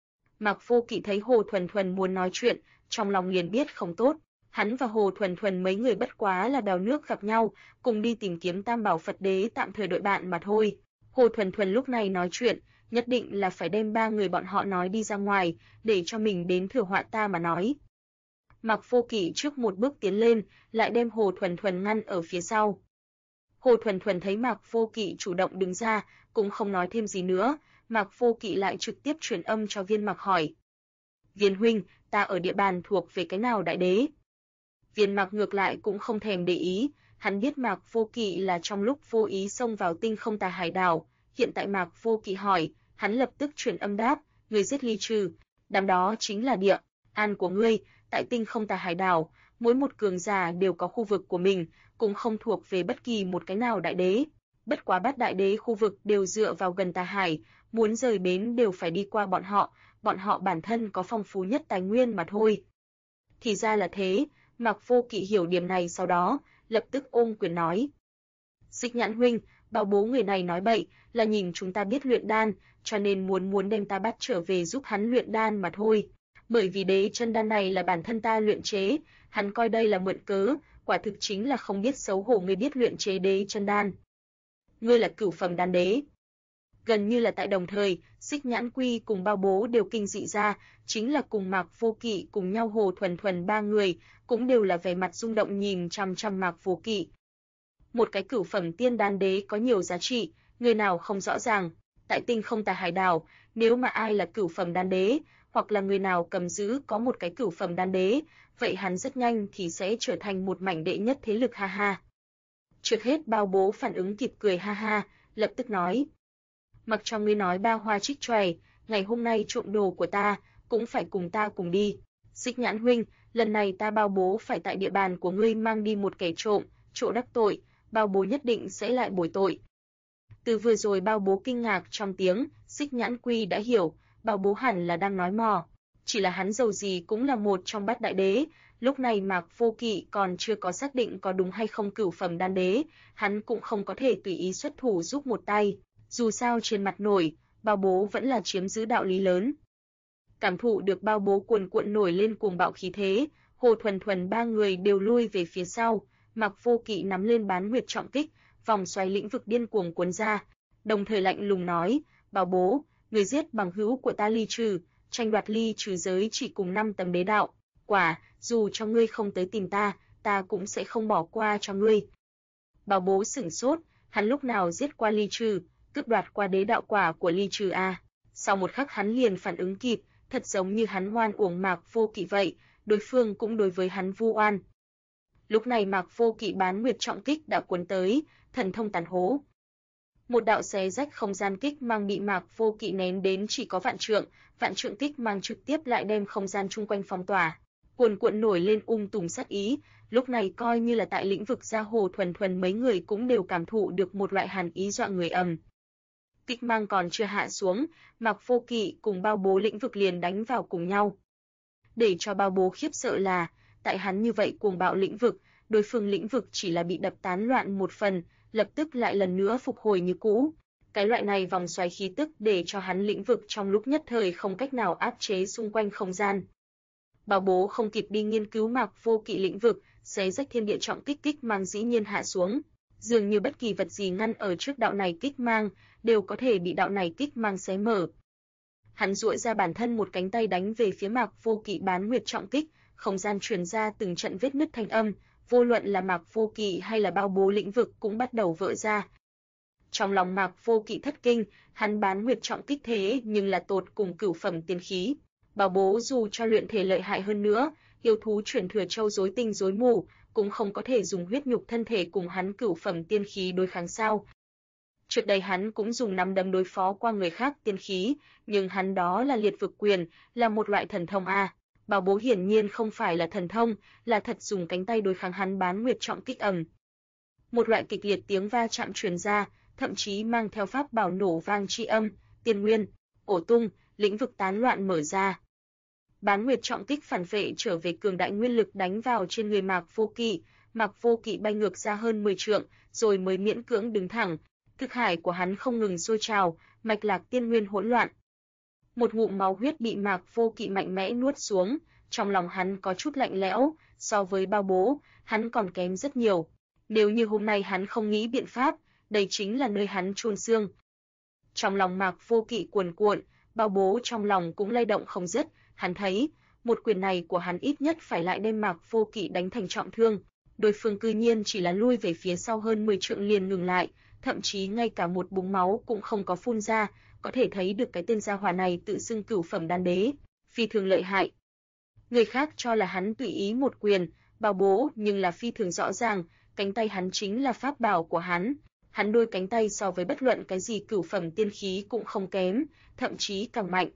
Mạc Vô Kỵ thấy Hồ Thuần Thuần muốn nói chuyện, trong lòng liền biết không tốt. Hắn và Hồ Thuần Thuần mấy người bất quá là bèo nước gặp nhau, cùng đi tìm kiếm Tam Bảo Phật Đế tạm thời đội bạn mà thôi. Hồ Thuần Thuần lúc này nói chuyện, nhất định là phải đem 3 người bọn họ nói đi ra ngoài, để cho mình đến thừa họa ta mà nói. Mạc Vô Kỵ trước một bước tiến lên, lại đem Hồ Thuần Thuần ngăn ở phía sau. Hồ Thuần Thuần thấy Mạc Vô Kỵ chủ động đứng ra, cũng không nói thêm gì nữa, Mạc Vô Kỵ lại trực tiếp truyền âm cho Viên Mạc hỏi. Viên huynh, ta ở địa bàn thuộc về cái nào đại đế? Viên Mạc ngược lại cũng không thèm để ý, hắn biết Mạc Vô Kỵ là trong lúc vô ý xông vào Tinh Không Tà Hải đảo, hiện tại Mạc Vô Kỵ hỏi, hắn lập tức truyền âm đáp, người giết Ly Trừ, đám đó chính là địa an của ngươi, tại Tinh Không Tà Hải đảo, mỗi một cường giả đều có khu vực của mình, cũng không thuộc về bất kỳ một cái nào đại đế. Bất quá bát đại đế khu vực đều dựa vào gần Tà Hải, muốn rời bến đều phải đi qua bọn họ bản thân có phong phú nhất tài nguyên mà thôi. Thì ra là thế, Mạc Vô Kỵ hiểu điểm này sau đó, lập tức ôm quyền nói. Xích Nhãn huynh, Bảo Bố người này nói bậy, là nhìn chúng ta biết luyện đan, cho nên muốn đem ta bắt trở về giúp hắn luyện đan mà thôi. Bởi vì đế chân đan này là bản thân ta luyện chế, hắn coi đây là mượn cớ, quả thực chính là không biết xấu hổ người biết luyện chế đế chân đan. Ngươi là cửu phẩm đan đế. Gần như là tại đồng thời, Xích Nhãn Quy cùng Bao Bố đều kinh dị ra, chính là cùng Mạc Vô Kỵ cùng nhau Hồ Thuần Thuần 3 người, cũng đều là vẻ mặt rung động nhìn chằm chằm Mạc Vô Kỵ. Một cái cửu phẩm tiên đan đế có nhiều giá trị, người nào không rõ ràng, tại Tinh Không Tà Hải đảo, nếu mà ai là cửu phẩm đan đế, hoặc là người nào cầm giữ có một cái cửu phẩm đan đế, vậy hắn rất nhanh thì sẽ trở thành một mảnh đệ nhất thế lực ha ha. Trước hết Bao Bố phản ứng kịp cười ha ha, lập tức nói. Mặc cho ngươi nói ba hoa trích chòe, ngày hôm nay trộm đồ của ta, cũng phải cùng ta cùng đi. Xích Nhãn huynh, lần này ta Bao Bố phải tại địa bàn của ngươi mang đi một kẻ trộm, chỗ đắc tội, Bao Bố nhất định sẽ lại bồi tội. Từ vừa rồi Bao Bố kinh ngạc trong tiếng, Xích Nhãn Quy đã hiểu, Bao Bố hẳn là đang nói mò. Chỉ là hắn dầu gì cũng là một trong bát đại đế, lúc này Mạc Vô Kỵ còn chưa có xác định có đúng hay không cửu phẩm đan đế, hắn cũng không có thể tùy ý xuất thủ giúp một tay. Dù sao trên mặt nổi, Bao Bố vẫn là chiếm giữ đạo lý lớn. Cảm thụ được Bao Bố cuồn cuộn nổi lên cuồng bạo khí thế, Hồ Thuần Thuần 3 người đều lui về phía sau, Mạc Vô Kỵ nắm lên bán nguyệt trọng kích, vòng xoáy lĩnh vực điên cuồng cuốn ra, đồng thời lạnh lùng nói, Bao Bố, người giết bằng hữu của ta Ly Trừ, tranh đoạt Ly Trừ giới chỉ cùng 5 tấm đế đạo, quả, dù cho ngươi không tới tìm ta, ta cũng sẽ không bỏ qua cho ngươi. Bao Bố sửng sốt, hắn lúc nào giết qua Ly Trừ, cướp đoạt qua đế đạo quả của Ly Trừ a? Sau một khắc hắn liền phản ứng kịp, thật giống như hắn oan uổng Mạc Vô Kỵ vậy, đối phương cũng đối với hắn vu oan. Lúc này Mạc Vô Kỵ bán nguyệt trọng kích đã cuốn tới, thần thông tàn hố. Một đạo xé rách không gian kích mang bị Mạc Vô Kỵ nén đến chỉ có vạn trượng kích mang trực tiếp lại đem không gian chung quanh phong tỏa, cuồn cuộn nổi lên tùm sát ý, lúc này coi như là tại lĩnh vực gia Hồ Thuần Thuần mấy người cũng đều cảm thụ được một loại hàn ý dọa người ầm. Kích mang còn chưa hạ xuống, Mạc Vô Kỵ cùng Bao Bố lĩnh vực liền đánh vào cùng nhau. Để cho Bao Bố khiếp sợ là, tại hắn như vậy cuồng bạo lĩnh vực, đối phương lĩnh vực chỉ là bị đập tán loạn một phần, lập tức lại lần nữa phục hồi như cũ. Cái loại này vòng xoáy khí tức để cho hắn lĩnh vực trong lúc nhất thời không cách nào áp chế xung quanh không gian. Bao Bố không kịp đi nghiên cứu Mạc Vô Kỵ lĩnh vực, xé rách thiên địa trọng kích mang dĩ nhiên hạ xuống. Dường như bất kỳ vật gì ngăn ở trước đạo này kích mang, đều có thể bị đạo này kích mang xé mở. Hắn duỗi ra bản thân một cánh tay đánh về phía Mạc Vô Kỵ bán nguyệt trọng kích, không gian truyền ra từng trận vết nứt thanh âm, vô luận là Mạc Vô Kỵ hay là Bao Bố lĩnh vực cũng bắt đầu vỡ ra. Trong lòng Mạc Vô Kỵ thất kinh, hắn bán nguyệt trọng kích thế nhưng là tột cùng cửu phẩm tiên khí. Bảo bố dù cho luyện thể lợi hại hơn nữa, yêu thú chuyển thừa châu rối tinh rối mù, cũng không có thể dùng huyết nhục thân thể cùng hắn cửu phẩm tiên khí đối kháng sao. Trước đây hắn cũng dùng nắm đấm đối phó qua người khác tiên khí, nhưng hắn đó là liệt vực quyền, là một loại thần thông a. Bảo bố hiển nhiên không phải là thần thông, là thật dùng cánh tay đối kháng hắn bán nguyệt trọng kích ầm. Một loại kịch liệt tiếng va chạm truyền ra, thậm chí mang theo pháp bảo nổ vang chi âm, tiên nguyên, ổ tung, lĩnh vực tán loạn mở ra. Bán nguyệt trọng kích phản vệ trở về cường đại nguyên lực đánh vào trên người Mạc Vô Kỵ, Mạc Vô Kỵ bay ngược ra hơn 10 trượng, rồi mới miễn cưỡng đứng thẳng. Thức hải của hắn không ngừng sôi trào, mạch lạc tiên nguyên hỗn loạn. Một ngụm máu huyết bị Mạc Vô Kỵ mạnh mẽ nuốt xuống, trong lòng hắn có chút lạnh lẽo, so với Bao Bố, hắn còn kém rất nhiều. Nếu như hôm nay hắn không nghĩ biện pháp, đây chính là nơi hắn chôn xương. Trong lòng Mạc Vô Kỵ cuồn cuộn, Bao Bố trong lòng cũng lay động không dứt, hắn thấy, một quyền này của hắn ít nhất phải lại đem Mạc Vô Kỵ đánh thành trọng thương. Đối phương cư nhiên chỉ là lui về phía sau hơn 10 trượng liền ngừng lại, thậm chí ngay cả một búng máu cũng không có phun ra, có thể thấy được cái tên gia hỏa này tự xưng cửu phẩm đan đế, phi thường lợi hại. Người khác cho là hắn tùy ý một quyền, Bao Bố nhưng là phi thường rõ ràng, cánh tay hắn chính là pháp bảo của hắn. Hắn đôi cánh tay so với bất luận cái gì cửu phẩm tiên khí cũng không kém, thậm chí càng mạnh.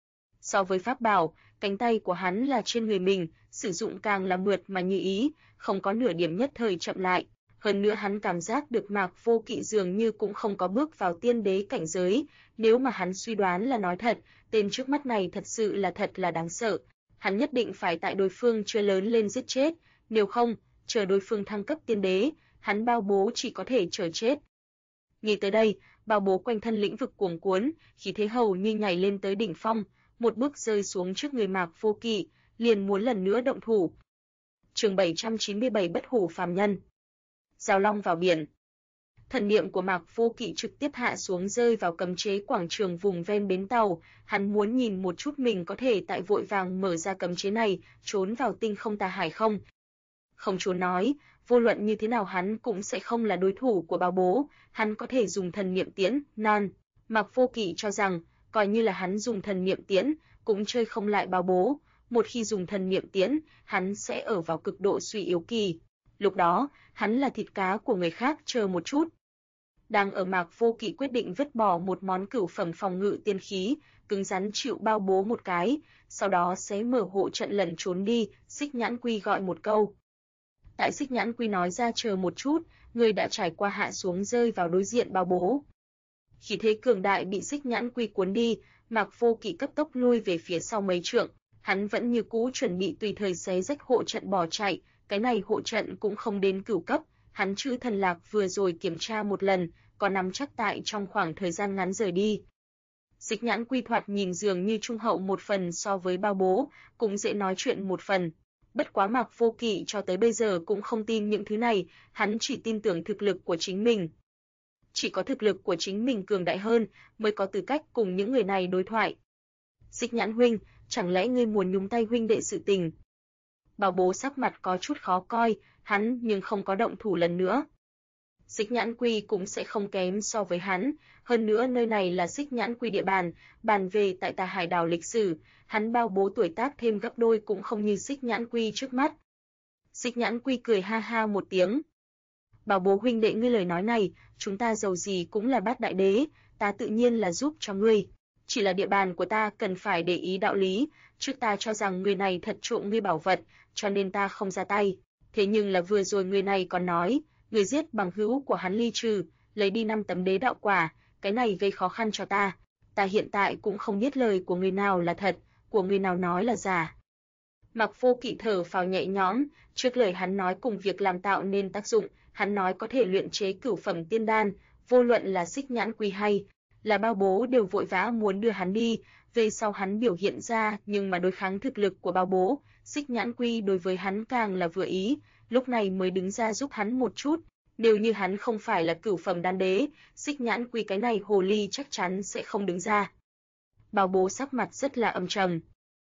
So với pháp bảo, cánh tay của hắn là trên người mình, sử dụng càng là mượt mà như ý, không có nửa điểm nhất thời chậm lại. Hơn nữa hắn cảm giác được Mạc Vô Kỵ dường như cũng không có bước vào tiên đế cảnh giới, nếu mà hắn suy đoán là nói thật, tên trước mắt này thật là đáng sợ. Hắn nhất định phải tại đối phương chưa lớn lên giết chết, nếu không, chờ đối phương thăng cấp tiên đế, hắn Bao Bố chỉ có thể chờ chết. Nghĩ tới đây, Bao Bố quanh thân lĩnh vực cuồng cuốn, khí thế hầu như nhảy lên tới đỉnh phong, một bước rơi xuống trước người Mạc Vô Kỵ, liền muốn lần nữa động thủ. Chương 797 Bất hủ phàm nhân. Giao long vào biển. Thần niệm của Mạc Vô Kỵ trực tiếp hạ xuống rơi vào cấm chế quảng trường vùng ven bến tàu, hắn muốn nhìn một chút mình có thể tại vội vàng mở ra cấm chế này, trốn vào tinh không tà hải không. Không trốn nói, vô luận như thế nào hắn cũng sẽ không là đối thủ của Bao Bố, hắn có thể dùng thần niệm tiễn, non. Mạc Vô Kỵ cho rằng, coi như là hắn dùng thần niệm tiễn, cũng chơi không lại Bao Bố, một khi dùng thần niệm tiễn, hắn sẽ ở vào cực độ suy yếu kỳ. Lúc đó, hắn là thịt cá của người khác, chờ một chút. Đang ở Mạc Vô Kỵ quyết định vứt bỏ một món cửu phẩm phòng ngự tiên khí, cứng rắn chịu Bao Bố một cái, sau đó sẽ mở hộ trận lẩn trốn đi, Xích Nhãn Quy gọi một câu. Tại Xích Nhãn Quy nói ra chờ một chút, người đã trải qua hạ xuống rơi vào đối diện Bao Bố. Khí thế cường đại bị Xích Nhãn Quy cuốn đi, Mạc Vô Kỵ cấp tốc lui về phía sau mấy trượng, hắn vẫn như cũ chuẩn bị tùy thời xé rách hộ trận bỏ chạy, cái này hộ trận cũng không đến cửu cấp, hắn chữ thần lạc vừa rồi kiểm tra một lần, có nắm chắc tại trong khoảng thời gian ngắn rời đi. Xích Nhãn Quy thoạt nhìn dường như trung hậu một phần so với Bao Bố, cũng dễ nói chuyện một phần. Bất quá Mạc Vô Kỵ cho tới bây giờ cũng không tin những thứ này, hắn chỉ tin tưởng thực lực của chính mình. Chỉ có thực lực của chính mình cường đại hơn, mới có tư cách cùng những người này đối thoại. Xích Nhãn huynh, chẳng lẽ ngươi muốn nhúng tay huynh đệ sự tình? Bao Bố sắc mặt có chút khó coi, hắn nhưng không có động thủ lần nữa. Xích Nhãn Quy cũng sẽ không kém so với hắn, hơn nữa nơi này là Xích Nhãn Quy địa bàn, bàn về tại Tà Hải đảo lịch sử, hắn Bao Bố tuổi tác thêm gấp đôi cũng không như Xích Nhãn Quy trước mắt. Xích Nhãn Quy cười ha ha một tiếng. Bao Bố huynh đệ, ngươi lời nói này, chúng ta dầu gì cũng là bát đại đế, ta tự nhiên là giúp cho ngươi. Chỉ là địa bàn của ta cần phải để ý đạo lý, trước ta cho rằng người này thật trộm ngươi bảo vật, cho nên ta không ra tay. Thế nhưng là vừa rồi người này còn nói, người giết bằng hữu của hắn ly trừ, lấy đi 5 tấm đế đạo quả, cái này gây khó khăn cho ta. Ta hiện tại cũng không biết lời của người nào là thật, của người nào nói là giả. Mạc Vô Kỵ thở phào nhẹ nhõm, trước lời hắn nói cùng việc làm tạo nên tác dụng, hắn nói có thể luyện chế cửu phẩm tiên đan, vô luận là Xích Nhãn Quy hay là Bao Bố đều vội vã muốn đưa hắn đi, về sau hắn biểu hiện ra, nhưng mà đối kháng thực lực của Bao Bố, Xích Nhãn Quy đối với hắn càng là vừa ý, lúc này mới đứng ra giúp hắn một chút. Nếu như hắn không phải là cửu phẩm đan đế, Xích Nhãn Quy cái này hồ ly chắc chắn sẽ không đứng ra. Bao Bố sắc mặt rất là âm trầm.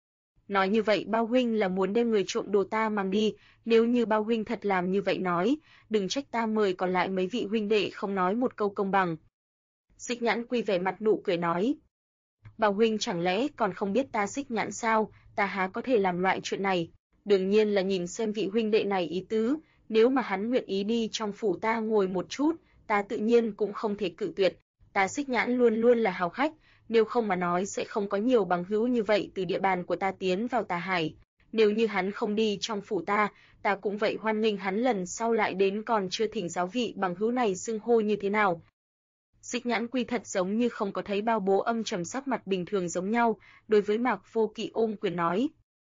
Nói như vậy Bao huynh là muốn đem người trộm đồ ta mang đi, nếu như Bao huynh thật làm như vậy nói, đừng trách ta mời còn lại mấy vị huynh đệ không nói một câu công bằng. Xích Nhãn Quy vẻ mặt nụ cười nói. Bảo huynh chẳng lẽ còn không biết ta Xích Nhãn sao, ta há có thể làm loại chuyện này. Đương nhiên là nhìn xem vị huynh đệ này ý tứ, nếu mà hắn nguyện ý đi trong phủ ta ngồi một chút, ta tự nhiên cũng không thể cự tuyệt. Ta Xích Nhãn luôn luôn là hào khách, nếu không mà nói sẽ không có nhiều bằng hữu như vậy từ địa bàn của ta tiến vào Tà Hải. Nếu như hắn không đi trong phủ ta, ta cũng vậy hoan nghênh hắn lần sau lại đến, còn chưa thỉnh giáo vị bằng hữu này xưng hô như thế nào. Xích Nhãn Quy thật giống như không có thấy Bao Bố âm trầm sắc mặt bình thường giống nhau, đối với Mạc Vô Kỵ ôm quyền nói.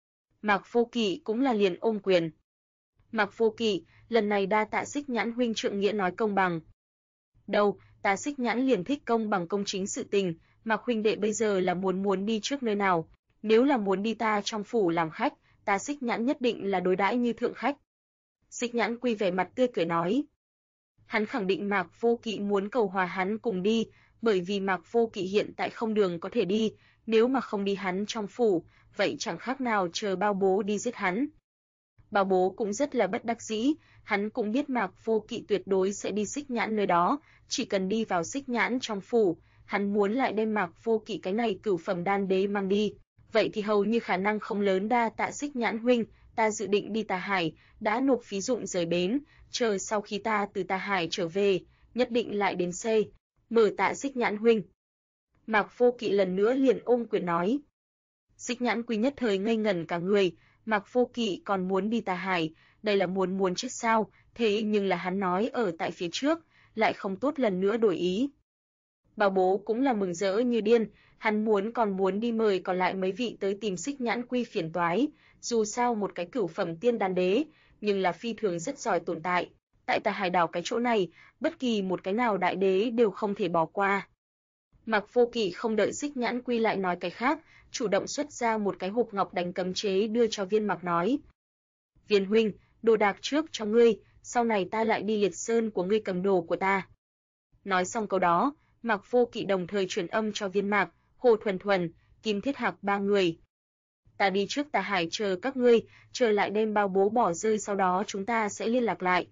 Mạc Vô Kỵ cũng là liền ôm quyền. Mạc Vô Kỵ, lần này đa tạ Xích Nhãn huynh trượng nghĩa nói công bằng. Đâu, ta Xích Nhãn liền thích công bằng công chính sự tình, Mạc huynh đệ bây giờ là muốn đi trước nơi nào? Nếu là muốn đi ta trong phủ làm khách, ta Xích Nhãn nhất định là đối đãi như thượng khách. Xích Nhãn Quy vẻ mặt tươi cười nói. Hắn khẳng định Mạc Vô Kỵ muốn cầu hòa hắn cùng đi, bởi vì Mạc Vô Kỵ hiện tại không đường có thể đi, nếu mà không đi hắn trong phủ, vậy chẳng khác nào chờ Bao Bố đi giết hắn. Bao Bố cũng rất là bất đắc dĩ, hắn cũng biết Mạc Vô Kỵ tuyệt đối sẽ đi Xích Nhãn nơi đó, chỉ cần đi vào Xích Nhãn trong phủ, hắn muốn lại đem Mạc Vô Kỵ cái này cửu phẩm đan đế mang đi, vậy thì hầu như khả năng không lớn. Đa tạ Xích Nhãn huynh, ta dự định đi Tà Hải, đã nộp phí dụng rời bến, chờ sau khi ta từ Tà Hải trở về, nhất định lại đến xây. Mở tạ Xích Nhãn huynh. Mạc Vô Kỵ lần nữa liền ôm quyền nói. Xích Nhãn Quy nhất thời ngây ngẩn cả người, Mạc Vô Kỵ còn muốn đi Tà Hải, đây là muốn chết sao? Thế nhưng là hắn nói ở tại phía trước, lại không tốt lần nữa đổi ý. Bao Bố cũng là mừng rỡ như điên, hắn còn muốn đi mời còn lại mấy vị tới tìm Xích Nhãn Quy phiền toái, dù sao một cái cửu phẩm tiên đan đế, nhưng là phi thường rất giỏi tồn tại. Tại Tà Hải đảo cái chỗ này, bất kỳ một cái nào đại đế đều không thể bỏ qua. Mạc Vô Kỵ không đợi Xích Nhãn Quy lại nói cái khác, chủ động xuất ra một cái hộp ngọc đánh cấm chế đưa cho Viên Mạc nói. Viên huynh, đồ đạc trước cho ngươi, sau này ta lại đi Liệt Sơn của ngươi cầm đồ của ta. Nói xong câu đó, Mạc Vô Kỵ đồng thời truyền âm cho Viên Mạc, Hồ Thuần Thuần, Kim Thiết Hạc ba người. Ta đi trước Tà Hải chờ các ngươi, chờ lại đem Bao Bố bỏ rơi, sau đó chúng ta sẽ liên lạc lại.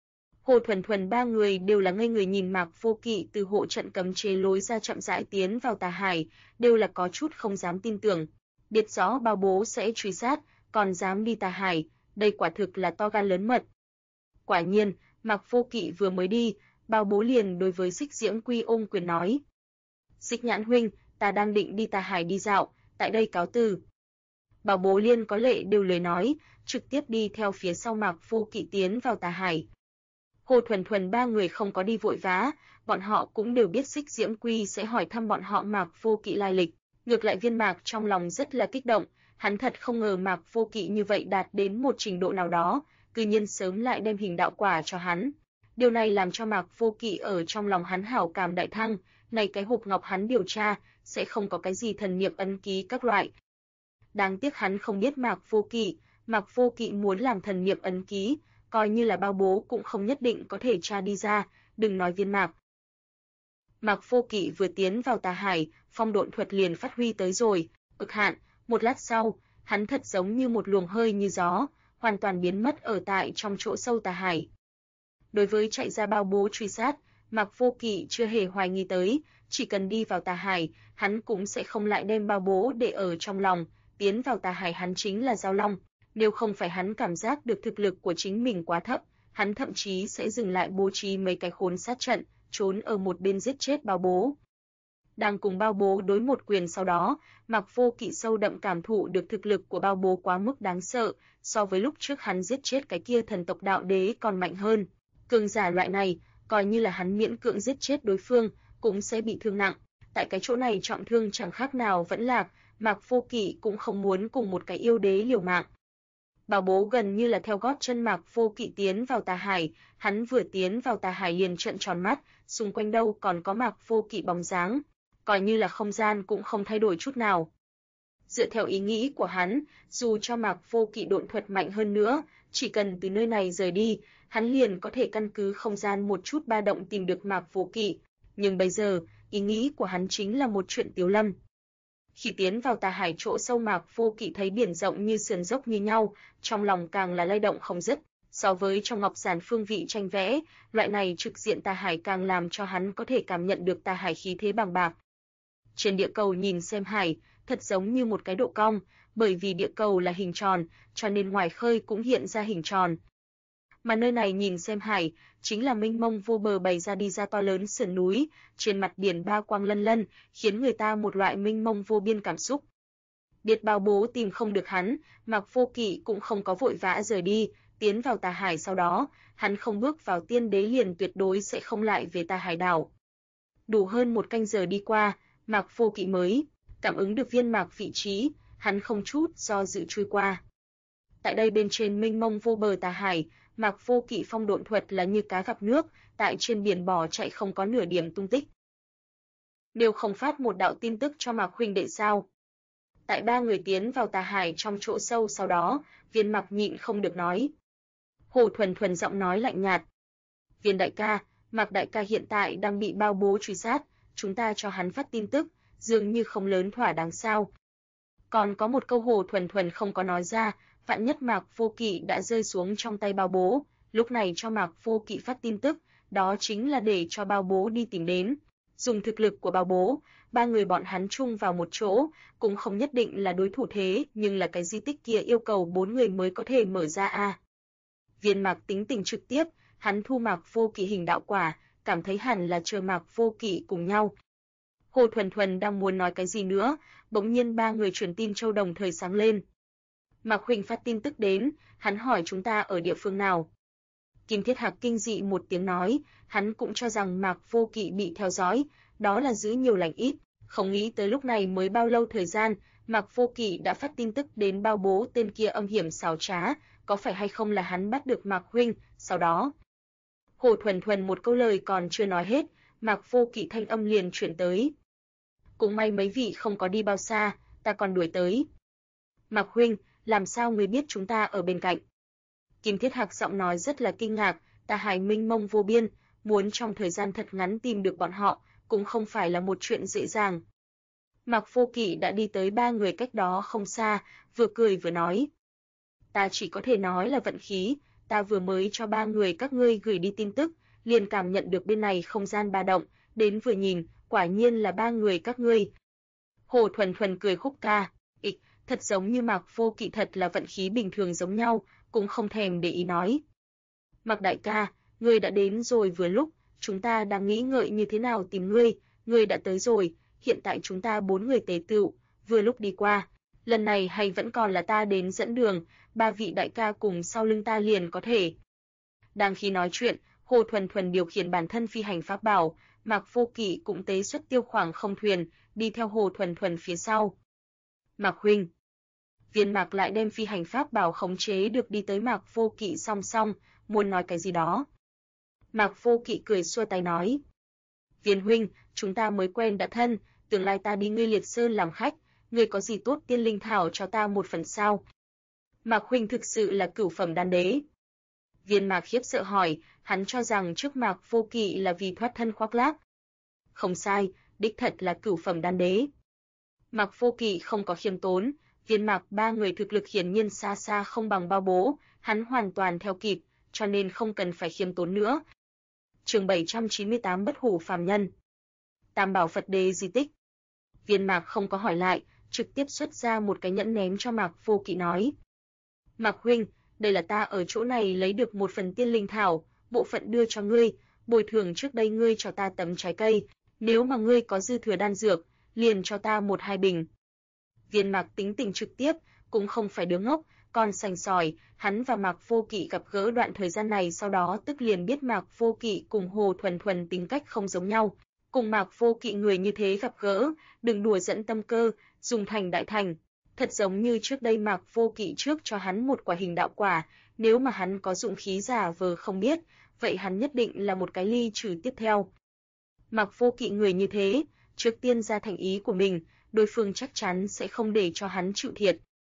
Hồ Thuần Thuần ba người đều là ngây người nhìn Mạc Vô Kỵ từ hộ trận cấm chế lối ra chậm rãi tiến vào Tà Hải, đều là có chút không dám tin tưởng. Biết rõ Bao Bố sẽ truy sát, còn dám đi Tà Hải, đây quả thực là to gan lớn mật. Quả nhiên, Mạc Vô Kỵ vừa mới đi, Bao Bố liền đối với Xích Diễm Quy ôm quyền nói. Xích Nhãn huynh, ta đang định đi Tà Hải đi dạo, tại đây cáo từ. Bao Bố liên có lệ đều lời nói, trực tiếp đi theo phía sau Mạc Vô Kỵ tiến vào Tà Hải. Hồ Thuần Thuần ba người không có đi vội vã, bọn họ cũng đều biết Xích Diễm Quy sẽ hỏi thăm bọn họ Mạc Vô Kỵ lai lịch. Ngược lại Viên Mạc trong lòng rất là kích động, hắn thật không ngờ Mạc Vô Kỵ như vậy đạt đến một trình độ nào đó, cư nhiên sớm lại đem hình đạo quả cho hắn. Điều này làm cho Mạc Vô Kỵ ở trong lòng hắn hảo cảm đại thăng, này cái hộp ngọc hắn điều tra, sẽ không có cái gì thần niệm ấn ký các loại. Đáng tiếc hắn không biết Mạc Vô Kỵ muốn làm thần niệm ấn ký, coi như là Bao Bố cũng không nhất định có thể tra đi ra, đừng nói Viên Mạc. Mạc Vô Kỵ vừa tiến vào Tà Hải, phong độn thuật liền phát huy tới rồi, cực hạn, một lát sau, hắn thật giống như một luồng hơi như gió, hoàn toàn biến mất ở tại trong chỗ sâu Tà Hải. Đối với chạy ra Bao Bố truy sát, Mạc Vô Kỵ chưa hề hoài nghi tới, chỉ cần đi vào Tà Hải, hắn cũng sẽ không lại đem Bao Bố để ở trong lòng, tiến vào Tà Hải hắn chính là Giao Long. Nếu không phải hắn cảm giác được thực lực của chính mình quá thấp, hắn thậm chí sẽ dừng lại bố trí mấy cái khốn sát trận, trốn ở một bên giết chết Bao Bố. Đang cùng Bao Bố đối một quyền sau đó, Mạc Vô Kỵ sâu đậm cảm thụ được thực lực của Bao Bố quá mức đáng sợ, so với lúc trước hắn giết chết cái kia thần tộc đạo đế còn mạnh hơn. Cường giả loại này, coi như là hắn miễn cưỡng giết chết đối phương, cũng sẽ bị thương nặng. Tại cái chỗ này trọng thương chẳng khác nào vẫn lạc, Mạc Vô Kỵ cũng không muốn cùng một cái yêu đế liều mạng. Bao Bố gần như là theo gót chân Mạc Vô Kỵ tiến vào Tà Hải, hắn vừa tiến vào Tà Hải liền trợn tròn mắt, xung quanh đâu còn có Mạc Vô Kỵ bóng dáng, coi như là không gian cũng không thay đổi chút nào. Dựa theo ý nghĩ của hắn, dù cho Mạc Vô Kỵ độn thuật mạnh hơn nữa, chỉ cần từ nơi này rời đi, hắn liền có thể căn cứ không gian một chút ba động tìm được Mạc Vô Kỵ, nhưng bây giờ, ý nghĩ của hắn chính là một chuyện tiếu lâm. Khi tiến vào Tà Hải chỗ sâu, Mạc Vô Kỵ thấy biển rộng như sườn dốc như nhau, trong lòng càng là lay động không dứt. So với trong ngọc giản phương vị tranh vẽ, loại này trực diện Tà Hải càng làm cho hắn có thể cảm nhận được Tà Hải khí thế bằng bạc. Trên địa cầu nhìn xem hải, thật giống như một cái độ cong, bởi vì địa cầu là hình tròn, cho nên ngoài khơi cũng hiện ra hình tròn. Mà nơi này nhìn xem hải, chính là mênh mông vô bờ bày ra đi ra to lớn sườn núi, trên mặt biển ba quang lân lân, khiến người ta một loại mênh mông vô biên cảm xúc. Biết Bao Bố tìm không được hắn, Mạc Vô Kỵ cũng không có vội vã rời đi, tiến vào Tà Hải sau đó, hắn không bước vào tiên đế liền tuyệt đối sẽ không lại về Tà Hải đảo. Đủ hơn một canh giờ đi qua, Mạc Vô Kỵ mới cảm ứng được viên mạc vị trí, hắn không chút do dự chui qua. Tại đây bên trên mênh mông vô bờ Tà Hải, Mạc Vô Kỵ phong độn thuật là như cá gặp nước, tại trên biển bò chạy không có nửa điểm tung tích. Nếu không phát một đạo tin tức cho Mạc huynh đệ sao? Tại ba người tiến vào Tà Hải trong chỗ sâu sau đó, Viên Mạc nhịn không được nói. Hồ Thuần Thuần giọng nói lạnh nhạt. Viên đại ca, Mạc đại ca hiện tại đang bị Bao Bố truy sát, chúng ta cho hắn phát tin tức, dường như không lớn thỏa đáng sao. Còn có một câu Hồ Thuần Thuần không có nói ra, vạn nhất Mạc Vô Kỵ đã rơi xuống trong tay Bao Bố, lúc này cho Mạc Vô Kỵ phát tin tức, đó chính là để cho Bao Bố đi tìm đến. Dùng thực lực của Bao Bố, ba người bọn hắn chung vào một chỗ, cũng không nhất định là đối thủ thế, nhưng là cái di tích kia yêu cầu 4 người mới có thể mở ra a. Viên Mạc tính tình trực tiếp, hắn thu Mạc Vô Kỵ hình đạo quả, cảm thấy hẳn là chờ Mạc Vô Kỵ cùng nhau. Hồ Thuần Thuần đang muốn nói cái gì nữa, bỗng nhiên ba người truyền tin châu đồng thời sáng lên. Mạc huynh phát tin tức đến, hắn hỏi chúng ta ở địa phương nào. Kim Thiết Hạc kinh dị một tiếng nói, hắn cũng cho rằng Mạc Vô Kỵ bị theo dõi, đó là giữ nhiều lành ít, không nghĩ tới lúc này mới bao lâu thời gian, Mạc Vô Kỵ đã phát tin tức đến Bao Bố tên kia âm hiểm xảo trá, có phải hay không là hắn bắt được Mạc huynh, sau đó. Hồ Thuần Thuần một câu lời còn chưa nói hết, Mạc Vô Kỵ thanh âm liền chuyển tới. Cũng may mấy vị không có đi bao xa, ta còn đuổi tới. Mạc huynh, làm sao người biết chúng ta ở bên cạnh? Kim Thiết Hạc giọng nói rất là kinh ngạc, Tà Hải mênh mông vô biên, muốn trong thời gian thật ngắn tìm được bọn họ, cũng không phải là một chuyện dễ dàng. Mạc Vô Kỵ đã đi tới ba người cách đó không xa, vừa cười vừa nói. Ta chỉ có thể nói là vận khí, ta vừa mới cho ba người các ngươi gửi đi tin tức, liền cảm nhận được bên này không gian ba động, đến vừa nhìn, quả nhiên là ba người các ngươi. Hồ Thuần Thuần cười khúc ca, thật giống như Mạc Vô Kỵ thật là vận khí bình thường giống nhau, cũng không thèm để ý nói. Mạc đại ca, ngươi đã đến rồi vừa lúc, chúng ta đang nghĩ ngợi như thế nào tìm ngươi đã tới rồi, hiện tại chúng ta 4 người tề tựu, vừa lúc đi qua, lần này hay vẫn còn là ta đến dẫn đường, ba vị đại ca cùng sau lưng ta liền có thể. Đang khi nói chuyện, Hồ Thuần Thuần điều khiển bản thân phi hành pháp bảo, Mạc Vô Kỵ cũng tế xuất tiêu khoảng không thuyền, đi theo Hồ Thuần Thuần phía sau. Mạc huynh. Viên Mạc lại đem phi hành pháp bảo khống chế được đi tới Mạc Vô Kỵ song song, muốn nói cái gì đó. Mạc Vô Kỵ cười xua tay nói. Viên huynh, chúng ta mới quen đã thân, tương lai ta đi ngươi Liệt Sơn làm khách, ngươi có gì tốt tiên linh thảo cho ta một phần sao? Mạc huynh thực sự là cửu phẩm đan đế. Viên Mạc khiếp sợ hỏi, hắn cho rằng trước Mạc Vô Kỵ là vì thoát thân khoác lác. Không sai, đích thật là cửu phẩm đan đế. Mạc Vô Kỵ không có khiêm tốn, Viên Mạc ba người thực lực hiển nhiên xa xa không bằng Bao Bố, hắn hoàn toàn theo kịp, cho nên không cần phải khiêm tốn nữa. Chương 798 Bất hủ phàm nhân. Tam Bảo Phật Đế di tích. Viên Mạc không có hỏi lại, trực tiếp xuất ra một cái nhẫn ném cho Mạc Vô Kỵ nói. Mạc huynh, đây là ta ở chỗ này lấy được một phần tiên linh thảo, bộ phận đưa cho ngươi, bồi thường trước đây ngươi cho ta tấm trái cây, nếu mà ngươi có dư thừa đan dược, liền cho ta 1-2 bình. Viên Mạc tính tình trực tiếp, cũng không phải đứa ngốc, còn sành sỏi, hắn và Mạc Vô Kỵ gặp gỡ đoạn thời gian này sau đó tức liền biết Mạc Vô Kỵ cùng Hồ Thuần Thuần tính cách không giống nhau. Cùng Mạc Vô Kỵ người như thế gặp gỡ, đừng đùa dẫn tâm cơ, dùng thành đại thành. Thật giống như trước đây Mạc Vô Kỵ trước cho hắn một quả hình đạo quả, nếu mà hắn có dụng khí giả vờ không biết, vậy hắn nhất định là một cái ly trừ tiếp theo. Mạc Vô Kỵ người như thế, trước tiên ra thành ý của mình, đối phương chắc chắn sẽ không để cho hắn chịu thiệt.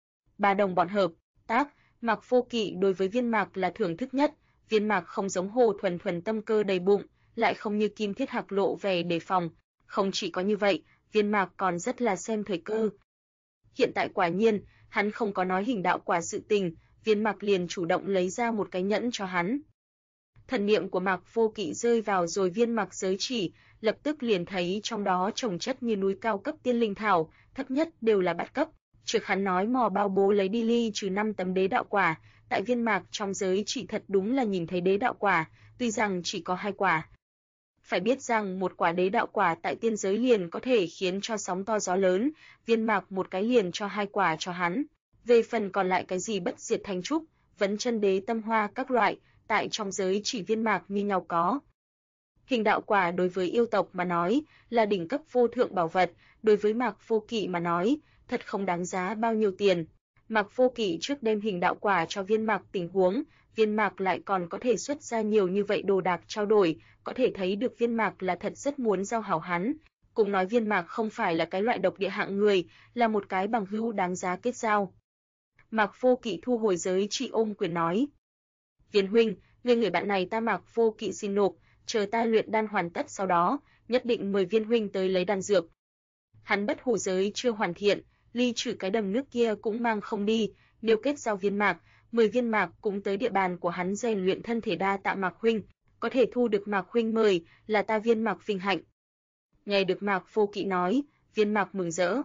Ba đồng bọn hợp tác, Mạc Vô Kỵ đối với Viên Mạc là thưởng thức nhất, Viên Mạc không giống Hồ Thuần Thuần tâm cơ đầy bụng, lại không như Kim Thiết Hạc lộ vẻ đề phòng, không chỉ có như vậy, Viên Mạc còn rất là xem thời cơ. Hiện tại quả nhiên, hắn không có nói hình đạo quả sự tình, Viên Mạc liền chủ động lấy ra một cái nhẫn cho hắn. Thần niệm của Mạc Vô Kỵ rơi vào rồi viên mặc giới chỉ, lập tức liền thấy trong đó chồng chất như núi cao cấp tiên linh thảo, thấp nhất đều là bát cấp. Trước hắn nói mò bao bố lấy đi ly trừ 5 tấm đế đạo quả, tại viên mạc trong giới chỉ thật đúng là nhìn thấy đế đạo quả, tuy rằng chỉ có 2 quả. Phải biết rằng một quả đế đạo quả tại tiên giới liền có thể khiến cho sóng to gió lớn, viên mạc một cái liền cho 2 quả cho hắn. Về phần còn lại cái gì bất diệt thánh trúc, vấn chân đế tâm hoa các loại, tại trong giới chỉ viên mạc như nhau có. Hình đạo quả đối với yêu tộc mà nói là đỉnh cấp vô thượng bảo vật, đối với Mạc Vô Kỵ mà nói, thật không đáng giá bao nhiêu tiền. Mạc Vô Kỵ trước đem hình đạo quả cho viên mạc tình huống, viên mạc lại còn có thể xuất ra nhiều như vậy đồ đạc trao đổi, có thể thấy được viên mạc là thật rất muốn giao hảo hắn. Cũng nói viên mạc không phải là cái loại độc địa hạng người, là một cái bằng hữu đáng giá kết giao. Mạc Vô Kỵ thu hồi giới chỉ ôm quyền nói. Viên huynh, người bạn này ta Mạc Vô Kỵ xin nộp, chờ ta luyện đan hoàn tất sau đó, nhất định mời viên huynh tới lấy đan dược. Hắn bất hủ giới chưa hoàn thiện, ly trừ cái đầm nước kia cũng mang không đi, nếu kết giao viên mạc, 10 viên mạc cũng tới địa bàn của hắn rèn luyện thân thể đa tạ Mạc huynh, có thể thu được Mạc huynh mời, là ta viên mạc vinh hạnh. Nghe được Mạc Vô Kỵ nói, viên mạc mừng rỡ.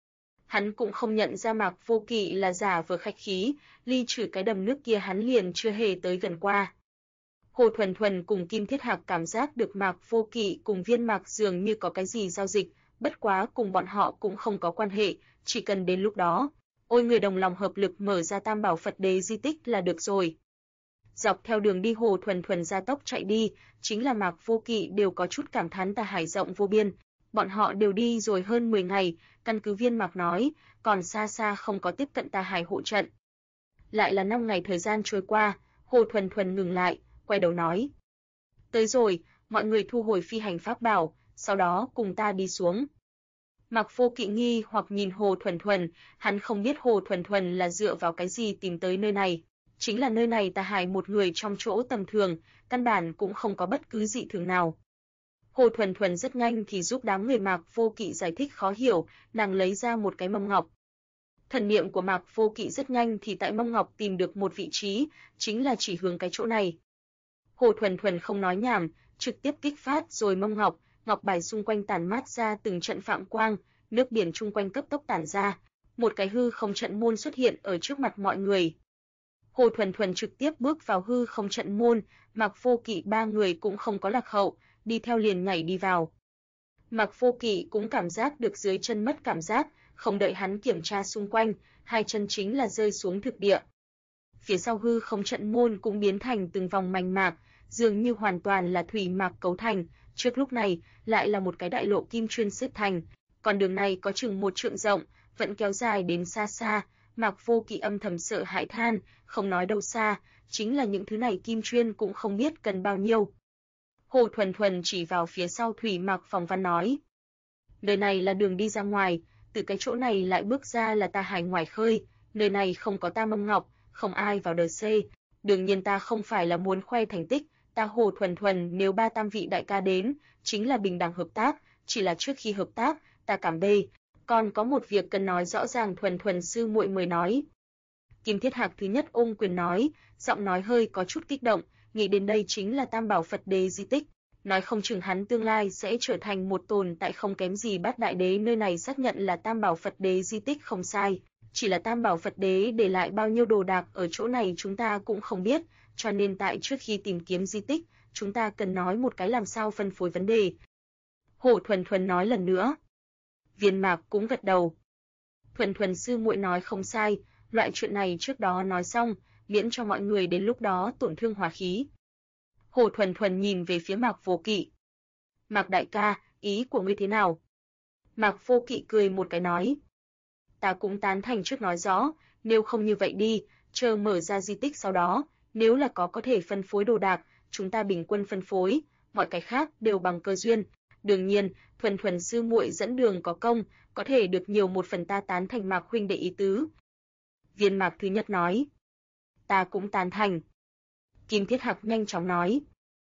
Hắn cũng không nhận ra Mạc Vô Kỵ là giả vờ khách khí, ly trừ cái đầm nước kia hắn liền chưa hề tới gần qua. Hồ Thuần Thuần cùng Kim Thiết Hạc cảm giác được Mạc Vô Kỵ cùng viên mạc dường như có cái gì giao dịch, bất quá cùng bọn họ cũng không có quan hệ, chỉ cần đến lúc đó, ôi người đồng lòng hợp lực mở ra Tam Bảo Phật Đế di tích là được rồi. Dọc theo đường đi Hồ Thuần Thuần gia tốc chạy đi, chính là Mạc Vô Kỵ đều có chút cảm thán Tà Hải rộng vô biên, bọn họ đều đi rồi hơn 10 ngày, căn cứ viên mạc nói, còn xa xa không có tiếp cận Tà Hải hộ trận. Lại là 5 ngày thời gian trôi qua, Hồ Thuần Thuần ngừng lại, quay đầu nói. Tới rồi, mọi người thu hồi phi hành pháp bảo, sau đó cùng ta đi xuống. Mạc Vô Kỵ nghi hoặc nhìn Hồ Thuần Thuần, hắn không biết Hồ Thuần Thuần là dựa vào cái gì tìm tới nơi này. Chính là nơi này Tà Hải một người trong chỗ tầm thường, căn bản cũng không có bất cứ dị thường nào. Hồ Thuần Thuần rất nhanh thì giúp đám người Mạc Vô Kỵ giải thích khó hiểu, nàng lấy ra một cái mâm ngọc. Thần niệm của Mạc Vô Kỵ rất nhanh thì tại mâm ngọc tìm được một vị trí, chính là chỉ hướng cái chỗ này. Hồ Thuần Thuần không nói nhảm, trực tiếp kích phát rồi mâm ngọc, ngọc bài xung quanh tản mát ra từng trận phạm quang, nước biển chung quanh cấp tốc tản ra, một cái hư không trận môn xuất hiện ở trước mặt mọi người. Hồ Thuần Thuần trực tiếp bước vào hư không trận môn, Mạc Vô Kỵ ba người cũng không có lạc hậu, đi theo liền nhảy đi vào. Mạc Vô Kỵ cũng cảm giác được dưới chân mất cảm giác, không đợi hắn kiểm tra xung quanh, hai chân chính là rơi xuống thực địa. Phía sau hư không trận môn cũng biến thành từng vòng mảnh mạc, dường như hoàn toàn là thủy mạc cấu thành, trước lúc này lại là một cái đại lộ kim chuyên xếp thành, còn đường này có chừng 1 trượng rộng, vẫn kéo dài đến xa xa. Mạc Vô Kỵ âm thầm sợ hãi than, không nói đâu xa, chính là những thứ này kim chuyên cũng không biết cần bao nhiêu. Hồ Thuần Thuần chỉ vào phía sau thủy mạc phòng văn nói, nơi này là đường đi ra ngoài, từ cái chỗ này lại bước ra là Tà Hải ngoài khơi, nơi này không có ta mâm ngọc, không ai vào đời C. Đương nhiên ta không phải là muốn khoe thành tích, ta Hồ Thuần Thuần nếu 3 vị đại ca đến, chính là bình đẳng hợp tác, chỉ là trước khi hợp tác, ta cảm bê, còn có một việc cần nói rõ ràng. Thuần Thuần sư muội mới nói. Kim Thiết Hạc thứ nhất ôm quyền nói, giọng nói hơi có chút kích động, nghĩ đến đây chính là Tam Bảo Phật Đế di tích, nói không chừng hắn tương lai sẽ trở thành một tồn tại không kém gì Bát Đại Đế. Nơi này xác nhận là Tam Bảo Phật Đế di tích không sai, chỉ là Tam Bảo Phật Đế để lại bao nhiêu đồ đạc ở chỗ này chúng ta cũng không biết, cho nên tại trước khi tìm kiếm di tích, chúng ta cần nói một cái làm sao phân phối vấn đề. Hồ Thuần Thuần nói lần nữa. Viên Mạc cũng gật đầu. Thuần Thuần sư muội nói không sai, loại chuyện này trước đó nói xong, miễn cho mọi người đến lúc đó tổn thương hòa khí. Hồ Thuần Thuần nhìn về phía Mạc Vô Kỵ. Mạc đại ca, ý của ngươi thế nào? Mạc Vô Kỵ cười một cái nói. Ta cũng tán thành trước nói rõ, nếu không như vậy đi, chờ mở ra di tích sau đó, nếu là có thể phân phối đồ đạc, chúng ta bình quân phân phối, mọi cái khác đều bằng cơ duyên. Đương nhiên, Thuần Thuần sư muội dẫn đường có công, có thể được nhiều một phần ta tán thành Mạc huynh đệ ý tứ. Viên Mạc thứ nhất nói. Ta cũng tán thành. Kim Thiết Hạc nhanh chóng nói.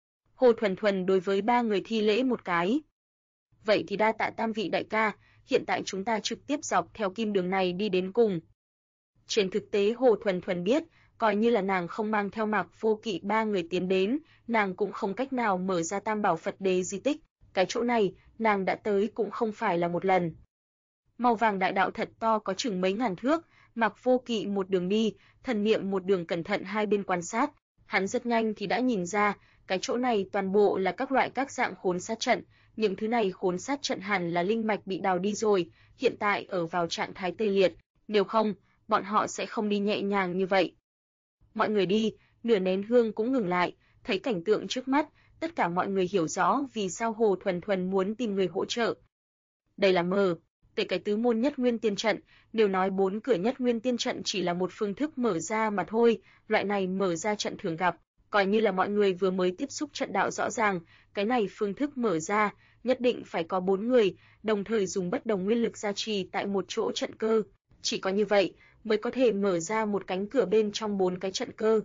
Hồ Thuần Thuần đối với 3 người thi lễ một cái. Vậy thì đa tạ tam vị đại ca, hiện tại chúng ta trực tiếp dọc theo kim đường này đi đến cùng. Trên thực tế Hồ Thuần Thuần biết, coi như là nàng không mang theo Mạc Vô Kỵ ba người tiến đến, nàng cũng không cách nào mở ra Tam Bảo Phật Đế di tích, cái chỗ này, nàng đã tới cũng không phải là một lần. Màu vàng đại đạo thật to có chừng mấy ngàn thước, Mạc Vô Kỵ một đường đi, thần niệm một đường cẩn thận hai bên quan sát, hắn rất nhanh thì đã nhìn ra, cái chỗ này toàn bộ là các loại các dạng khốn sát trận, những thứ này khốn sát trận hẳn là linh mạch bị đào đi rồi, hiện tại ở vào trạng thái tê liệt, nếu không, bọn họ sẽ không đi nhẹ nhàng như vậy. Mọi người đi, nửa nén hương cũng ngừng lại, thấy cảnh tượng trước mắt, tất cả mọi người hiểu rõ vì sao Hồ Thuần Thuần muốn tìm người hỗ trợ. Đây là cái tứ môn nhất nguyên tiên trận, đều nói 4 cửa nhất nguyên tiên trận chỉ là một phương thức mở ra mà thôi, loại này mở ra trận thường gặp, coi như là mọi người vừa mới tiếp xúc trận đạo rõ ràng, cái này phương thức mở ra, nhất định phải có 4 người, đồng thời dùng bất đồng nguyên lực gia trì tại một chỗ trận cơ, chỉ có như vậy mới có thể mở ra một cánh cửa bên trong 4 cái trận cơ.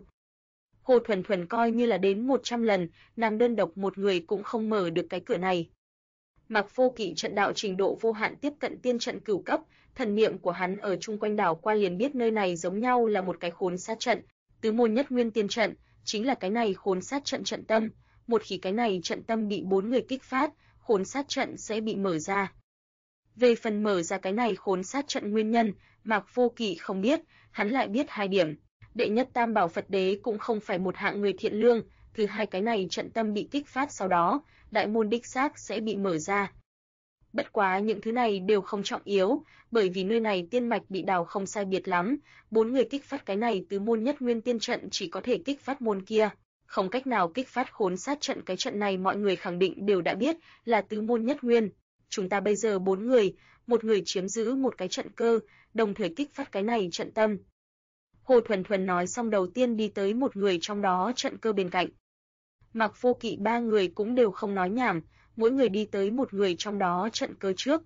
Hồ Thuần Thuần coi như là đến 100 lần, nàng đơn độc một người cũng không mở được cái cửa này. Mạc Vô Kỵ trận đạo trình độ vô hạn tiếp cận tiên trận cửu cấp, thần niệm của hắn ở chung quanh đảo qua liền biết nơi này giống nhau là một cái khốn sát trận, tứ môn nhất nguyên tiên trận, chính là cái này khốn sát trận trận tâm, một khi cái này trận tâm bị 4 người kích phát, khốn sát trận sẽ bị mở ra. Về phần mở ra cái này khốn sát trận nguyên nhân, Mạc Vô Kỵ không biết, hắn lại biết 2 điểm. Đệ nhất Tam Bảo Phật Đế cũng không phải một hạng người thiện lương, thứ hai cái này trận tâm bị kích phát sau đó, đại môn đích xác sẽ bị mở ra. Bất quá những thứ này đều không trọng yếu, bởi vì nơi này tiên mạch bị đào không sai biệt lắm, 4 người kích phát cái này tứ môn nhất nguyên tiên trận chỉ có thể kích phát môn kia, không cách nào kích phát khốn sát trận, cái trận này mọi người khẳng định đều đã biết là tứ môn nhất nguyên. Chúng ta bây giờ 4 người, một người chiếm giữ một cái trận cơ, đồng thời kích phát cái này trận tâm. Hồ Thuần Thuần nói xong đầu tiên đi tới một người trong đó trận cơ bên cạnh. Mạc Vô Kỵ ba người cũng đều không nói nhảm, mỗi người đi tới một người trong đó trận cơ trước.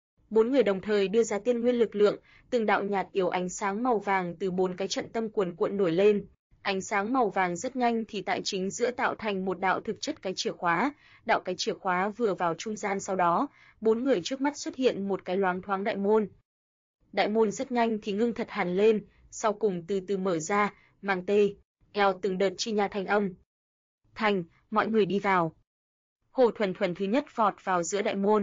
4 người đồng thời đưa ra tiên nguyên lực lượng, từng đạo nhạt yếu ánh sáng màu vàng từ 4 cái trận tâm cuồn cuộn nổi lên. Ánh sáng màu vàng rất nhanh thì tại chính giữa tạo thành một đạo thực chất cái chìa khóa, đạo cái chìa khóa vừa vào trung gian sau đó, 4 người trước mắt xuất hiện một cái loáng thoáng đại môn. Đại môn rất nhanh thì ngưng thật hẳn lên, sau cùng từ từ mở ra, mang tê, eo từng đợt chi nha thanh âm. Thành, mọi người đi vào. Hồ Thuần Thuần thứ nhất vọt vào giữa đại môn.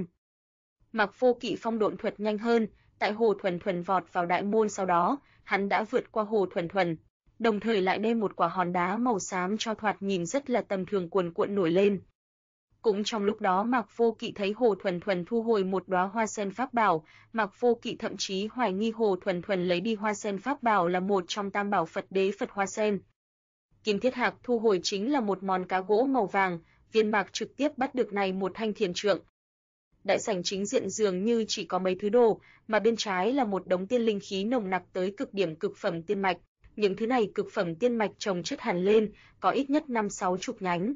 Mạc Vô Kỵ phong độn thuật nhanh hơn, tại Hồ Thuần Thuần vọt vào đại môn sau đó, hắn đã vượt qua Hồ Thuần Thuần, đồng thời lại đem một quả hòn đá màu xám cho thoạt nhìn rất là tầm thường cuồn cuộn nổi lên. Cũng trong lúc đó Mạc Vô Kỵ thấy Hồ Thuần Thuần thu hồi một đóa hoa sen pháp bảo, Mạc Vô Kỵ thậm chí hoài nghi Hồ Thuần Thuần lấy đi hoa sen pháp bảo là một trong Tam Bảo Phật Đế Phật hoa sen. Kim Thiết Hạc thu hồi chính là một món cá gỗ màu vàng, Viên Mạc trực tiếp bắt được này một thanh thiền trượng. Đại sảnh chính diện dường như chỉ có mấy thứ đồ, mà bên trái là một đống tiên linh khí nồng nặc tới cực điểm cực phẩm tiên mạch. Những thứ này cực phẩm tiên mạch chồng chất hẳn lên, có ít nhất 5-6 chục nhánh.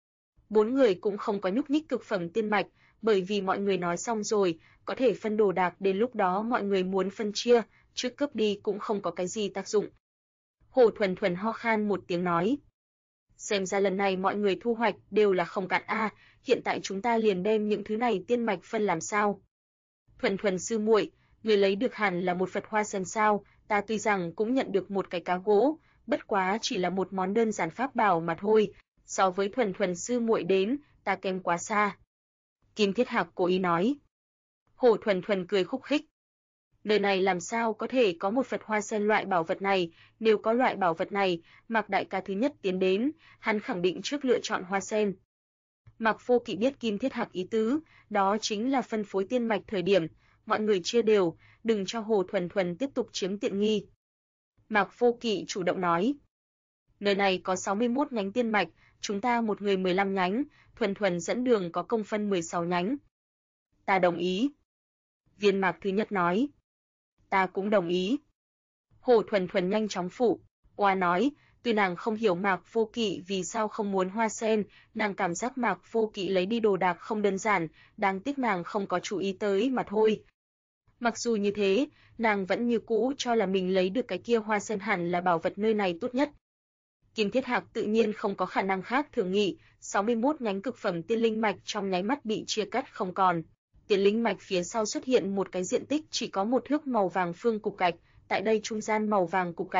4 người cũng không có nhúc nhích cực phẩm tiên mạch, bởi vì mọi người nói xong rồi, có thể phân đồ đạc, đến lúc đó mọi người muốn phân chia, trước cướp đi cũng không có cái gì tác dụng. Hồ Thuần Thuần ho khan một tiếng nói. Xem ra lần này mọi người thu hoạch đều là không cạn a, hiện tại chúng ta liền đem những thứ này tiên mạch phân làm sao? Thuần Thuần sư muội, người lấy được hẳn là một Phật hoa sen sao? Ta tuy rằng cũng nhận được một cái cá gỗ, bất quá chỉ là một món đơn giản pháp bảo mà thôi, so với Thuần Thuần sư muội đến, ta kém quá xa. Kim Thiết Hạc cố ý nói. Hồ Thuần Thuần cười khúc khích. Nơi này làm sao có thể có một Phật hoa sen loại bảo vật này, nếu có loại bảo vật này, Mạc đại ca thứ nhất tiến đến, hắn khẳng định trước lựa chọn hoa sen. Mạc Vô Kỵ biết Kim Thiết Hạc ý tứ, đó chính là phân phối tiên mạch thời điểm, mọi người chia đều, đừng cho Hồ Thuần Thuần tiếp tục chiếm tiện nghi. Mạc Vô Kỵ chủ động nói. Nơi này có 61 nhánh tiên mạch, chúng ta một người 15 nhánh, Thuần Thuần dẫn đường có công phân 16 nhánh. Ta đồng ý. Viên Mạc thứ nhất nói. Ta cũng đồng ý. Hồ Thuần Thuần nhanh chóng phụ, oa nói, tuy nàng không hiểu Mạc Vô Kỵ vì sao không muốn hoa sen, nàng cảm giác Mạc Vô Kỵ lấy đi đồ đạc không đơn giản, đáng tiếc nàng không có chú ý tới mà thôi. Mặc dù như thế, nàng vẫn như cũ cho là mình lấy được cái kia hoa sen hẳn là bảo vật nơi này tốt nhất. Kim Thiết Hạc tự nhiên không có khả năng khác thường nghị, 61 nhánh cực phẩm tiên linh mạch trong nháy mắt bị chia cắt không còn. Tiên linh mạch phía sau xuất hiện một cái diện tích chỉ có một thước màu vàng phương cục gạch, tại đây trung gian màu vàng cục gạch,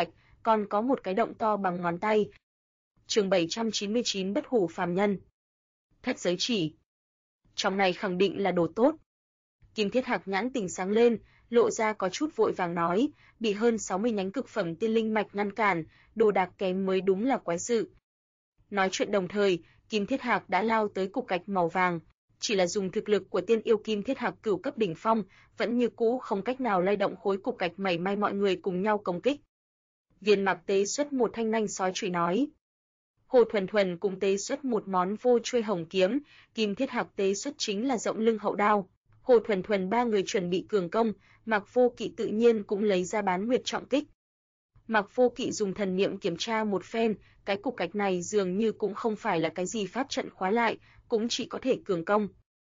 còn có một cái động to bằng ngón tay. Chương 799 Bất hủ phàm nhân. Thất giới chỉ. Trong này khẳng định là đồ tốt. Kim Thiết Hạc nhãn tình sáng lên, lộ ra có chút vội vàng nói, bị hơn 60 nhánh cực phẩm tiên linh mạch ngăn cản, đồ đạc kém mới đúng là quái sự. Nói chuyện đồng thời, Kim Thiết Hạc đã lao tới cục gạch màu vàng, chỉ là dùng thực lực của tiên yêu Kim Thiết Hạc cửu cấp đỉnh phong, vẫn như cũ không cách nào lay động khối cục gạch mảy may. Mọi người cùng nhau công kích. Viên Mạc tế xuất một thanh nanh sói chùy nói. Hồ Thuần Thuần cùng tế xuất một món vô chuôi hồng kiếm, Kim Thiết Hạc tế xuất chính là rộng lưng hậu đao. Hồ Thuần Thuần ba người chuẩn bị cường công, Mạc Vô Kỵ tự nhiên cũng lấy ra bán nguyệt trọng kích. Mạc Vô Kỵ dùng thần niệm kiểm tra một phen, cái cục gạch này dường như cũng không phải là cái gì pháp trận khóa lại, cũng chỉ có thể cường công.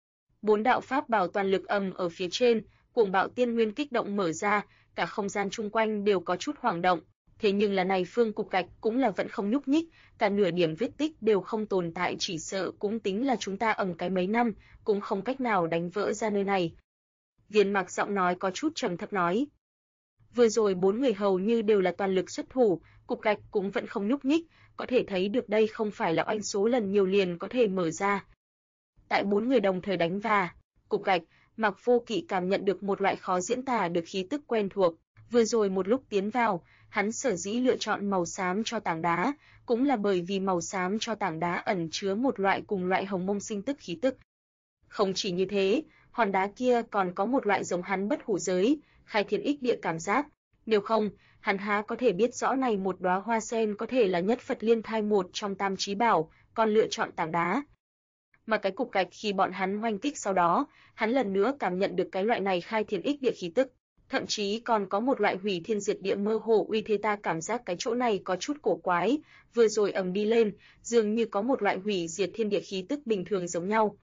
4 đạo pháp bảo toàn lực ầm ở phía trên, cuồng bạo tiên nguyên kích động mở ra, cả không gian chung quanh đều có chút hoảng động. Thế nhưng là này phương cục gạch cũng là vẫn không nhúc nhích, cả nửa điểm vết tích đều không tồn tại, chỉ sợ cũng tính là chúng ta ẩn cái mấy năm, cũng không cách nào đánh vỡ ra nơi này. Viên Mạc giọng nói có chút trầm thấp nói. Vừa rồi 4 người hầu như đều là toàn lực xuất thủ, cục gạch cũng vẫn không nhúc nhích, có thể thấy được đây không phải là oanh số lần nhiều liền có thể mở ra. Tại 4 người đồng thời đánh vào cục gạch, Mạc Vô Kỵ cảm nhận được một loại khó diễn tả được khí tức quen thuộc. Vừa rồi một lúc tiến vào, hắn sở dĩ lựa chọn màu xám cho tảng đá, cũng là bởi vì màu xám cho tảng đá ẩn chứa một loại cùng loại hồng mông sinh tức khí tức. Không chỉ như thế, hòn đá kia còn có một loại giống hắn bất hủ giới, khai thiên ích địa cảm giác. Nếu không, hắn há có thể biết rõ này một đóa hoa sen có thể là nhất Phật liên thai một trong tam chí bảo, còn lựa chọn tảng đá. Mà cái cục gạch khi bọn hắn hoành kích sau đó, hắn lần nữa cảm nhận được cái loại này khai thiên ích địa khí tức. Thậm chí còn có một loại hủy thiên diệt địa mơ hồ uy thế, ta cảm giác cái chỗ này có chút cổ quái, vừa rồi ầm đi lên, dường như có một loại hủy diệt thiên địa khí tức bình thường giống nhau.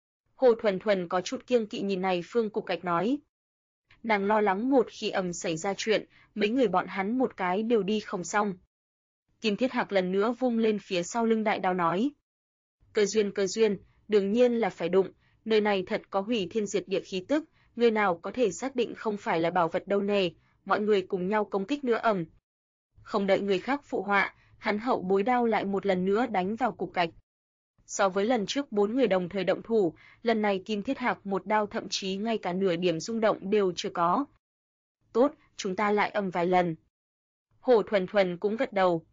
Hồ Thuần Thuần có chút kiêng kỵ nhìn này phương cục gạch nói. Nàng lo lắng một khi ầm xảy ra chuyện, mấy người bọn hắn một cái đều đi không xong. Kim Thiết Hạc lần nữa vung lên phía sau lưng đại đao nói. Cơ duyên, đương nhiên là phải đụng, nơi này thật có hủy thiên diệt địa khí tức. Người nào có thể xác định không phải là bảo vật đâu nè, mọi người cùng nhau công kích nữa ầm. Không đợi người khác phụ họa, hắn hậu bối đao lại một lần nữa đánh vào cục gạch. So với lần trước 4 người đồng thời động thủ, lần này Kim Thiết Hạc một đao thậm chí ngay cả nửa điểm rung động đều chưa có. Tốt, chúng ta lại ầm vài lần. Hồ Thuần Thuần cũng gật đầu.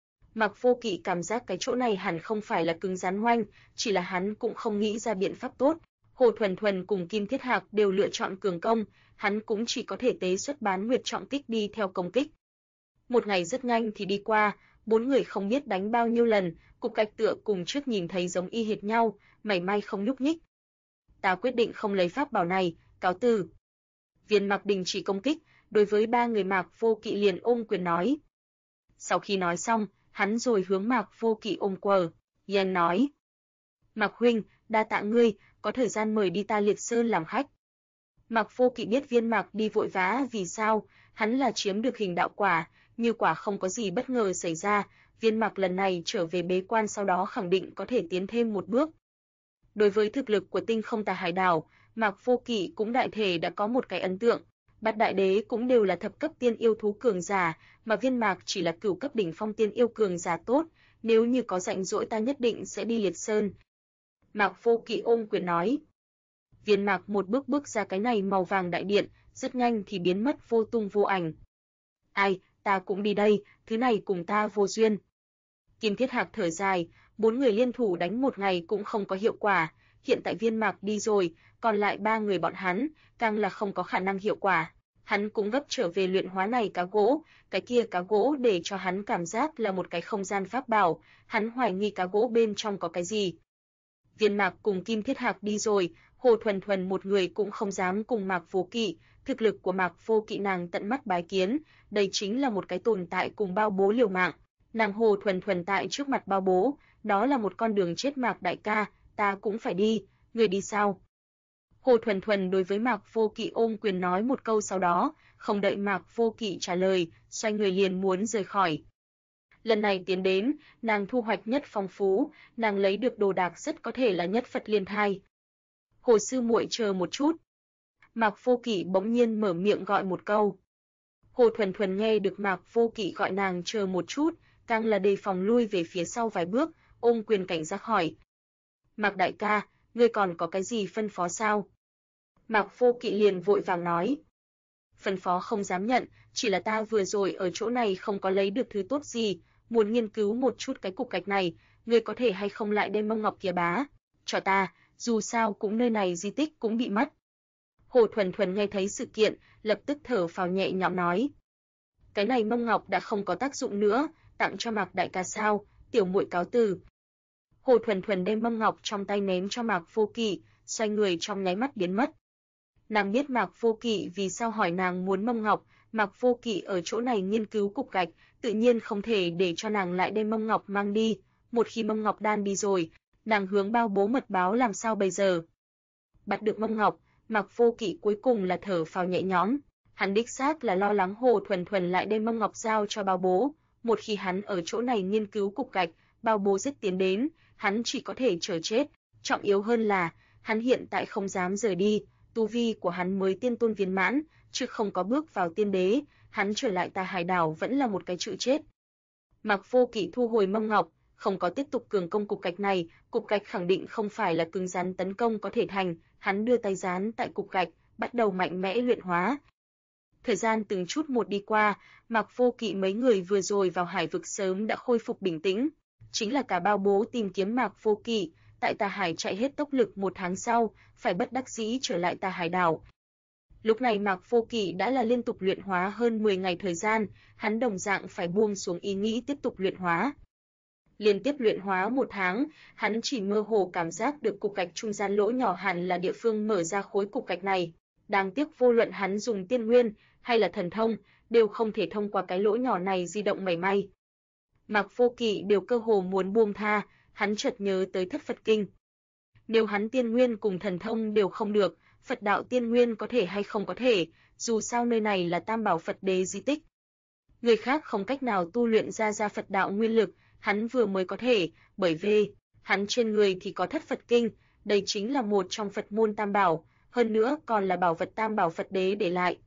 Mạc Vô Kỵ cảm giác cái chỗ này hẳn không phải là cứng rắn hoanh, chỉ là hắn cũng không nghĩ ra biện pháp tốt. Hồ Thuần Thuần cùng Kim Thiết Hạc đều lựa chọn cường công, hắn cũng chỉ có thể tế xuất bán nguyệt trọng kích đi theo công kích. Một ngày rất nhanh thì đi qua, 4 người không biết đánh bao nhiêu lần, cục gạch tựa cùng trước nhìn thấy giống y hệt nhau, mảy may không nhúc nhích. Ta quyết định không lấy pháp bảo này, cáo từ. Viên Mạc đình chỉ công kích, đối với 3 người Mạc Vô Kỵ liền ôm quyền nói. Sau khi nói xong, hắn rồi hướng Mạc Vô Kỵ ôm quờ, Yen nói. Mạc huynh, đa tạ ngươi, có thời gian mời đi ta Liệt Sơn làm khách. Mạc Vô Kỵ biết Viên Mạc đi vội vã vì sao, hắn là chiếm được hình đạo quả, như quả không có gì bất ngờ xảy ra, Viên Mạc lần này trở về bế quan sau đó khẳng định có thể tiến thêm một bước. Đối với thực lực của Tinh Không Tà Hải Đảo, Mạc Vô Kỵ cũng đại thể đã có một cái ấn tượng, Bát Đại Đế cũng đều là thập cấp tiên yêu thú cường giả, mà Viên Mạc chỉ là cửu cấp đỉnh phong tiên yêu cường giả tốt, nếu như có rảnh rỗi ta nhất định sẽ đi Liệt Sơn. Mạc Vô Kỵ ôm quyền nói. Viên Mạc một bước bước ra cái này màu vàng đại điện, rất nhanh thì biến mất vô tung vô ảnh. Ai, ta cũng đi đây, thứ này cùng ta vô duyên. Kim Thiết Hạc thở dài, 4 người liên thủ đánh một ngày cũng không có hiệu quả, hiện tại Viên Mạc đi rồi, còn lại 3 người bọn hắn, càng là không có khả năng hiệu quả. Hắn cũng gấp trở về luyện hóa này cá gỗ, cái kia cá gỗ để cho hắn cảm giác là một cái không gian pháp bảo, hắn hoài nghi cá gỗ bên trong có cái gì. Viên Mạc cùng Kim Thiết Hạc đi rồi, Hồ Thuần Thuần một người cũng không dám cùng Mạc Vô Kỵ, thực lực của Mạc Vô Kỵ nàng tận mắt bái kiến, đây chính là một cái tồn tại cùng Bao Bố liều mạng. Nàng Hồ Thuần Thuần tại trước mặt Bao Bố, đó là một con đường chết. Mạc đại ca, ta cũng phải đi, người đi sao? Hồ Thuần Thuần đối với Mạc Vô Kỵ ôm quyền nói một câu, sau đó, không đợi Mạc Vô Kỵ trả lời, xoay người liền muốn rời khỏi. Lần này tiến đến, nàng thu hoạch nhất phong phú, nàng lấy được đồ đạc rất có thể là nhất Phật liên thai. Hồ sư muội chờ một chút. Mạc Vô Kỵ bỗng nhiên mở miệng gọi một câu. Hồ Thuần Thuần nghe được Mạc Vô Kỵ gọi nàng chờ một chút, càng là đề phòng lui về phía sau vài bước, ôm quyền cảnh giác hỏi. Mạc đại ca, ngươi còn có cái gì phân phó sao? Mạc Vô Kỵ liền vội vàng nói. Phân phó không dám nhận, chỉ là ta vừa rồi ở chỗ này không có lấy được thứ tốt gì, muốn nghiên cứu một chút cái cục gạch này, ngươi có thể hay không lại đem mông ngọc kia bá cho ta, dù sao cũng nơi này di tích cũng bị mất. Hồ Thuần Thuần nghe thấy sự kiện, lập tức thở phào nhẹ nhõm nói. Cái này mông ngọc đã không có tác dụng nữa, tặng cho Mạc đại ca sao, tiểu muội cáo từ. Hồ Thuần Thuần đem mông ngọc trong tay ném cho Mạc Vô Kỵ, xoay người trong nháy mắt biến mất. Nàng biết Mạc Vô Kỵ vì sao hỏi nàng muốn mông ngọc, Mạc Vô Kỵ ở chỗ này nghiên cứu cục gạch, tự nhiên không thể để cho nàng lại đem mông ngọc mang đi, một khi mông ngọc đan đi rồi, nàng hướng bao bố mật báo làm sao bây giờ. Bắt được mông ngọc, Mạc Vô Kỵ cuối cùng là thở phào nhẹ nhõm, hắn đích xác là lo lắng Hồ Thuần Thuần lại đem mông ngọc giao cho bao bố, một khi hắn ở chỗ này nghiên cứu cục gạch, bao bố giết tiến đến, hắn chỉ có thể chờ chết, trọng yếu hơn là, hắn hiện tại không dám rời đi, tu vi của hắn mới tiên tôn viên mãn, chứ không có bước vào tiên đế, hắn trở lại Tà Hải đảo vẫn là một cái chữ chết. Mạc Vô Kỵ thu hồi mông ngọc, không có tiếp tục cường công cục gạch này, cục gạch khẳng định không phải là cứng rắn tấn công có thể thành, hắn đưa tay dán tại cục gạch, bắt đầu mạnh mẽ luyện hóa. Thời gian từng chút một đi qua, Mạc Vô Kỵ mấy người vừa rồi vào hải vực sớm đã khôi phục bình tĩnh, chính là cả bao bố tìm kiếm Mạc Vô Kỵ, tại Tà Hải chạy hết tốc lực 1 tháng sau, phải bất đắc dĩ trở lại Tà Hải đảo. Lúc này Mạc Vô Kỵ đã là liên tục luyện hóa hơn 10 ngày thời gian, hắn đồng dạng phải buông xuống ý nghĩ tiếp tục luyện hóa. Liên tiếp luyện hóa 1 tháng, hắn chỉ mơ hồ cảm giác được cục gạch trung gian lỗ nhỏ hẳn là địa phương mở ra khối cục gạch này. Đáng tiếc vô luận hắn dùng tiên nguyên hay là thần thông, đều không thể thông qua cái lỗ nhỏ này di động mảy may. Mạc Vô Kỵ đều cơ hồ muốn buông tha, hắn chợt nhớ tới Thất Phật Kinh. Nếu hắn tiên nguyên cùng thần thông đều không được, Phật đạo tiên nguyên có thể hay không có thể, dù sao nơi này là Tam Bảo Phật Đế di tích. Người khác không cách nào tu luyện ra Phật đạo nguyên lực, hắn vừa mới có thể, bởi vì hắn trên người thì có Thất Phật Kinh, đây chính là một trong Phật môn Tam Bảo, hơn nữa còn là bảo vật Tam Bảo Phật Đế để lại.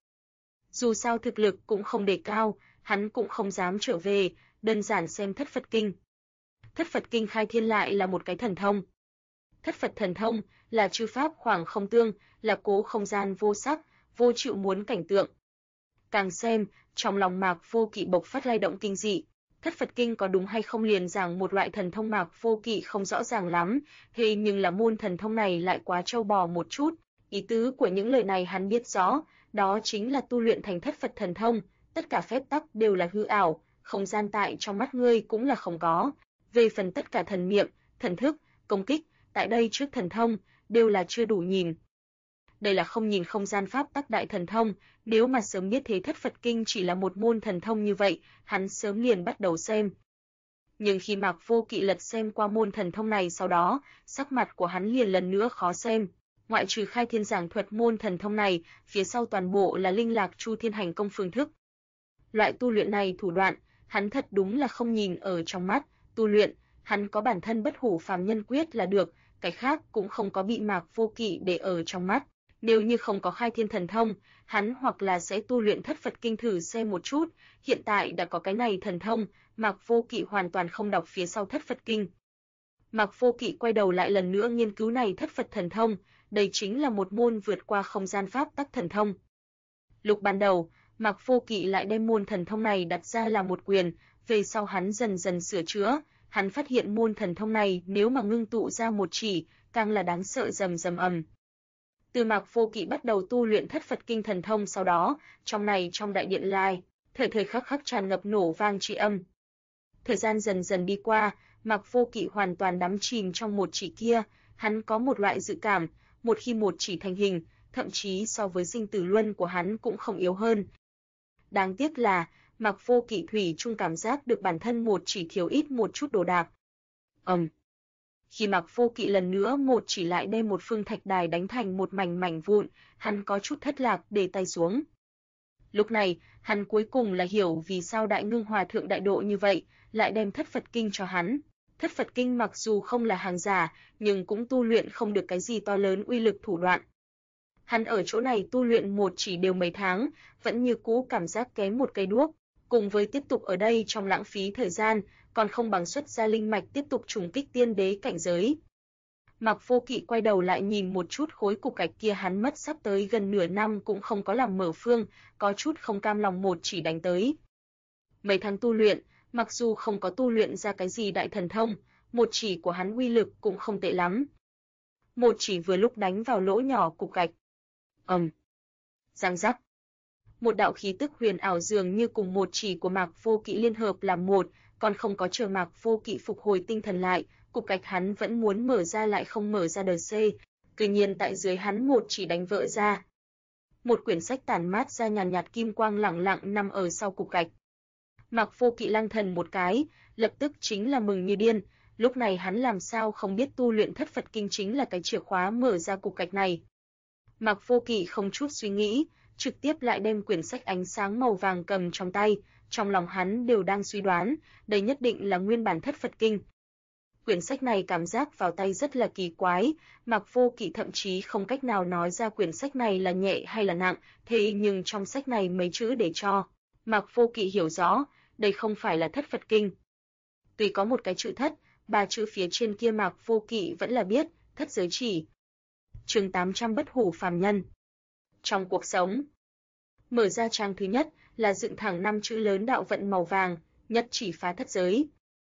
Dù sao thực lực cũng không đề cao, hắn cũng không dám trở về, đơn giản xem Thất Phật Kinh. Thất Phật Kinh khai thiên lại là một cái thần thông. Thất Phật thần thông là chư pháp khoảng không tương, là cố không gian vô sắc, vô chịu muốn cảnh tượng. Càng xem, trong lòng Mạc Vô Kỵ bộc phát lay động kinh dị. Thất Phật Kinh có đúng hay không liền giảng một loại thần thông Mạc Vô Kỵ không rõ ràng lắm, thế nhưng là môn thần thông này lại quá trâu bò một chút. Ý tứ của những lời này hắn biết rõ, đó chính là tu luyện thành Thất Phật thần thông, tất cả phép tắc đều là hư ảo, không gian tại trong mắt ngươi cũng là không có. Về phần tất cả thần niệm, thần thức, công kích, tại đây trước thần thông, đều là chưa đủ nhìn. Đây là không nhìn không gian pháp tắc đại thần thông, nếu mà sớm biết thế Thất Phật Kinh chỉ là một môn thần thông như vậy, hắn sớm liền bắt đầu xem. Nhưng khi Mạc Vô Kỵ lật xem qua môn thần thông này sau đó, sắc mặt của hắn liền lần nữa khó xem. Ngoại trừ khai thiên giảng thuật môn thần thông này, phía sau toàn bộ là linh lạc chu thiên hành công phương thức. Loại tu luyện này thủ đoạn, hắn thật đúng là không nhìn ở trong mắt, tu luyện, hắn có bản thân bất hủ phàm nhân quyết là được, cái khác cũng không có bị Mạc Vô Kỵ để ở trong mắt. Nếu như không có khai thiên thần thông, hắn hoặc là sẽ tu luyện Thất Phật Kinh thử xem một chút, hiện tại đã có cái này thần thông, Mạc Vô Kỵ hoàn toàn không đọc phía sau Thất Phật Kinh. Mạc Vô Kỵ quay đầu lại lần nữa nghiên cứu này Thất Phật thần thông, đây chính là một môn vượt qua không gian pháp tắc thần thông. Lúc ban đầu, Mạc Vô Kỵ lại đem môn thần thông này đặt ra là một quyền, về sau hắn dần dần sửa chữa, hắn phát hiện môn thần thông này nếu mà ngưng tụ ra một chỉ, càng là đáng sợ rầm rầm ầm. Từ Mạc Vô Kỵ bắt đầu tu luyện Thất Phật Kinh thần thông sau đó, trong đại điện lai, thời khắc khắc tràn ngập nổ vang tri âm. Thời gian dần dần đi qua, Mạc Vô Kỵ hoàn toàn đắm chìm trong một chỉ kia, hắn có một loại dự cảm, một khi một chỉ thành hình, thậm chí so với sinh tử luân của hắn cũng không yếu hơn. Đáng tiếc là, Mạc Vô Kỵ thủy chung cảm giác được bản thân một chỉ thiếu ít một chút đồ đạc. Khi Mạc Vô Kỵ lần nữa một chỉ lại đem một phương thạch đài đánh thành một mảnh vụn, hắn có chút thất lạc để tay xuống. Lúc này, hắn cuối cùng là hiểu vì sao Đại Ngưng Hòa Thượng đại độ như vậy, lại đem Thất Phật Kinh cho hắn. Thất Phật Kinh mặc dù không là hàng giả, nhưng cũng tu luyện không được cái gì to lớn uy lực thủ đoạn. Hắn ở chỗ này tu luyện một chỉ đều mấy tháng, vẫn như cũ cảm giác kém một cây đuốc, cùng với tiếp tục ở đây trong lãng phí thời gian, còn không bằng xuất ra linh mạch tiếp tục trùng kích tiên đế cảnh giới. Mạc Vô Kỵ quay đầu lại nhìn một chút khối cục gạch kia, hắn mất sắp tới gần nửa năm cũng không có làm mở phương, có chút không cam lòng một chỉ đánh tới. Mấy tháng tu luyện, mặc dù không có tu luyện ra cái gì đại thần thông, một chỉ của hắn uy lực cũng không tệ lắm. Một chỉ vừa lúc đánh vào lỗ nhỏ cục gạch. Răng rắc. Một đạo khí tức huyền ảo dường như cùng một chỉ của Mạc Vô Kỵ liên hợp làm một, còn không có chờ Mạc Vô Kỵ phục hồi tinh thần lại, cục gạch hắn vẫn muốn mở ra lại không mở ra đờ xê, tuy nhiên tại dưới hắn một chỉ đánh vỡ ra. Một quyển sách tản mát ra nhàn nhạt kim quang lẳng lặng nằm ở sau cục gạch. Mạc Vô Kỵ lăng thần một cái, lập tức chính là mừng như điên, lúc này hắn làm sao không biết tu luyện Thất Phật Kinh chính là cái chìa khóa mở ra cục gạch này. Mạc Vô Kỵ không chút suy nghĩ, trực tiếp lại đem quyển sách ánh sáng màu vàng cầm trong tay, trong lòng hắn đều đang suy đoán, đây nhất định là nguyên bản Thất Phật Kinh. Quyển sách này cảm giác vào tay rất là kỳ quái, Mạc Vô Kỵ thậm chí không cách nào nói ra quyển sách này là nhẹ hay là nặng, thế nhưng trong sách này mấy chữ để cho Mạc Vô Kỵ hiểu rõ, đây không phải là Thất Phật Kinh. Tuy có một cái chữ thất, ba chữ phía trên kia Mạc Vô Kỵ vẫn là biết, thất giới chỉ. Chương 800 Bất hủ phàm nhân. Trong cuộc sống, mở ra trang thứ nhất là dựng thẳng 5 chữ lớn đạo vận màu vàng, nhất chỉ phá thất giới.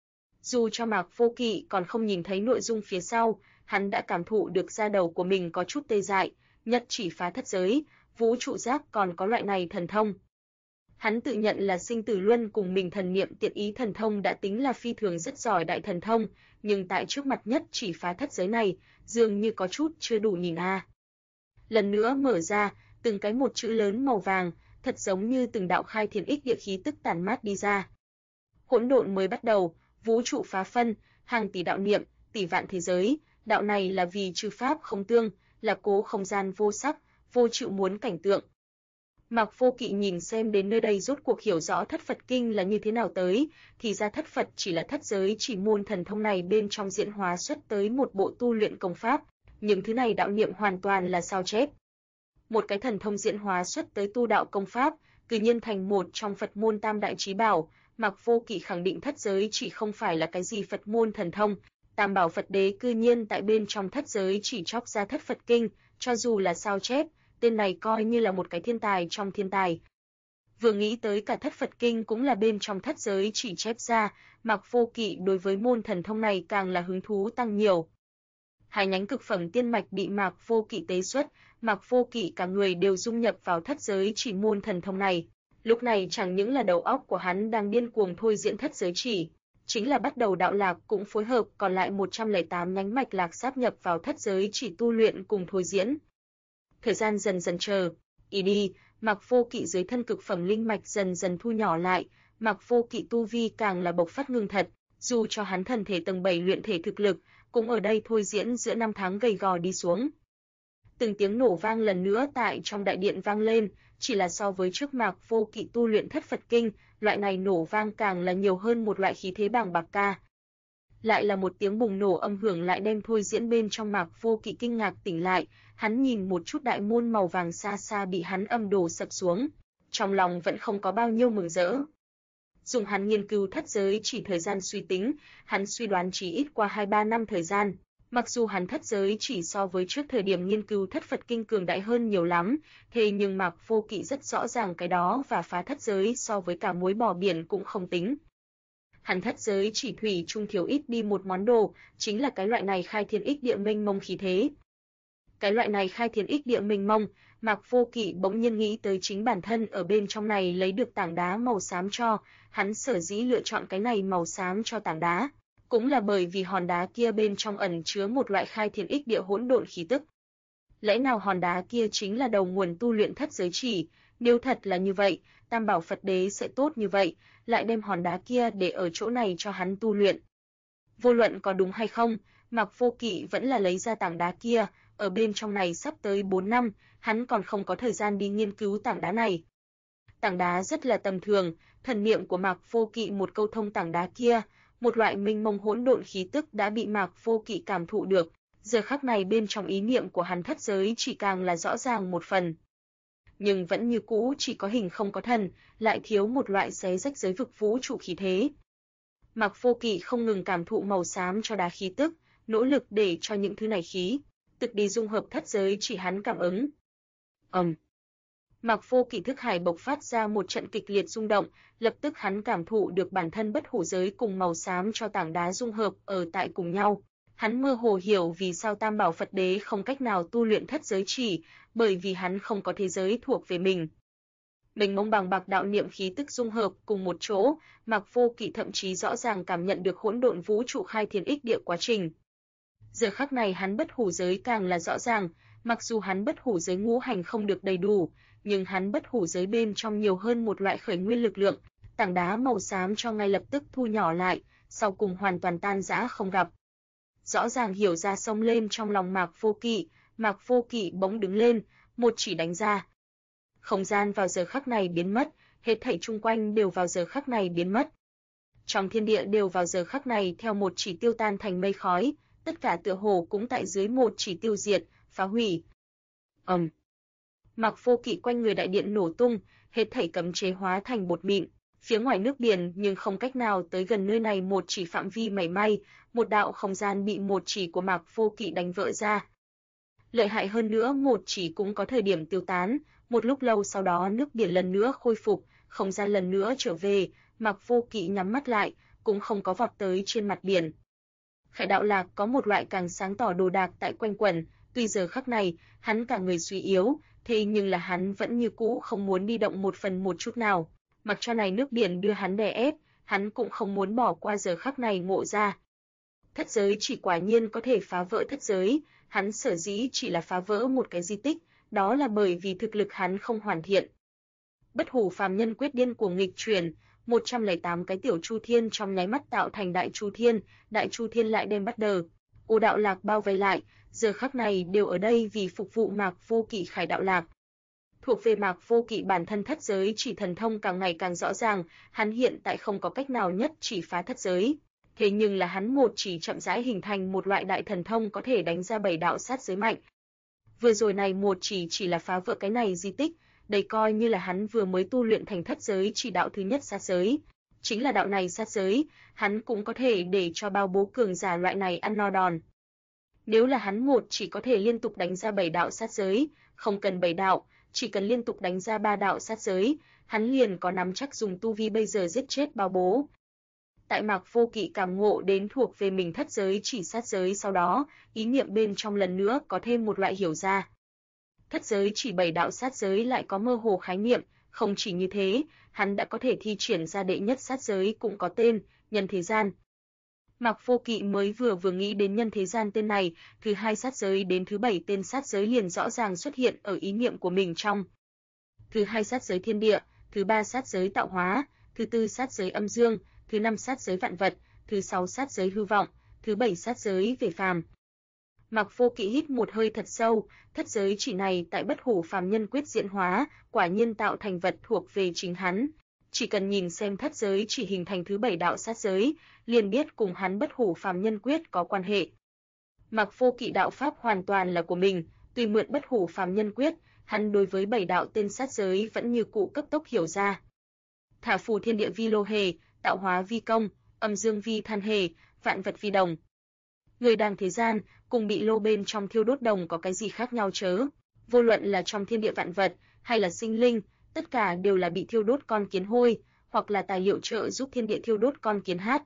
Dù cho Mạc Vô Kỵ còn không nhìn thấy nội dung phía sau, hắn đã cảm thụ được da đầu của mình có chút tê dại, nhất chỉ phá thất giới, vũ trụ giác còn có loại này thần thông. Hắn tự nhận là sinh tử luân cùng mình thần niệm tiện ý thần thông đã tính là phi thường rất giỏi đại thần thông, nhưng tại trước mặt nhất chỉ phá thất giới này, dường như có chút chưa đủ nhìn a. Lần nữa mở ra, từng cái một chữ lớn màu vàng, thật giống như từng đạo khai thiên ích địa khí tức tản mát đi ra. Hỗn độn mới bắt đầu, vũ trụ phá phân, hàng tỷ đạo niệm, tỷ vạn thế giới, đạo này là vì chư pháp không tương, là cố không gian vô sắc, vô chịu muốn cảnh tượng. Mạc Vô Kỵ nhìn xem đến nơi đây rốt cuộc hiểu rõ Thất Phật Kinh là như thế nào tới, thì ra Thất Phật chỉ là thất giới chỉ môn thần thông này bên trong diễn hóa xuất tới một bộ tu luyện công pháp, những thứ này đạo niệm hoàn toàn là sao chép. Một cái thần thông diễn hóa xuất tới tu đạo công pháp, cư nhiên thành một trong Phật môn tam đại chí bảo, Mạc Vô Kỵ khẳng định thất giới chỉ không phải là cái gì Phật môn thần thông, Tam bảo Phật đế cư nhiên tại bên trong thất giới chỉ chóc ra Thất Phật Kinh, cho dù là sao chép, tên này coi như là một cái thiên tài trong thiên tài. Vừa nghĩ tới cả Thất Phật Kinh cũng là bên trong thất giới chỉ chép ra, Mạc Vô Kỵ đối với môn thần thông này càng là hứng thú tăng nhiều. Hai nhánh cực phẩm tiên mạch bị Mạc Vô Kỵ tế xuất, Mạc Vô Kỵ cả người đều dung nhập vào thất giới chỉ môn thần thông này. Lúc này chẳng những là đầu óc của hắn đang điên cuồng thôi diễn thất giới chỉ, chính là bắt đầu đạo lạc cũng phối hợp còn lại 108 nhánh mạch lạc sáp nhập vào thất giới chỉ tu luyện cùng thôi diễn. Thời gian dần dần đi, Mạc Vô Kỵ dưới thân cực phẩm linh mạch dần dần thu nhỏ lại, Mạc Vô Kỵ tu vi càng là bộc phát ngưng thật, dù cho hắn thần thể tầng 7 luyện thể thực lực, cũng ở đây thôi diễn giữa năm tháng gầy gò đi xuống. Từng tiếng nổ vang lần nữa tại trong đại điện vang lên, chỉ là so với trước Mạc Vô Kỵ tu luyện Thất Phật Kinh, loại này nổ vang càng là nhiều hơn một loại khí thế bàng bạc ca. Lại là một tiếng bùng nổ âm hưởng lại đem thôi diễn bên trong Mạc Vô Kỵ kinh ngạc tỉnh lại, hắn nhìn một chút đại môn màu vàng xa xa bị hắn âm đổ sập xuống, trong lòng vẫn không có bao nhiêu mừng rỡ. Dùng hắn nghiên cứu thất giới chỉ thời gian suy tính, hắn suy đoán chỉ ít qua 2-3 năm thời gian. Mặc dù hắn thất giới chỉ so với trước thời điểm nghiên cứu Thất Phật Kinh cường đại hơn nhiều lắm, thế nhưng Mạc Vô Kỵ rất rõ ràng cái đó và phá thất giới so với cả muối bỏ biển cũng không tính. Hắn thất giới chỉ thủy chung thiếu ít đi một món đồ, chính là cái loại này khai thiên ích địa mênh mông khí thế. Cái loại này khai thiên ích địa mênh mông, Mạc Vô Kỵ bỗng nhiên nghĩ tới chính bản thân ở bên trong này lấy được tảng đá màu xám cho, hắn sở dĩ lựa chọn cái này màu xám cho tảng đá, cũng là bởi vì hòn đá kia bên trong ẩn chứa một loại khai thiên ích địa hỗn độn khí tức. Lẽ nào hòn đá kia chính là đầu nguồn tu luyện thất giới chỉ, nếu thật là như vậy, Tam bảo Phật đế sẽ tốt như vậy, lại đem hòn đá kia để ở chỗ này cho hắn tu luyện. Vô luận có đúng hay không, Mạc Vô Kỵ vẫn là lấy ra tảng đá kia, ở bên trong này sắp tới 4 năm, hắn còn không có thời gian đi nghiên cứu tảng đá này. Tảng đá rất là tầm thường, thần niệm của Mạc Vô Kỵ một câu thông tảng đá kia, một loại mênh mông hỗn độn khí tức đã bị Mạc Vô Kỵ cảm thụ được, Giờ khắc này bên trong ý niệm của hắn thất giới chỉ càng là rõ ràng một phần. Nhưng vẫn như cũ chỉ có hình không có thần, lại thiếu một loại xé rách giới vực vũ trụ khí thế. Mạc Vô Kỵ không ngừng cảm thụ màu xám cho đá khí tức, nỗ lực để cho những thứ này khí tức đi dung hợp thất giới chỉ hắn cảm ứng. Mạc Vô Kỵ thức hải bộc phát ra một trận kịch liệt rung động, lập tức hắn cảm thụ được bản thân bất hủ giới cùng màu xám cho tảng đá dung hợp ở tại cùng nhau. Hắn mơ hồ hiểu vì sao Tam Bảo Phật Đế không cách nào tu luyện thất giới chỉ, bởi vì hắn không có thế giới thuộc về mình. Mình mông bằng bạc đạo niệm khí tức dung hợp cùng một chỗ, Mạc Vô Kỵ thậm chí rõ ràng cảm nhận được hỗn độn vũ trụ khai thiên ích địa quá trình. Giờ khắc này hắn bất hủ giới càng là rõ ràng, mặc dù hắn bất hủ giới ngũ hành không được đầy đủ, nhưng hắn bất hủ giới bên trong nhiều hơn một loại khởi nguyên lực lượng, tảng đá màu xám cho ngay lập tức thu nhỏ lại, sau cùng hoàn toàn tan rã không gặp. Rõ ràng hiểu ra xông lên trong lòng Mạc Vô Kỵ bỗng đứng lên, một chỉ đánh ra. Không gian vào giờ khắc này biến mất, hết thảy chung quanh đều vào giờ khắc này biến mất. Trong thiên địa đều vào giờ khắc này theo một chỉ tiêu tan thành mây khói, tất cả tựa hồ cũng tại dưới một chỉ tiêu diệt, phá hủy. Mạc Vô Kỵ quanh người đại điện nổ tung, hết thảy cấm chế hóa thành bột mịn, phía ngoài nước biển nhưng không cách nào tới gần nơi này một chỉ phạm vi mảy may, một đạo không gian bị một chỉ của Mạc Vô Kỵ đánh vỡ ra. Lợi hại hơn nữa một chỉ cũng có thời điểm tiêu tán, một lúc lâu sau đó nước biển lần nữa khôi phục, không gian lần nữa trở về, Mạc Vô Kỵ nhắm mắt lại, cũng không có vọt tới trên mặt biển. Khải đạo lạc có một loại càng sáng tỏ đồ đạc tại quanh quẩn, tuy giờ khắc này, hắn cả người suy yếu, thế nhưng là hắn vẫn như cũ không muốn đi động một phần một chút nào, mặc cho này nước biển đưa hắn đè ép, hắn cũng không muốn bỏ qua giờ khắc này ngộ ra. Thất giới chỉ quả nhiên có thể phá vỡ thất giới, hắn sở dĩ chỉ là phá vỡ một cái di tích, đó là bởi vì thực lực hắn không hoàn thiện. Bất hủ phàm nhân quyết điên cuồng nghịch chuyển, 108 cái tiểu chu thiên trong nháy mắt tạo thành đại chu thiên lại đem bắt đầu. Ô đạo lạc bao vây lại, giờ khắc này đều ở đây vì phục vụ Mạc Vô Kỵ khải đạo lạc. Thuộc về Mạc Vô Kỵ bản thân thất giới chỉ thần thông càng ngày càng rõ ràng, hắn hiện tại không có cách nào nhất chỉ phá thất giới. Thế nhưng là hắn một chỉ chậm rãi hình thành một loại đại thần thông có thể đánh ra 7 đạo sát giới mạnh. Vừa rồi này một chỉ là phá vỡ cái này di tích, đây coi như là hắn vừa mới tu luyện thành thất giới chỉ đạo thứ nhất sát giới. Chính là đạo này sát giới, hắn cũng có thể để cho bao bố cường giả loại này ăn no đòn. Nếu là hắn một chỉ có thể liên tục đánh ra 7 đạo sát giới, không cần 7 đạo, chỉ cần liên tục đánh ra 3 đạo sát giới, hắn liền có nắm chắc dùng tu vi bây giờ giết chết bao bố. Tại Mạc Vô Kỵ cảm ngộ đến thuộc về mình thất giới chỉ sát giới sau đó, ý niệm bên trong lần nữa có thêm một loại hiểu ra. Thất giới chỉ 7 đạo sát giới lại có mơ hồ khái niệm, không chỉ như thế, hắn đã có thể thi triển ra đệ nhất sát giới cũng có tên, nhân thế gian. Mạc Vô Kỵ mới vừa nghĩ đến nhân thế gian tên này, thứ hai sát giới đến thứ 7 tên sát giới liền rõ ràng xuất hiện ở ý niệm của mình trong. Thứ hai sát giới thiên địa, thứ ba sát giới tạo hóa, thứ tư sát giới âm dương, thứ năm sát giới vạn vật, thứ sáu sát giới hư vọng, thứ 7 sát giới về phàm. Mạc Vô Kỵ hít một hơi thật sâu, thất giới chỉ này tại bất hủ phàm nhân quyết diễn hóa, quả nhiên tạo thành vật thuộc về chính hắn. Chỉ cần nhìn xem thất giới chỉ hình thành thứ 7 đạo sát giới, liền biết cùng hắn bất hủ phàm nhân quyết có quan hệ. Mạc Vô Kỵ đạo pháp hoàn toàn là của mình, tuy mượn bất hủ phàm nhân quyết, hắn đối với 7 đạo tên sát giới vẫn như cũ cấp tốc hiểu ra. Thả phù thiên địa vi lô hề, tạo hóa vi công, âm dương vi than hề, vạn vật vi đồng. Người đang thế gian, cùng bị lô bên trong thiêu đốt đồng có cái gì khác nhau chớ? Vô luận là trong thiên địa vạn vật, hay là sinh linh, tất cả đều là bị thiêu đốt con kiến hôi, hoặc là tài liệu trợ giúp thiên địa thiêu đốt con kiến hát.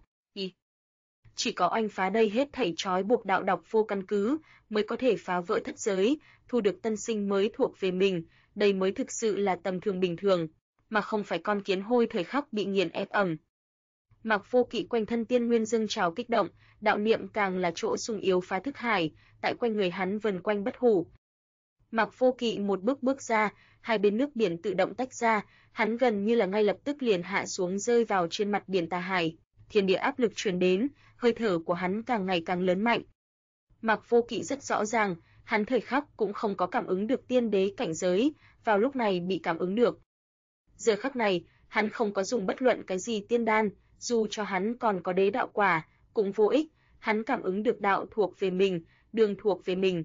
Chỉ có oanh phá đây hết thảy trói buộc đạo độc vô căn cứ, mới có thể phá vỡ thất giới, thu được tân sinh mới thuộc về mình, đây mới thực sự là tầm thường bình thường, mà không phải con kiến hôi thời khắc bị nghiền ép ẩm. Mạc Vô Kỵ quanh thân tiên nguyên dâng trào kích động, đạo niệm càng là chỗ sung yếu phá thức hải, tại quanh người hắn vần quanh bất hủ. Mạc Vô Kỵ một bước ra, hai bên nước biển tự động tách ra, hắn gần như là ngay lập tức liền hạ xuống rơi vào trên mặt biển Tà Hải, thiên địa áp lực truyền đến, hơi thở của hắn càng ngày càng lớn mạnh. Mạc Vô Kỵ rất rõ ràng, hắn thời khắc cũng không có cảm ứng được tiên đế cảnh giới, vào lúc này bị cảm ứng được. Giờ khắc này, hắn không có dùng bất luận cái gì tiên đan, dù cho hắn còn có đế đạo quả, cũng vô ích, hắn cảm ứng được đạo thuộc về mình, đường thuộc về mình.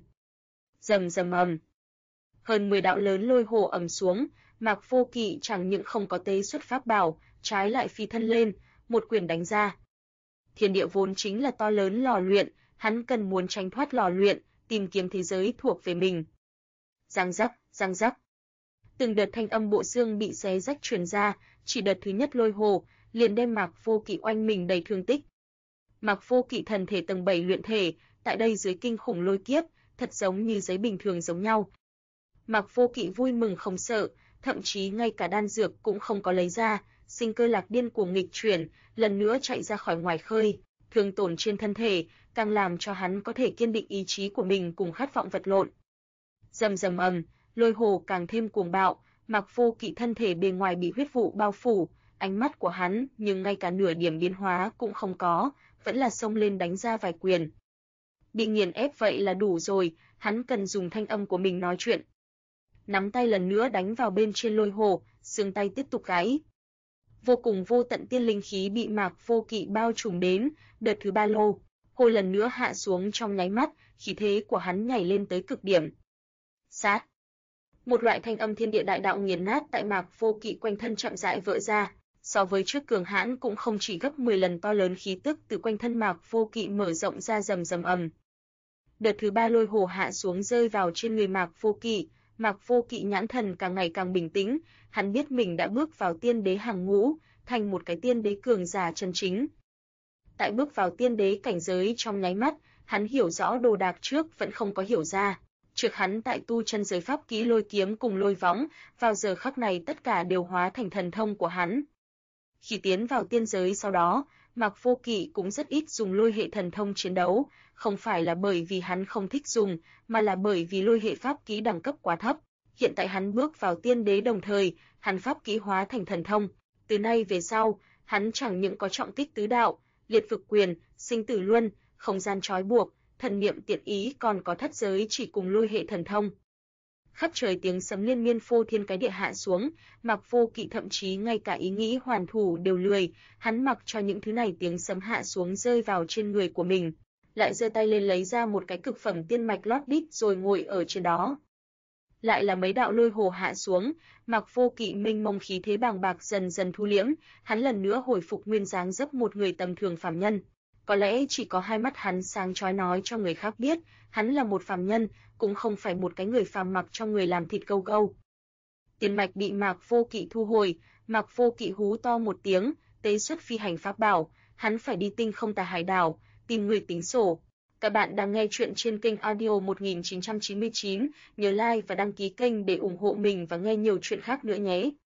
Rầm rầm ầm. Hơn 10 đạo lớn lôi hồ ầm xuống, Mạc Vô Kỵ chẳng những không có tế xuất pháp bảo, trái lại phi thân lên, một quyền đánh ra. Thiên địa vốn chính là to lớn lò luyện, hắn cần muốn tránh thoát lò luyện, tìm kiếm thế giới thuộc về mình. Răng rắc, răng rắc. Từng đợt thanh âm bộ xương bị xé rách truyền ra, chỉ đợt thứ nhất lôi hồ, liền đem Mạc Vô Kỵ oanh mình đầy thương tích. Mạc Vô Kỵ thần thể tầng 7 luyện thể, tại đây dưới kinh khủng lôi kiếp, thật giống như giấy bình thường giống nhau. Mạc Vô Kỵ vui mừng không sợ, thậm chí ngay cả đan dược cũng không có lấy ra, sinh cơ lạc điên cuồng nghịch chuyển, lần nữa chạy ra khỏi ngoài khơi, thương tổn trên thân thể, càng làm cho hắn có thể kiên định ý chí của mình cùng khát vọng vật lộn. Rầm rầm ầm, lôi hồ càng thêm cuồng bạo, Mạc Vô Kỵ thân thể bề ngoài bị huyết vụ bao phủ, ánh mắt của hắn nhưng ngay cả nửa điểm biến hóa cũng không có, vẫn là xông lên đánh ra vài quyền. Bị nghiền ép vậy là đủ rồi, hắn cần dùng thanh âm của mình nói chuyện. Nắm tay lần nữa đánh vào bên trên lôi hồ, xương tay tiếp tục gãy. Vô cùng vô tận tiên linh khí bị Mạc Vô Kỵ bao trùm đến, đợt thứ ba lô, hồ lần nữa hạ xuống trong nháy mắt, khí thế của hắn nhảy lên tới cực điểm. Sát. Một loại thanh âm thiên địa đại đạo nghiền nát tại Mạc Vô Kỵ quanh thân chậm rãi vỡ ra, so với trước cường hãn cũng không chỉ gấp 10 lần to lớn khí tức từ quanh thân Mạc Vô Kỵ mở rộng ra rầm rầm ầm. Đợt thứ ba lôi hồ hạ xuống rơi vào trên người Mạc Vô Kỵ, Mạc Vô Kỵ nhãn thần càng ngày càng bình tĩnh, hắn biết mình đã bước vào tiên đế hàng ngũ, thành một cái tiên đế cường giả chân chính. Tại bước vào tiên đế cảnh giới trong nháy mắt, hắn hiểu rõ đồ đạc trước vẫn không có hiểu ra. Trước hắn tại tu chân giới pháp kỹ lôi kiếm cùng lôi võng, vào giờ khắc này tất cả đều hóa thành thần thông của hắn. Khi tiến vào tiên giới sau đó, Mạc Vô Kỵ cũng rất ít dùng lôi hệ thần thông chiến đấu, không phải là bởi vì hắn không thích dùng, mà là bởi vì lôi hệ pháp kỹ đẳng cấp quá thấp. Hiện tại hắn bước vào tiên đế đồng thời, hắn pháp kỹ hóa thành thần thông. Từ nay về sau, hắn chẳng những có trọng tích tứ đạo, liệt vực quyền, sinh tử luân, không gian trói buộc, thần niệm tiện ý còn có thất giới chỉ cùng lôi hệ thần thông. Khắp trời tiếng sấm liên miên phô thiên cái địa hạ xuống, Mạc Vô Kỵ thậm chí ngay cả ý nghĩ hoàn thủ đều lười, hắn mặc cho những thứ này tiếng sấm hạ xuống rơi vào trên người của mình, lại giơ tay lên lấy ra một cái cực phẩm tiên mạch lót đít rồi ngồi ở trên đó. Lại là mấy đạo lôi hồ hạ xuống, Mạc Vô Kỵ mênh mông khí thế bàng bạc dần dần thu liễm, hắn lần nữa hồi phục nguyên dáng dấp một người tầm thường phàm nhân. Có lẽ chỉ có hai mắt hắn sáng chói nói cho người khác biết, hắn là một phàm nhân, cũng không phải một cái người phàm mặc cho người làm thịt gâu gâu. Tiên mạch bị Mạc Vô Kỵ thu hồi, Mạc Vô Kỵ hú to một tiếng, tế xuất phi hành pháp bảo, hắn phải đi Tinh Không Tà Hải đảo, tìm người tính sổ. Các bạn đang nghe chuyện trên kênh audio 1999, nhớ like và đăng ký kênh để ủng hộ mình và nghe nhiều chuyện khác nữa nhé.